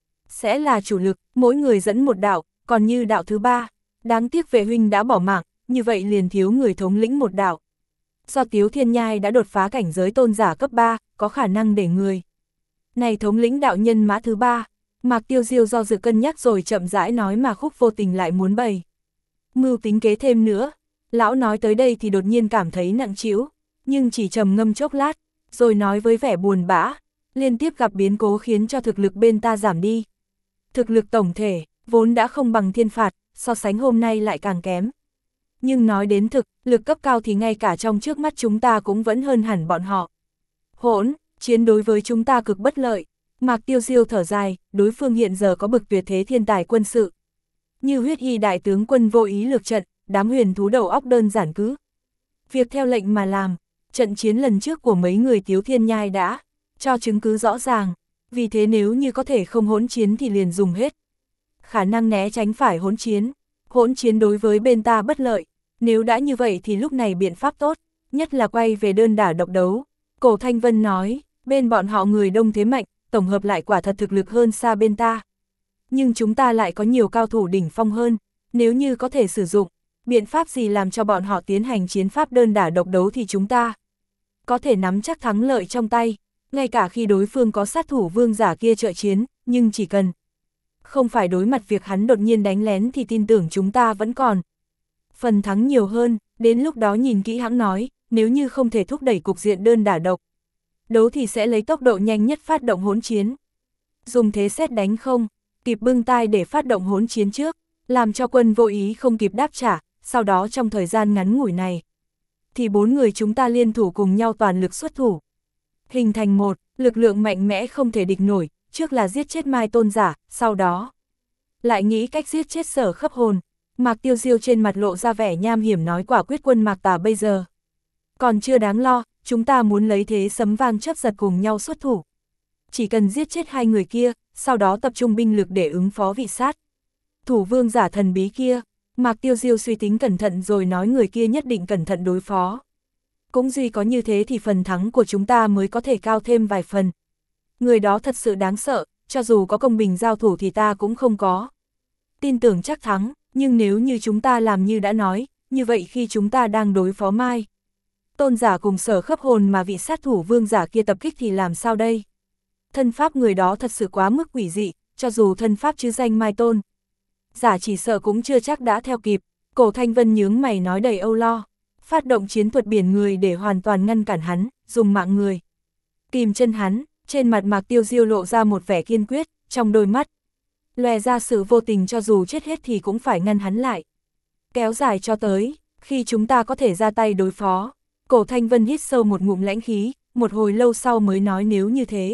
sẽ là chủ lực, mỗi người dẫn một đạo, còn như đạo thứ ba, đáng tiếc vệ huynh đã bỏ mạng, như vậy liền thiếu người thống lĩnh một đạo. Do Tiếu Thiên Nhai đã đột phá cảnh giới tôn giả cấp 3, có khả năng để người này thống lĩnh đạo nhân mã thứ ba. Mạc Tiêu diêu do dự cân nhắc rồi chậm rãi nói mà Khúc Vô Tình lại muốn bày mưu tính kế thêm nữa. Lão nói tới đây thì đột nhiên cảm thấy nặng trĩu, nhưng chỉ trầm ngâm chốc lát, rồi nói với vẻ buồn bã, liên tiếp gặp biến cố khiến cho thực lực bên ta giảm đi. Thực lực tổng thể, vốn đã không bằng thiên phạt, so sánh hôm nay lại càng kém. Nhưng nói đến thực, lực cấp cao thì ngay cả trong trước mắt chúng ta cũng vẫn hơn hẳn bọn họ. Hỗn, chiến đối với chúng ta cực bất lợi. Mạc Tiêu diêu thở dài, đối phương hiện giờ có bực tuyệt thế thiên tài quân sự. Như Huyết Y đại tướng quân vô ý lược trận, đám huyền thú đầu óc đơn giản cứ việc theo lệnh mà làm. Trận chiến lần trước của mấy người Tiếu Thiên Nhai đã cho chứng cứ rõ ràng, vì thế nếu như có thể không hỗn chiến thì liền dùng hết khả năng né tránh phải hỗn chiến. Hỗn chiến đối với bên ta bất lợi, nếu đã như vậy thì lúc này biện pháp tốt nhất là quay về đơn đả độc đấu. Cổ Thanh Vân nói, bên bọn họ người đông thế mạnh, tổng hợp lại quả thật thực lực hơn xa bên ta. Nhưng chúng ta lại có nhiều cao thủ đỉnh phong hơn, nếu như có thể sử dụng biện pháp gì làm cho bọn họ tiến hành chiến pháp đơn đả độc đấu thì chúng ta có thể nắm chắc thắng lợi trong tay. Ngay cả khi đối phương có sát thủ vương giả kia trợ chiến, nhưng chỉ cần không phải đối mặt việc hắn đột nhiên đánh lén thì tin tưởng chúng ta vẫn còn phần thắng nhiều hơn. Đến lúc đó nhìn kỹ hãng nói, nếu như không thể thúc đẩy cục diện đơn đả độc đấu thì sẽ lấy tốc độ nhanh nhất phát động hỗn chiến. Dùng thế xét đánh không kịp bưng tai để phát động hỗn chiến trước, làm cho quân vô ý không kịp đáp trả, sau đó trong thời gian ngắn ngủi này thì 4 người chúng ta liên thủ cùng nhau toàn lực xuất thủ, hình thành một lực lượng mạnh mẽ không thể địch nổi. Trước là giết chết Mai Tôn giả, sau đó lại nghĩ cách giết chết Sở Khấp Hồn. Mạc Tiêu diêu trên mặt lộ ra vẻ nham hiểm nói, quả quyết quân Mạc Tà bây giờ còn chưa đáng lo, chúng ta muốn lấy thế sấm vang chớp giật cùng nhau xuất thủ. Chỉ cần giết chết 2 người kia, sau đó tập trung binh lực để ứng phó vị sát thủ vương giả thần bí kia. Mạc Tiêu diêu suy tính cẩn thận rồi nói, người kia nhất định cẩn thận đối phó. Cũng duy có như thế thì phần thắng của chúng ta mới có thể cao thêm vài phần. Người đó thật sự đáng sợ, cho dù có công bình giao thủ thì ta cũng không có tin tưởng chắc thắng. Nhưng nếu như chúng ta làm như đã nói, như vậy khi chúng ta đang đối phó Mai Tôn giả cùng Sở Khấp Hồn mà vị sát thủ vương giả kia tập kích thì làm sao đây? Thân pháp người đó thật sự quá mức quỷ dị, cho dù thân pháp chứ danh Mai Tôn giả chỉ sợ cũng chưa chắc đã theo kịp. Cổ Thanh Vân nhướng mày nói đầy âu lo, phát động chiến thuật biển người để hoàn toàn ngăn cản hắn, dùng mạng người kìm chân hắn. Trên mặt Mạc Tiêu diêu lộ ra một vẻ kiên quyết, trong đôi mắt lòe ra sự vô tình, cho dù chết hết thì cũng phải ngăn hắn lại, kéo dài cho tới khi chúng ta có thể ra tay đối phó. Cổ Thanh Vân hít sâu một ngụm lãnh khí, một hồi lâu sau mới nói, nếu như thế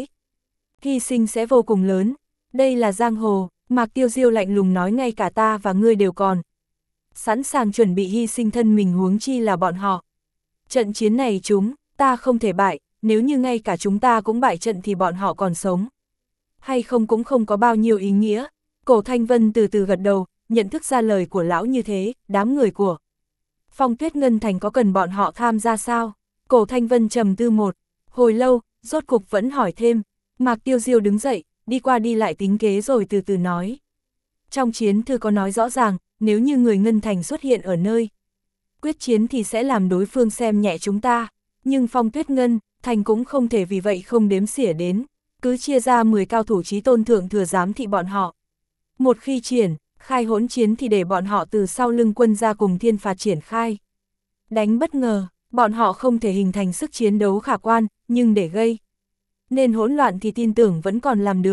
hy sinh sẽ vô cùng lớn. Đây là giang hồ. Mạc Tiêu diêu lạnh lùng nói, ngay cả ta và ngươi đều còn sẵn sàng chuẩn bị hy sinh thân mình, huống chi là bọn họ. Trận chiến này chúng ta không thể bại, nếu như ngay cả chúng ta cũng bại trận thì bọn họ còn sống hay không cũng không có bao nhiêu ý nghĩa. Cổ Thanh Vân từ từ gật đầu, nhận thức ra lời của lão như thế. Đám người của Phong Tuyết Ngân Thành có cần bọn họ tham gia sao? Cổ Thanh Vân trầm tư một hồi lâu, rốt cục vẫn hỏi thêm. Mạc Tiêu diêu đứng dậy, đi qua đi lại tính kế rồi từ từ nói. Trong chiến thư có nói rõ ràng, nếu như người Ngân Thành xuất hiện ở nơi quyết chiến thì sẽ làm đối phương xem nhẹ chúng ta. Nhưng Phong Tuyết Ngân Thành cũng không thể vì vậy không đếm xỉa đến, cứ chia ra 10 cao thủ chí tôn thượng thừa giám thị bọn họ. Một khi triển khai hỗn chiến thì để bọn họ từ sau lưng quân gia cùng thiên phạt triển khai đánh bất ngờ. Bọn họ không thể hình thành sức chiến đấu khả quan, nhưng để gây nên hỗn loạn thì tin tưởng vẫn còn làm được.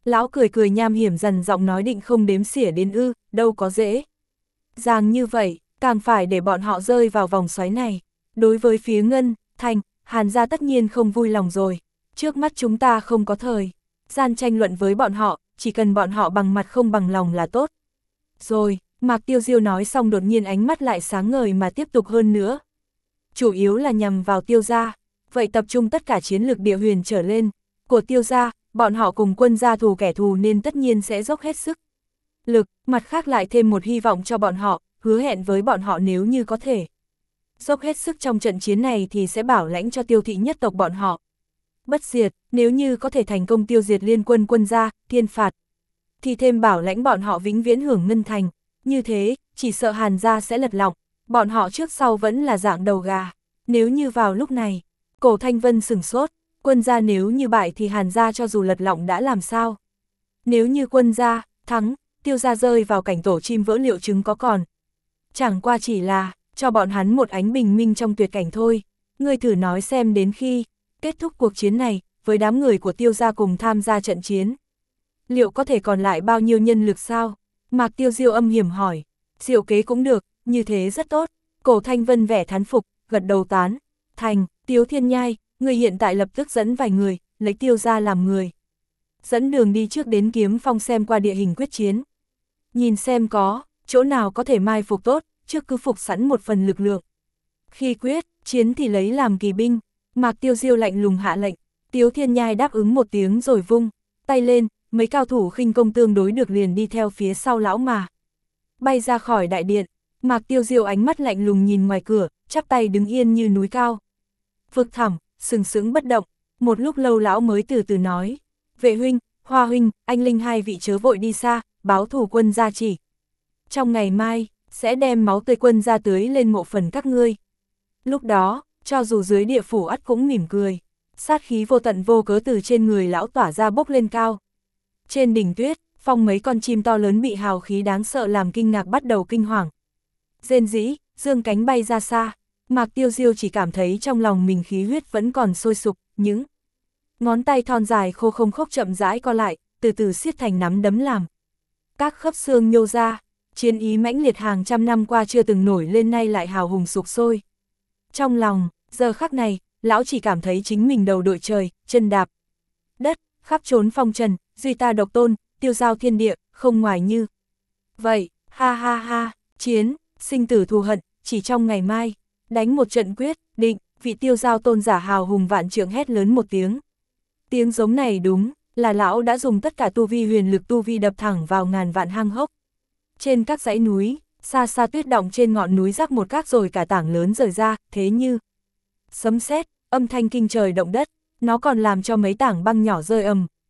Lão cười cười nham hiểm dằn giọng nói định không đếm xỉa đến ư, đâu có dễ. Dàng như vậy, càng phải để bọn họ rơi vào vòng xoáy này. Đối với phía Ngân, Thanh, Hàn gia tất nhiên không vui lòng rồi. Trước mắt chúng ta không có thời gian tranh luận với bọn họ, chỉ cần bọn họ bằng mặt không bằng lòng là tốt. Rồi, Mạc Tiêu Diêu nói xong đột nhiên ánh mắt lại sáng ngời mà tiếp tục hơn nữa. Chủ yếu là nhằm vào Tiêu gia, vậy tập trung tất cả chiến lược địa huyền trở lên của Tiêu gia, bọn họ cùng Quân gia thù kẻ thù nên tất nhiên sẽ dốc hết sức lực, mặt khác lại thêm một hy vọng cho bọn họ, hứa hẹn với bọn họ nếu như có thể dốc hết sức trong trận chiến này thì sẽ bảo lãnh cho Tiêu thị nhất tộc bọn họ bất diệt, nếu như có thể thành công tiêu diệt liên quân Quân gia, thiên phạt, thì thêm bảo lãnh bọn họ vĩnh viễn hưởng ngân thành, như thế, chỉ sợ Hàn gia sẽ lật lọng, bọn họ trước sau vẫn là dạng đầu gà. Nếu như vào lúc này, Cổ Thanh Vân sửng sốt, Quân gia nếu như bại thì Hàn gia cho dù lật lọng đã làm sao? Nếu như Quân gia thắng, Tiêu gia rơi vào cảnh tổ chim vỡ liệu trứng có còn. Chẳng qua chỉ là cho bọn hắn một ánh bình minh trong tuyệt cảnh thôi. Ngươi thử nói xem đến khi kết thúc cuộc chiến này, với đám người của Tiêu gia cùng tham gia trận chiến, liệu có thể còn lại bao nhiêu nhân lực sao? Mạc Tiêu Diêu âm hiểm hỏi. Diệu kế cũng được, như thế rất tốt. Cổ Thanh Vân vẻ thán phục, gật đầu tán. Thành, Tiếu Thiên Nhai, người hiện tại lập tức dẫn vài người, lấy Tiêu gia làm người. Dẫn đường đi trước đến Kiếm Phong xem qua địa hình quyết chiến. Nhìn xem có chỗ nào có thể mai phục tốt, trước cứ phục sẵn một phần lực lượng. Khi quyết chiến thì lấy làm kỳ binh. Mạc Tiêu Diêu lạnh lùng hạ lệnh. Tiếu Thiên Nhai đáp ứng một tiếng rồi vung tay lên, mấy cao thủ khinh công tương đối được liền đi theo phía sau lão mà. Bay ra khỏi đại điện, Mạc Tiêu Diêu ánh mắt lạnh lùng nhìn ngoài cửa, chắp tay đứng yên như núi cao. Vực thẳm, sừng sững bất động, một lúc lâu lão mới từ từ nói. Vệ huynh, Hoa huynh, anh Linh hai vị chớ vội đi xa, báo thù Quân gia chỉ. Trong ngày mai, sẽ đem máu tươi Quân gia tưới lên mộ phần các ngươi. Lúc đó, cho dù dưới địa phủ ắt cũng mỉm cười. Sát khí vô tận vô cớ từ trên người lão tỏa ra bốc lên cao. Trên đỉnh tuyết, phong mấy con chim to lớn bị hào khí đáng sợ làm kinh ngạc bắt đầu kinh hoàng. Rên rỉ, dương cánh bay ra xa. Mạc Tiêu Diêu chỉ cảm thấy trong lòng mình khí huyết vẫn còn sôi sục, những ngón tay thon dài khô không khốc chậm rãi co lại, từ từ siết thành nắm đấm làm. Các khớp xương nhô ra, chiến ý mãnh liệt hàng trăm năm qua chưa từng nổi lên nay lại hào hùng sục sôi. Trong lòng, giờ khắc này, lão chỉ cảm thấy chính mình đầu đội trời, chân đạp đất, khắp trốn phong trần, duy ta độc tôn, tiêu giao thiên địa, không ngoài như vậy. Ha ha ha, chiến, sinh tử thù hận, chỉ trong ngày mai, đánh một trận quyết định. Vị tiêu giao tôn giả hào hùng vạn trượng hét lớn một tiếng. Tiếng giống này đúng là lão đã dùng tất cả tu vi huyền lực tu vi đập thẳng vào ngàn vạn hang hốc. Trên các dãy núi, xa xa tuyết động trên ngọn núi rắc một các rồi cả tảng lớn rời ra, thế như sấm sét, âm thanh kinh trời động đất, nó còn làm cho mấy tảng băng nhỏ rơi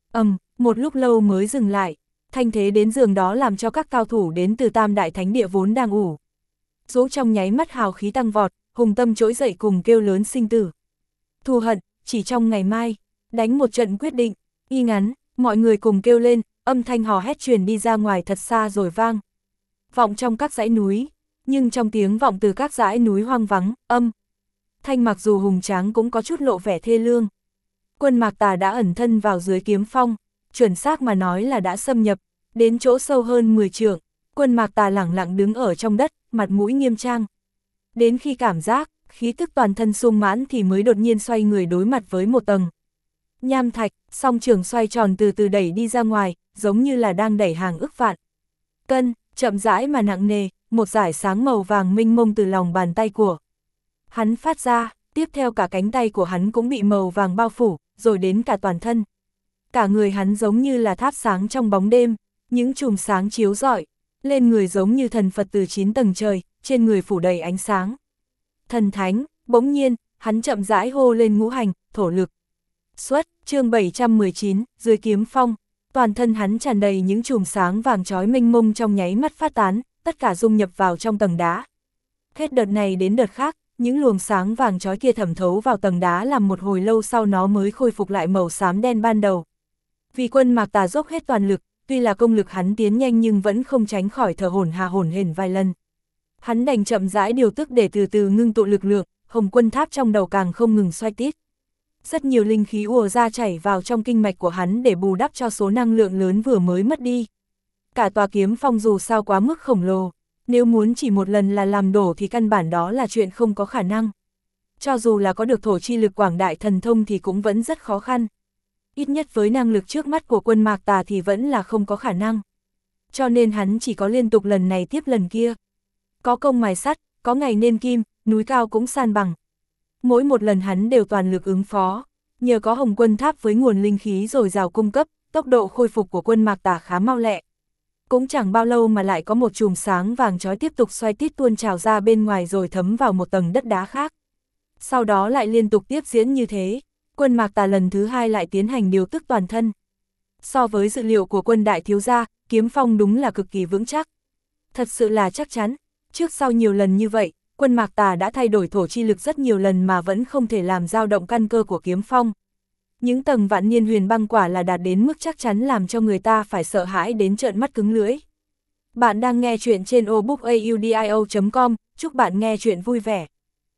một lúc lâu mới dừng lại. Thanh thế đến giường đó làm cho các cao thủ đến từ Tam Đại Thánh Địa vốn đang ủ rũ trong nháy mắt hào khí tăng vọt, hùng tâm trỗi dậy cùng kêu lớn sinh tử thù hận, chỉ trong ngày mai, đánh một trận quyết định. Y ngắn, mọi người cùng kêu lên, âm thanh hò hét truyền đi ra ngoài thật xa rồi vang vọng trong các dãy núi, nhưng trong tiếng vọng từ các dãy núi hoang vắng, thanh mặc dù hùng tráng cũng có chút lộ vẻ thê lương. Quân Mạc Tà đã ẩn thân vào dưới Kiếm Phong, chuẩn xác mà nói là đã xâm nhập đến chỗ sâu hơn 10 trượng. Quân Mạc Tà lẳng lặng đứng ở trong đất, mặt mũi nghiêm trang. Đến khi cảm giác khí tức toàn thân sung mãn thì mới đột nhiên xoay người đối mặt với một tầng nham thạch, song trường xoay tròn từ từ đẩy đi ra ngoài, giống như là đang đẩy hàng ức vạn cân, chậm rãi mà nặng nề, một dải sáng màu vàng mênh mông từ lòng bàn tay của hắn phát ra, tiếp theo cả cánh tay của hắn cũng bị màu vàng bao phủ, rồi đến cả toàn thân. Cả người hắn giống như là tháp sáng trong bóng đêm, những chùm sáng chiếu rọi lên người giống như thần Phật từ 9 tầng trời, trên người phủ đầy ánh sáng. Thần thánh, bỗng nhiên, hắn chậm rãi hô lên ngũ hành, thổ lực. Xuất, chương 719, dưới Kiếm Phong, toàn thân hắn tràn đầy những chùm sáng vàng chói mênh mông trong nháy mắt phát tán, tất cả dung nhập vào trong tầng đá. Hết đợt này đến đợt khác, những luồng sáng vàng chói kia thẩm thấu vào tầng đá làm một hồi lâu sau nó mới khôi phục lại màu xám đen ban đầu. Vì Quân Mạc Tà dốc hết toàn lực, tuy là công lực hắn tiến nhanh nhưng vẫn không tránh khỏi thở hổn hển vài lần. Hắn đành chậm rãi điều tức để từ từ ngưng tụ lực lượng, Hồng Quân Tháp trong đầu càng không ngừng xoay tít. Rất nhiều linh khí ùa ra chảy vào trong kinh mạch của hắn để bù đắp cho số năng lượng lớn vừa mới mất đi. Cả tòa kiếm phong dù sao quá mức khổng lồ, nếu muốn chỉ một lần là làm đổ thì căn bản đó là chuyện không có khả năng. Cho dù là có được thổ chi lực quảng đại thần thông thì cũng vẫn rất khó khăn. Ít nhất với năng lực trước mắt của Quân Mạc Tà thì vẫn là không có khả năng. Cho nên hắn chỉ có liên tục lần này tiếp lần kia. Có công mài sắt, có ngày nên kim, núi cao cũng san bằng. Mỗi một lần hắn đều toàn lực ứng phó. Nhờ có Hồng Quân Tháp với nguồn linh khí dồi dào cung cấp, tốc độ khôi phục của Quân Mạc Tà khá mau lẹ. Cũng chẳng bao lâu mà lại có một chùm sáng vàng chói tiếp tục xoay tít tuôn trào ra bên ngoài rồi thấm vào một tầng đất đá khác. Sau đó lại liên tục tiếp diễn như thế, Quân Mạc Tà lần thứ hai lại tiến hành điều tức toàn thân. So với dự liệu của Quân đại thiếu gia, kiếm phong đúng là cực kỳ vững chắc. Thật sự là chắc chắn, trước sau nhiều lần như vậy, Quân Mạc Tà đã thay đổi thổ chi lực rất nhiều lần mà vẫn không thể làm dao động căn cơ của kiếm phong. Những tầng vạn niên huyền băng quả là đạt đến mức chắc chắn làm cho người ta phải sợ hãi đến trợn mắt cứng lưỡi. Bạn đang nghe chuyện trên obookaudio.com, chúc bạn nghe chuyện vui vẻ.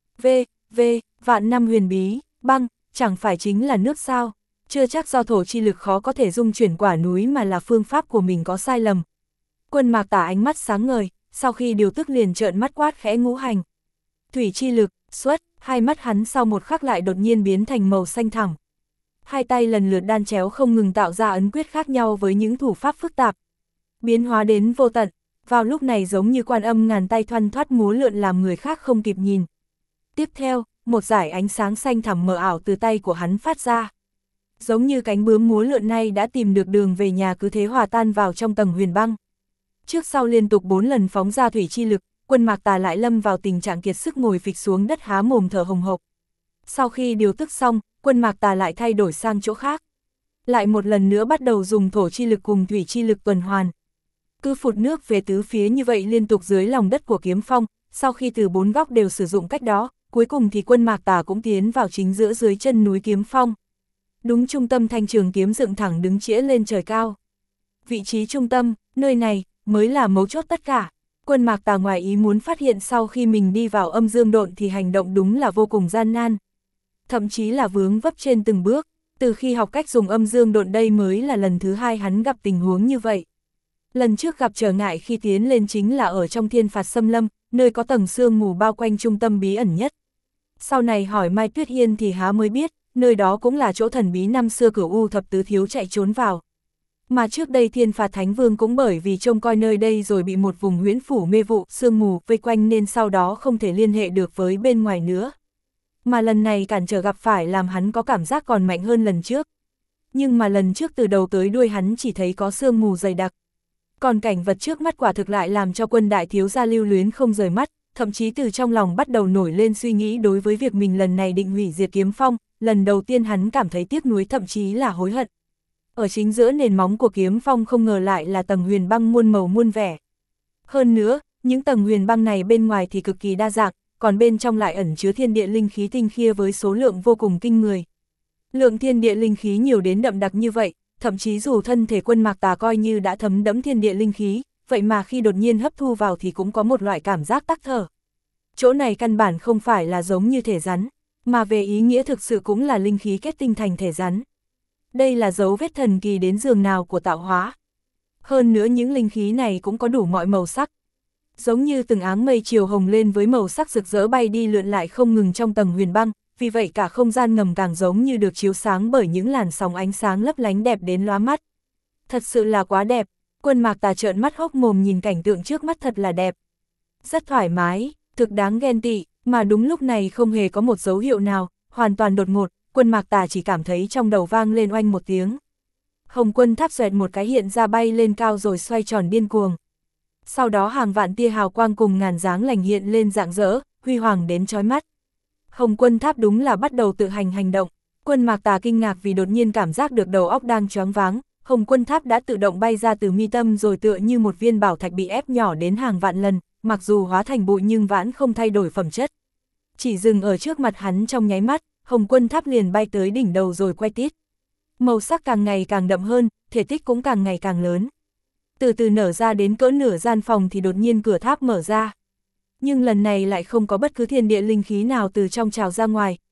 Vạn năm huyền bí, băng, chẳng phải chính là nước sao? Chưa chắc do thổ chi lực khó có thể dung chuyển quả núi mà là phương pháp của mình có sai lầm. Quân Mạc Tà ánh mắt sáng ngời, sau khi điều tức liền trợn mắt quát khẽ ngũ hành. Thủy chi lực, xuất, hai mắt hắn sau một khắc lại đột nhiên biến thành màu xanh thẳm. Hai tay lần lượt đan chéo không ngừng tạo ra ấn quyết khác nhau với những thủ pháp phức tạp. Biến hóa đến vô tận, vào lúc này giống như quan âm ngàn tay thoăn thoắt múa lượn làm người khác không kịp nhìn. Tiếp theo, một dải ánh sáng xanh thẳm mờ ảo từ tay của hắn phát ra. Giống như cánh bướm múa lượn này đã tìm được đường về nhà cứ thế hòa tan vào trong tầng huyền băng. Trước sau liên tục 4 lần phóng ra thủy chi lực, Quân Mạc Tà lại lâm vào tình trạng kiệt sức ngồi phịch xuống đất há mồm thở hồng hộc. Sau khi điều tức xong, Quân Mạc Tà lại thay đổi sang chỗ khác. Lại một lần nữa bắt đầu dùng thổ chi lực cùng thủy chi lực tuần hoàn. Cứ phụt nước về tứ phía như vậy liên tục dưới lòng đất của kiếm phong, sau khi từ 4 góc đều sử dụng cách đó, cuối cùng thì Quân Mạc Tà cũng tiến vào chính giữa dưới chân núi kiếm phong. Đúng trung tâm thanh trường kiếm dựng thẳng đứng chĩa lên trời cao. Vị trí trung tâm, nơi này, mới là mấu chốt tất cả. Quân Mạc Tà ngoài ý muốn phát hiện sau khi mình đi vào âm dương độn thì hành động đúng là vô cùng gian nan. Thậm chí là vướng vấp trên từng bước, từ khi học cách dùng âm dương độn đây mới là lần thứ hai hắn gặp tình huống như vậy. Lần trước gặp trở ngại khi tiến lên chính là ở trong Thiên Phạt Xâm Lâm, nơi có tầng sương mù bao quanh trung tâm bí ẩn nhất. Sau này hỏi Mai Tuyết Hiên thì há mới biết, nơi đó cũng là chỗ thần bí năm xưa Cửu U thập tứ thiếu chạy trốn vào. Mà trước đây Thiên Phạt Thánh Vương cũng bởi vì trông coi nơi đây rồi bị một vùng huyễn phủ mê vụ, sương mù vây quanh nên sau đó không thể liên hệ được với bên ngoài nữa. Mà lần này cản trở gặp phải làm hắn có cảm giác còn mạnh hơn lần trước. Nhưng mà lần trước từ đầu tới đuôi hắn chỉ thấy có sương mù dày đặc. Còn cảnh vật trước mắt quả thực lại làm cho Quân đại thiếu gia lưu luyến không rời mắt, thậm chí từ trong lòng bắt đầu nổi lên suy nghĩ đối với việc mình lần này định hủy diệt kiếm phong, lần đầu tiên hắn cảm thấy tiếc nuối thậm chí là hối hận. Ở chính giữa nền móng của kiếm phong không ngờ lại là tầng huyền băng muôn màu muôn vẻ. Hơn nữa, những tầng huyền băng này bên ngoài thì cực kỳ đa dạng, còn bên trong lại ẩn chứa thiên địa linh khí tinh khiết với số lượng vô cùng kinh người. Lượng thiên địa linh khí nhiều đến đậm đặc như vậy, thậm chí dù thân thể Quân Mạc Tà coi như đã thấm đẫm thiên địa linh khí, vậy mà khi đột nhiên hấp thu vào thì cũng có một loại cảm giác tắc thở. Chỗ này căn bản không phải là giống như thể rắn, mà về ý nghĩa thực sự cũng là linh khí kết tinh thành thể rắn. Đây là dấu vết thần kỳ đến giường nào của tạo hóa. Hơn nữa những linh khí này cũng có đủ mọi màu sắc. Giống như từng áng mây chiều hồng lên với màu sắc rực rỡ bay đi lượn lại không ngừng trong tầng huyền băng, vì vậy cả không gian ngầm càng giống như được chiếu sáng bởi những làn sóng ánh sáng lấp lánh đẹp đến lóa mắt. Thật sự là quá đẹp, Quân Mạc Tà trợn mắt hốc mồm nhìn cảnh tượng trước mắt thật là đẹp. Rất thoải mái, thực đáng ghen tị, mà đúng lúc này không hề có một dấu hiệu nào, hoàn toàn đột ngột, Quân Mạc Tà chỉ cảm thấy trong đầu vang lên oanh một tiếng. Hồng Quân Tháp xoẹt một cái hiện ra bay lên cao rồi xoay tròn điên cuồng. Sau đó hàng vạn tia hào quang cùng ngàn dáng lành hiện lên rạng rỡ, huy hoàng đến chói mắt. Hồng Quân Tháp đúng là bắt đầu tự hành động. Quân Mạc Tà kinh ngạc vì đột nhiên cảm giác được đầu óc đang choáng váng. Hồng Quân Tháp đã tự động bay ra từ mi tâm rồi tựa như một viên bảo thạch bị ép nhỏ đến hàng vạn lần, mặc dù hóa thành bụi nhưng vẫn không thay đổi phẩm chất. Chỉ dừng ở trước mặt hắn trong nháy mắt, Hồng Quân Tháp liền bay tới đỉnh đầu rồi quay tít. Màu sắc càng ngày càng đậm hơn, thể tích cũng càng ngày càng lớn. Từ từ nở ra đến cỡ nửa gian phòng thì đột nhiên cửa tháp mở ra. Nhưng lần này lại không có bất cứ thiên địa linh khí nào từ trong trào ra ngoài,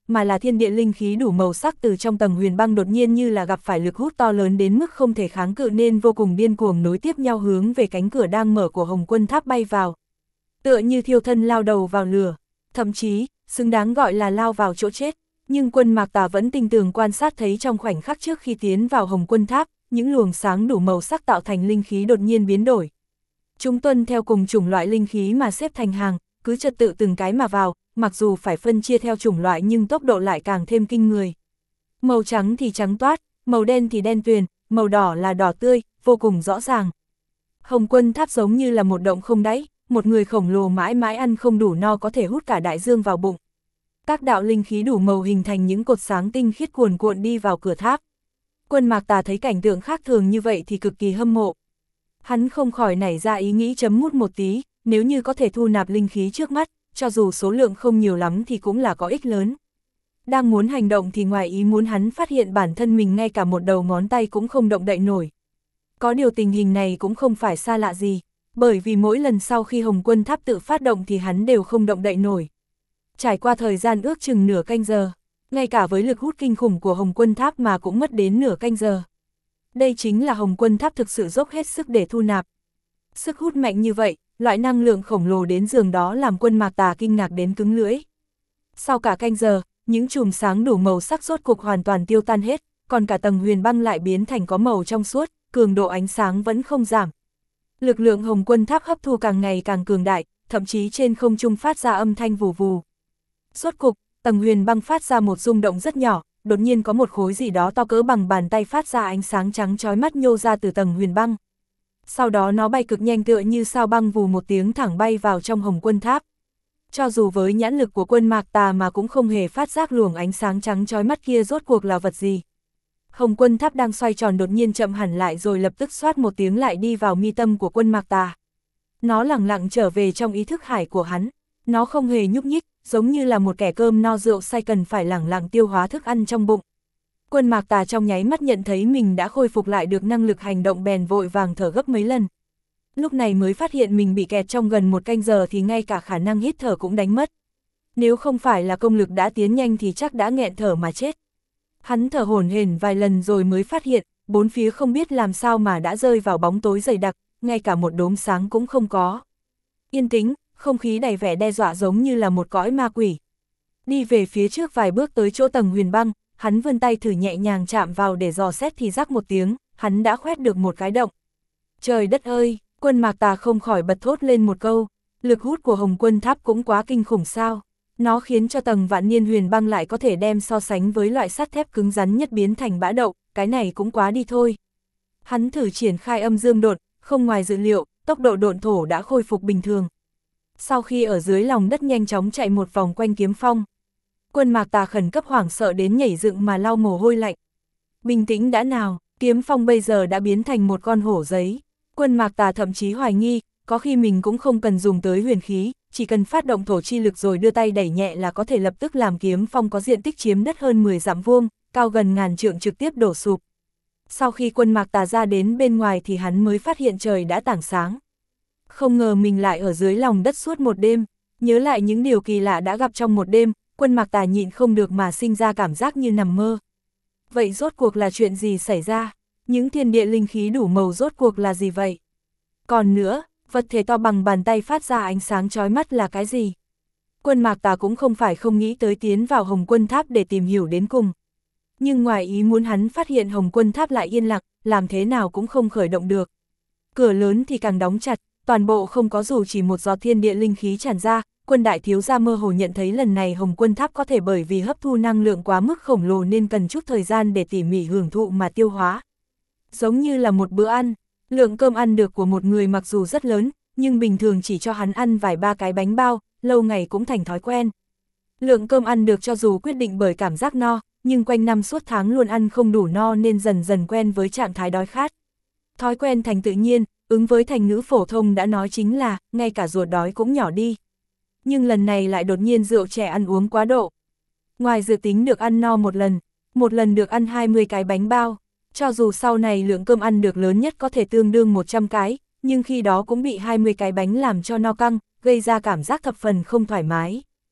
mà là thiên địa linh khí đủ màu sắc từ trong tầng huyền băng đột nhiên như là gặp phải lực hút to lớn đến mức không thể kháng cự nên vô cùng điên cuồng nối tiếp nhau hướng về cánh cửa đang mở của Hồng Quân Tháp bay vào. Tựa như thiêu thân lao đầu vào lửa, thậm chí, xứng đáng gọi là lao vào chỗ chết. Nhưng Quân Mạc Tà vẫn tinh tường quan sát thấy trong khoảnh khắc trước khi tiến vào Hồng Quân Tháp, những luồng sáng đủ màu sắc tạo thành linh khí đột nhiên biến đổi. Chúng tuân theo cùng chủng loại linh khí mà xếp thành hàng, cứ trật tự từng cái mà vào, mặc dù phải phân chia theo chủng loại nhưng tốc độ lại càng thêm kinh người. Màu trắng thì trắng toát, màu đen thì đen tuyền, màu đỏ là đỏ tươi, vô cùng rõ ràng. Hồng Quân Tháp giống như là một động không đáy, một người khổng lồ mãi mãi ăn không đủ no có thể hút cả đại dương vào bụng. Các đạo linh khí đủ màu hình thành những cột sáng tinh khiết cuồn cuộn đi vào cửa tháp. Quân Mạc Tà thấy cảnh tượng khác thường như vậy thì cực kỳ hâm mộ. Hắn không khỏi nảy ra ý nghĩ chấm mút một tí, nếu như có thể thu nạp linh khí trước mắt, cho dù số lượng không nhiều lắm thì cũng là có ích lớn. Đang muốn hành động thì ngoài ý muốn hắn phát hiện bản thân mình ngay cả một đầu ngón tay cũng không động đậy nổi. Có điều tình hình này cũng không phải xa lạ gì, bởi vì mỗi lần sau khi Hồng Quân Tháp tự phát động thì hắn đều không động đậy nổi. Trải qua thời gian ước chừng nửa canh giờ, ngay cả với lực hút kinh khủng của Hồng Quân Tháp mà cũng mất đến nửa canh giờ. Đây chính là Hồng Quân Tháp thực sự dốc hết sức để thu nạp. Sức hút mạnh như vậy, loại năng lượng khổng lồ đến giường đó làm Quân Mạc Tà kinh ngạc đến cứng lưỡi. Sau cả canh giờ, những chùm sáng đủ màu sắc rốt cục hoàn toàn tiêu tan hết, còn cả tầng huyền băng lại biến thành có màu trong suốt, cường độ ánh sáng vẫn không giảm. Lực lượng Hồng Quân Tháp hấp thu càng ngày càng cường đại, thậm chí trên không trung phát ra âm thanh vù vù. Rốt cục, tầng huyền băng phát ra một rung động rất nhỏ, đột nhiên có một khối gì đó to cỡ bằng bàn tay phát ra ánh sáng trắng chói mắt nhô ra từ tầng huyền băng. Sau đó nó bay cực nhanh tựa như sao băng vù một tiếng thẳng bay vào trong Hồng Quân Tháp. Cho dù với nhãn lực của Quân Mạc Tà mà cũng không hề phát giác luồng ánh sáng trắng chói mắt kia rốt cuộc là vật gì. Hồng Quân Tháp đang xoay tròn đột nhiên chậm hẳn lại rồi lập tức xoát một tiếng lại đi vào mi tâm của Quân Mạc Tà. Nó lẳng lặng trở về trong ý thức hải của hắn, nó không hề nhúc nhích, giống như là một kẻ cơm no rượu say cần phải lẳng lặng tiêu hóa thức ăn trong bụng. Quân Mạc Tà trong nháy mắt nhận thấy mình đã khôi phục lại được năng lực hành động bèn vội vàng thở gấp mấy lần. Lúc này mới phát hiện mình bị kẹt trong gần một canh giờ thì ngay cả khả năng hít thở cũng đánh mất. Nếu không phải là công lực đã tiến nhanh thì chắc đã nghẹn thở mà chết. Hắn thở hổn hển vài lần rồi mới phát hiện, bốn phía không biết làm sao mà đã rơi vào bóng tối dày đặc, ngay cả một đốm sáng cũng không có. Yên tĩnh, không khí đầy vẻ đe dọa giống như là một cõi ma quỷ. Đi về phía trước vài bước tới chỗ tầng huyền băng, hắn vươn tay thử nhẹ nhàng chạm vào để dò xét thì rắc một tiếng, hắn đã khoét được một cái động. Trời đất ơi, Quân Mạc Tà không khỏi bật thốt lên một câu, lực hút của Hồng Quân Tháp cũng quá kinh khủng sao. Nó khiến cho tầng vạn niên huyền băng lại có thể đem so sánh với loại sắt thép cứng rắn nhất biến thành bã đậu, cái này cũng quá đi thôi. Hắn thử triển khai âm dương độn, không ngoài dự liệu, tốc độ độn thổ đã khôi phục bình thường. Sau khi ở dưới lòng đất nhanh chóng chạy một vòng quanh kiếm phong, Quân Mạc Tà khẩn cấp hoảng sợ đến nhảy dựng mà lau mồ hôi lạnh. Bình tĩnh đã nào, kiếm phong bây giờ đã biến thành một con hổ giấy. Quân Mạc Tà thậm chí hoài nghi, có khi mình cũng không cần dùng tới huyền khí, chỉ cần phát động thổ chi lực rồi đưa tay đẩy nhẹ là có thể lập tức làm kiếm phong có diện tích chiếm đất hơn 10 dặm vuông, cao gần ngàn trượng trực tiếp đổ sụp. Sau khi Quân Mạc Tà ra đến bên ngoài thì hắn mới phát hiện trời đã tảng sáng. Không ngờ mình lại ở dưới lòng đất suốt một đêm, nhớ lại những điều kỳ lạ đã gặp trong một đêm, Quân Mạc Tà nhịn không được mà sinh ra cảm giác như nằm mơ. Vậy rốt cuộc là chuyện gì xảy ra? Những thiên địa linh khí đủ màu rốt cuộc là gì vậy? Còn nữa, vật thể to bằng bàn tay phát ra ánh sáng chói mắt là cái gì? Quân Mạc Tà cũng không phải không nghĩ tới tiến vào Hồng Quân Tháp để tìm hiểu đến cùng. Nhưng ngoài ý muốn hắn phát hiện Hồng Quân Tháp lại yên lặng, làm thế nào cũng không khởi động được. Cửa lớn thì càng đóng chặt, toàn bộ không có dù chỉ một giọt thiên địa linh khí tràn ra. Quân đại thiếu gia mơ hồ nhận thấy lần này Hồng Quân Tháp có thể bởi vì hấp thu năng lượng quá mức khổng lồ nên cần chút thời gian để tỉ mỉ hưởng thụ mà tiêu hóa. Giống như là một bữa ăn, lượng cơm ăn được của một người mặc dù rất lớn, nhưng bình thường chỉ cho hắn ăn vài ba cái bánh bao, lâu ngày cũng thành thói quen. Lượng cơm ăn được cho dù quyết định bởi cảm giác no, nhưng quanh năm suốt tháng luôn ăn không đủ no nên dần dần quen với trạng thái đói khát. Thói quen thành tự nhiên, ứng với thành ngữ phổ thông đã nói chính là, ngay cả ruột đói cũng nhỏ đi. Nhưng lần này lại đột nhiên rượu chè ăn uống quá độ. Ngoài dự tính được ăn no một lần được ăn 20 cái bánh bao, cho dù sau này lượng cơm ăn được lớn nhất có thể tương đương 100 cái, nhưng khi đó cũng bị 20 cái bánh làm cho no căng, gây ra cảm giác thập phần không thoải mái.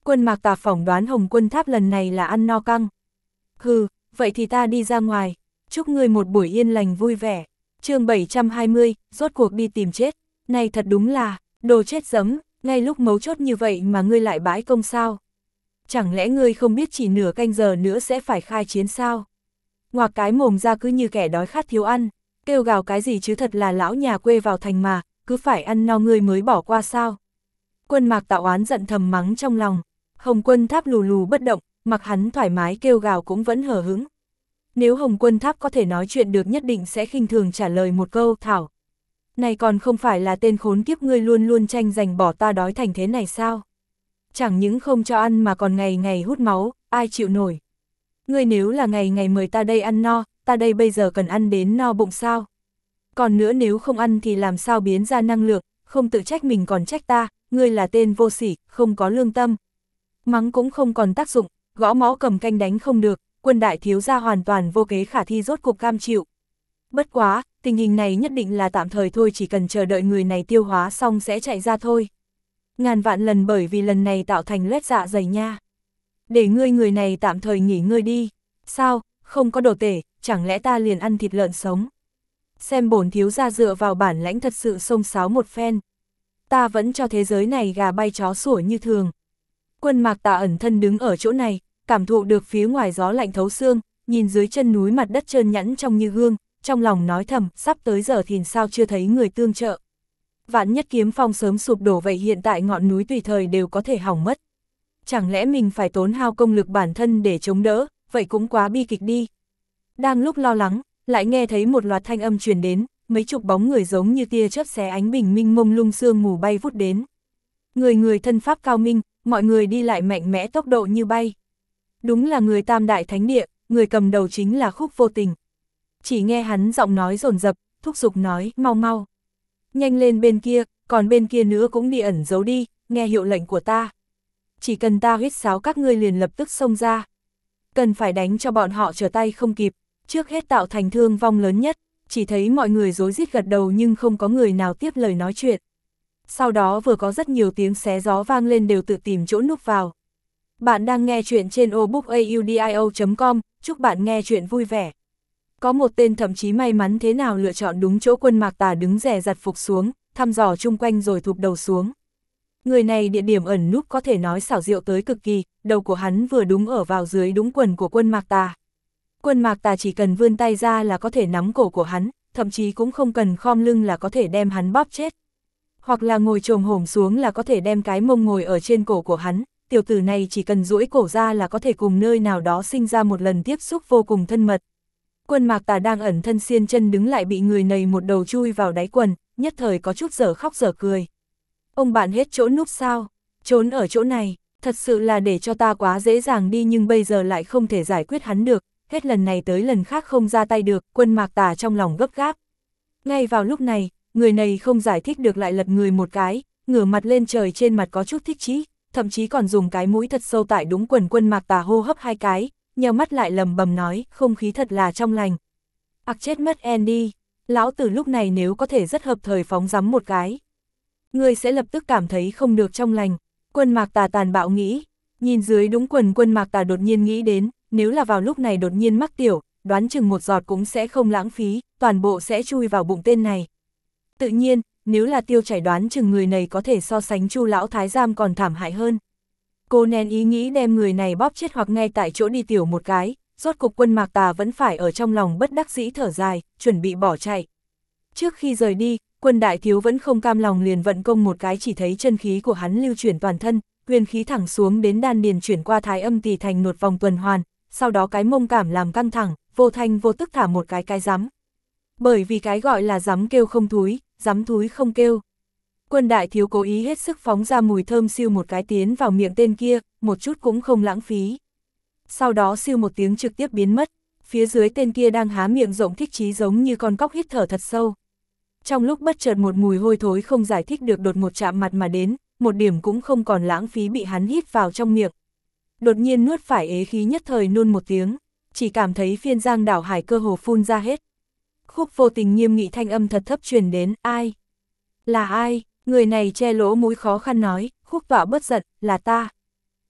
Quân Mạc Tà phỏng đoán Hồng Quân Tháp lần này là ăn no căng. Hừ, vậy thì ta đi ra ngoài, chúc ngươi một buổi yên lành vui vẻ. Chương 720, rốt cuộc đi tìm chết, này thật đúng là, đồ chết dẫm, ngay lúc mấu chốt như vậy mà ngươi lại bãi công sao? Chẳng lẽ ngươi không biết chỉ nửa canh giờ nữa sẽ phải khai chiến sao? Ngoạc cái mồm ra cứ như kẻ đói khát thiếu ăn, kêu gào cái gì chứ, thật là lão nhà quê vào thành mà, cứ phải ăn no ngươi mới bỏ qua sao? Quân Mạc Tạo oán giận thầm mắng trong lòng. Hồng Quân Tháp lù lù bất động, mặc hắn thoải mái kêu gào cũng vẫn hờ hững. Nếu Hồng Quân Tháp có thể nói chuyện được nhất định sẽ khinh thường trả lời một câu, thảo. Này còn không phải là tên khốn kiếp ngươi luôn luôn tranh giành bỏ ta đói thành thế này sao? Chẳng những không cho ăn mà còn ngày ngày hút máu, ai chịu nổi. Ngươi nếu là ngày ngày mời ta đây ăn no, ta đây bây giờ cần ăn đến no bụng sao? Còn nữa nếu không ăn thì làm sao biến ra năng lượng, không tự trách mình còn trách ta, ngươi là tên vô sỉ, không có lương tâm. Mắng cũng không còn tác dụng, gõ mõ cầm canh đánh không được, Quân đại thiếu gia hoàn toàn vô kế khả thi rốt cuộc cam chịu. Bất quá, tình hình này nhất định là tạm thời thôi, chỉ cần chờ đợi người này tiêu hóa xong sẽ chạy ra thôi. Ngàn vạn lần bởi vì lần này tạo thành loét dạ dày nha. Để ngươi người này tạm thời nghỉ ngơi đi. Sao, không có đồ tể, chẳng lẽ ta liền ăn thịt lợn sống? Xem bổn thiếu gia dựa vào bản lãnh thật sự xông xáo một phen. Ta vẫn cho thế giới này gà bay chó sủa như thường. Quân Mạc Tà ẩn thân đứng ở chỗ này, cảm thụ được phía ngoài gió lạnh thấu xương, nhìn dưới chân núi mặt đất trơn nhẵn trong như gương, trong lòng nói thầm, sắp tới giờ thì sao chưa thấy người tương trợ. Vạn nhất Kiếm Phong sớm sụp đổ vậy hiện tại ngọn núi tùy thời đều có thể hỏng mất. Chẳng lẽ mình phải tốn hao công lực bản thân để chống đỡ, vậy cũng quá bi kịch đi. Đang lúc lo lắng, lại nghe thấy một loạt thanh âm truyền đến, mấy chục bóng người giống như tia chớp xé ánh bình minh mông lung sương mù bay vút đến. Người thân pháp cao minh, mọi người đi lại mạnh mẽ tốc độ như bay. Đúng là người Tam Đại Thánh Địa, người cầm đầu chính là Khúc Vô Tình. Chỉ nghe hắn giọng nói dồn dập, thúc giục nói, mau mau. Nhanh lên bên kia, còn bên kia nữa cũng đi ẩn giấu đi, nghe hiệu lệnh của ta. Chỉ cần ta huýt sáo các ngươi liền lập tức xông ra. Cần phải đánh cho bọn họ trở tay không kịp, trước hết tạo thành thương vong lớn nhất, chỉ thấy mọi người rối rít gật đầu nhưng không có người nào tiếp lời nói chuyện. Sau đó vừa có rất nhiều tiếng xé gió vang lên đều tự tìm chỗ núp vào. Bạn đang nghe chuyện trên obookaudio.com, chúc bạn nghe chuyện vui vẻ. Có một tên thậm chí may mắn thế nào lựa chọn đúng chỗ Quân Mạc Tà đứng rè rặt phục xuống, thăm dò chung quanh rồi thụp đầu xuống. Người này địa điểm ẩn núp có thể nói xảo diệu tới cực kỳ, đầu của hắn vừa đúng ở vào dưới đúng quần của Quân Mạc Tà. Quân Mạc Tà chỉ cần vươn tay ra là có thể nắm cổ của hắn, thậm chí cũng không cần khom lưng là có thể đem hắn bóp chết. Hoặc là ngồi chồm hổm xuống là có thể đem cái mông ngồi ở trên cổ của hắn, tiểu tử này chỉ cần duỗi cổ ra là có thể cùng nơi nào đó sinh ra một lần tiếp xúc vô cùng thân mật. Quân Mạc Tà đang ẩn thân xiên chân đứng lại bị người này một đầu chui vào đáy quần, nhất thời có chút dở khóc dở cười. Ông bạn hết chỗ núp sao, trốn ở chỗ này, thật sự là để cho ta quá dễ dàng đi nhưng bây giờ lại không thể giải quyết hắn được, hết lần này tới lần khác không ra tay được, Quân Mạc Tà trong lòng gấp gáp. Ngay vào lúc này, người này không giải thích được lại lật người một cái, ngửa mặt lên trời trên mặt có chút thích chí, thậm chí còn dùng cái mũi thật sâu tại đúng quần Quân Mạc Tà hô hấp hai cái, nheo mắt lại lầm bầm nói, không khí thật là trong lành. Ặc chết mất Andy, lão tử lúc này nếu có thể rất hợp thời phóng rắm một cái. Ngươi sẽ lập tức cảm thấy không được trong lành. Quân Mạc Tà tàn bạo nghĩ, nhìn dưới đúng quần Quân Mạc Tà đột nhiên nghĩ đến, nếu là vào lúc này đột nhiên mắc tiểu, đoán chừng một giọt cũng sẽ không lãng phí, toàn bộ sẽ chui vào bụng tên này. Tự nhiên, nếu là tiêu chảy đoán chừng người này có thể so sánh Chu lão thái giám còn thảm hại hơn. Cô nén ý nghĩ đem người này bóp chết hoặc ngay tại chỗ đi tiểu một cái, rốt cục Quân Mạc Tà vẫn phải ở trong lòng bất đắc dĩ thở dài, chuẩn bị bỏ chạy. Trước khi rời đi, Quân đại thiếu vẫn không cam lòng liền vận công một cái, chỉ thấy chân khí của hắn lưu chuyển toàn thân, huyền khí thẳng xuống đến đan điền chuyển qua thái âm tỳ thành một vòng tuần hoàn, sau đó cái mông cảm làm căng thẳng, vô thanh vô tức thả một cái rắm. Bởi vì cái gọi là rắm kêu không thúi, rắm thúi không kêu. Quân đại thiếu cố ý hết sức phóng ra mùi thơm siêu một cái tiến vào miệng tên kia, một chút cũng không lãng phí. Sau đó siêu một tiếng trực tiếp biến mất, phía dưới tên kia đang há miệng rộng thích chí giống như con cóc hít thở thật sâu. Trong lúc bất chợt một mùi hôi thối không giải thích được đột ngột chạm mặt mà đến, một điểm cũng không còn lãng phí bị hắn hít vào trong miệng. Đột nhiên nuốt phải ế khí nhất thời nôn một tiếng, chỉ cảm thấy phiên giang đảo hải cơ hồ phun ra hết. Khúc Vô Tình nghiêm nghị thanh âm thật thấp truyền đến, ai? Là ai? Người này che lỗ mũi khó khăn nói, Khúc tọa bất giận, là ta.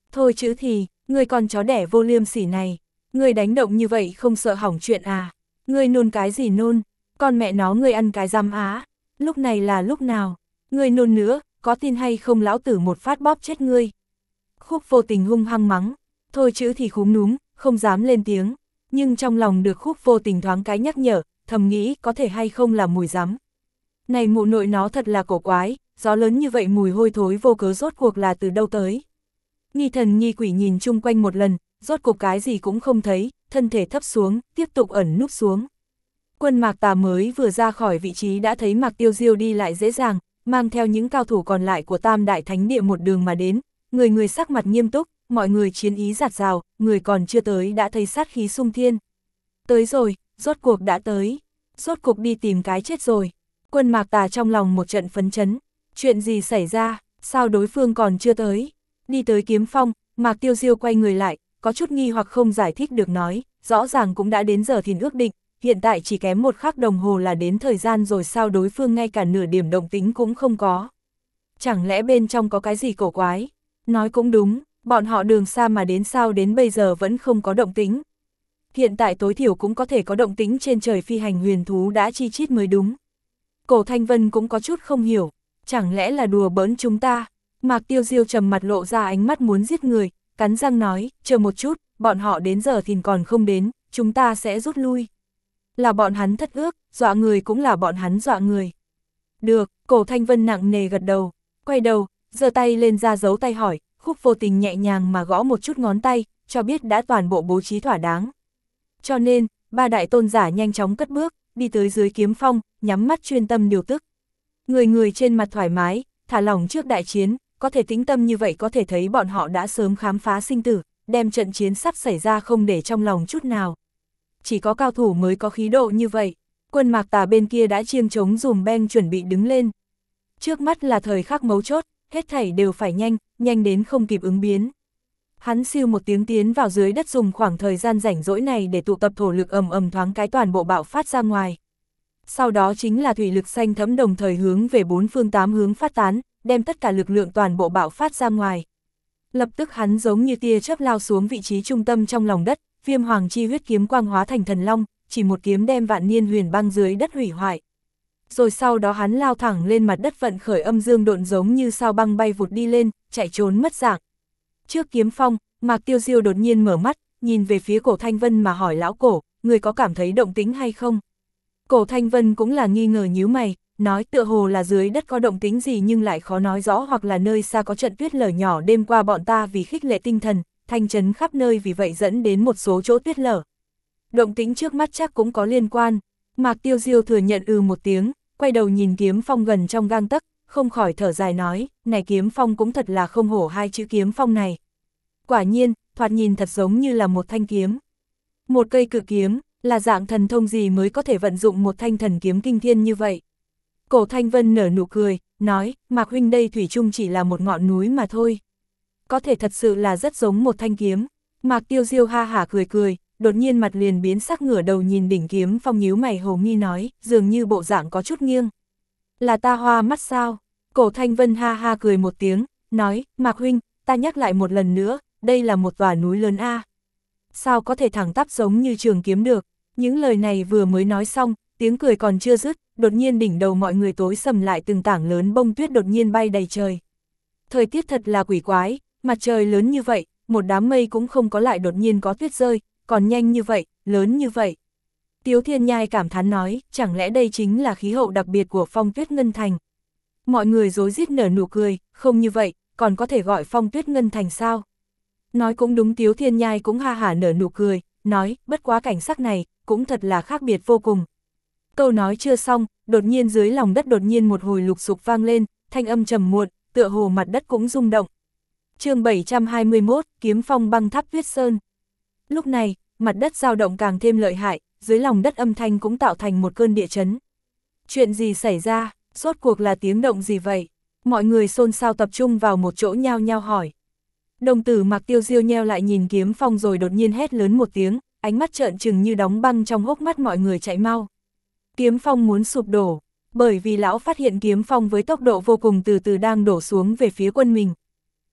Thôi chứ thì, ngươi con chó đẻ vô liêm sỉ này, ngươi đánh động như vậy không sợ hỏng chuyện à, ngươi nôn cái gì nôn, con mẹ nó ngươi ăn cái răm á, lúc này là lúc nào, ngươi nôn nữa, có tin hay không lão tử một phát bóp chết ngươi. Khúc Vô Tình hung hăng mắng, thôi chứ thì khúm núm, không dám lên tiếng, nhưng trong lòng được Khúc Vô Tình thoáng cái nhắc nhở, thầm nghĩ có thể hay không là mùi rắm. Này mụ nội nó thật là cổ quái, gió lớn như vậy mùi hôi thối vô cớ rốt cuộc là từ đâu tới. Nghi thần nghi quỷ nhìn chung quanh một lần, rốt cuộc cái gì cũng không thấy, thân thể thấp xuống, tiếp tục ẩn núp xuống. Quân Mạc Tà mới vừa ra khỏi vị trí đã thấy Mạc Tiêu Diêu đi lại dễ dàng, mang theo những cao thủ còn lại của Tam Đại Thánh Địa một đường mà đến, người người sắc mặt nghiêm túc, mọi người chiến ý dạt dào, người còn chưa tới đã thấy sát khí sung thiên. Tới rồi, rốt cuộc đã tới, rốt cuộc đi tìm cái chết rồi. Quân Mạc Tà trong lòng một trận phấn chấn, chuyện gì xảy ra, sao đối phương còn chưa tới. Đi tới Kiếm Phong, Mạc Tiêu Diêu quay người lại, có chút nghi hoặc không giải thích được nói, rõ ràng cũng đã đến giờ thìn ước định, hiện tại chỉ kém 1 khắc đồng hồ là đến thời gian rồi sao đối phương ngay cả nửa điểm động tính cũng không có. Chẳng lẽ bên trong có cái gì cổ quái? Nói cũng đúng, bọn họ đường xa mà đến sao đến bây giờ vẫn không có động tính. Hiện tại tối thiểu cũng có thể có động tính trên trời phi hành huyền thú đã chi chít mới đúng. Cổ Thanh Vân cũng có chút không hiểu, chẳng lẽ là đùa bỡn chúng ta? Mạc Tiêu Diêu trầm mặt lộ ra ánh mắt muốn giết người, cắn răng nói, chờ một chút, bọn họ đến giờ thì còn không đến, chúng ta sẽ rút lui. Là bọn hắn thất ước, dọa người cũng là bọn hắn dọa người. Được, Cổ Thanh Vân nặng nề gật đầu, quay đầu, giơ tay lên ra dấu tay hỏi, Khúc Vô Tình nhẹ nhàng mà gõ một chút ngón tay, cho biết đã toàn bộ bố trí thỏa đáng. Cho nên, 3 đại tôn giả nhanh chóng cất bước, đi tới dưới Kiếm Phong, nhắm mắt chuyên tâm điều tức. Người người trên mặt thoải mái, thả lỏng trước đại chiến, có thể tĩnh tâm như vậy có thể thấy bọn họ đã sớm khám phá sinh tử, đem trận chiến sắp xảy ra không để trong lòng chút nào. Chỉ có cao thủ mới có khí độ như vậy, Quân Mạc Tà bên kia đã chiêng trống dùm beng chuẩn bị đứng lên. Trước mắt là thời khắc mấu chốt, hết thảy đều phải nhanh, nhanh đến không kịp ứng biến. Hắn siêu một tiếng tiến vào dưới đất dùng khoảng thời gian rảnh rỗi này để tụ tập thổ lực ầm ầm thoáng cái toàn bộ bạo phát ra ngoài. Sau đó chính là thủy lực xanh thẫm đồng thời hướng về 4 phương 8 hướng phát tán, đem tất cả lực lượng toàn bộ bạo phát ra ngoài. Lập tức hắn giống như tia chớp lao xuống vị trí trung tâm trong lòng đất, Viêm Hoàng chi huyết kiếm quang hóa thành thần long, chỉ một kiếm đem vạn niên huyền băng dưới đất hủy hoại. Rồi sau đó hắn lao thẳng lên mặt đất vận khởi âm dương độn giống như sao băng bay vụt đi lên, chạy trốn mất dạng. Trước Kiếm Phong, Mạc Tiêu Diêu đột nhiên mở mắt, nhìn về phía Cổ Thanh Vân mà hỏi lão Cổ, người có cảm thấy động tĩnh hay không? Cổ Thanh Vân cũng là nghi ngờ nhíu mày, nói tựa hồ là dưới đất có động tĩnh gì nhưng lại khó nói rõ hoặc là nơi xa có trận tuyết lở nhỏ đêm qua bọn ta vì khích lệ tinh thần, thanh trấn khắp nơi vì vậy dẫn đến một số chỗ tuyết lở. Động tĩnh trước mắt chắc cũng có liên quan. Mạc Tiêu Diêu thừa nhận một tiếng, quay đầu nhìn Kiếm Phong gần trong gang tấc, không khỏi thở dài nói, này Kiếm Phong cũng thật là không hổ 2 chữ Kiếm Phong này. Quả nhiên, thoạt nhìn thật giống như là một thanh kiếm. Một cây cự kiếm, là dạng thần thông gì mới có thể vận dụng một thanh thần kiếm kinh thiên như vậy. Cổ Thanh Vân nở nụ cười, nói, Mạc huynh đây thủy chung chỉ là một ngọn núi mà thôi. Có thể thật sự là rất giống một thanh kiếm. Mạc Tiêu Diêu ha hả cười cười, đột nhiên mặt liền biến sắc ngửa đầu nhìn đỉnh Kiếm Phong nhíu mày hồ nghi nói, dường như bộ dạng có chút nghiêng. Là ta hoa mắt sao? Cổ Thanh Vân ha ha cười một tiếng, nói, Mạc huynh, ta nhắc lại một lần nữa, đây là một tòa núi lớn a. Sao có thể thẳng tắp giống như trường kiếm được? Những lời này vừa mới nói xong, tiếng cười còn chưa dứt, đột nhiên đỉnh đầu mọi người tối sầm lại từng tảng lớn bông tuyết đột nhiên bay đầy trời. Thời tiết thật là quỷ quái, mặt trời lớn như vậy, một đám mây cũng không có lại đột nhiên có tuyết rơi, còn nhanh như vậy, lớn như vậy. Tiếu Thiên Nhai cảm thán nói, chẳng lẽ đây chính là khí hậu đặc biệt của Phong Tuyết Ngân Thành? Mọi người rối rít nở nụ cười, không như vậy, còn có thể gọi Phong Tuyết Ngân Thành sao? Nói cũng đúng, Tiếu Thiên Nhai cũng ha hả nở nụ cười, nói, bất quá cảnh sắc này, cũng thật là khác biệt vô cùng. Câu nói chưa xong, đột nhiên dưới lòng đất đột nhiên một hồi lục sục vang lên, thanh âm trầm muộn, tựa hồ mặt đất cũng rung động. Chương 721, Kiếm Phong băng tháp Tuyết Sơn. Lúc này, mặt đất dao động càng thêm lợi hại, dưới lòng đất âm thanh cũng tạo thành một cơn địa chấn. Chuyện gì xảy ra, rốt cuộc là tiếng động gì vậy? Mọi người xôn xao tập trung vào một chỗ nhao nhao hỏi. Đồng tử Mạc Tiêu Diêu nheo lại nhìn Kiếm Phong rồi đột nhiên hét lớn một tiếng, ánh mắt trợn trừng như đóng băng trong hốc mắt mọi người chạy mau. Kiếm Phong muốn sụp đổ, bởi vì lão phát hiện Kiếm Phong với tốc độ vô cùng từ từ đang đổ xuống về phía quân mình.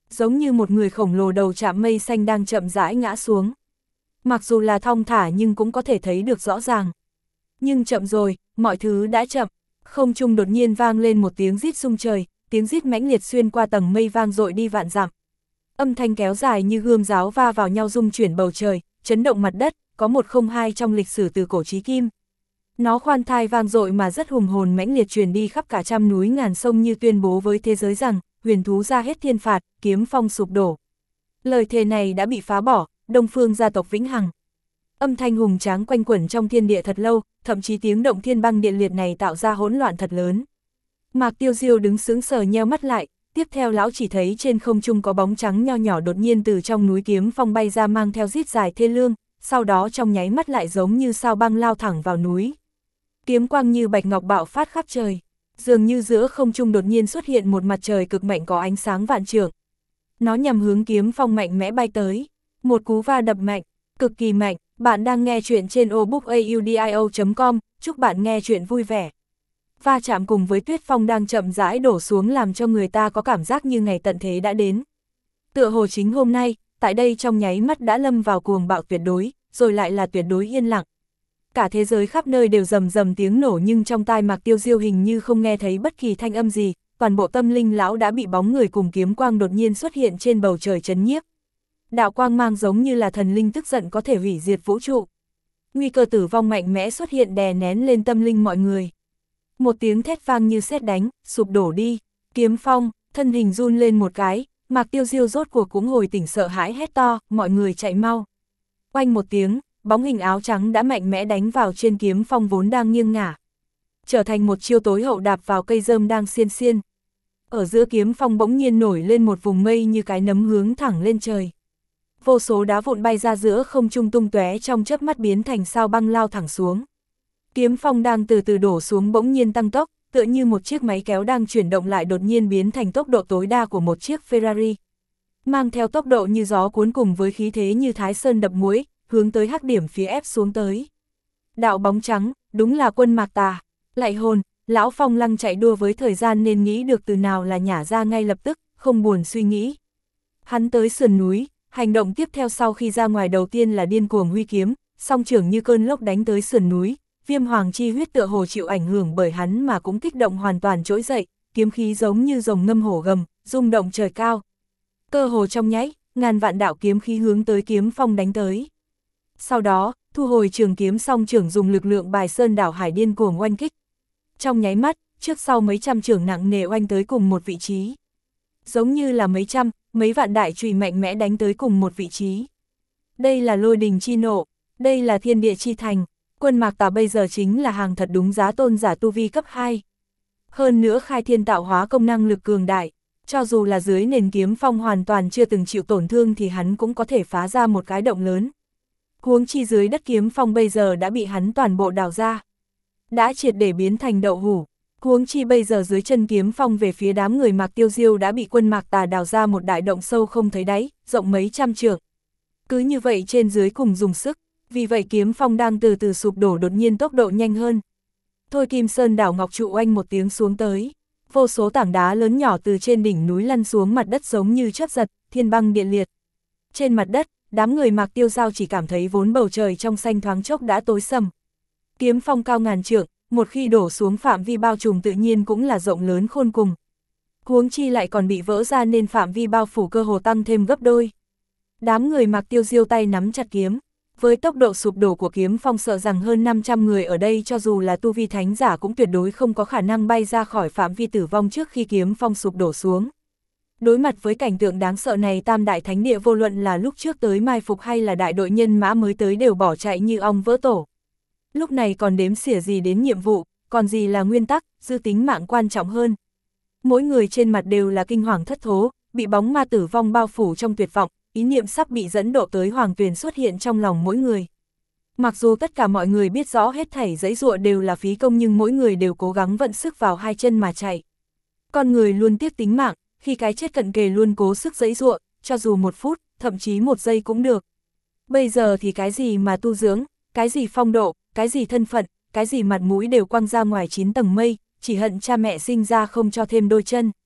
giống như một người khổng lồ đầu chạm mây xanh đang chậm rãi ngã xuống. Mặc dù là thong thả nhưng cũng có thể thấy được rõ ràng. Nhưng chậm rồi, mọi thứ đã chậm. Không trung đột nhiên vang lên một tiếng rít rung trời, tiếng rít mãnh liệt xuyên qua tầng mây vang dội đi vạn dặm. Âm thanh kéo dài như gươm giáo va vào nhau rung chuyển bầu trời, chấn động mặt đất, có một không hai trong lịch sử từ cổ chí kim. Nó khoan thai vang dội mà rất hùng hồn mãnh liệt truyền đi khắp cả trăm núi ngàn sông, như tuyên bố với thế giới rằng, huyền thú ra hết thiên phạt, kiếm phong sụp đổ. Lời thề này đã bị phá bỏ, Đông Phương gia tộc vĩnh hằng. Âm thanh hùng tráng quanh quẩn trong thiên địa thật lâu, thậm chí tiếng động thiên băng điện liệt này tạo ra hỗn loạn thật lớn. Mạc Tiêu Diêu đứng sững sờ nheo mắt lại, tiếp theo lão chỉ thấy trên không trung có bóng trắng nho nhỏ đột nhiên từ trong núi kiếm phong bay ra mang theo rít dài thê lương, sau đó trong nháy mắt lại giống như sao băng lao thẳng vào núi. Kiếm quang như bạch ngọc bạo phát khắp trời, dường như giữa không trung đột nhiên xuất hiện một mặt trời cực mạnh có ánh sáng vạn trượng. Nó nhằm hướng kiếm phong mạnh mẽ bay tới, một cú va đập mạnh, cực kỳ mạnh. Bạn đang nghe chuyện trên obookaudio.com, chúc bạn nghe chuyện vui vẻ. Va chạm cùng với tuyết phong đang chậm rãi đổ xuống làm cho người ta có cảm giác như ngày tận thế đã đến. Tựa hồ chính hôm nay, tại đây trong nháy mắt đã lâm vào cuồng bạo tuyệt đối, rồi lại là tuyệt đối yên lặng. Cả thế giới khắp nơi đều rầm rầm tiếng nổ, nhưng trong tai Mạc Tiêu Diêu hình như không nghe thấy bất kỳ thanh âm gì, toàn bộ tâm linh lão đã bị bóng người cùng kiếm quang đột nhiên xuất hiện trên bầu trời chấn nhiếp. Đạo quang mang giống như là thần linh tức giận có thể hủy diệt vũ trụ. Nguy cơ tử vong mạnh mẽ xuất hiện đè nén lên tâm linh mọi người. Một tiếng thét vang như sét đánh, sụp đổ đi. Kiếm phong, thân hình run lên một cái, Mạc Tiêu Diêu rốt cuộc cũng hồi tỉnh, sợ hãi hét to, mọi người chạy mau. Oanh một tiếng, bóng hình áo trắng đã mạnh mẽ đánh vào trên kiếm phong vốn đang nghiêng ngả, trở thành một chiêu tối hậu đạp vào cây rơm đang xiên xiên. Ở giữa kiếm phong bỗng nhiên nổi lên một vùng mây như cái nấm hướng thẳng lên trời. Vô số đá vụn bay ra giữa không trung tung tóe, trong chớp mắt biến thành sao băng lao thẳng xuống. Kiếm phong đang từ từ đổ xuống bỗng nhiên tăng tốc, tựa như một chiếc máy kéo đang chuyển động lại đột nhiên biến thành tốc độ tối đa của một chiếc Ferrari. Mang theo tốc độ như gió cuốn cùng với khí thế như Thái Sơn đập muối, hướng tới hắc điểm phía ép xuống tới. Đạo bóng trắng, đúng là quân Mạc Tà. Lạy hồn, lão Phong Lăng chạy đua với thời gian nên nghĩ được từ nào là nhả ra ngay lập tức, không buồn suy nghĩ. Hắn tới sườn núi. Hành động tiếp theo sau khi ra ngoài đầu tiên là điên cuồng huy kiếm, song trưởng như cơn lốc đánh tới sườn núi, viêm hoàng chi huyết tựa hồ chịu ảnh hưởng bởi hắn mà cũng kích động hoàn toàn trỗi dậy, kiếm khí giống như rồng ngâm hổ gầm, rung động trời cao. Cơ hồ trong nháy, ngàn vạn đạo kiếm khí hướng tới kiếm phong đánh tới. Sau đó, thu hồi trường kiếm song trưởng dùng lực lượng bài sơn đảo hải điên cuồng oanh kích. Trong nháy mắt, trước sau mấy trăm trưởng nặng nề oanh tới cùng một vị trí. Giống như là mấy vạn đại chùy mạnh mẽ đánh tới cùng một vị trí. Đây là lôi đình chi nộ, đây là thiên địa chi thành, quân Mạc Tà bây giờ chính là hàng thật đúng giá tôn giả tu vi cấp 2. Hơn nữa khai thiên tạo hóa công năng lực cường đại, cho dù là dưới nền kiếm phong hoàn toàn chưa từng chịu tổn thương thì hắn cũng có thể phá ra một cái động lớn. Huống chi dưới đất kiếm phong bây giờ đã bị hắn toàn bộ đào ra, đã triệt để biến thành đậu hũ. Huống chi bây giờ dưới chân kiếm phong về phía đám người Mạc Tiêu Diêu đã bị quân Mạc Tà đào ra một đại động sâu không thấy đáy, rộng mấy trăm trượng. Cứ như vậy trên dưới cùng dùng sức, vì vậy kiếm phong đang từ từ sụp đổ đột nhiên tốc độ nhanh hơn. Thôi Kim Sơn đảo ngọc trụ oanh một tiếng xuống tới, vô số tảng đá lớn nhỏ từ trên đỉnh núi lăn xuống mặt đất giống như chớp giật, thiên băng điện liệt. Trên mặt đất, đám người Mạc Tiêu Giao chỉ cảm thấy vốn bầu trời trong xanh thoáng chốc đã tối sầm. Kiếm phong cao ngàn trượng, một khi đổ xuống phạm vi bao trùm tự nhiên cũng là rộng lớn khôn cùng. Huống chi lại còn bị vỡ ra nên phạm vi bao phủ cơ hồ tăng thêm gấp đôi. Đám người Mạc Tiêu Diêu tay nắm chặt kiếm. Với tốc độ sụp đổ của kiếm phong sợ rằng hơn 500 người ở đây cho dù là tu vi thánh giả cũng tuyệt đối không có khả năng bay ra khỏi phạm vi tử vong trước khi kiếm phong sụp đổ xuống. Đối mặt với cảnh tượng đáng sợ này, Tam Đại Thánh Địa vô luận là lúc trước tới mai phục hay là đại đội nhân mã mới tới đều bỏ chạy như ong vỡ tổ. Lúc này còn đếm xỉa gì đến nhiệm vụ, còn gì là nguyên tắc, dư tính mạng quan trọng hơn. Mỗi người trên mặt đều là kinh hoàng thất thố, bị bóng ma tử vong bao phủ trong tuyệt vọng, ý niệm sắp bị dẫn độ tới hoàng tuyền xuất hiện trong lòng mỗi người. Mặc dù tất cả mọi người biết rõ hết thảy giãy giụa đều là phí công nhưng mỗi người đều cố gắng vận sức vào hai chân mà chạy. Con người luôn tiếc tính mạng, khi cái chết cận kề luôn cố sức giãy giụa, cho dù 1 phút, thậm chí 1 giây cũng được. Bây giờ thì cái gì mà tu dưỡng, cái gì phong độ, cái gì thân phận, cái gì mặt mũi đều quăng ra ngoài 9 tầng mây, chỉ hận cha mẹ sinh ra không cho thêm đôi chân.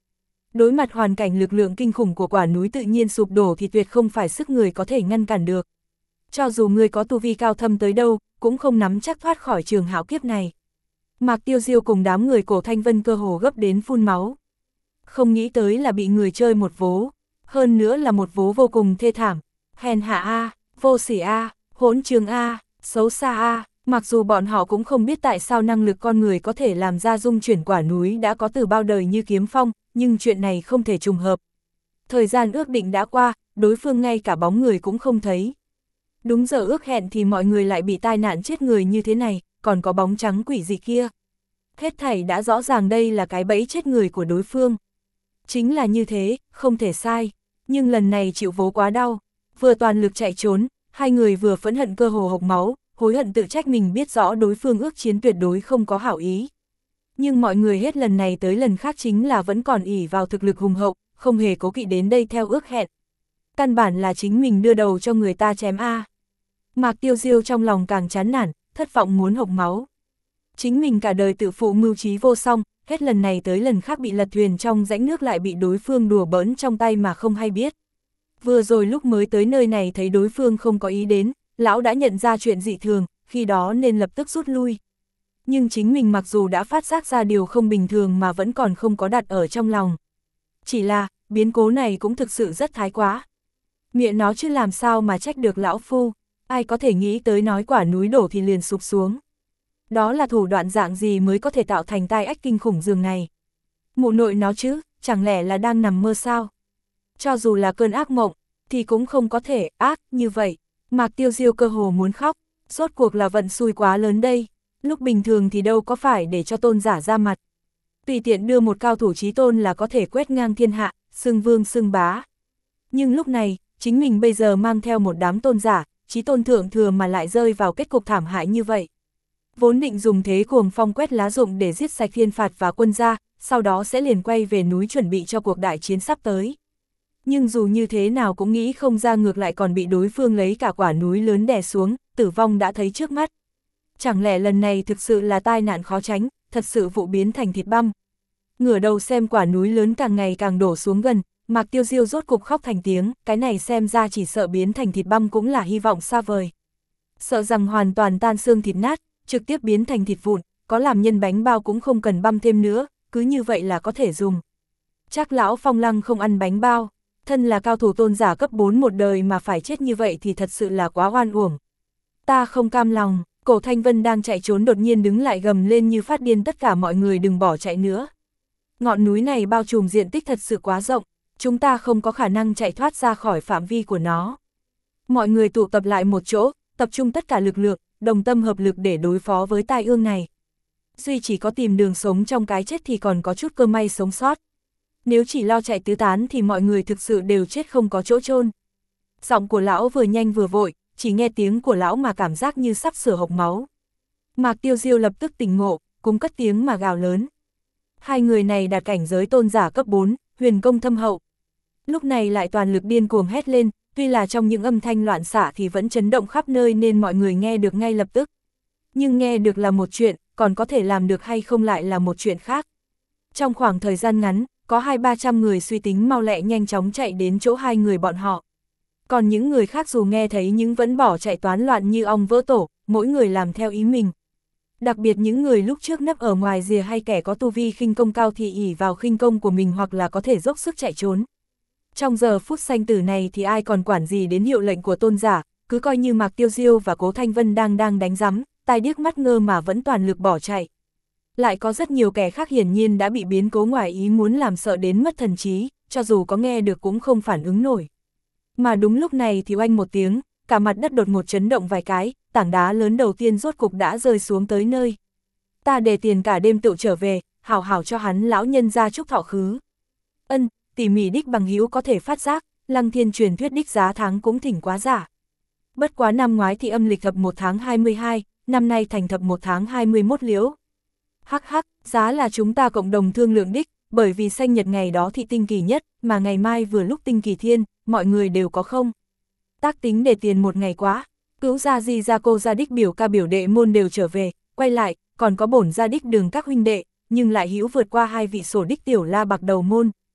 Đối mặt hoàn cảnh lực lượng kinh khủng của quả núi tự nhiên sụp đổ thì tuyệt không phải sức người có thể ngăn cản được. Cho dù người có tu vi cao thâm tới đâu, cũng không nắm chắc thoát khỏi trường hạo kiếp này. Mạc Tiêu Diêu cùng đám người Cổ Thanh Vân cơ hồ gấp đến phun máu. Không nghĩ tới là bị người chơi một vố, hơn nữa là một vố vô cùng thê thảm. Hèn hạ a, vô sỉ a, hỗn trương a, xấu xa a. Mặc dù bọn họ cũng không biết tại sao năng lực con người có thể làm ra dung chuyển quả núi đã có từ bao đời như Kiếm Phong, nhưng chuyện này không thể trùng hợp. Thời gian ước định đã qua, đối phương ngay cả bóng người cũng không thấy. Đúng giờ ước hẹn thì mọi người lại bị tai nạn chết người như thế này, còn có bóng trắng quỷ dị kia. Hết thảy đã rõ ràng đây là cái bẫy chết người của đối phương. Chính là như thế, không thể sai. Nhưng lần này chịu vố quá đau. Vừa toàn lực chạy trốn, hai người vừa phẫn hận cơ hồ hộc máu, hối hận tự trách mình biết rõ đối phương ước chiến tuyệt đối không có hảo ý. Nhưng mọi người hết lần này tới lần khác chính là vẫn còn ỷ vào thực lực hùng hậu, không hề cố kỵ đến đây theo ước hẹn. Căn bản là chính mình đưa đầu cho người ta chém a. Mạc Tiêu Diêu trong lòng càng chán nản, thất vọng muốn hộc máu. Chính mình cả đời tự phụ mưu trí vô song, hết lần này tới lần khác bị lật thuyền trong rãnh nước lại bị đối phương đùa bỡn trong tay mà không hay biết. Vừa rồi lúc mới tới nơi này thấy đối phương không có ý đến, lão đã nhận ra chuyện dị thường, khi đó nên lập tức rút lui. Nhưng chính mình mặc dù đã phát giác ra điều không bình thường mà vẫn còn không có đặt ở trong lòng. Chỉ là, biến cố này cũng thực sự rất thái quá. Miệng nó chứ làm sao mà trách được lão phu, ai có thể nghĩ tới nói quả núi đổ thì liền sụp xuống. Đó là thủ đoạn dạng gì mới có thể tạo thành tai ách kinh khủng dường này. Mụ nội nó chứ, chẳng lẽ là đang nằm mơ sao? Cho dù là cơn ác mộng, thì cũng không có thể ác như vậy. Mạc Tiêu Diêu cơ hồ muốn khóc, rốt cuộc là vận xui quá lớn đây. Lúc bình thường thì đâu có phải để cho tôn giả ra mặt. Tùy tiện đưa một cao thủ chí tôn là có thể quét ngang thiên hạ, xưng vương xưng bá. Nhưng lúc này, chính mình bây giờ mang theo một đám tôn giả, chí tôn thượng thừa mà lại rơi vào kết cục thảm hại như vậy. Vốn định dùng thế cuồng phong quét lá rụng để giết sạch thiên phạt và quân gia, sau đó sẽ liền quay về núi chuẩn bị cho cuộc đại chiến sắp tới. Nhưng dù như thế nào cũng nghĩ không ra ngược lại còn bị đối phương lấy cả quả núi lớn đè xuống, tử vong đã thấy trước mắt. Chẳng lẽ lần này thực sự là tai nạn khó tránh, thật sự vụ biến thành thịt băm. Ngửa đầu xem quả núi lớn càng ngày càng đổ xuống gần, Mạc Tiêu Diêu rốt cục khóc thành tiếng, cái này xem ra chỉ sợ biến thành thịt băm cũng là hy vọng xa vời. Sợ rằng hoàn toàn tan xương thịt nát, trực tiếp biến thành thịt vụn, có làm nhân bánh bao cũng không cần băm thêm nữa, cứ như vậy là có thể dùng. Chắc lão Phong Lăng không ăn bánh bao, thân là cao thủ tôn giả cấp 4 một đời mà phải chết như vậy thì thật sự là quá oan uổng. Ta không cam lòng. Cổ Thanh Vân đang chạy trốn đột nhiên đứng lại gầm lên như phát điên, tất cả mọi người đừng bỏ chạy nữa. Ngọn núi này bao trùm diện tích thật sự quá rộng, chúng ta không có khả năng chạy thoát ra khỏi phạm vi của nó. Mọi người tụ tập lại một chỗ, tập trung tất cả lực lượng, đồng tâm hợp lực để đối phó với tai ương này. Duy chỉ có tìm đường sống trong cái chết thì còn có chút cơ may sống sót. Nếu chỉ lo chạy tứ tán thì mọi người thực sự đều chết không có chỗ chôn. Giọng của lão vừa nhanh vừa vội, chỉ nghe tiếng của lão mà cảm giác như sắp sửa hộc máu. Mạc Tiêu Diêu lập tức tỉnh ngộ, cũng cất tiếng mà gào lớn. Hai người này đạt cảnh giới tôn giả cấp 4, huyền công thâm hậu. Lúc này lại toàn lực điên cuồng hét lên, tuy là trong những âm thanh loạn xạ thì vẫn chấn động khắp nơi nên mọi người nghe được ngay lập tức. Nhưng nghe được là một chuyện, còn có thể làm được hay không lại là một chuyện khác. Trong khoảng thời gian ngắn, có 200-300 người suy tính mau lẹ nhanh chóng chạy đến chỗ hai người bọn họ. Còn những người khác dù nghe thấy nhưng vẫn bỏ chạy toán loạn như ong vỡ tổ, mỗi người làm theo ý mình. Đặc biệt những người lúc trước nấp ở ngoài rìa hay kẻ có tu vi khinh công cao thì ỷ vào khinh công của mình hoặc là có thể dốc sức chạy trốn. Trong giờ phút sanh tử này thì ai còn quản gì đến hiệu lệnh của tôn giả, cứ coi như Mạc Tiêu Diêu và Cố Thanh Vân đang đánh rắm, tai điếc mắt ngơ mà vẫn toàn lực bỏ chạy. Lại có rất nhiều kẻ khác hiển nhiên đã bị biến cố ngoài ý muốn làm sợ đến mất thần trí, cho dù có nghe được cũng không phản ứng nổi. Mà đúng lúc này thì oanh một tiếng, cả mặt đất đột ngột chấn động vài cái, tảng đá lớn đầu tiên rốt cục đã rơi xuống tới nơi. Ta để tiền cả đêm tự trở về, hảo hảo cho hắn lão nhân ra chúc thọ khứ. Ân, tỉ mỉ đích bằng hữu có thể phát giác, Lăng Thiên truyền thuyết đích giá tháng cũng thỉnh quá giả. Bất quá năm ngoái thì âm lịch thập 1 tháng 22, năm nay thành thập 1 tháng 21 liễu. Hắc hắc, giá là chúng ta cộng đồng thương lượng đích, bởi vì sinh nhật ngày đó thì tinh kỳ nhất, mà ngày mai vừa lúc tinh kỳ thiên, mọi người đều có không. Tác tính để tiền một ngày quá, cứu gia di gia cô gia đích biểu ca biểu đệ môn đều trở về, quay lại, còn có bổn gia đích đường các huynh đệ, nhưng lại hữu vượt qua hai vị sổ đích tiểu la bạc đầu môn.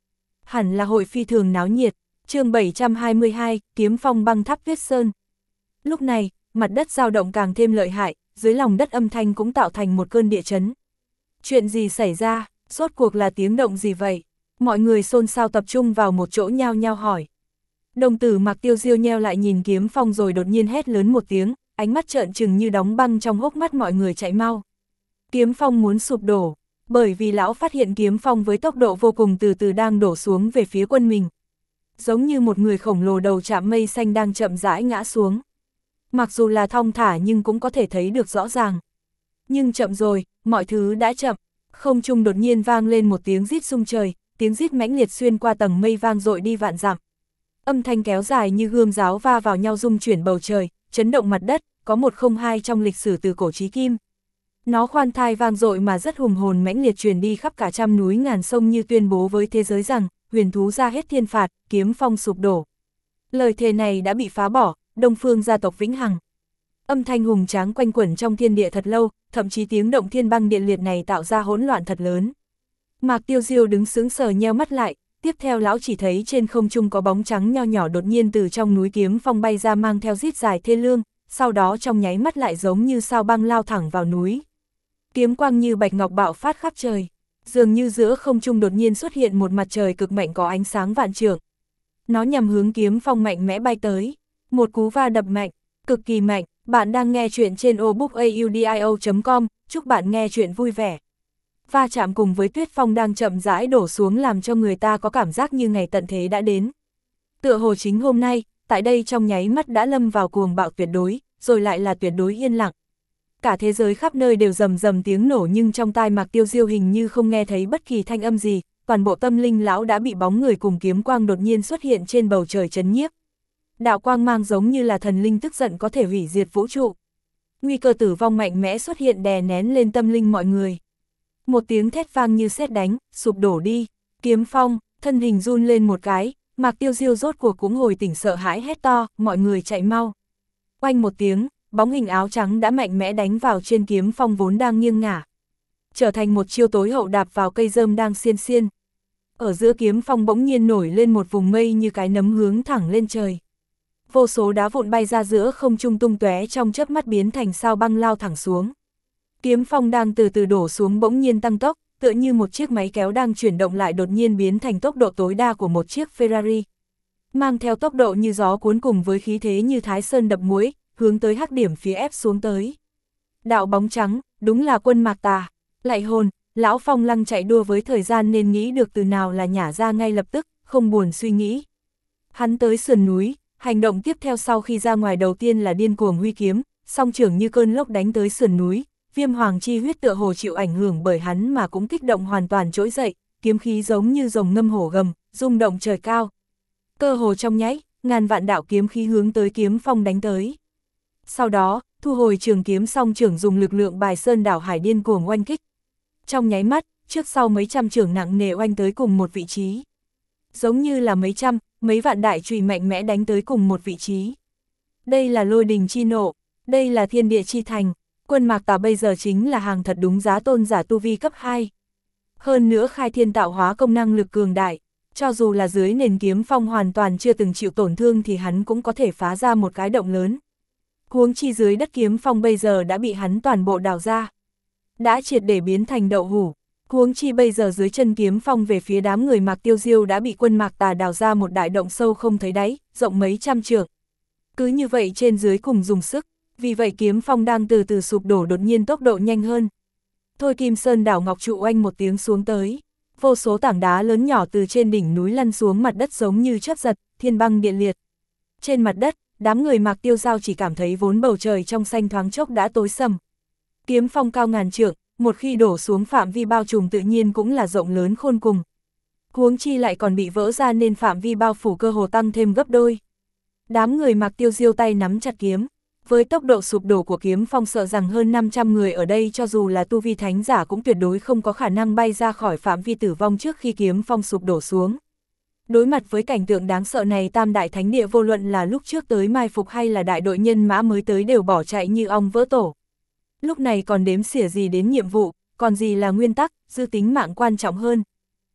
Hẳn là hội phi thường náo nhiệt. Chương 722, Kiếm Phong băng tháp Tuyết Sơn. Lúc này, mặt đất dao động càng thêm lợi hại, dưới lòng đất âm thanh cũng tạo thành một cơn địa chấn. Chuyện gì xảy ra, rốt cuộc là tiếng động gì vậy? Mọi người xôn xao tập trung vào một chỗ nhao nhao hỏi. Đồng tử Mạc Tiêu Diêu nheo lại nhìn Kiếm Phong rồi đột nhiên hét lớn một tiếng, ánh mắt trợn trừng như đóng băng trong hốc mắt mọi người chạy mau. Kiếm Phong muốn sụp đổ, bởi vì lão phát hiện Kiếm Phong với tốc độ vô cùng từ từ đang đổ xuống về phía quân mình. Giống như một người khổng lồ đầu chạm mây xanh đang chậm rãi ngã xuống. Mặc dù là thong thả nhưng cũng có thể thấy được rõ ràng. Nhưng chậm rồi, mọi thứ đã chậm. Không trung đột nhiên vang lên một tiếng rít rung trời, tiếng rít mãnh liệt xuyên qua tầng mây vang dội đi vạn dặm. Âm thanh kéo dài như gươm giáo va vào nhau rung chuyển bầu trời, chấn động mặt đất, có một không hai trong lịch sử từ cổ chí kim. Nó khoan thai vang dội mà rất hùng hồn mãnh liệt truyền đi khắp cả trăm núi ngàn sông như tuyên bố với thế giới rằng, huyền thú ra hết thiên phạt, Kiếm Phong sụp đổ. Lời thề này đã bị phá bỏ, Đông Phương gia tộc vĩnh hằng. Âm thanh hùng tráng quanh quẩn trong thiên địa thật lâu, thậm chí tiếng động thiên băng điện liệt này tạo ra hỗn loạn thật lớn. Mạc Tiêu Diêu đứng sững sờ nheo mắt lại, tiếp theo lão chỉ thấy trên không trung có bóng trắng nho nhỏ đột nhiên từ trong núi Kiếm Phong bay ra mang theo rít dài thê lương, sau đó trong nháy mắt lại giống như sao băng lao thẳng vào núi. Kiếm quang như bạch ngọc bạo phát khắp trời, dường như giữa không trung đột nhiên xuất hiện một mặt trời cực mạnh có ánh sáng vạn trượng. Nó nhằm hướng Kiếm Phong mạnh mẽ bay tới, một cú va đập mạnh, cực kỳ mạnh. Bạn đang nghe chuyện trên obookaudio.com, chúc bạn nghe chuyện vui vẻ. Va chạm cùng với tuyết phong đang chậm rãi đổ xuống làm cho người ta có cảm giác như ngày tận thế đã đến. Tựa hồ chính hôm nay, tại đây trong nháy mắt đã lâm vào cuồng bạo tuyệt đối, rồi lại là tuyệt đối yên lặng. Cả thế giới khắp nơi đều rầm rầm tiếng nổ nhưng trong tai Mạc Tiêu Diêu hình như không nghe thấy bất kỳ thanh âm gì, toàn bộ tâm linh lão đã bị bóng người cùng kiếm quang đột nhiên xuất hiện trên bầu trời chấn nhiếp. Đạo quang mang giống như là thần linh tức giận có thể hủy diệt vũ trụ. Nguy cơ tử vong mạnh mẽ xuất hiện đè nén lên tâm linh mọi người. Một tiếng thét vang như sét đánh, sụp đổ đi. Kiếm Phong, thân hình run lên một cái, Mạc Tiêu Diêu rốt cuộc cũng hồi tỉnh sợ hãi hét to, mọi người chạy mau. Oanh một tiếng, bóng hình áo trắng đã mạnh mẽ đánh vào trên Kiếm Phong vốn đang nghiêng ngả. Trở thành một chiêu tối hậu đạp vào cây rơm đang xiên xiên. Ở giữa Kiếm Phong bỗng nhiên nổi lên một vùng mây như cái nấm hướng thẳng lên trời. Vô số đá vụn bay ra giữa không trung tung tóe trong chớp mắt biến thành sao băng lao thẳng xuống. Kiếm Phong đang từ từ đổ xuống bỗng nhiên tăng tốc, tựa như một chiếc máy kéo đang chuyển động lại đột nhiên biến thành tốc độ tối đa của một chiếc Ferrari. Mang theo tốc độ như gió cuốn cùng với khí thế như Thái Sơn đập muối, hướng tới hắc điểm phía ép xuống tới. Đạo bóng trắng, đúng là quân Mạc Tà. Lạy hồn, lão Phong Lăng chạy đua với thời gian nên nghĩ được từ nào là nhả ra ngay lập tức, không buồn suy nghĩ. Hắn tới sườn núi. Hành động tiếp theo sau khi ra ngoài đầu tiên là điên cuồng huy kiếm, song trưởng như cơn lốc đánh tới sườn núi, Viêm Hoàng chi huyết tựa hồ chịu ảnh hưởng bởi hắn mà cũng kích động hoàn toàn trỗi dậy, kiếm khí giống như rồng ngâm hổ gầm, rung động trời cao. Cơ hồ trong nháy, ngàn vạn đạo kiếm khí hướng tới Kiếm Phong đánh tới. Sau đó, thu hồi trường kiếm song trưởng dùng lực lượng bài sơn đảo hải điên cuồng oanh kích. Trong nháy mắt, trước sau mấy trăm trưởng nặng nề oanh tới cùng một vị trí. Giống như là mấy vạn đại chùy mạnh mẽ đánh tới cùng một vị trí. Đây là lôi đình chi nộ, đây là thiên địa chi thành, quân Mạc Tà bây giờ chính là hàng thật đúng giá tôn giả tu vi cấp 2. Hơn nữa khai thiên tạo hóa công năng lực cường đại, cho dù là dưới nền Kiếm Phong hoàn toàn chưa từng chịu tổn thương thì hắn cũng có thể phá ra một cái động lớn. Huống chi dưới đất Kiếm Phong bây giờ đã bị hắn toàn bộ đào ra, đã triệt để biến thành đậu hũ. Huống chi bây giờ dưới chân Kiếm Phong về phía đám người Mạc Tiêu Diêu đã bị quân Mạc Tà đào ra một đại động sâu không thấy đáy, rộng mấy trăm trượng. Cứ như vậy trên dưới cùng dùng sức, vì vậy Kiếm Phong đang từ từ sụp đổ đột nhiên tốc độ nhanh hơn. Thôi Kim Sơn đảo ngọc trụ oanh một tiếng xuống tới, vô số tảng đá lớn nhỏ từ trên đỉnh núi lăn xuống mặt đất giống như chớp giật, thiên băng điện liệt. Trên mặt đất, đám người Mạc Tiêu Giao chỉ cảm thấy vốn bầu trời trong xanh thoáng chốc đã tối sầm. Kiếm Phong cao ngàn trượng, một khi đổ xuống phạm vi bao trùm tự nhiên cũng là rộng lớn khôn cùng. Huống chi lại còn bị vỡ ra nên phạm vi bao phủ cơ hồ tăng thêm gấp đôi. Đám người Mạc Tiêu Diêu tay nắm chặt kiếm. Với tốc độ sụp đổ của Kiếm Phong sợ rằng hơn 500 người ở đây cho dù là tu vi thánh giả cũng tuyệt đối không có khả năng bay ra khỏi phạm vi tử vong trước khi Kiếm Phong sụp đổ xuống. Đối mặt với cảnh tượng đáng sợ này Tam Đại Thánh Địa vô luận là lúc trước tới mai phục hay là đại đội nhân mã mới tới đều bỏ chạy như ong vỡ tổ. Lúc này còn đếm xỉa gì đến nhiệm vụ, còn gì là nguyên tắc, giữ tính mạng quan trọng hơn.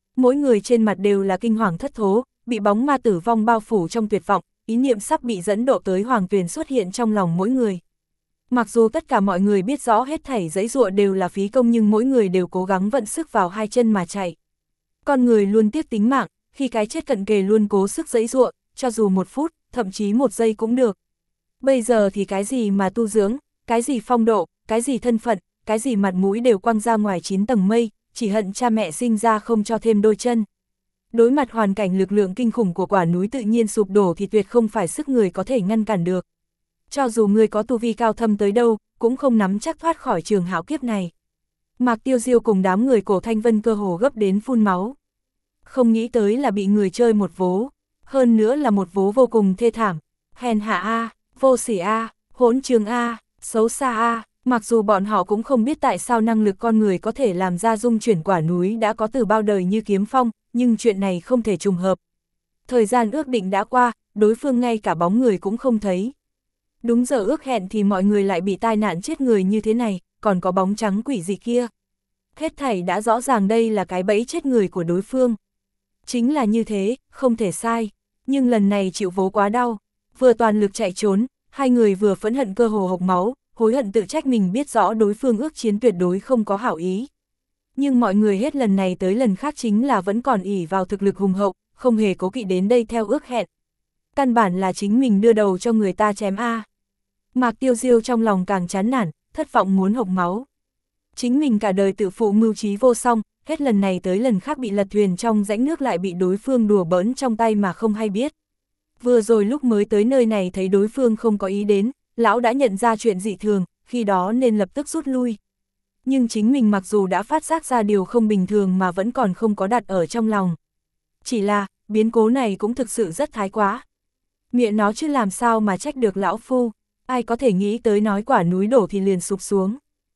Mỗi người trên mặt đều là kinh hoàng thất thố, bị bóng ma tử vong bao phủ trong tuyệt vọng, ý niệm sắp bị dẫn độ tới hoàng tuyền xuất hiện trong lòng mỗi người. Mặc dù tất cả mọi người biết rõ hết thảy giãy giụa đều là phí công nhưng mỗi người đều cố gắng vận sức vào hai chân mà chạy. Con người luôn tiếc tính mạng, khi cái chết cận kề luôn cố sức giãy giụa, cho dù 1 phút, thậm chí 1 giây cũng được. Bây giờ thì cái gì mà tu dưỡng, cái gì phong độ, cái gì thân phận, cái gì mặt mũi đều quăng ra ngoài 9 tầng mây, chỉ hận cha mẹ sinh ra không cho thêm đôi chân. Đối mặt hoàn cảnh lực lượng kinh khủng của quả núi tự nhiên sụp đổ thì tuyệt không phải sức người có thể ngăn cản được. Cho dù người có tu vi cao thâm tới đâu, cũng không nắm chắc thoát khỏi trường hạo kiếp này. Mạc Tiêu Diêu cùng đám người Cổ Thanh Vân cơ hồ gấp đến phun máu. Không nghĩ tới là bị người chơi một vố, hơn nữa là một vố vô cùng thê thảm. Hèn hạ a, vô sỉ a, hỗn trướng a, xấu xa a. Mặc dù bọn họ cũng không biết tại sao năng lực con người có thể làm ra dung chuyển quả núi đã có từ bao đời như Kiếm Phong, nhưng chuyện này không thể trùng hợp. Thời gian ước định đã qua, đối phương ngay cả bóng người cũng không thấy. Đúng giờ ước hẹn thì mọi người lại bị tai nạn chết người như thế này, còn có bóng trắng quỷ dị kia. Hết thảy đã rõ ràng đây là cái bẫy chết người của đối phương. Chính là như thế, không thể sai. Nhưng lần này chịu vố quá đau. Vừa toàn lực chạy trốn, hai người vừa phẫn hận cơ hồ hộc máu, hối hận tự trách mình biết rõ đối phương ước chiến tuyệt đối không có hảo ý. Nhưng mọi người hết lần này tới lần khác chính là vẫn còn ỷ vào thực lực hùng hậu, không hề cố kỵ đến đây theo ước hẹn. Căn bản là chính mình đưa đầu cho người ta chém a. Mạc Tiêu Diêu trong lòng càng chán nản, thất vọng muốn hộc máu. Chính mình cả đời tự phụ mưu trí vô song, hết lần này tới lần khác bị lật thuyền trong rãnh nước lại bị đối phương đùa bỡn trong tay mà không hay biết. Vừa rồi lúc mới tới nơi này thấy đối phương không có ý đến, lão đã nhận ra chuyện dị thường, khi đó nên lập tức rút lui. Nhưng chính mình mặc dù đã phát giác ra điều không bình thường mà vẫn còn không có đặt ở trong lòng. Chỉ là, biến cố này cũng thực sự rất thái quá. Miệng nó chứ làm sao mà trách được lão phu, ai có thể nghĩ tới nói quả núi đổ thì liền sụp xuống.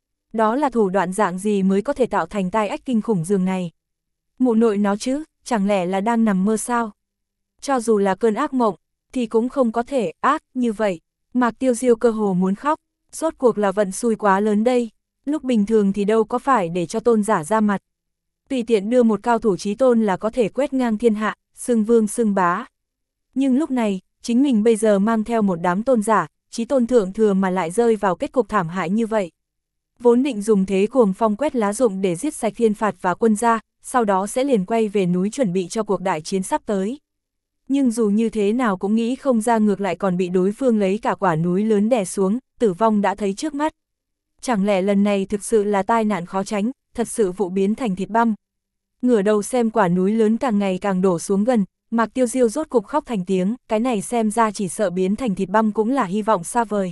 Đó là thủ đoạn dạng gì mới có thể tạo thành tai ách kinh khủng dường này. Mụ nội nó chứ, chẳng lẽ là đang nằm mơ sao? Cho dù là cơn ác mộng, thì cũng không có thể ác như vậy. Mạc Tiêu Diêu cơ hồ muốn khóc, rốt cuộc là vận xui quá lớn đây. Lúc bình thường thì đâu có phải để cho tôn giả ra mặt. Tùy tiện đưa một cao thủ chí tôn là có thể quét ngang thiên hạ, xưng vương xưng bá. Nhưng lúc này, chính mình bây giờ mang theo một đám tôn giả, chí tôn thượng thừa mà lại rơi vào kết cục thảm hại như vậy. Vốn định dùng thế cuồng phong quét lá rụng để giết sạch thiên phạt và quân gia, sau đó sẽ liền quay về núi chuẩn bị cho cuộc đại chiến sắp tới. Nhưng dù như thế nào cũng nghĩ không ra ngược lại còn bị đối phương lấy cả quả núi lớn đè xuống, tử vong đã thấy trước mắt. Chẳng lẽ lần này thực sự là tai nạn khó tránh, thật sự vụ biến thành thịt băm. Ngửa đầu xem quả núi lớn càng ngày càng đổ xuống gần, Mạc Tiêu Diêu rốt cục khóc thành tiếng, cái này xem ra chỉ sợ biến thành thịt băm cũng là hy vọng xa vời.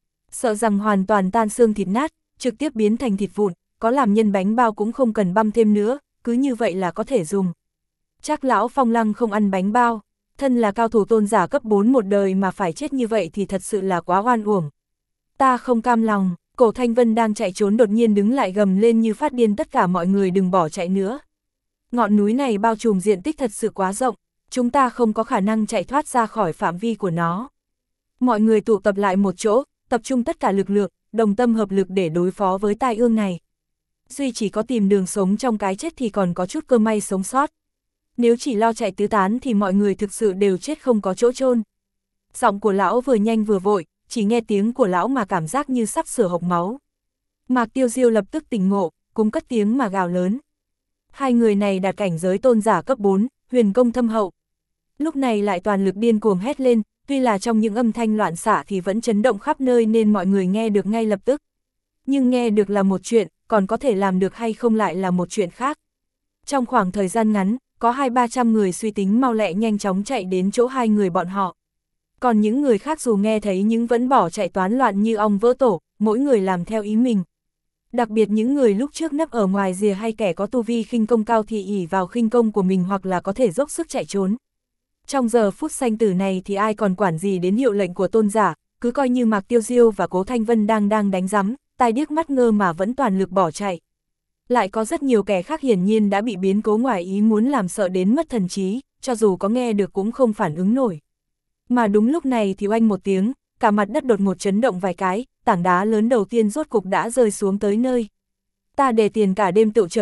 Sợ rằng hoàn toàn tan xương thịt nát, trực tiếp biến thành thịt vụn, có làm nhân bánh bao cũng không cần băm thêm nữa, cứ như vậy là có thể dùng. Chắc lão Phong Lăng không ăn bánh bao, thân là cao thủ tôn giả cấp 4 một đời mà phải chết như vậy thì thật sự là quá oan uổng. Ta không cam lòng. Cổ Thanh Vân đang chạy trốn đột nhiên đứng lại gầm lên như phát điên, tất cả mọi người đừng bỏ chạy nữa. Ngọn núi này bao trùm diện tích thật sự quá rộng, chúng ta không có khả năng chạy thoát ra khỏi phạm vi của nó. Mọi người tụ tập lại một chỗ, tập trung tất cả lực lượng, đồng tâm hợp lực để đối phó với tai ương này. Duy chỉ có tìm đường sống trong cái chết thì còn có chút cơ may sống sót. Nếu chỉ lo chạy tứ tán thì mọi người thực sự đều chết không có chỗ chôn. Giọng của lão vừa nhanh vừa vội, chỉ nghe tiếng của lão mà cảm giác như sắp sửa hộc máu. Mạc Tiêu Diêu lập tức tỉnh ngộ, cũng cất tiếng mà gào lớn. Hai người này đạt cảnh giới tôn giả cấp 4, huyền công thâm hậu. Lúc này lại toàn lực điên cuồng hét lên, tuy là trong những âm thanh loạn xạ thì vẫn chấn động khắp nơi nên mọi người nghe được ngay lập tức. Nhưng nghe được là một chuyện, còn có thể làm được hay không lại là một chuyện khác. Trong khoảng thời gian ngắn, có 200-300 người suy tính mau lẹ nhanh chóng chạy đến chỗ hai người bọn họ. Còn những người khác dù nghe thấy nhưng vẫn bỏ chạy toán loạn như ong vỡ tổ, mỗi người làm theo ý mình. Đặc biệt những người lúc trước nấp ở ngoài rìa hay kẻ có tu vi khinh công cao thì ỷ vào khinh công của mình hoặc là có thể dốc sức chạy trốn. Trong giờ phút sanh tử này thì ai còn quản gì đến hiệu lệnh của tôn giả, cứ coi như Mạc Tiêu Diêu và Cố Thanh Vân đang đánh rắm, tai điếc mắt ngơ mà vẫn toàn lực bỏ chạy. Lại có rất nhiều kẻ khác hiển nhiên đã bị biến cố ngoài ý muốn làm sợ đến mất thần trí, cho dù có nghe được cũng không phản ứng nổi. Mà đúng lúc này thì oanh một tiếng, cả mặt đất đột ngột chấn động vài cái, tảng đá lớn đầu tiên rốt cục đã rơi xuống tới nơi. Ta để tiền cả đêm tự trở về,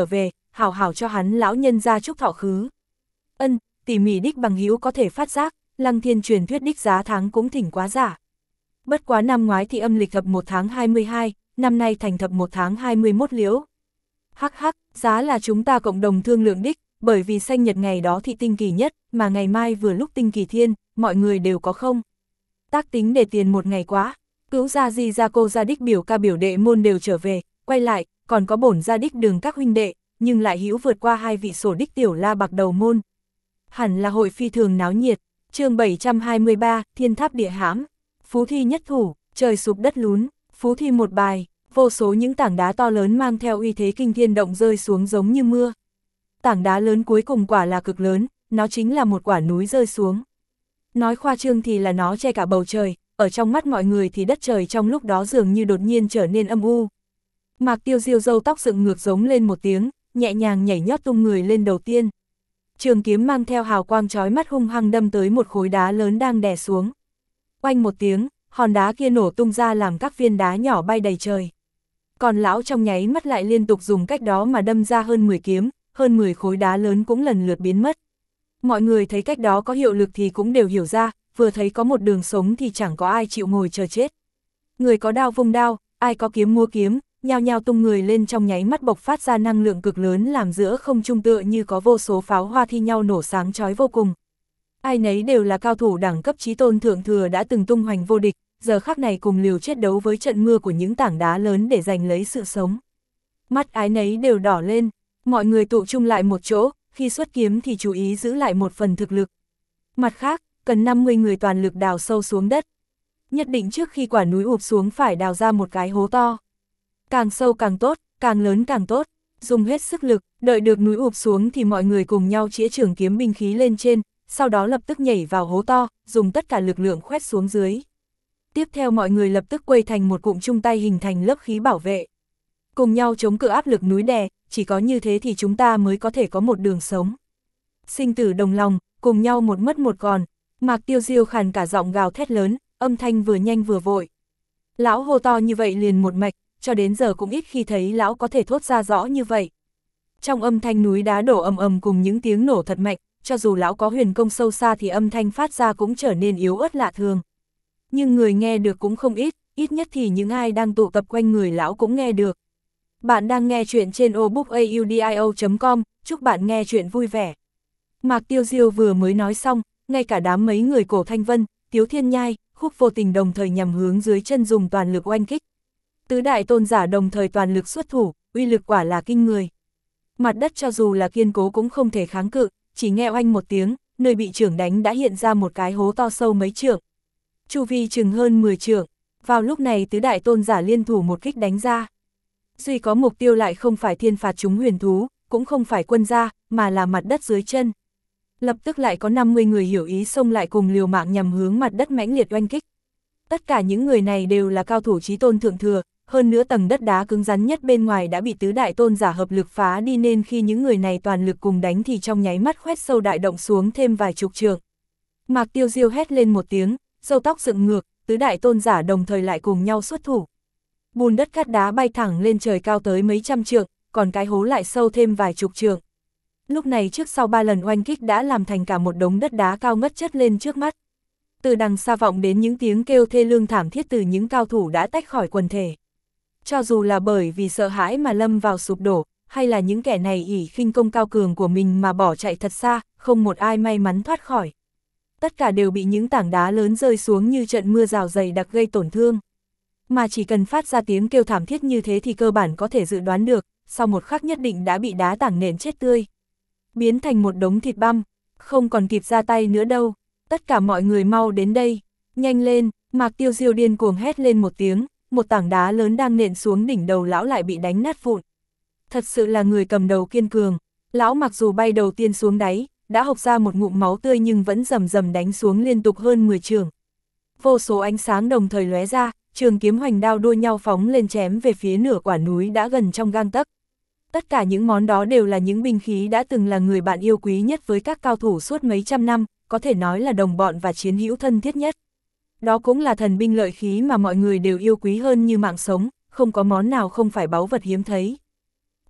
hảo hảo cho hắn lão nhân ra chúc thọ khứ. Ân, tỉ mỉ đích bằng hữu có thể phát giác, Lăng Thiên truyền thuyết đích giá tháng cũng thỉnh quá giả. Bất quá năm ngoái thì âm lịch thập 1 tháng 22, năm nay thành thập 1 tháng 21 liễu. Hắc hắc, giá là chúng ta cộng đồng thương lượng đích, bởi vì sinh nhật ngày đó thì tinh kỳ nhất, mà ngày mai vừa lúc tinh kỳ thiên, mọi người đều có không. Tác tính để tiền một ngày quá, cứu gia di gia cô gia đích biểu ca biểu đệ môn đều trở về, quay lại, còn có bổn gia đích đường các huynh đệ, nhưng lại hữu vượt qua 2 vị sổ đích tiểu la bạc đầu môn. Hẳn là hội phi thường náo nhiệt. Chương 723, Thiên tháp địa hãm. Phú thi nhất thủ, trời sụp đất lún, phú thi một bài, vô số những tảng đá to lớn mang theo uy thế kinh thiên động rơi xuống giống như mưa. Tảng đá lớn cuối cùng quả là cực lớn, nó chính là một quả núi rơi xuống. Nói khoa trương thì là nó che cả bầu trời, ở trong mắt mọi người thì đất trời trong lúc đó dường như đột nhiên trở nên âm u. Mạc Tiêu Diêu râu tóc dựng ngược giống lên một tiếng, nhẹ nhàng nhảy nhót tung người lên đầu tiên. Trường kiếm mang theo hào quang chói mắt hung hăng đâm tới một khối đá lớn đang đè xuống. Oanh một tiếng, hòn đá kia nổ tung ra làm các viên đá nhỏ bay đầy trời. Còn lão trong nháy mắt lại liên tục dùng cách đó mà đâm ra hơn 10 kiếm, hơn 10 khối đá lớn cũng lần lượt biến mất. Mọi người thấy cách đó có hiệu lực thì cũng đều hiểu ra, vừa thấy có một đường sống thì chẳng có ai chịu ngồi chờ chết. Người có đao vung đao, ai có kiếm mua kiếm, nhao nhao tung người lên trong nháy mắt bộc phát ra năng lượng cực lớn làm giữa không trung tựa như có vô số pháo hoa thi nhau nổ sáng chói vô cùng. Ai nấy đều là cao thủ đẳng cấp chí tôn thượng thừa đã từng tung hoành vô địch, giờ khắc này cùng liều chết đấu với trận mưa của những tảng đá lớn để giành lấy sự sống. Mắt ái nấy đều đỏ lên, mọi người tụ chung lại một chỗ, khi xuất kiếm thì chú ý giữ lại một phần thực lực. Mặt khác, cần 50 người toàn lực đào sâu xuống đất. Nhất định trước khi quả núi ụp xuống phải đào ra một cái hố to. Càng sâu càng tốt, càng lớn càng tốt, dùng hết sức lực, đợi được núi ụp xuống thì mọi người cùng nhau chĩa trường kiếm binh khí lên trên, sau đó lập tức nhảy vào hố to, dùng tất cả lực lượng khoét xuống dưới. Tiếp theo mọi người lập tức quây thành một cụm chung tay hình thành lớp khí bảo vệ. Cùng nhau chống cự áp lực núi đè, chỉ có như thế thì chúng ta mới có thể có một đường sống. Sinh tử đồng lòng, cùng nhau một mất một còn, Mạc Tiêu Diêu khàn cả giọng gào thét lớn, âm thanh vừa nhanh vừa vội. Lão hô to như vậy liền một mạch, cho đến giờ cũng ít khi thấy lão có thể thốt ra rõ như vậy. Trong âm thanh núi đá đổ ầm ầm cùng những tiếng nổ thật mạnh, cho dù lão có huyền công sâu xa thì âm thanh phát ra cũng trở nên yếu ớt lạ thường. Nhưng người nghe được cũng không ít, ít nhất thì những ai đang tụ tập quanh người lão cũng nghe được. Bạn đang nghe chuyện trên obookaudio.com, chúc bạn nghe chuyện vui vẻ. Mạc Tiêu Diêu vừa mới nói xong, ngay cả đám mấy người Cổ Thanh Vân, Tiếu Thiên Nhai, Khúc Vô Tình đồng thời nhằm hướng dưới chân dùng toàn lực oanh kích. Tứ đại tôn giả đồng thời toàn lực xuất thủ, uy lực quả là kinh người. Mặt đất cho dù là kiên cố cũng không thể kháng cự, chỉ nghe oanh một tiếng, nơi bị chưởng đánh đã hiện ra một cái hố to sâu mấy trượng. Chu vi chừng hơn 10 trượng, vào lúc này tứ đại tôn giả liên thủ một kích đánh ra. Duy có mục tiêu lại không phải thiên phạt chúng huyền thú, cũng không phải quân gia, mà là mặt đất dưới chân. Lập tức lại có 50 người hiểu ý xông lại cùng liều mạng nhằm hướng mặt đất mãnh liệt oanh kích. Tất cả những người này đều là cao thủ chí tôn thượng thừa, hơn nữa tầng đất đá cứng rắn nhất bên ngoài đã bị tứ đại tôn giả hợp lực phá đi nên khi những người này toàn lực cùng đánh thì trong nháy mắt khoét sâu đại động xuống thêm vài chục trượng. Mạc Tiêu Diêu hét lên một tiếng, râu tóc dựng ngược, tứ đại tôn giả đồng thời lại cùng nhau xuất thủ. Bùn đất cát đá bay thẳng lên trời cao tới mấy trăm trượng, còn cái hố lại sâu thêm vài chục trượng. Lúc này trước sau 3 lần oanh kích đã làm thành cả một đống đất đá cao ngất chất lên trước mắt. Từ đằng xa vọng đến những tiếng kêu thê lương thảm thiết từ những cao thủ đã tách khỏi quần thể. Cho dù là bởi vì sợ hãi mà lâm vào sụp đổ, hay là những kẻ này ỷ khinh công cao cường của mình mà bỏ chạy thật xa, không một ai may mắn thoát khỏi. Tất cả đều bị những tảng đá lớn rơi xuống như trận mưa rào dày đặc gây tổn thương. Mà chỉ cần phát ra tiếng kêu thảm thiết như thế thì cơ bản có thể dự đoán được, sau một khắc nhất định đã bị đá tảng nện chết tươi. Biến thành một đống thịt băm, không còn kịp ra tay nữa đâu. Tất cả mọi người mau đến đây, nhanh lên, Mạc Tiêu Diêu điên cuồng hét lên một tiếng, một tảng đá lớn đang nện xuống đỉnh đầu lão lại bị đánh nát vụn. Thật sự là người cầm đầu kiên cường, lão mặc dù bay đầu tiên xuống đáy, đã hộc ra một ngụm máu tươi nhưng vẫn rầm rầm đánh xuống liên tục hơn 10 trường. Vô số ánh sáng đồng thời lóe ra, trường kiếm hoành đao đua nhau phóng lên chém về phía nửa quả núi đã gần trong gang tấc. Tất cả những món đó đều là những binh khí đã từng là người bạn yêu quý nhất với các cao thủ suốt mấy trăm năm, có thể nói là đồng bọn và chiến hữu thân thiết nhất. Đó cũng là thần binh lợi khí mà mọi người đều yêu quý hơn như mạng sống, không có món nào không phải báu vật hiếm thấy.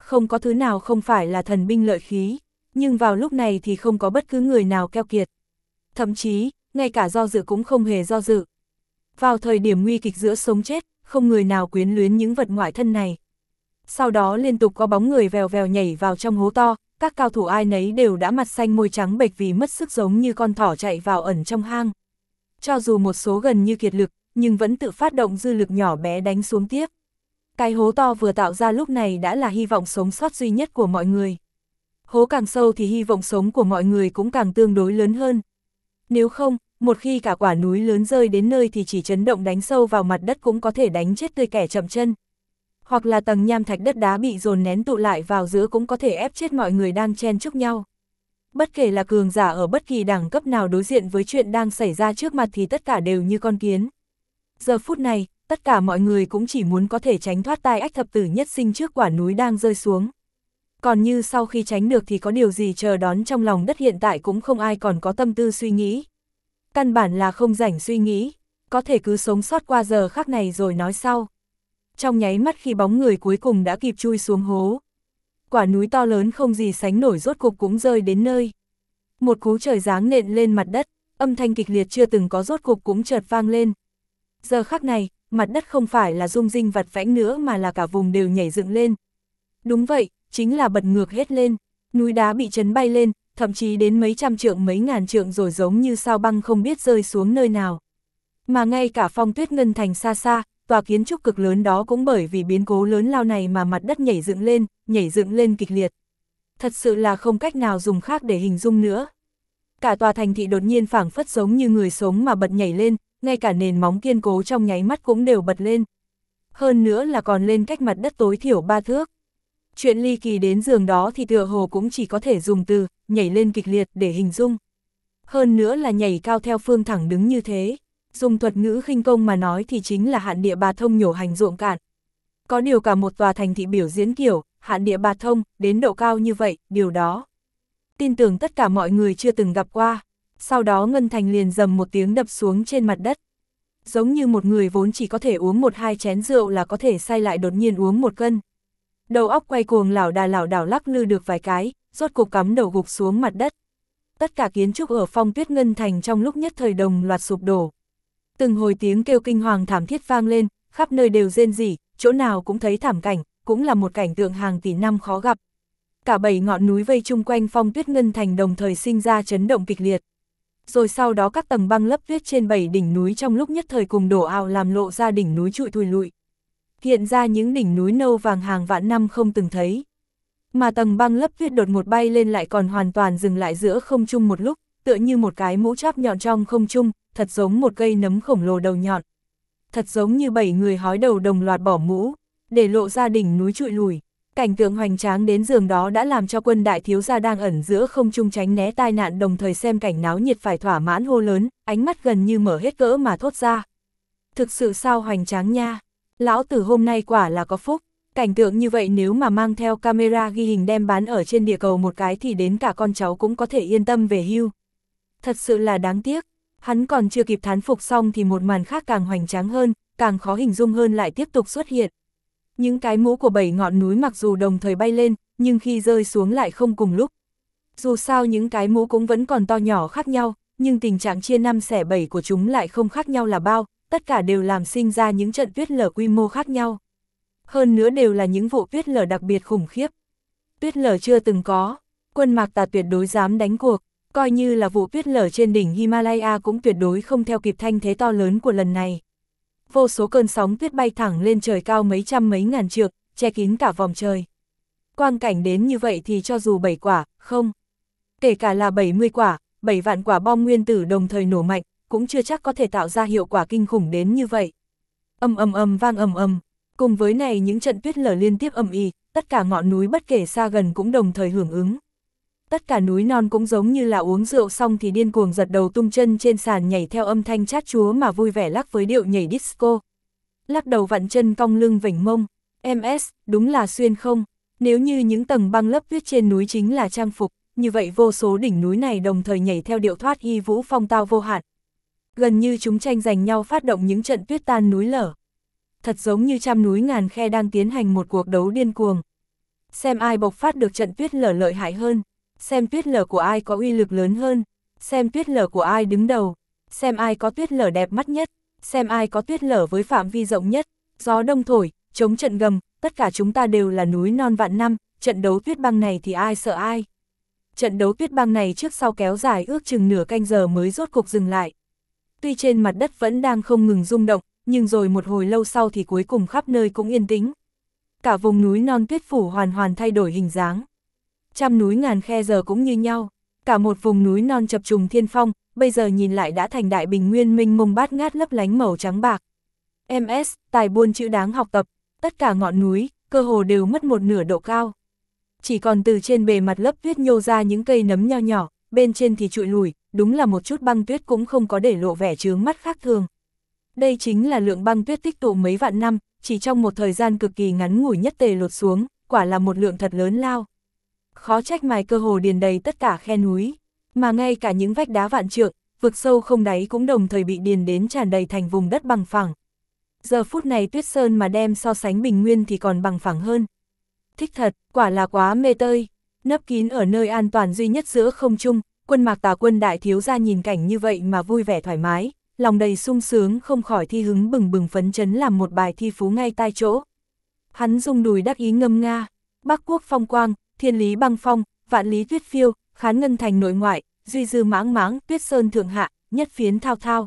Không có thứ nào không phải là thần binh lợi khí, nhưng vào lúc này thì không có bất cứ người nào keo kiệt. Thậm chí, ngay cả do dự cũng không hề do dự. Vào thời điểm nguy kịch giữa sống chết, không người nào quyến luyến những vật ngoại thân này. Sau đó liên tục có bóng người vèo vèo nhảy vào trong hố to, các cao thủ ai nấy đều đã mặt xanh môi trắng bệch vì mất sức giống như con thỏ chạy vào ẩn trong hang. Cho dù một số gần như kiệt lực, nhưng vẫn tự phát động dư lực nhỏ bé đánh xuống tiếp. Cái hố to vừa tạo ra lúc này đã là hy vọng sống sót duy nhất của mọi người. Hố càng sâu thì hy vọng sống của mọi người cũng càng tương đối lớn hơn. Nếu không, một khi cả quả núi lớn rơi đến nơi thì chỉ chấn động đánh sâu vào mặt đất cũng có thể đánh chết tươi kẻ chậm chân. Hoặc là tầng nham thạch đất đá bị dồn nén tụ lại vào giữa cũng có thể ép chết mọi người đang chen chúc nhau. Bất kể là cường giả ở bất kỳ đẳng cấp nào đối diện với chuyện đang xảy ra trước mặt thì tất cả đều như con kiến. Giờ phút này, tất cả mọi người cũng chỉ muốn có thể tránh thoát tai ách thập tử nhất sinh trước quả núi đang rơi xuống. Còn như sau khi tránh được thì có điều gì chờ đón trong lòng đất hiện tại cũng không ai còn có tâm tư suy nghĩ. Căn bản là không rảnh suy nghĩ, có thể cứ sống sót qua giờ khắc này rồi nói sau. Trong nháy mắt khi bóng người cuối cùng đã kịp chui xuống hố, quả núi to lớn không gì sánh nổi rốt cục cũng rơi đến nơi. Một cú trời giáng nện lên mặt đất, âm thanh kịch liệt chưa từng có rốt cục cũng chợt vang lên. Giờ khắc này, mặt đất không phải là rung rinh vặt vãnh nữa mà là cả vùng đều nhảy dựng lên. Đúng vậy, chính là bật ngược hết lên, núi đá bị chấn bay lên, thậm chí đến mấy trăm trượng mấy ngàn trượng rồi giống như sao băng không biết rơi xuống nơi nào. Mà ngay cả Phong Tuyết Ngân Thành xa xa, tòa kiến trúc cực lớn đó cũng bởi vì biến cố lớn lao này mà mặt đất nhảy dựng lên kịch liệt. Thật sự là không cách nào dùng khác để hình dung nữa. Cả tòa thành thị đột nhiên phảng phất giống như người sống mà bật nhảy lên, ngay cả nền móng kiên cố trong nháy mắt cũng đều bật lên. Hơn nữa là còn lên cách mặt đất tối thiểu 3 thước. Chuyện ly kỳ đến giường đó thì tựa hồ cũng chỉ có thể dùng từ nhảy lên kịch liệt để hình dung. Hơn nữa là nhảy cao theo phương thẳng đứng như thế. Dùng thuật ngữ khinh công mà nói thì chính là hạn địa bà thông nhổ hành ruộng cạn. Có điều cả một tòa thành thị biểu diễn kiểu hạn địa bà thông đến độ cao như vậy, điều đó tin tưởng tất cả mọi người chưa từng gặp qua. Sau đó Ngân Thành liền dầm một tiếng đập xuống trên mặt đất. Giống như một người vốn chỉ có thể uống 1-2 chén rượu là có thể say lại đột nhiên uống 1 cân. Đầu óc quay cuồng lảo đảo lắc lư được vài cái, rốt cục cắm đầu gục xuống mặt đất. Tất cả kiến trúc ở Phong Tuyết Ngân Thành trong lúc nhất thời đồng loạt sụp đổ. Từng hồi tiếng kêu kinh hoàng thảm thiết vang lên, khắp nơi đều rên rỉ, chỗ nào cũng thấy thảm cảnh, cũng là một cảnh tượng hàng tỷ năm khó gặp. Cả 7 ngọn núi vây chung quanh Phong Tuyết Ngân Thành đồng thời sinh ra chấn động kịch liệt. Rồi sau đó các tầng băng lấp tuyết trên 7 đỉnh núi trong lúc nhất thời cùng đổ ào làm lộ ra đỉnh núi trụi thùi lụi. Hiện ra những đỉnh núi nâu vàng hàng vạn năm không từng thấy. Mà tầng băng lấp tuyết đột ngột bay lên lại còn hoàn toàn dừng lại giữa không trung một lúc, tựa như một cái mũ chóp nhọn trong không trung, thật giống một cây nấm khổng lồ đầu nhọn. Thật giống như 7 người hói đầu đồng loạt bỏ mũ, để lộ ra đỉnh núi trụi lùi. Cảnh tượng hoành tráng đến giường đó đã làm cho Quân đại thiếu gia đang ẩn giữa không trung tránh né tai nạn đồng thời xem cảnh náo nhiệt phải thỏa mãn hô lớn, ánh mắt gần như mở hết cỡ mà thốt ra. Thực sự sao hoành tráng nha, lão tử hôm nay quả là có phúc, cảnh tượng như vậy nếu mà mang theo camera ghi hình đem bán ở trên địa cầu một cái thì đến cả con cháu cũng có thể yên tâm về hưu. Thật sự là đáng tiếc, hắn còn chưa kịp thán phục xong thì một màn khác càng hoành tráng hơn, càng khó hình dung hơn lại tiếp tục xuất hiện. Những cái mũ của 7 ngọn núi mặc dù đồng thời bay lên, nhưng khi rơi xuống lại không cùng lúc. Dù sao những cái mũ cũng vẫn còn to nhỏ khác nhau, nhưng tình trạng chia 5 xẻ 7 của chúng lại không khác nhau là bao, tất cả đều làm sinh ra những trận tuyết lở quy mô khác nhau. Hơn nữa đều là những vụ tuyết lở đặc biệt khủng khiếp. Tuyết lở chưa từng có, Quân Mạc Tà tuyệt đối dám đánh cuộc, coi như là vụ tuyết lở trên đỉnh Himalaya cũng tuyệt đối không theo kịp thanh thế to lớn của lần này. Vô số cơn sóng tuyết bay thẳng lên trời cao mấy trăm mấy ngàn trượng, che kín cả vòng trời. Quang cảnh đến như vậy thì cho dù 7 quả, không, kể cả là 70 quả, 7 vạn quả bom nguyên tử đồng thời nổ mạnh, cũng chưa chắc có thể tạo ra hiệu quả kinh khủng đến như vậy. Ầm ầm ầm vang ầm ầm, cùng với này những trận tuyết lở liên tiếp ầm ĩ, tất cả ngọn núi bất kể xa gần cũng đồng thời hưởng ứng. Tất cả núi non cũng giống như là uống rượu xong thì điên cuồng giật đầu tung chân trên sàn nhảy theo âm thanh chát chúa mà vui vẻ lắc với điệu nhảy disco. Lắc đầu vặn chân cong lưng vểnh mông, MS, đúng là xuyên không, nếu như những tầng băng lấp tuyết trên núi chính là trang phục, như vậy vô số đỉnh núi này đồng thời nhảy theo điệu thoát y vũ phong tao vô hạn. Gần như chúng tranh giành nhau phát động những trận tuyết tan núi lở. Thật giống như trăm núi ngàn khe đang tiến hành một cuộc đấu điên cuồng. xem ai bộc phát được trận tuyết lở lợi hại hơn, xem tuyết lở của ai có uy lực lớn hơn, xem tuyết lở của ai đứng đầu, xem ai có tuyết lở đẹp mắt nhất, xem ai có tuyết lở với phạm vi rộng nhất, gió đông thổi, chống trận gầm, tất cả chúng ta đều là núi non vạn năm, trận đấu tuyết băng này thì ai sợ ai. Trận đấu tuyết băng này trước sau kéo dài ước chừng nửa canh giờ mới rốt cục dừng lại. Tuy trên mặt đất vẫn đang không ngừng rung động, nhưng rồi một hồi lâu sau thì cuối cùng khắp nơi cũng yên tĩnh. Cả vùng núi non tuyết phủ hoàn hoàn thay đổi hình dáng. Trăm núi ngàn khe giờ cũng như nhau, cả một vùng núi non chập trùng thiên phong, bây giờ nhìn lại đã thành đại bình nguyên mênh mông bát ngát lấp lánh màu trắng bạc. MS, tài buôn chữ đáng học tập, tất cả ngọn núi, cơ hồ đều mất một nửa độ cao. Chỉ còn từ trên bề mặt lớp tuyết nhô ra những cây nấm nho nhỏ, bên trên thì trụi lùi, đúng là một chút băng tuyết cũng không có để lộ vẻ chướng mắt khác thường. Đây chính là lượng băng tuyết tích tụ mấy vạn năm, chỉ trong một thời gian cực kỳ ngắn ngủi nhất tề lột xuống, quả là một lượng thật lớn lao. Khó trách mài cơ hồ điền đầy tất cả khe núi, mà ngay cả những vách đá vạn trượng, vực sâu không đáy cũng đồng thời bị điền đến tràn đầy thành vùng đất bằng phẳng. Giờ phút này Tuyết Sơn mà đem so sánh bình nguyên thì còn bằng phẳng hơn. Thích thật, quả là quá mê tơi. Nấp kín ở nơi an toàn duy nhất giữa không trung, Quân Mạc Tà Quân đại thiếu gia nhìn cảnh như vậy mà vui vẻ thoải mái, lòng đầy sung sướng không khỏi thi hứng bừng bừng phấn chấn làm một bài thi phú ngay tai chỗ. Hắn rung đùi đắc ý ngâm nga, Bắc Quốc phong quang, Thiên Lý băng phong, Vạn Lý tuyết phiêu, Khán Ngân thành nội ngoại, Duy dư mãng mãng, Tuyết Sơn thượng hạ, nhất phiến thao thao.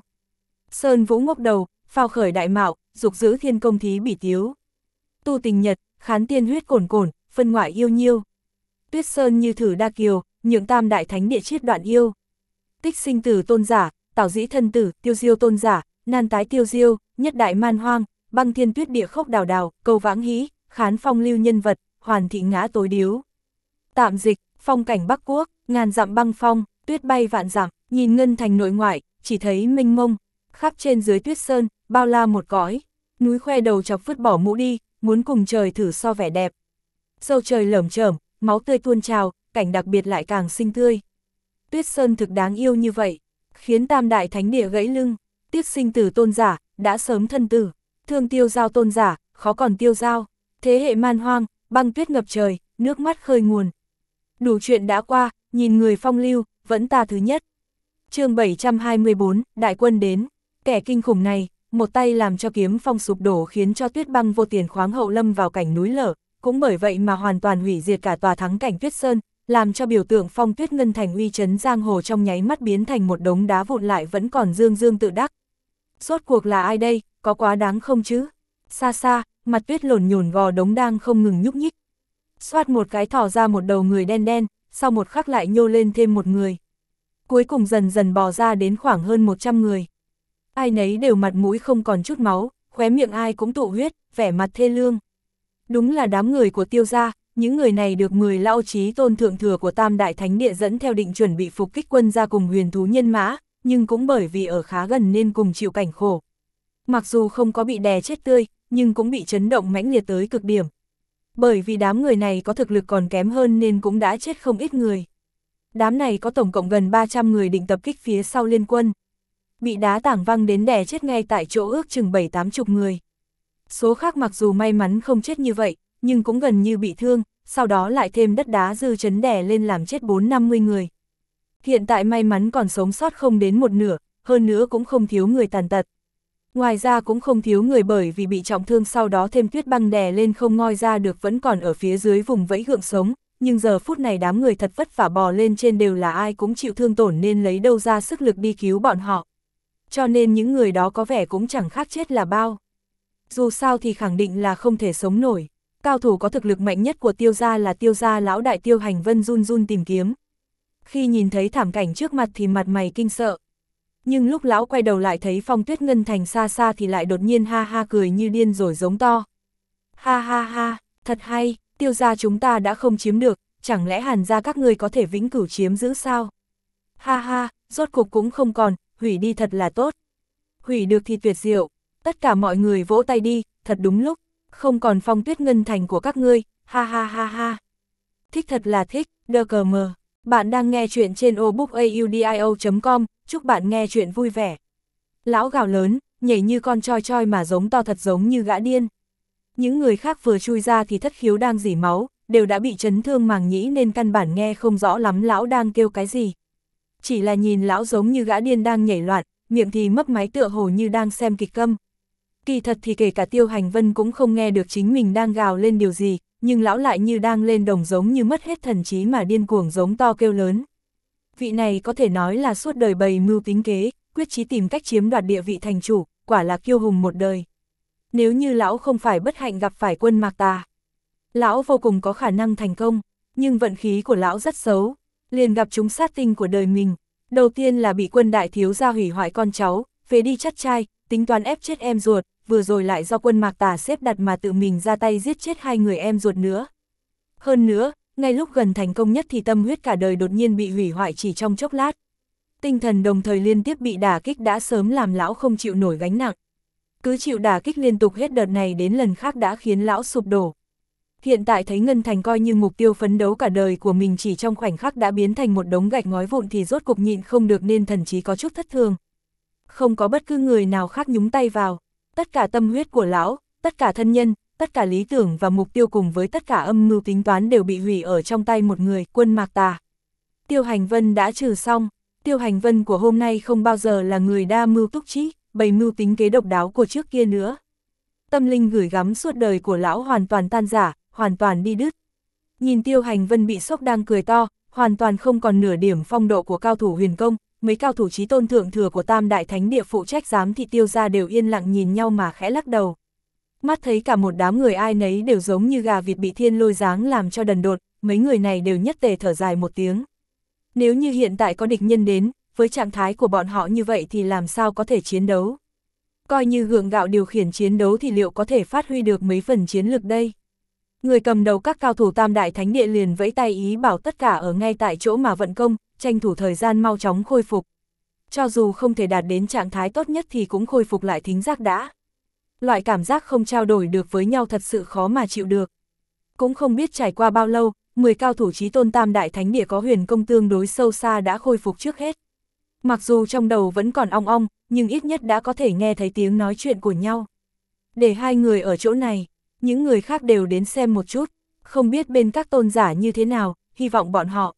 Sơn Vũ ngốc đầu, phao khởi đại mạo, dục giữ thiên công thí bỉ tiếu. Tu tình nhật, khán tiên huyết cồn cồn, phân ngoại yêu nhiêu. Tuyết Sơn như thử đa kiều, nhượng tam đại thánh địa chiết đoạn yêu. Tích sinh tử tôn giả, tảo dĩ thân tử, tiêu diêu tôn giả, nan tái tiêu diêu, nhất đại man hoang, băng thiên tuyết địa khốc đào đào, cầu vãng hí, khán phong lưu nhân vật, hoàn thị ngã tối điếu. Tạm dịch, phong cảnh Bắc Quốc, ngàn dặm băng phong, tuyết bay vạn dặm, nhìn ngân thành nội ngoại, chỉ thấy mênh mông, khắp trên dưới Tuyết Sơn, bao la một cõi, núi khoe đầu chọc vứt bỏ mũ đi, muốn cùng trời thử so vẻ đẹp. Sâu trời lởm chởm, máu tươi tuôn trào, cảnh đặc biệt lại càng xinh tươi. Tuyết Sơn thực đáng yêu như vậy, khiến tam đại thánh địa gãy lưng. Tiếc sinh tử tôn giả, đã sớm thân tử, thương tiêu giao tôn giả, khó còn tiêu giao. Thế hệ man hoang, băng tuyết ngập trời, nước mắt khơi nguồn. Đủ chuyện đã qua, nhìn người phong lưu, vẫn ta thứ nhất. Chương 724, đại quân đến. Kẻ kinh khủng này, một tay làm cho Kiếm Phong sụp đổ khiến cho Tuyết Băng vô tiền khoáng hậu lâm vào cảnh núi lở, cũng bởi vậy mà hoàn toàn hủy diệt cả tòa thắng cảnh Tuyết Sơn, làm cho biểu tượng Phong Tuyết Ngân thành uy chấn giang hồ trong nháy mắt biến thành một đống đá vụn lại vẫn còn dương dương tự đắc. Rốt cuộc là ai đây, có quá đáng không chứ? Xa xa, mặt tuyết lổn nhổn gò đống đang không ngừng nhúc nhích. Xoát một cái thỏ ra một đầu người đen đen, sau một khắc lại nhô lên thêm một người. Cuối cùng dần dần bò ra đến khoảng hơn 100 người. Ai nấy đều mặt mũi không còn chút máu, khóe miệng ai cũng tụ huyết, vẻ mặt thê lương. Đúng là đám người của Tiêu gia, những người này được 10 lão chí tôn thượng thừa của Tam Đại Thánh Địa dẫn theo định chuẩn bị phục kích quân ra cùng huyền thú nhân mã, nhưng cũng bởi vì ở khá gần nên cùng chịu cảnh khổ. Mặc dù không có bị đè chết tươi, nhưng cũng bị chấn động mãnh liệt tới cực điểm. Bởi vì đám người này có thực lực còn kém hơn nên cũng đã chết không ít người. Đám này có tổng cộng gần 300 người định tập kích phía sau liên quân. Bị đá tảng văng đến đè chết ngay tại chỗ ước chừng 7-80 người. Số khác mặc dù may mắn không chết như vậy, nhưng cũng gần như bị thương, sau đó lại thêm đất đá dư chấn đè lên làm chết 4-50 người. Hiện tại may mắn còn sống sót không đến một nửa, hơn nữa cũng không thiếu người tàn tật. Ngoài ra cũng không thiếu người bởi vì bị trọng thương sau đó thêm tuyết băng đè lên không ngoi ra được vẫn còn ở phía dưới vùng vẫy gượng sống, nhưng giờ phút này đám người thật vất vả bò lên trên đều là ai cũng chịu thương tổn nên lấy đâu ra sức lực đi cứu bọn họ. Cho nên những người đó có vẻ cũng chẳng khác chết là bao. Dù sao thì khẳng định là không thể sống nổi. Cao thủ có thực lực mạnh nhất của Tiêu gia là Tiêu gia lão đại Tiêu Hành Vân run run tìm kiếm. Khi nhìn thấy thảm cảnh trước mặt thì mặt mày kinh sợ. Nhưng lúc lão quay đầu lại thấy Phong Tuyết Ngân thành xa xa thì lại đột nhiên ha ha cười như điên rồi giống to. Ha ha ha, thật hay, Tiêu gia chúng ta đã không chiếm được, chẳng lẽ Hàn gia các ngươi có thể vĩnh cửu chiếm giữ sao? Ha ha, rốt cục cũng không còn, hủy đi thật là tốt. Hủy được thì tuyệt diệu, tất cả mọi người vỗ tay đi, thật đúng lúc, không còn Phong Tuyết Ngân thành của các ngươi, ha ha ha ha. Thích thật là thích, đơ cờ mờ. Bạn đang nghe chuyện trên obookaudio.com, chúc bạn nghe chuyện vui vẻ. Lão gào lớn, nhảy như con choi choi mà giống to thật giống như gã điên. Những người khác vừa chui ra thì thất khiếu đang rỉ máu, đều đã bị chấn thương màng nhĩ nên căn bản nghe không rõ lắm lão đang kêu cái gì. Chỉ là nhìn lão giống như gã điên đang nhảy loạn, miệng thì mấp máy tựa hồ như đang xem kịch câm. Kỳ thật thì kể cả Tiêu Hành Vân cũng không nghe được chính mình đang gào lên điều gì, nhưng lão lại như đang lên đồng giống như mất hết thần trí mà điên cuồng giống to kêu lớn. Vị này có thể nói là suốt đời bày mưu tính kế, quyết chí tìm cách chiếm đoạt địa vị thành chủ, quả là kiêu hùng một đời. Nếu như lão không phải bất hạnh gặp phải quân Mạc Tà, lão vô cùng có khả năng thành công, nhưng vận khí của lão rất xấu, liền gặp chúng sát tinh của đời mình. Đầu tiên là bị quân đại thiếu gia hủy hoại con cháu, phế đi chắt trai, tính toán ép chết em ruột, vừa rồi lại do quân Mạc Tà xếp đặt mà tự mình ra tay giết chết 2 người em ruột nữa. Hơn nữa, ngay lúc gần thành công nhất thì tâm huyết cả đời đột nhiên bị hủy hoại chỉ trong chốc lát. Tinh thần đồng thời liên tiếp bị đả kích đã sớm làm lão không chịu nổi gánh nặng. Cứ chịu đả kích liên tục hết đợt này đến lần khác đã khiến lão sụp đổ. Hiện tại thấy Ngân Thành coi như mục tiêu phấn đấu cả đời của mình chỉ trong khoảnh khắc đã biến thành một đống gạch ngói vụn thì rốt cục nhịn không được nên thần trí có chút thất thường. Không có bất cứ người nào khác nhúng tay vào. Tất cả tâm huyết của lão, tất cả thân nhân, tất cả lý tưởng và mục tiêu cùng với tất cả âm mưu tính toán đều bị hủy ở trong tay một người, quân Mạc Tà. Tiêu Hành Vân đã trừ xong. Tiêu Hành Vân của hôm nay không bao giờ là người đa mưu túc trí, bày mưu tính kế độc đáo của trước kia nữa. Tâm linh gửi gắm suốt đời của lão hoàn toàn tan rã, hoàn toàn đi đứt. Nhìn Tiêu Hành Vân bị sốc đang cười to, hoàn toàn không còn nửa điểm phong độ của cao thủ huyền công, mấy cao thủ chí tôn thượng thừa của Tam Đại Thánh Địa phụ trách giám thị Tiêu gia đều yên lặng nhìn nhau mà khẽ lắc đầu. Mắt thấy cả một đám người ai nấy đều giống như gà vịt bị thiên lôi giáng làm cho đần đột, mấy người này đều nhất tề thở dài một tiếng. Nếu như hiện tại có địch nhân đến, với trạng thái của bọn họ như vậy thì làm sao có thể chiến đấu? Coi như gượng gạo điều khiển chiến đấu thì liệu có thể phát huy được mấy phần chiến lực đây? Người cầm đầu các cao thủ Tam Đại Thánh Địa liền vẫy tay ý bảo tất cả ở ngay tại chỗ mà vận công, tranh thủ thời gian mau chóng khôi phục. Cho dù không thể đạt đến trạng thái tốt nhất thì cũng khôi phục lại thính giác đã. Loại cảm giác không trao đổi được với nhau thật sự khó mà chịu được. Cũng không biết trải qua bao lâu, 10 cao thủ chí tôn Tam Đại Thánh Địa có huyền công tương đối sâu xa đã khôi phục trước hết. Mặc dù trong đầu vẫn còn ong ong, nhưng ít nhất đã có thể nghe thấy tiếng nói chuyện của nhau. Để 2 người ở chỗ này, những người khác đều đến xem một chút, không biết bên các tôn giả như thế nào, hy vọng bọn họ.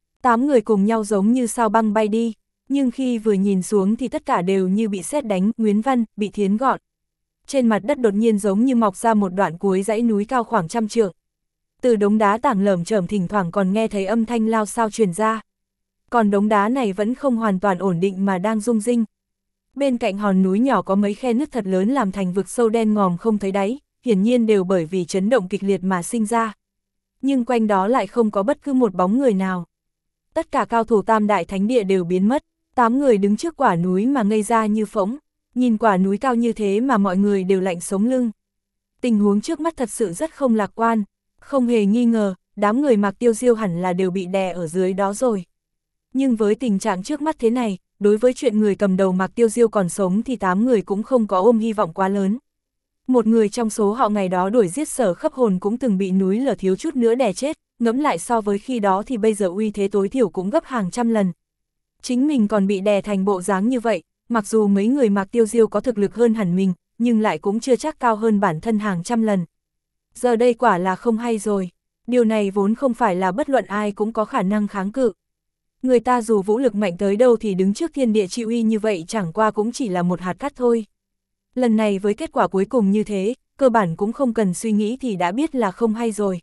8 người cùng nhau giống như sao băng bay đi, nhưng khi vừa nhìn xuống thì tất cả đều như bị sét đánh, Nguyễn Văn, bị thiến gọn. Trên mặt đất đột nhiên giống như mọc ra một đoạn cuối dãy núi cao khoảng 100 trượng. Từ đống đá tảng lởm chởm thỉnh thoảng còn nghe thấy âm thanh lao xao truyền ra. Còn đống đá này vẫn không hoàn toàn ổn định mà đang rung rinh. Bên cạnh hòn núi nhỏ có mấy khe nứt thật lớn làm thành vực sâu đen ngòm không thấy đáy, hiển nhiên đều bởi vì chấn động kịch liệt mà sinh ra. Nhưng quanh đó lại không có bất cứ một bóng người nào. Tất cả cao thủ Tam Đại Thánh Địa đều biến mất, 8 người đứng trước quả núi mà ngây ra như phỗng, nhìn quả núi cao như thế mà mọi người đều lạnh sống lưng. Tình huống trước mắt thật sự rất không lạc quan, không hề nghi ngờ, đám người Mạc Tiêu Diêu hẳn là đều bị đè ở dưới đó rồi. Nhưng với tình trạng trước mắt thế này, đối với chuyện người cầm đầu Mạc Tiêu Diêu còn sống thì 8 người cũng không có ôm hy vọng quá lớn. Một người trong số họ ngày đó đuổi giết Sở Khấp Hồn cũng từng bị núi lở thiếu chút nữa đè chết, ngẫm lại so với khi đó thì bây giờ uy thế tối thiểu cũng gấp hàng trăm lần. Chính mình còn bị đè thành bộ dáng như vậy, mặc dù mấy người Mạc Tiêu Diêu có thực lực hơn hẳn mình, nhưng lại cũng chưa chắc cao hơn bản thân hàng trăm lần. Giờ đây quả là không hay rồi, điều này vốn không phải là bất luận ai cũng có khả năng kháng cự. Người ta dù vũ lực mạnh tới đâu thì đứng trước thiên địa chi uy như vậy chẳng qua cũng chỉ là một hạt cát thôi. Lần này với kết quả cuối cùng như thế, cơ bản cũng không cần suy nghĩ thì đã biết là không hay rồi.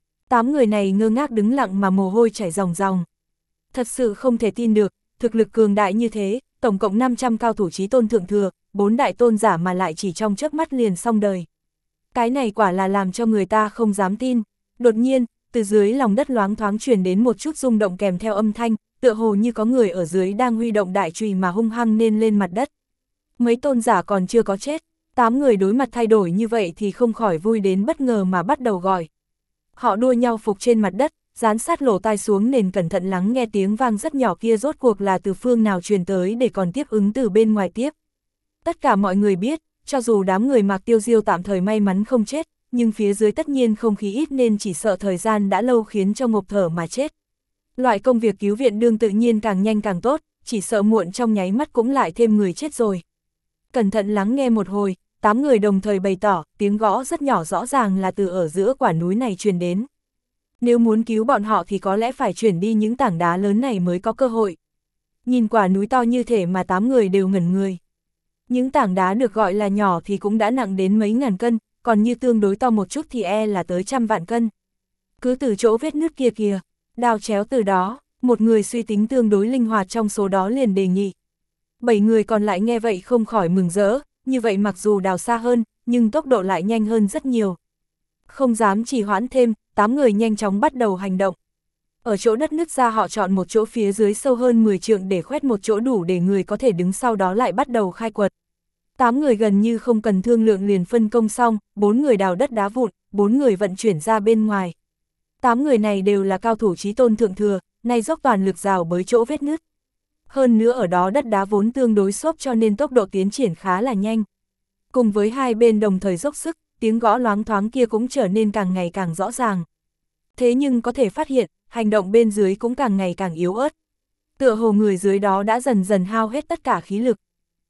8 người này ngơ ngác đứng lặng mà mồ hôi chảy ròng ròng. Thật sự không thể tin được, thực lực cường đại như thế, tổng cộng 500 cao thủ chí tôn thượng thừa, 4 đại tôn giả mà lại chỉ trong chớp mắt liền xong đời. Cái này quả là làm cho người ta không dám tin. Đột nhiên, từ dưới lòng đất loáng thoáng truyền đến một chút rung động kèm theo âm thanh, tựa hồ như có người ở dưới đang huy động đại chùy mà hung hăng nên lên mặt đất. Mấy tôn giả còn chưa có chết, 8 người đối mặt thay đổi như vậy thì không khỏi vui đến bất ngờ mà bắt đầu gọi. Họ đua nhau phục trên mặt đất, dán sát lỗ tai xuống nền cẩn thận lắng nghe tiếng vang rất nhỏ kia rốt cuộc là từ phương nào truyền tới để còn tiếp ứng từ bên ngoài tiếp. Tất cả mọi người biết, cho dù đám người Mạc Tiêu Diêu tạm thời may mắn không chết, nhưng phía dưới tất nhiên không khí ít nên chỉ sợ thời gian đã lâu khiến cho ngộp thở mà chết. Loại công việc cứu viện đương tự nhiên càng nhanh càng tốt, chỉ sợ muộn trong nháy mắt cũng lại thêm người chết rồi. Cẩn thận lắng nghe một hồi, 8 người đồng thời bày tỏ, tiếng gõ rất nhỏ rõ ràng là từ ở giữa quả núi này truyền đến. Nếu muốn cứu bọn họ thì có lẽ phải chuyển đi những tảng đá lớn này mới có cơ hội. Nhìn quả núi to như thể mà 8 người đều ngẩn người. Những tảng đá được gọi là nhỏ thì cũng đã nặng đến mấy ngàn cân, còn như tương đối to một chút thì là tới trăm vạn cân. Cứ từ chỗ vết nứt kia kìa, đào chéo từ đó, một người suy tính tương đối linh hoạt trong số đó liền đề nghị. 7 người còn lại nghe vậy không khỏi mừng rỡ, như vậy mặc dù đào xa hơn, nhưng tốc độ lại nhanh hơn rất nhiều. Không dám trì hoãn thêm, 8 người nhanh chóng bắt đầu hành động. Ở chỗ đất nứt ra họ chọn một chỗ phía dưới sâu hơn 10 trượng để khoét một chỗ đủ để người có thể đứng, sau đó lại bắt đầu khai quật. 8 người gần như không cần thương lượng liền phân công xong, 4 người đào đất đá vụn, 4 người vận chuyển ra bên ngoài. 8 người này đều là cao thủ chí tôn thượng thừa, nay dốc toàn lực rào bới chỗ vết nứt. Hơn nữa ở đó đất đá vốn tương đối xốp cho nên tốc độ tiến triển khá là nhanh. Cùng với hai bên đồng thời dốc sức, tiếng gõ loáng thoáng kia cũng trở nên càng ngày càng rõ ràng. Thế nhưng có thể phát hiện, hành động bên dưới cũng càng ngày càng yếu ớt. Tựa hồ người dưới đó đã dần dần hao hết tất cả khí lực.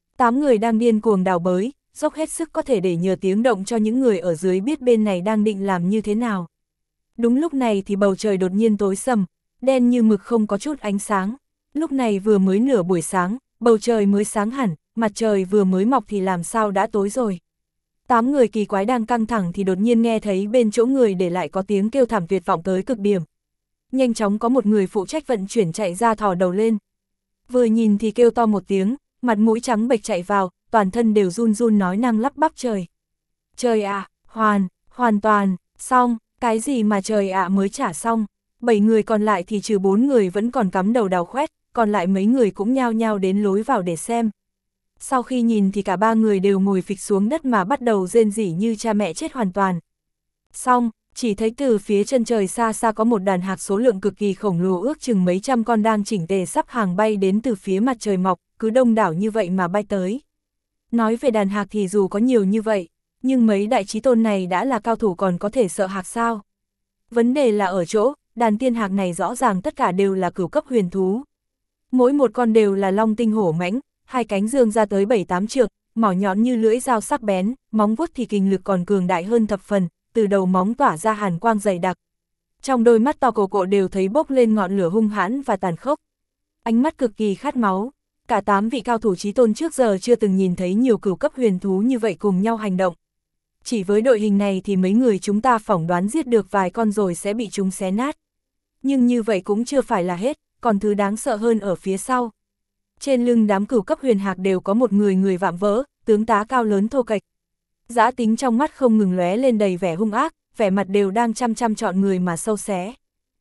8 người đang điên cuồng đào bới, dốc hết sức có thể để nhờ tiếng động cho những người ở dưới biết bên này đang định làm như thế nào. Đúng lúc này thì bầu trời đột nhiên tối sầm, đen như mực không có chút ánh sáng. Lúc này vừa mới nửa buổi sáng, bầu trời mới sáng hẳn, mặt trời vừa mới mọc thì làm sao đã tối rồi. 8 người kỳ quái đang căng thẳng thì đột nhiên nghe thấy bên chỗ người để lại có tiếng kêu thảm tuyệt vọng tới cực điểm. Nhanh chóng có một người phụ trách vận chuyển chạy ra thò đầu lên. Vừa nhìn thì kêu to một tiếng, mặt mũi trắng bệch chạy vào, toàn thân đều run run nói năng lắp bắp trời. Trời ạ, hoàn toàn, xong, cái gì mà trời ạ mới trả xong. 7 người còn lại thì trừ 4 người vẫn còn cắm đầu đào khoét, còn lại mấy người cũng nhao nhao đến lối vào để xem. Sau khi nhìn thì cả 3 người đều ngồi phịch xuống đất mà bắt đầu rên rỉ như cha mẹ chết hoàn toàn. Xong, chỉ thấy từ phía chân trời xa xa có một đàn hạc số lượng cực kỳ khổng lồ ước chừng mấy trăm con đang chỉnh tề sắp hàng bay đến từ phía mặt trời mọc, cứ đông đảo như vậy mà bay tới. Nói về đàn hạc thì dù có nhiều như vậy, nhưng mấy đại chí tôn này đã là cao thủ còn có thể sợ hạc sao? Vấn đề là ở chỗ, đàn tiên hạc này rõ ràng tất cả đều là cửu cấp huyền thú. Mỗi một con đều là long tinh hổ mãnh, hai cánh dương ra tới 7-8 trượng, mỏ nhọn như lưỡi dao sắc bén, móng vuốt thì kình lực còn cường đại hơn thập phần, từ đầu móng tỏa ra hàn quang dày đặc. Trong đôi mắt to cộ đều thấy bốc lên ngọn lửa hung hãn và tàn khốc. Ánh mắt cực kỳ khát máu. Cả 8 vị cao thủ chí tôn trước giờ chưa từng nhìn thấy nhiều cửu cấp huyền thú như vậy cùng nhau hành động. Chỉ với đội hình này thì mấy người chúng ta phỏng đoán giết được vài con rồi sẽ bị chúng xé nát. Nhưng như vậy cũng chưa phải là hết, còn thứ đáng sợ hơn ở phía sau. Trên lưng đám cửu cấp huyền hạc đều có một người vạm vỡ, tướng tá cao lớn thô kệch. Dã tính trong mắt không ngừng lóe lên đầy vẻ hung ác, vẻ mặt đều đang chăm chăm chọn người mà sâu xé.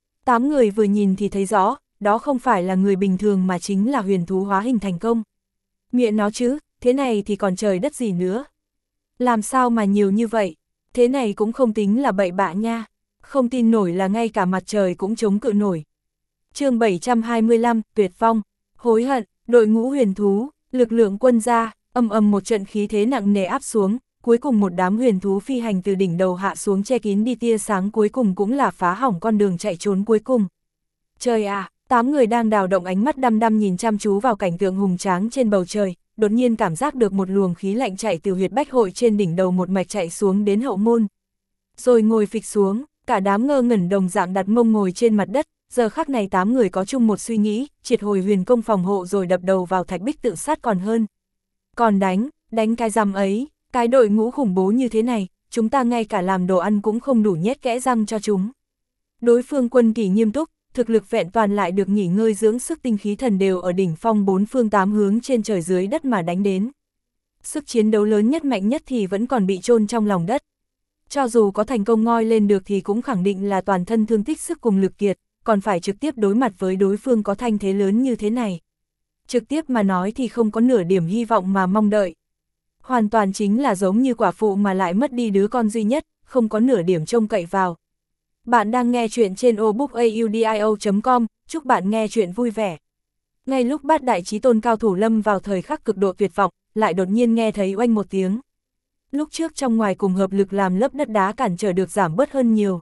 8 người vừa nhìn thì thấy rõ, đó không phải là người bình thường mà chính là huyền thú hóa hình thành công. Miệng nó chứ, thế này thì còn trời đất gì nữa. Làm sao mà nhiều như vậy, thế này cũng không tính là bậy bạ nha. Không tin nổi là ngay cả mặt trời cũng chống cự nổi. Chương 725, tuyệt vong, hối hận, đội ngũ huyền thú, lực lượng quân gia, ầm một trận khí thế nặng nề áp xuống, cuối cùng một đám huyền thú phi hành từ đỉnh đầu hạ xuống che kín đi tia sáng cuối cùng cũng là phá hỏng con đường chạy trốn cuối cùng. Trời ạ, 8 người đang đào động ánh mắt đăm đăm nhìn chăm chú vào cảnh tượng hùng tráng trên bầu trời, đột nhiên cảm giác được một luồng khí lạnh chạy từ huyệt bách hội trên đỉnh đầu một mạch chạy xuống đến hậu môn. Rồi ngồi phịch xuống, cả đám ngơ ngẩn đồng dạng đặt mông ngồi trên mặt đất, giờ khắc này 8 người có chung một suy nghĩ, triệt hồi huyền công phòng hộ rồi đập đầu vào thạch bích tự sát còn hơn. Còn đánh cái rằm ấy, cái đội ngũ khủng bố như thế này, chúng ta ngay cả làm đồ ăn cũng không đủ nhét kẽ răng cho chúng. Đối phương quân kỷ nghiêm túc, thực lực vẹn toàn lại được nghỉ ngơi dưỡng sức, tinh khí thần đều ở đỉnh phong 4 phương 8 hướng trên trời dưới đất mà đánh đến. Sức chiến đấu lớn nhất mạnh nhất thì vẫn còn bị chôn trong lòng đất. Cho dù có thành công ngoi lên được thì cũng khẳng định là toàn thân thương tích sức cùng lực kiệt, còn phải trực tiếp đối mặt với đối phương có thanh thế lớn như thế này. Trực tiếp mà nói thì không có nửa điểm hy vọng mà mong đợi. Hoàn toàn chính là giống như quả phụ mà lại mất đi đứa con duy nhất, không có nửa điểm trông cậy vào. Bạn đang nghe chuyện trên obookaudio.com, chúc bạn nghe chuyện vui vẻ. Ngay lúc bát đại chí tôn cao thủ lâm vào thời khắc cực độ tuyệt vọng, lại đột nhiên nghe thấy oanh một tiếng. Lúc trước trong ngoài cùng hợp lực làm lớp đất đá cản trở được giảm bớt hơn nhiều.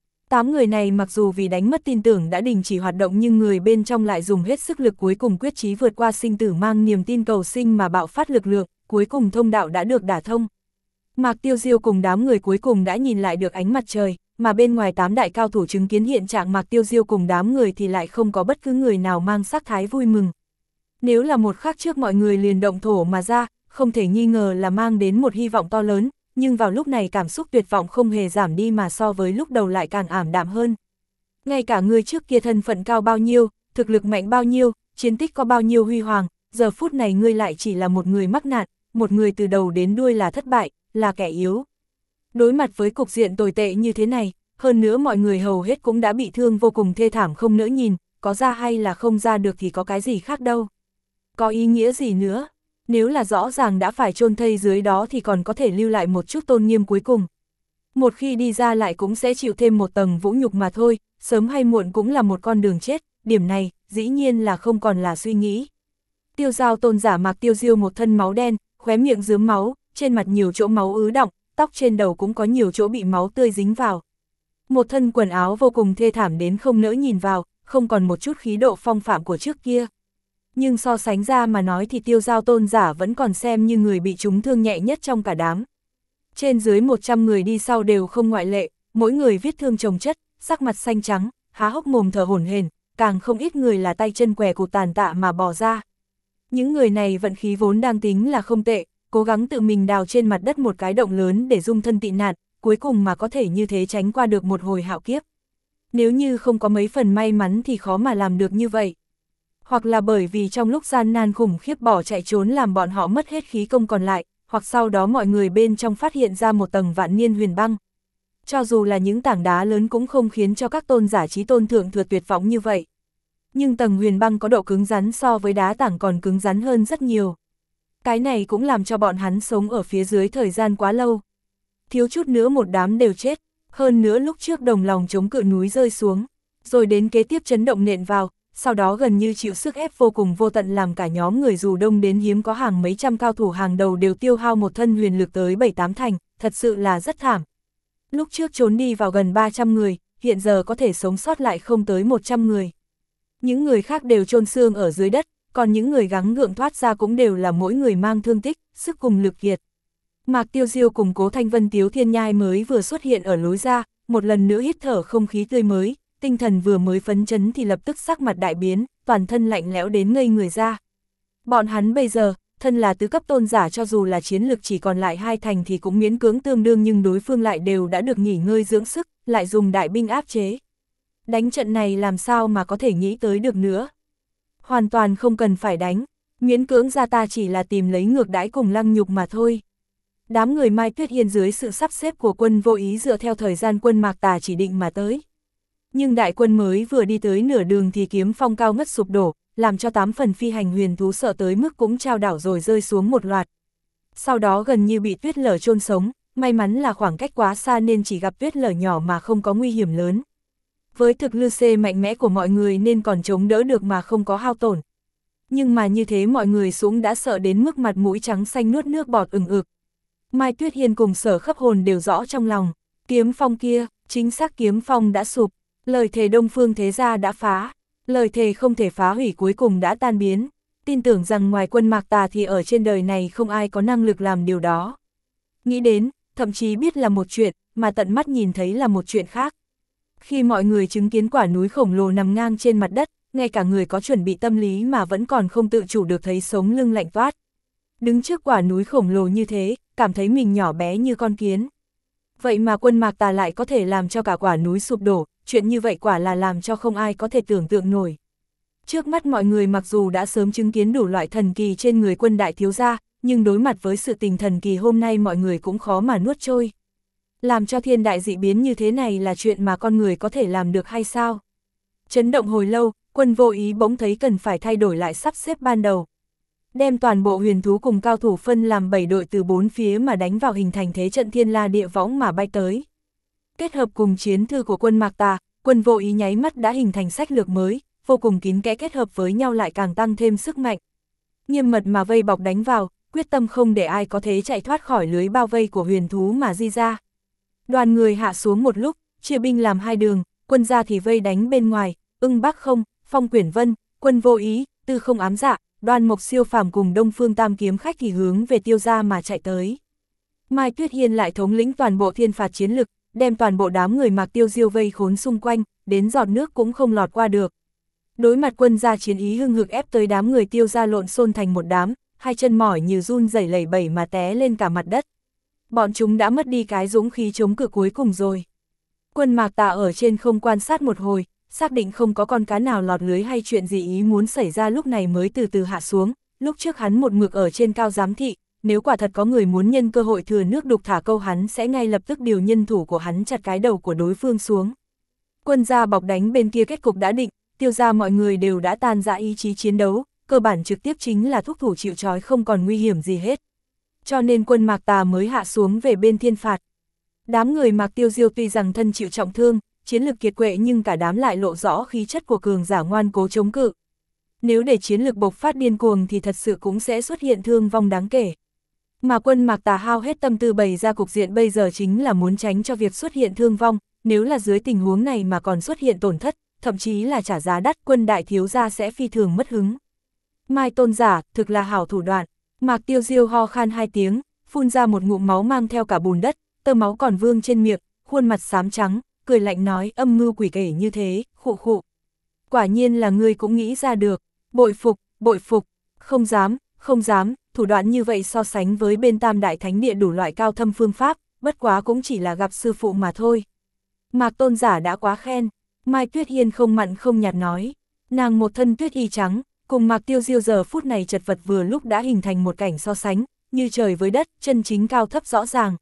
8 người này mặc dù vì đánh mất tin tưởng đã đình chỉ hoạt động nhưng người bên trong lại dùng hết sức lực cuối cùng quyết chí vượt qua sinh tử, mang niềm tin cầu sinh mà bạo phát lực lượng, cuối cùng thông đạo đã được đả thông. Mạc Tiêu Diêu cùng đám người cuối cùng đã nhìn lại được ánh mặt trời, mà bên ngoài 8 đại cao thủ chứng kiến hiện trạng Mạc Tiêu Diêu cùng đám người thì lại không có bất cứ người nào mang sắc thái vui mừng. Nếu là một khắc trước mọi người liền động thổ mà ra, không thể nghi ngờ là mang đến một hy vọng to lớn, nhưng vào lúc này cảm xúc tuyệt vọng không hề giảm đi mà so với lúc đầu lại càng ảm đạm hơn. Ngay cả người trước kia thân phận cao bao nhiêu, thực lực mạnh bao nhiêu, chiến tích có bao nhiêu huy hoàng, giờ phút này ngươi lại chỉ là một người mắc nạn, một người từ đầu đến đuôi là thất bại, là kẻ yếu. Đối mặt với cục diện tồi tệ như thế này, hơn nữa mọi người hầu hết cũng đã bị thương vô cùng thê thảm không nỡ nhìn, có ra hay là không ra được thì có cái gì khác đâu. Có ý nghĩa gì nữa, nếu là rõ ràng đã phải chôn thây dưới đó thì còn có thể lưu lại một chút tôn nghiêm cuối cùng. Một khi đi ra lại cũng sẽ chịu thêm một tầng vũ nhục mà thôi, sớm hay muộn cũng là một con đường chết, điểm này, dĩ nhiên là không còn là suy nghĩ. Tiêu Giao tôn giả Mạc Tiêu Diêu một thân máu đen, khóe miệng rướm máu, trên mặt nhiều chỗ máu ứ đọng, tóc trên đầu cũng có nhiều chỗ bị máu tươi dính vào. Một thân quần áo vô cùng thê thảm đến không nỡ nhìn vào, không còn một chút khí độ phong phạm của trước kia. Nhưng so sánh ra mà nói thì Tiêu Giao tôn giả vẫn còn xem như người bị trúng thương nhẹ nhất trong cả đám. Trên dưới 100 người đi sau đều không ngoại lệ, mỗi người vết thương chồng chất, sắc mặt xanh trắng, há hốc mồm thở hổn hển, càng không ít người là tay chân què cụt tàn tạ mà bỏ ra. Những người này vận khí vốn đang tính là không tệ, cố gắng tự mình đào trên mặt đất một cái động lớn để dung thân tị nạn, cuối cùng mà có thể như thế tránh qua được một hồi hạo kiếp. Nếu như không có mấy phần may mắn thì khó mà làm được như vậy. Hoặc là bởi vì trong lúc gian nan khủng khiếp bỏ chạy trốn làm bọn họ mất hết khí công còn lại, hoặc sau đó mọi người bên trong phát hiện ra một tầng vạn niên huyền băng. Cho dù là những tảng đá lớn cũng không khiến cho các tôn giả chí tôn thượng thừa tuyệt vọng như vậy. Nhưng tầng huyền băng có độ cứng rắn so với đá tảng còn cứng rắn hơn rất nhiều. Cái này cũng làm cho bọn hắn sống ở phía dưới thời gian quá lâu. Thiếu chút nữa một đám đều chết, hơn nữa lúc trước đồng lòng chống cự núi rơi xuống, rồi đến kế tiếp chấn động nện vào, sau đó gần như chịu sức ép vô cùng vô tận làm cả nhóm người dù đông đến hiếm có hàng mấy trăm cao thủ hàng đầu đều tiêu hao một thân huyền lực tới 7-8 thành, thật sự là rất thảm. Lúc trước trốn đi vào gần 300 người, hiện giờ có thể sống sót lại không tới 100 người. Những người khác đều chôn xương ở dưới đất, còn những người gắng gượng thoát ra cũng đều là mỗi người mang thương tích, sức cùng lực kiệt. Mạc Tiêu Diêu cùng Cố Thanh Vân Tiếu Thiên Nhai mới vừa xuất hiện ở lối ra, một lần nữa hít thở không khí tươi mới, tinh thần vừa mới phấn chấn thì lập tức sắc mặt đại biến, toàn thân lạnh lẽo đến ngây người ra. Bọn hắn bây giờ, thân là tứ cấp tôn giả cho dù là chiến lực chỉ còn lại 2 thành thì cũng miễn cưỡng tương đương nhưng đối phương lại đều đã được nghỉ ngơi dưỡng sức, lại dùng đại binh áp chế. Đánh trận này làm sao mà có thể nghĩ tới được nữa. Hoàn toàn không cần phải đánh, miễn cưỡng ra ta chỉ là tìm lấy ngược đãi cùng Lăng Nhục mà thôi. Đám người Mai Tuyết Hiên dưới sự sắp xếp của quân vô ý dựa theo thời gian quân Mạc Tà chỉ định mà tới. Nhưng đại quân mới vừa đi tới nửa đường thì kiếm phong cao ngất sụp đổ, làm cho 8 phần phi hành huyền thú sợ tới mức cũng trao đảo rồi rơi xuống một loạt. Sau đó gần như bị tuyết lở chôn sống, may mắn là khoảng cách quá xa nên chỉ gặp tuyết lở nhỏ mà không có nguy hiểm lớn. Với thực lực C mạnh mẽ của mọi người nên còn chống đỡ được mà không có hao tổn. Nhưng mà như thế mọi người xuống đã sợ đến mức mặt mũi trắng xanh nuốt nước bọt ừng ực. Mai Tuyết Hiên cùng Sở Khấp Hồn đều rõ trong lòng, kiếm phong kia, chính xác kiếm phong đã sụp, lời thề Đông Phương Thế Gia đã phá, lời thề không thể phá hủy cuối cùng đã tan biến, tin tưởng rằng ngoài quân Mạc Tà thì ở trên đời này không ai có năng lực làm điều đó. Nghĩ đến, thậm chí biết là một chuyện, mà tận mắt nhìn thấy là một chuyện khác. Khi mọi người chứng kiến quả núi khổng lồ nằm ngang trên mặt đất, ngay cả người có chuẩn bị tâm lý mà vẫn còn không tự chủ được thấy sống lưng lạnh toát. Đứng trước quả núi khổng lồ như thế, cảm thấy mình nhỏ bé như con kiến. Vậy mà quân Mạc Tà lại có thể làm cho cả quả núi sụp đổ, chuyện như vậy quả là làm cho không ai có thể tưởng tượng nổi. Trước mắt mọi người mặc dù đã sớm chứng kiến đủ loại thần kỳ trên người quân đại thiếu gia, nhưng đối mặt với sự tình thần kỳ hôm nay mọi người cũng khó mà nuốt trôi. Làm cho thiên đại dị biến như thế này là chuyện mà con người có thể làm được hay sao? Chấn động hồi lâu, quân vô ý bỗng thấy cần phải thay đổi lại sắp xếp ban đầu. Đem toàn bộ huyền thú cùng cao thủ phân làm 7 đội từ 4 phía mà đánh vào hình thành thế trận thiên la địa võng mà bay tới. Kết hợp cùng chiến thư của quân Mạc Tà, quân vô ý nháy mắt đã hình thành sách lược mới, vô cùng kín kẽ kết hợp với nhau lại càng tăng thêm sức mạnh. Nghiêm mật mà vây bọc đánh vào, quyết tâm không để ai có thể chạy thoát khỏi lưới bao vây của huyền thú mà di ra. Đoàn người hạ xuống một lúc, chia binh làm 2 đường, quân ra thì vây đánh bên ngoài, Ưng Bắc Không, Phong Quyển Vân, quân vô ý, Tư Không Ám Dạ, Đoan Mộc Siêu Phàm cùng Đông Phương Tam Kiếm Khách thì hướng về Tiêu gia mà chạy tới. Mai Tuyết Hiên lại thống lĩnh toàn bộ thiên phạt chiến lực, đem toàn bộ đám người Mạc Tiêu Diêu vây khốn xung quanh, đến giọt nước cũng không lọt qua được. Đối mặt quân gia chiến ý hưng hực ép tới đám người Tiêu gia lộn xôn thành một đám, hai chân mỏi như run rẩy lẩy bẩy mà té lên cả mặt đất. Bọn chúng đã mất đi cái dũng khí chống cự cuối cùng rồi. Quân Mạc Tà ở trên không quan sát một hồi, xác định không có con cá nào lọt lưới hay chuyện gì ý muốn xảy ra lúc này mới từ từ hạ xuống. Lúc trước hắn một mực ở trên cao giám thị, nếu quả thật có người muốn nhân cơ hội thừa nước đục thả câu hắn sẽ ngay lập tức điều nhân thủ của hắn chặt cái đầu của đối phương xuống. Quân gia bọc đánh bên kia kết cục đã định, Tiêu gia mọi người đều đã tan rã ý chí chiến đấu, cơ bản trực tiếp chính là thúc thủ chịu trói không còn nguy hiểm gì hết. Cho nên quân Mạc Tà mới hạ xuống về bên thiên phạt. Đám người Mạc Tiêu Diêu tuy rằng thân chịu trọng thương, chiến lực kiệt quệ nhưng cả đám lại lộ rõ khí chất của cường giả ngoan cố chống cự. Nếu để chiến lực bộc phát điên cuồng thì thật sự cũng sẽ xuất hiện thương vong đáng kể. Mà quân Mạc Tà hao hết tâm tư bày ra cục diện bây giờ chính là muốn tránh cho việc xuất hiện thương vong, nếu là dưới tình huống này mà còn xuất hiện tổn thất, thậm chí là trả giá đắt, quân đại thiếu gia sẽ phi thường mất hứng. Mai Tôn giả, thực là hảo thủ đoạn. Mạc Tiêu Diêu ho khan 2 tiếng, phun ra một ngụm máu mang theo cả bùn đất, tơ máu còn vương trên miệng, khuôn mặt xám trắng, cười lạnh nói âm mưu quỷ kể như thế, khụ khụ. Quả nhiên là ngươi cũng nghĩ ra được, bội phục, không dám, thủ đoạn như vậy so sánh với bên Tam Đại Thánh Địa đủ loại cao thâm phương pháp, bất quá cũng chỉ là gặp sư phụ mà thôi. Mạc Tôn giả đã quá khen, Mai Tuyết Hiên không mặn không nhạt nói, nàng một thân tuyết y trắng, cùng Mạc Tiêu Diêu giờ phút này chật vật vừa lúc đã hình thành một cảnh so sánh, như trời với đất, chân chính cao thấp rõ ràng.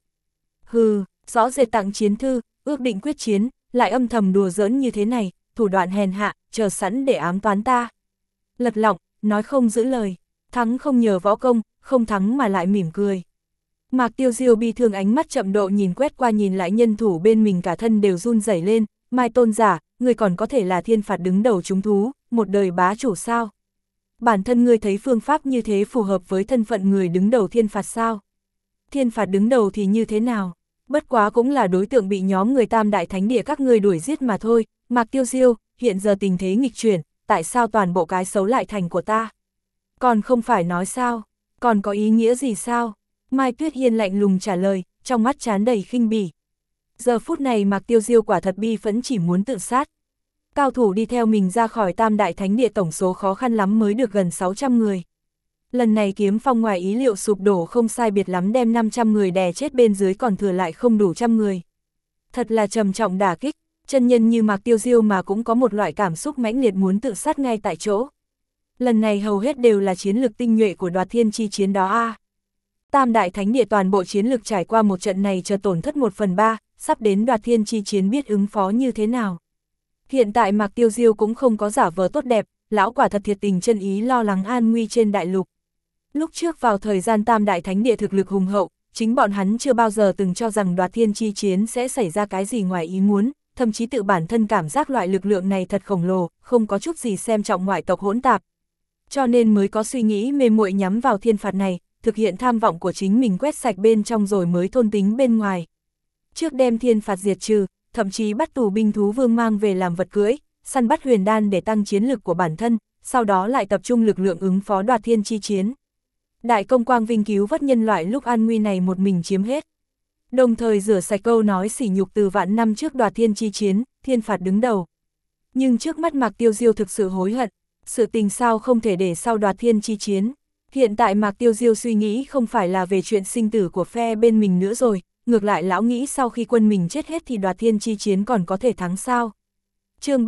Hừ, rõ rệt tặng chiến thư, ước định quyết chiến, lại âm thầm đùa giỡn như thế này, thủ đoạn hèn hạ, chờ sẵn để ám toán ta. Lật lọng, nói không giữ lời, thắng không nhờ võ công, không thắng mà lại mỉm cười. Mạc Tiêu Diêu bi thương ánh mắt chậm độ nhìn quét qua nhìn lại nhân thủ bên mình cả thân đều run rẩy lên, Mai Tôn giả, người còn có thể là thiên phạt đứng đầu chúng thú, một đời bá chủ sao? Bản thân ngươi thấy phương pháp như thế phù hợp với thân phận người đứng đầu thiên phạt sao? Thiên phạt đứng đầu thì như thế nào? Bất quá cũng là đối tượng bị nhóm người Tam Đại Thánh Địa các ngươi đuổi giết mà thôi. Mạc Tiêu Diêu, hiện giờ tình thế nghịch chuyển, tại sao toàn bộ cái xấu lại thành của ta? Còn không phải nói sao? Còn có ý nghĩa gì sao? Mai Tuyết Hiên lạnh lùng trả lời, trong mắt tràn đầy khinh bỉ. Giờ phút này Mạc Tiêu Diêu quả thật bi phẫn chỉ muốn tự sát. Cao thủ đi theo mình ra khỏi Tam Đại Thánh Địa tổng số khó khăn lắm mới được gần 600 người. Lần này Kiếm Phong ngoài ý liệu sụp đổ không sai biệt lắm đem 500 người đè chết bên dưới còn thừa lại không đủ trăm người. Thật là trầm trọng đả kích, chân nhân như Mạc Tiêu Diêu mà cũng có một loại cảm xúc mãnh liệt muốn tự sát ngay tại chỗ. Lần này hầu hết đều là chiến lực tinh nhuệ của Đoạt Thiên chi chiến đó a. Tam Đại Thánh Địa toàn bộ chiến lực trải qua một trận này chờ tổn thất 1/3, sắp đến Đoạt Thiên chi chiến biết ứng phó như thế nào. Hiện tại Mạc Tiêu Diêu cũng không có giả vờ tốt đẹp, lão quả thật thiệt tình chân ý lo lắng an nguy trên đại lục. Lúc trước vào thời gian Tam Đại Thánh Địa thực lực hùng hậu, chính bọn hắn chưa bao giờ từng cho rằng Đoạt Thiên chi chiến sẽ xảy ra cái gì ngoài ý muốn, thậm chí tự bản thân cảm giác loại lực lượng này thật khổng lồ, không có chút gì xem trọng ngoại tộc hỗn tạp. Cho nên mới có suy nghĩ mê muội nhắm vào thiên phạt này, thực hiện tham vọng của chính mình quét sạch bên trong rồi mới thôn tính bên ngoài. Trước đem thiên phạt diệt trừ, thậm chí bắt tù binh thú vương mang về làm vật cưỡi, săn bắt huyền đan để tăng chiến lực của bản thân, sau đó lại tập trung lực lượng ứng phó Đoạt Thiên chi chiến. Đại công quang vinh cứu vớt nhân loại lúc an nguy này một mình chiếm hết. Đồng thời rửa sạch câu nói sỉ nhục từ vạn năm trước Đoạt Thiên chi chiến, thiên phạt đứng đầu. Nhưng trước mắt Mạc Tiêu Diêu thực sự hối hận, sự tình sao không thể để sau Đoạt Thiên chi chiến. Hiện tại Mạc Tiêu Diêu suy nghĩ không phải là về chuyện sinh tử của phe bên mình nữa rồi, ngược lại lão nghĩ sau khi quân mình chết hết thì Đoạt Thiên chi chiến còn có thể thắng sao. Chương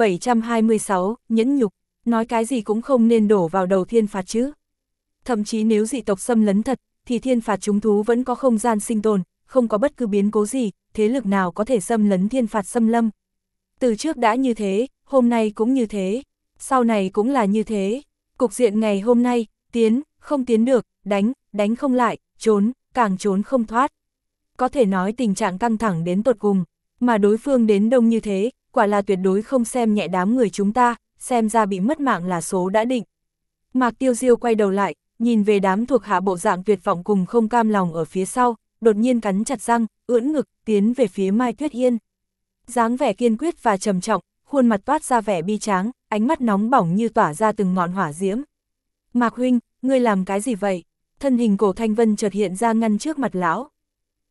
726, nhẫn nhục, nói cái gì cũng không nên đổ vào đầu thiên phạt chứ. Thậm chí nếu dị tộc xâm lấn thật, thì thiên phạt chúng thú vẫn có không gian sinh tồn, không có bất cứ biến cố gì, thế lực nào có thể xâm lấn thiên phạt xâm lâm. Từ trước đã như thế, hôm nay cũng như thế, sau này cũng là như thế. Cục diện ngày hôm nay, tiến, không tiến được, đánh không lại, trốn, càng trốn không thoát. Có thể nói tình trạng căng thẳng đến tột cùng, mà đối phương đến đông như thế, quả là tuyệt đối không xem nhẹ đám người chúng ta, xem ra bị mất mạng là số đã định. Mạc Tiêu Diêu quay đầu lại, nhìn về đám thuộc hạ bộ dạng tuyệt vọng cùng không cam lòng ở phía sau, đột nhiên cắn chặt răng, ưỡn ngực, tiến về phía Mai Tuyết Hiên. Dáng vẻ kiên quyết và trầm trọng, khuôn mặt toát ra vẻ bi tráng, ánh mắt nóng bỏng như tỏa ra từng ngọn hỏa diễm. Mạc huynh, ngươi làm cái gì vậy? Thân hình Cổ Thanh Vân chợt hiện ra ngăn trước mặt lão.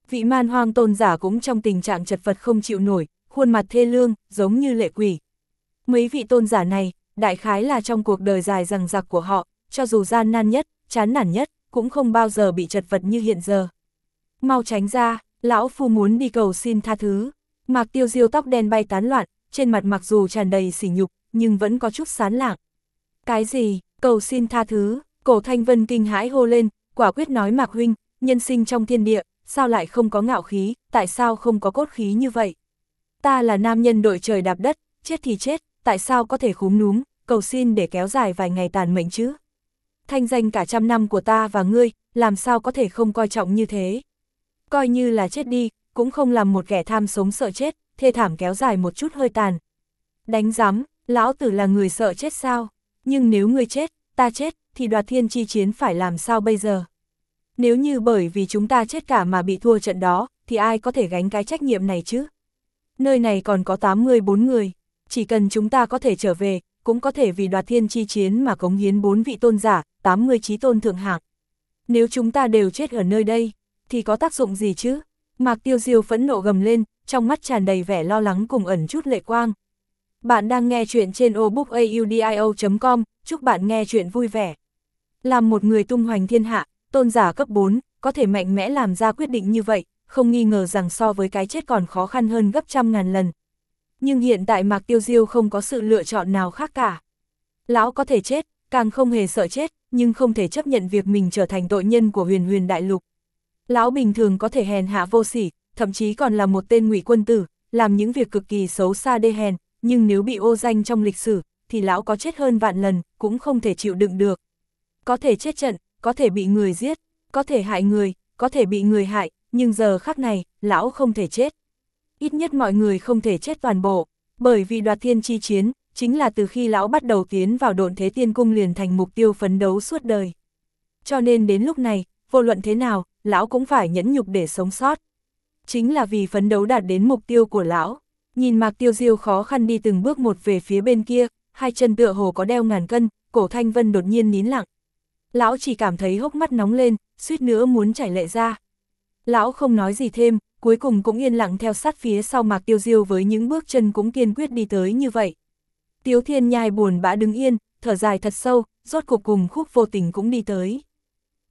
Vị Man Hoang tôn giả cũng trong tình trạng chật vật không chịu nổi, khuôn mặt thê lương, giống như lệ quỷ. Mấy vị tôn giả này, đại khái là trong cuộc đời dài dằng dặc của họ, cho dù gian nan nhất, chán nản nhất, cũng không bao giờ bị chật vật như hiện giờ. Mau tránh ra, lão phu muốn đi cầu xin tha thứ. Mạc Tiêu Diêu tóc đen bay tán loạn, trên mặt mặc dù tràn đầy sỉ nhục, nhưng vẫn có chút sán lạng. Cái gì, cầu xin tha thứ? Cổ Thanh Vân kinh hãi hô lên, quả quyết nói Mạc huynh, nhân sinh trong thiên địa, sao lại không có ngạo khí, tại sao không có cốt khí như vậy? Ta là nam nhân đội trời đạp đất, chết thì chết, tại sao có thể khúm núm, cầu xin để kéo dài vài ngày tàn mệnh chứ? Thanh danh cả trăm năm của ta và ngươi, làm sao có thể không coi trọng như thế? Coi như là chết đi, cũng không làm một kẻ tham sống sợ chết, thê thảm kéo dài một chút hơi tàn. Đánh giám, lão tử là người sợ chết sao? Nhưng nếu ngươi chết, ta chết, thì đoạt thiên chi chiến phải làm sao bây giờ? Nếu như bởi vì chúng ta chết cả mà bị thua trận đó, thì ai có thể gánh cái trách nhiệm này chứ? Nơi này còn có 84 người, chỉ cần chúng ta có thể trở về, cũng có thể vì đoạt thiên chi chiến mà cống hiến 4 vị tôn giả, 80 chí tôn thượng hạng. Nếu chúng ta đều chết ở nơi đây, thì có tác dụng gì chứ? Mạc Tiêu Diêu phẫn nộ gầm lên, trong mắt tràn đầy vẻ lo lắng cùng ẩn chút lệ quang. Bạn đang nghe chuyện trên audiobookaudio.com, chúc bạn nghe chuyện vui vẻ. Làm một người tung hoành thiên hạ, tôn giả cấp 4, có thể mạnh mẽ làm ra quyết định như vậy, không nghi ngờ rằng so với cái chết còn khó khăn hơn gấp trăm ngàn lần. Nhưng hiện tại Mạc Tiêu Diêu không có sự lựa chọn nào khác cả. Lão có thể chết, càng không hề sợ chết, nhưng không thể chấp nhận việc mình trở thành tội nhân của huyền huyền đại lục. Lão bình thường có thể hèn hạ vô sỉ, thậm chí còn là một tên ngụy quân tử, làm những việc cực kỳ xấu xa đê hèn, nhưng nếu bị ô danh trong lịch sử, thì lão có chết hơn vạn lần, cũng không thể chịu đựng được. Có thể chết trận, có thể bị người giết, có thể hại người, có thể bị người hại, nhưng giờ khắc này, lão không thể chết. Ít nhất mọi người không thể chết toàn bộ, bởi vì đoạt thiên chi chiến, chính là từ khi lão bắt đầu tiến vào Độn Thế Tiên Cung liền thành mục tiêu phấn đấu suốt đời. Cho nên đến lúc này, vô luận thế nào, lão cũng phải nhẫn nhục để sống sót. Chính là vì phấn đấu đạt đến mục tiêu của lão. Nhìn Mạc Tiêu Diêu khó khăn đi từng bước một về phía bên kia, hai chân tựa hồ có đeo ngàn cân, Cổ Thanh Vân đột nhiên nín lặng. Lão chỉ cảm thấy hốc mắt nóng lên, suýt nữa muốn chảy lệ ra. Lão không nói gì thêm, cuối cùng cũng yên lặng theo sát phía sau Mạc Tiêu Diêu với những bước chân cũng kiên quyết đi tới như vậy. Tiếu Thiên Nhai buồn bã đứng yên, thở dài thật sâu, rốt cuộc cùng Khúc Vô Tình cũng đi tới.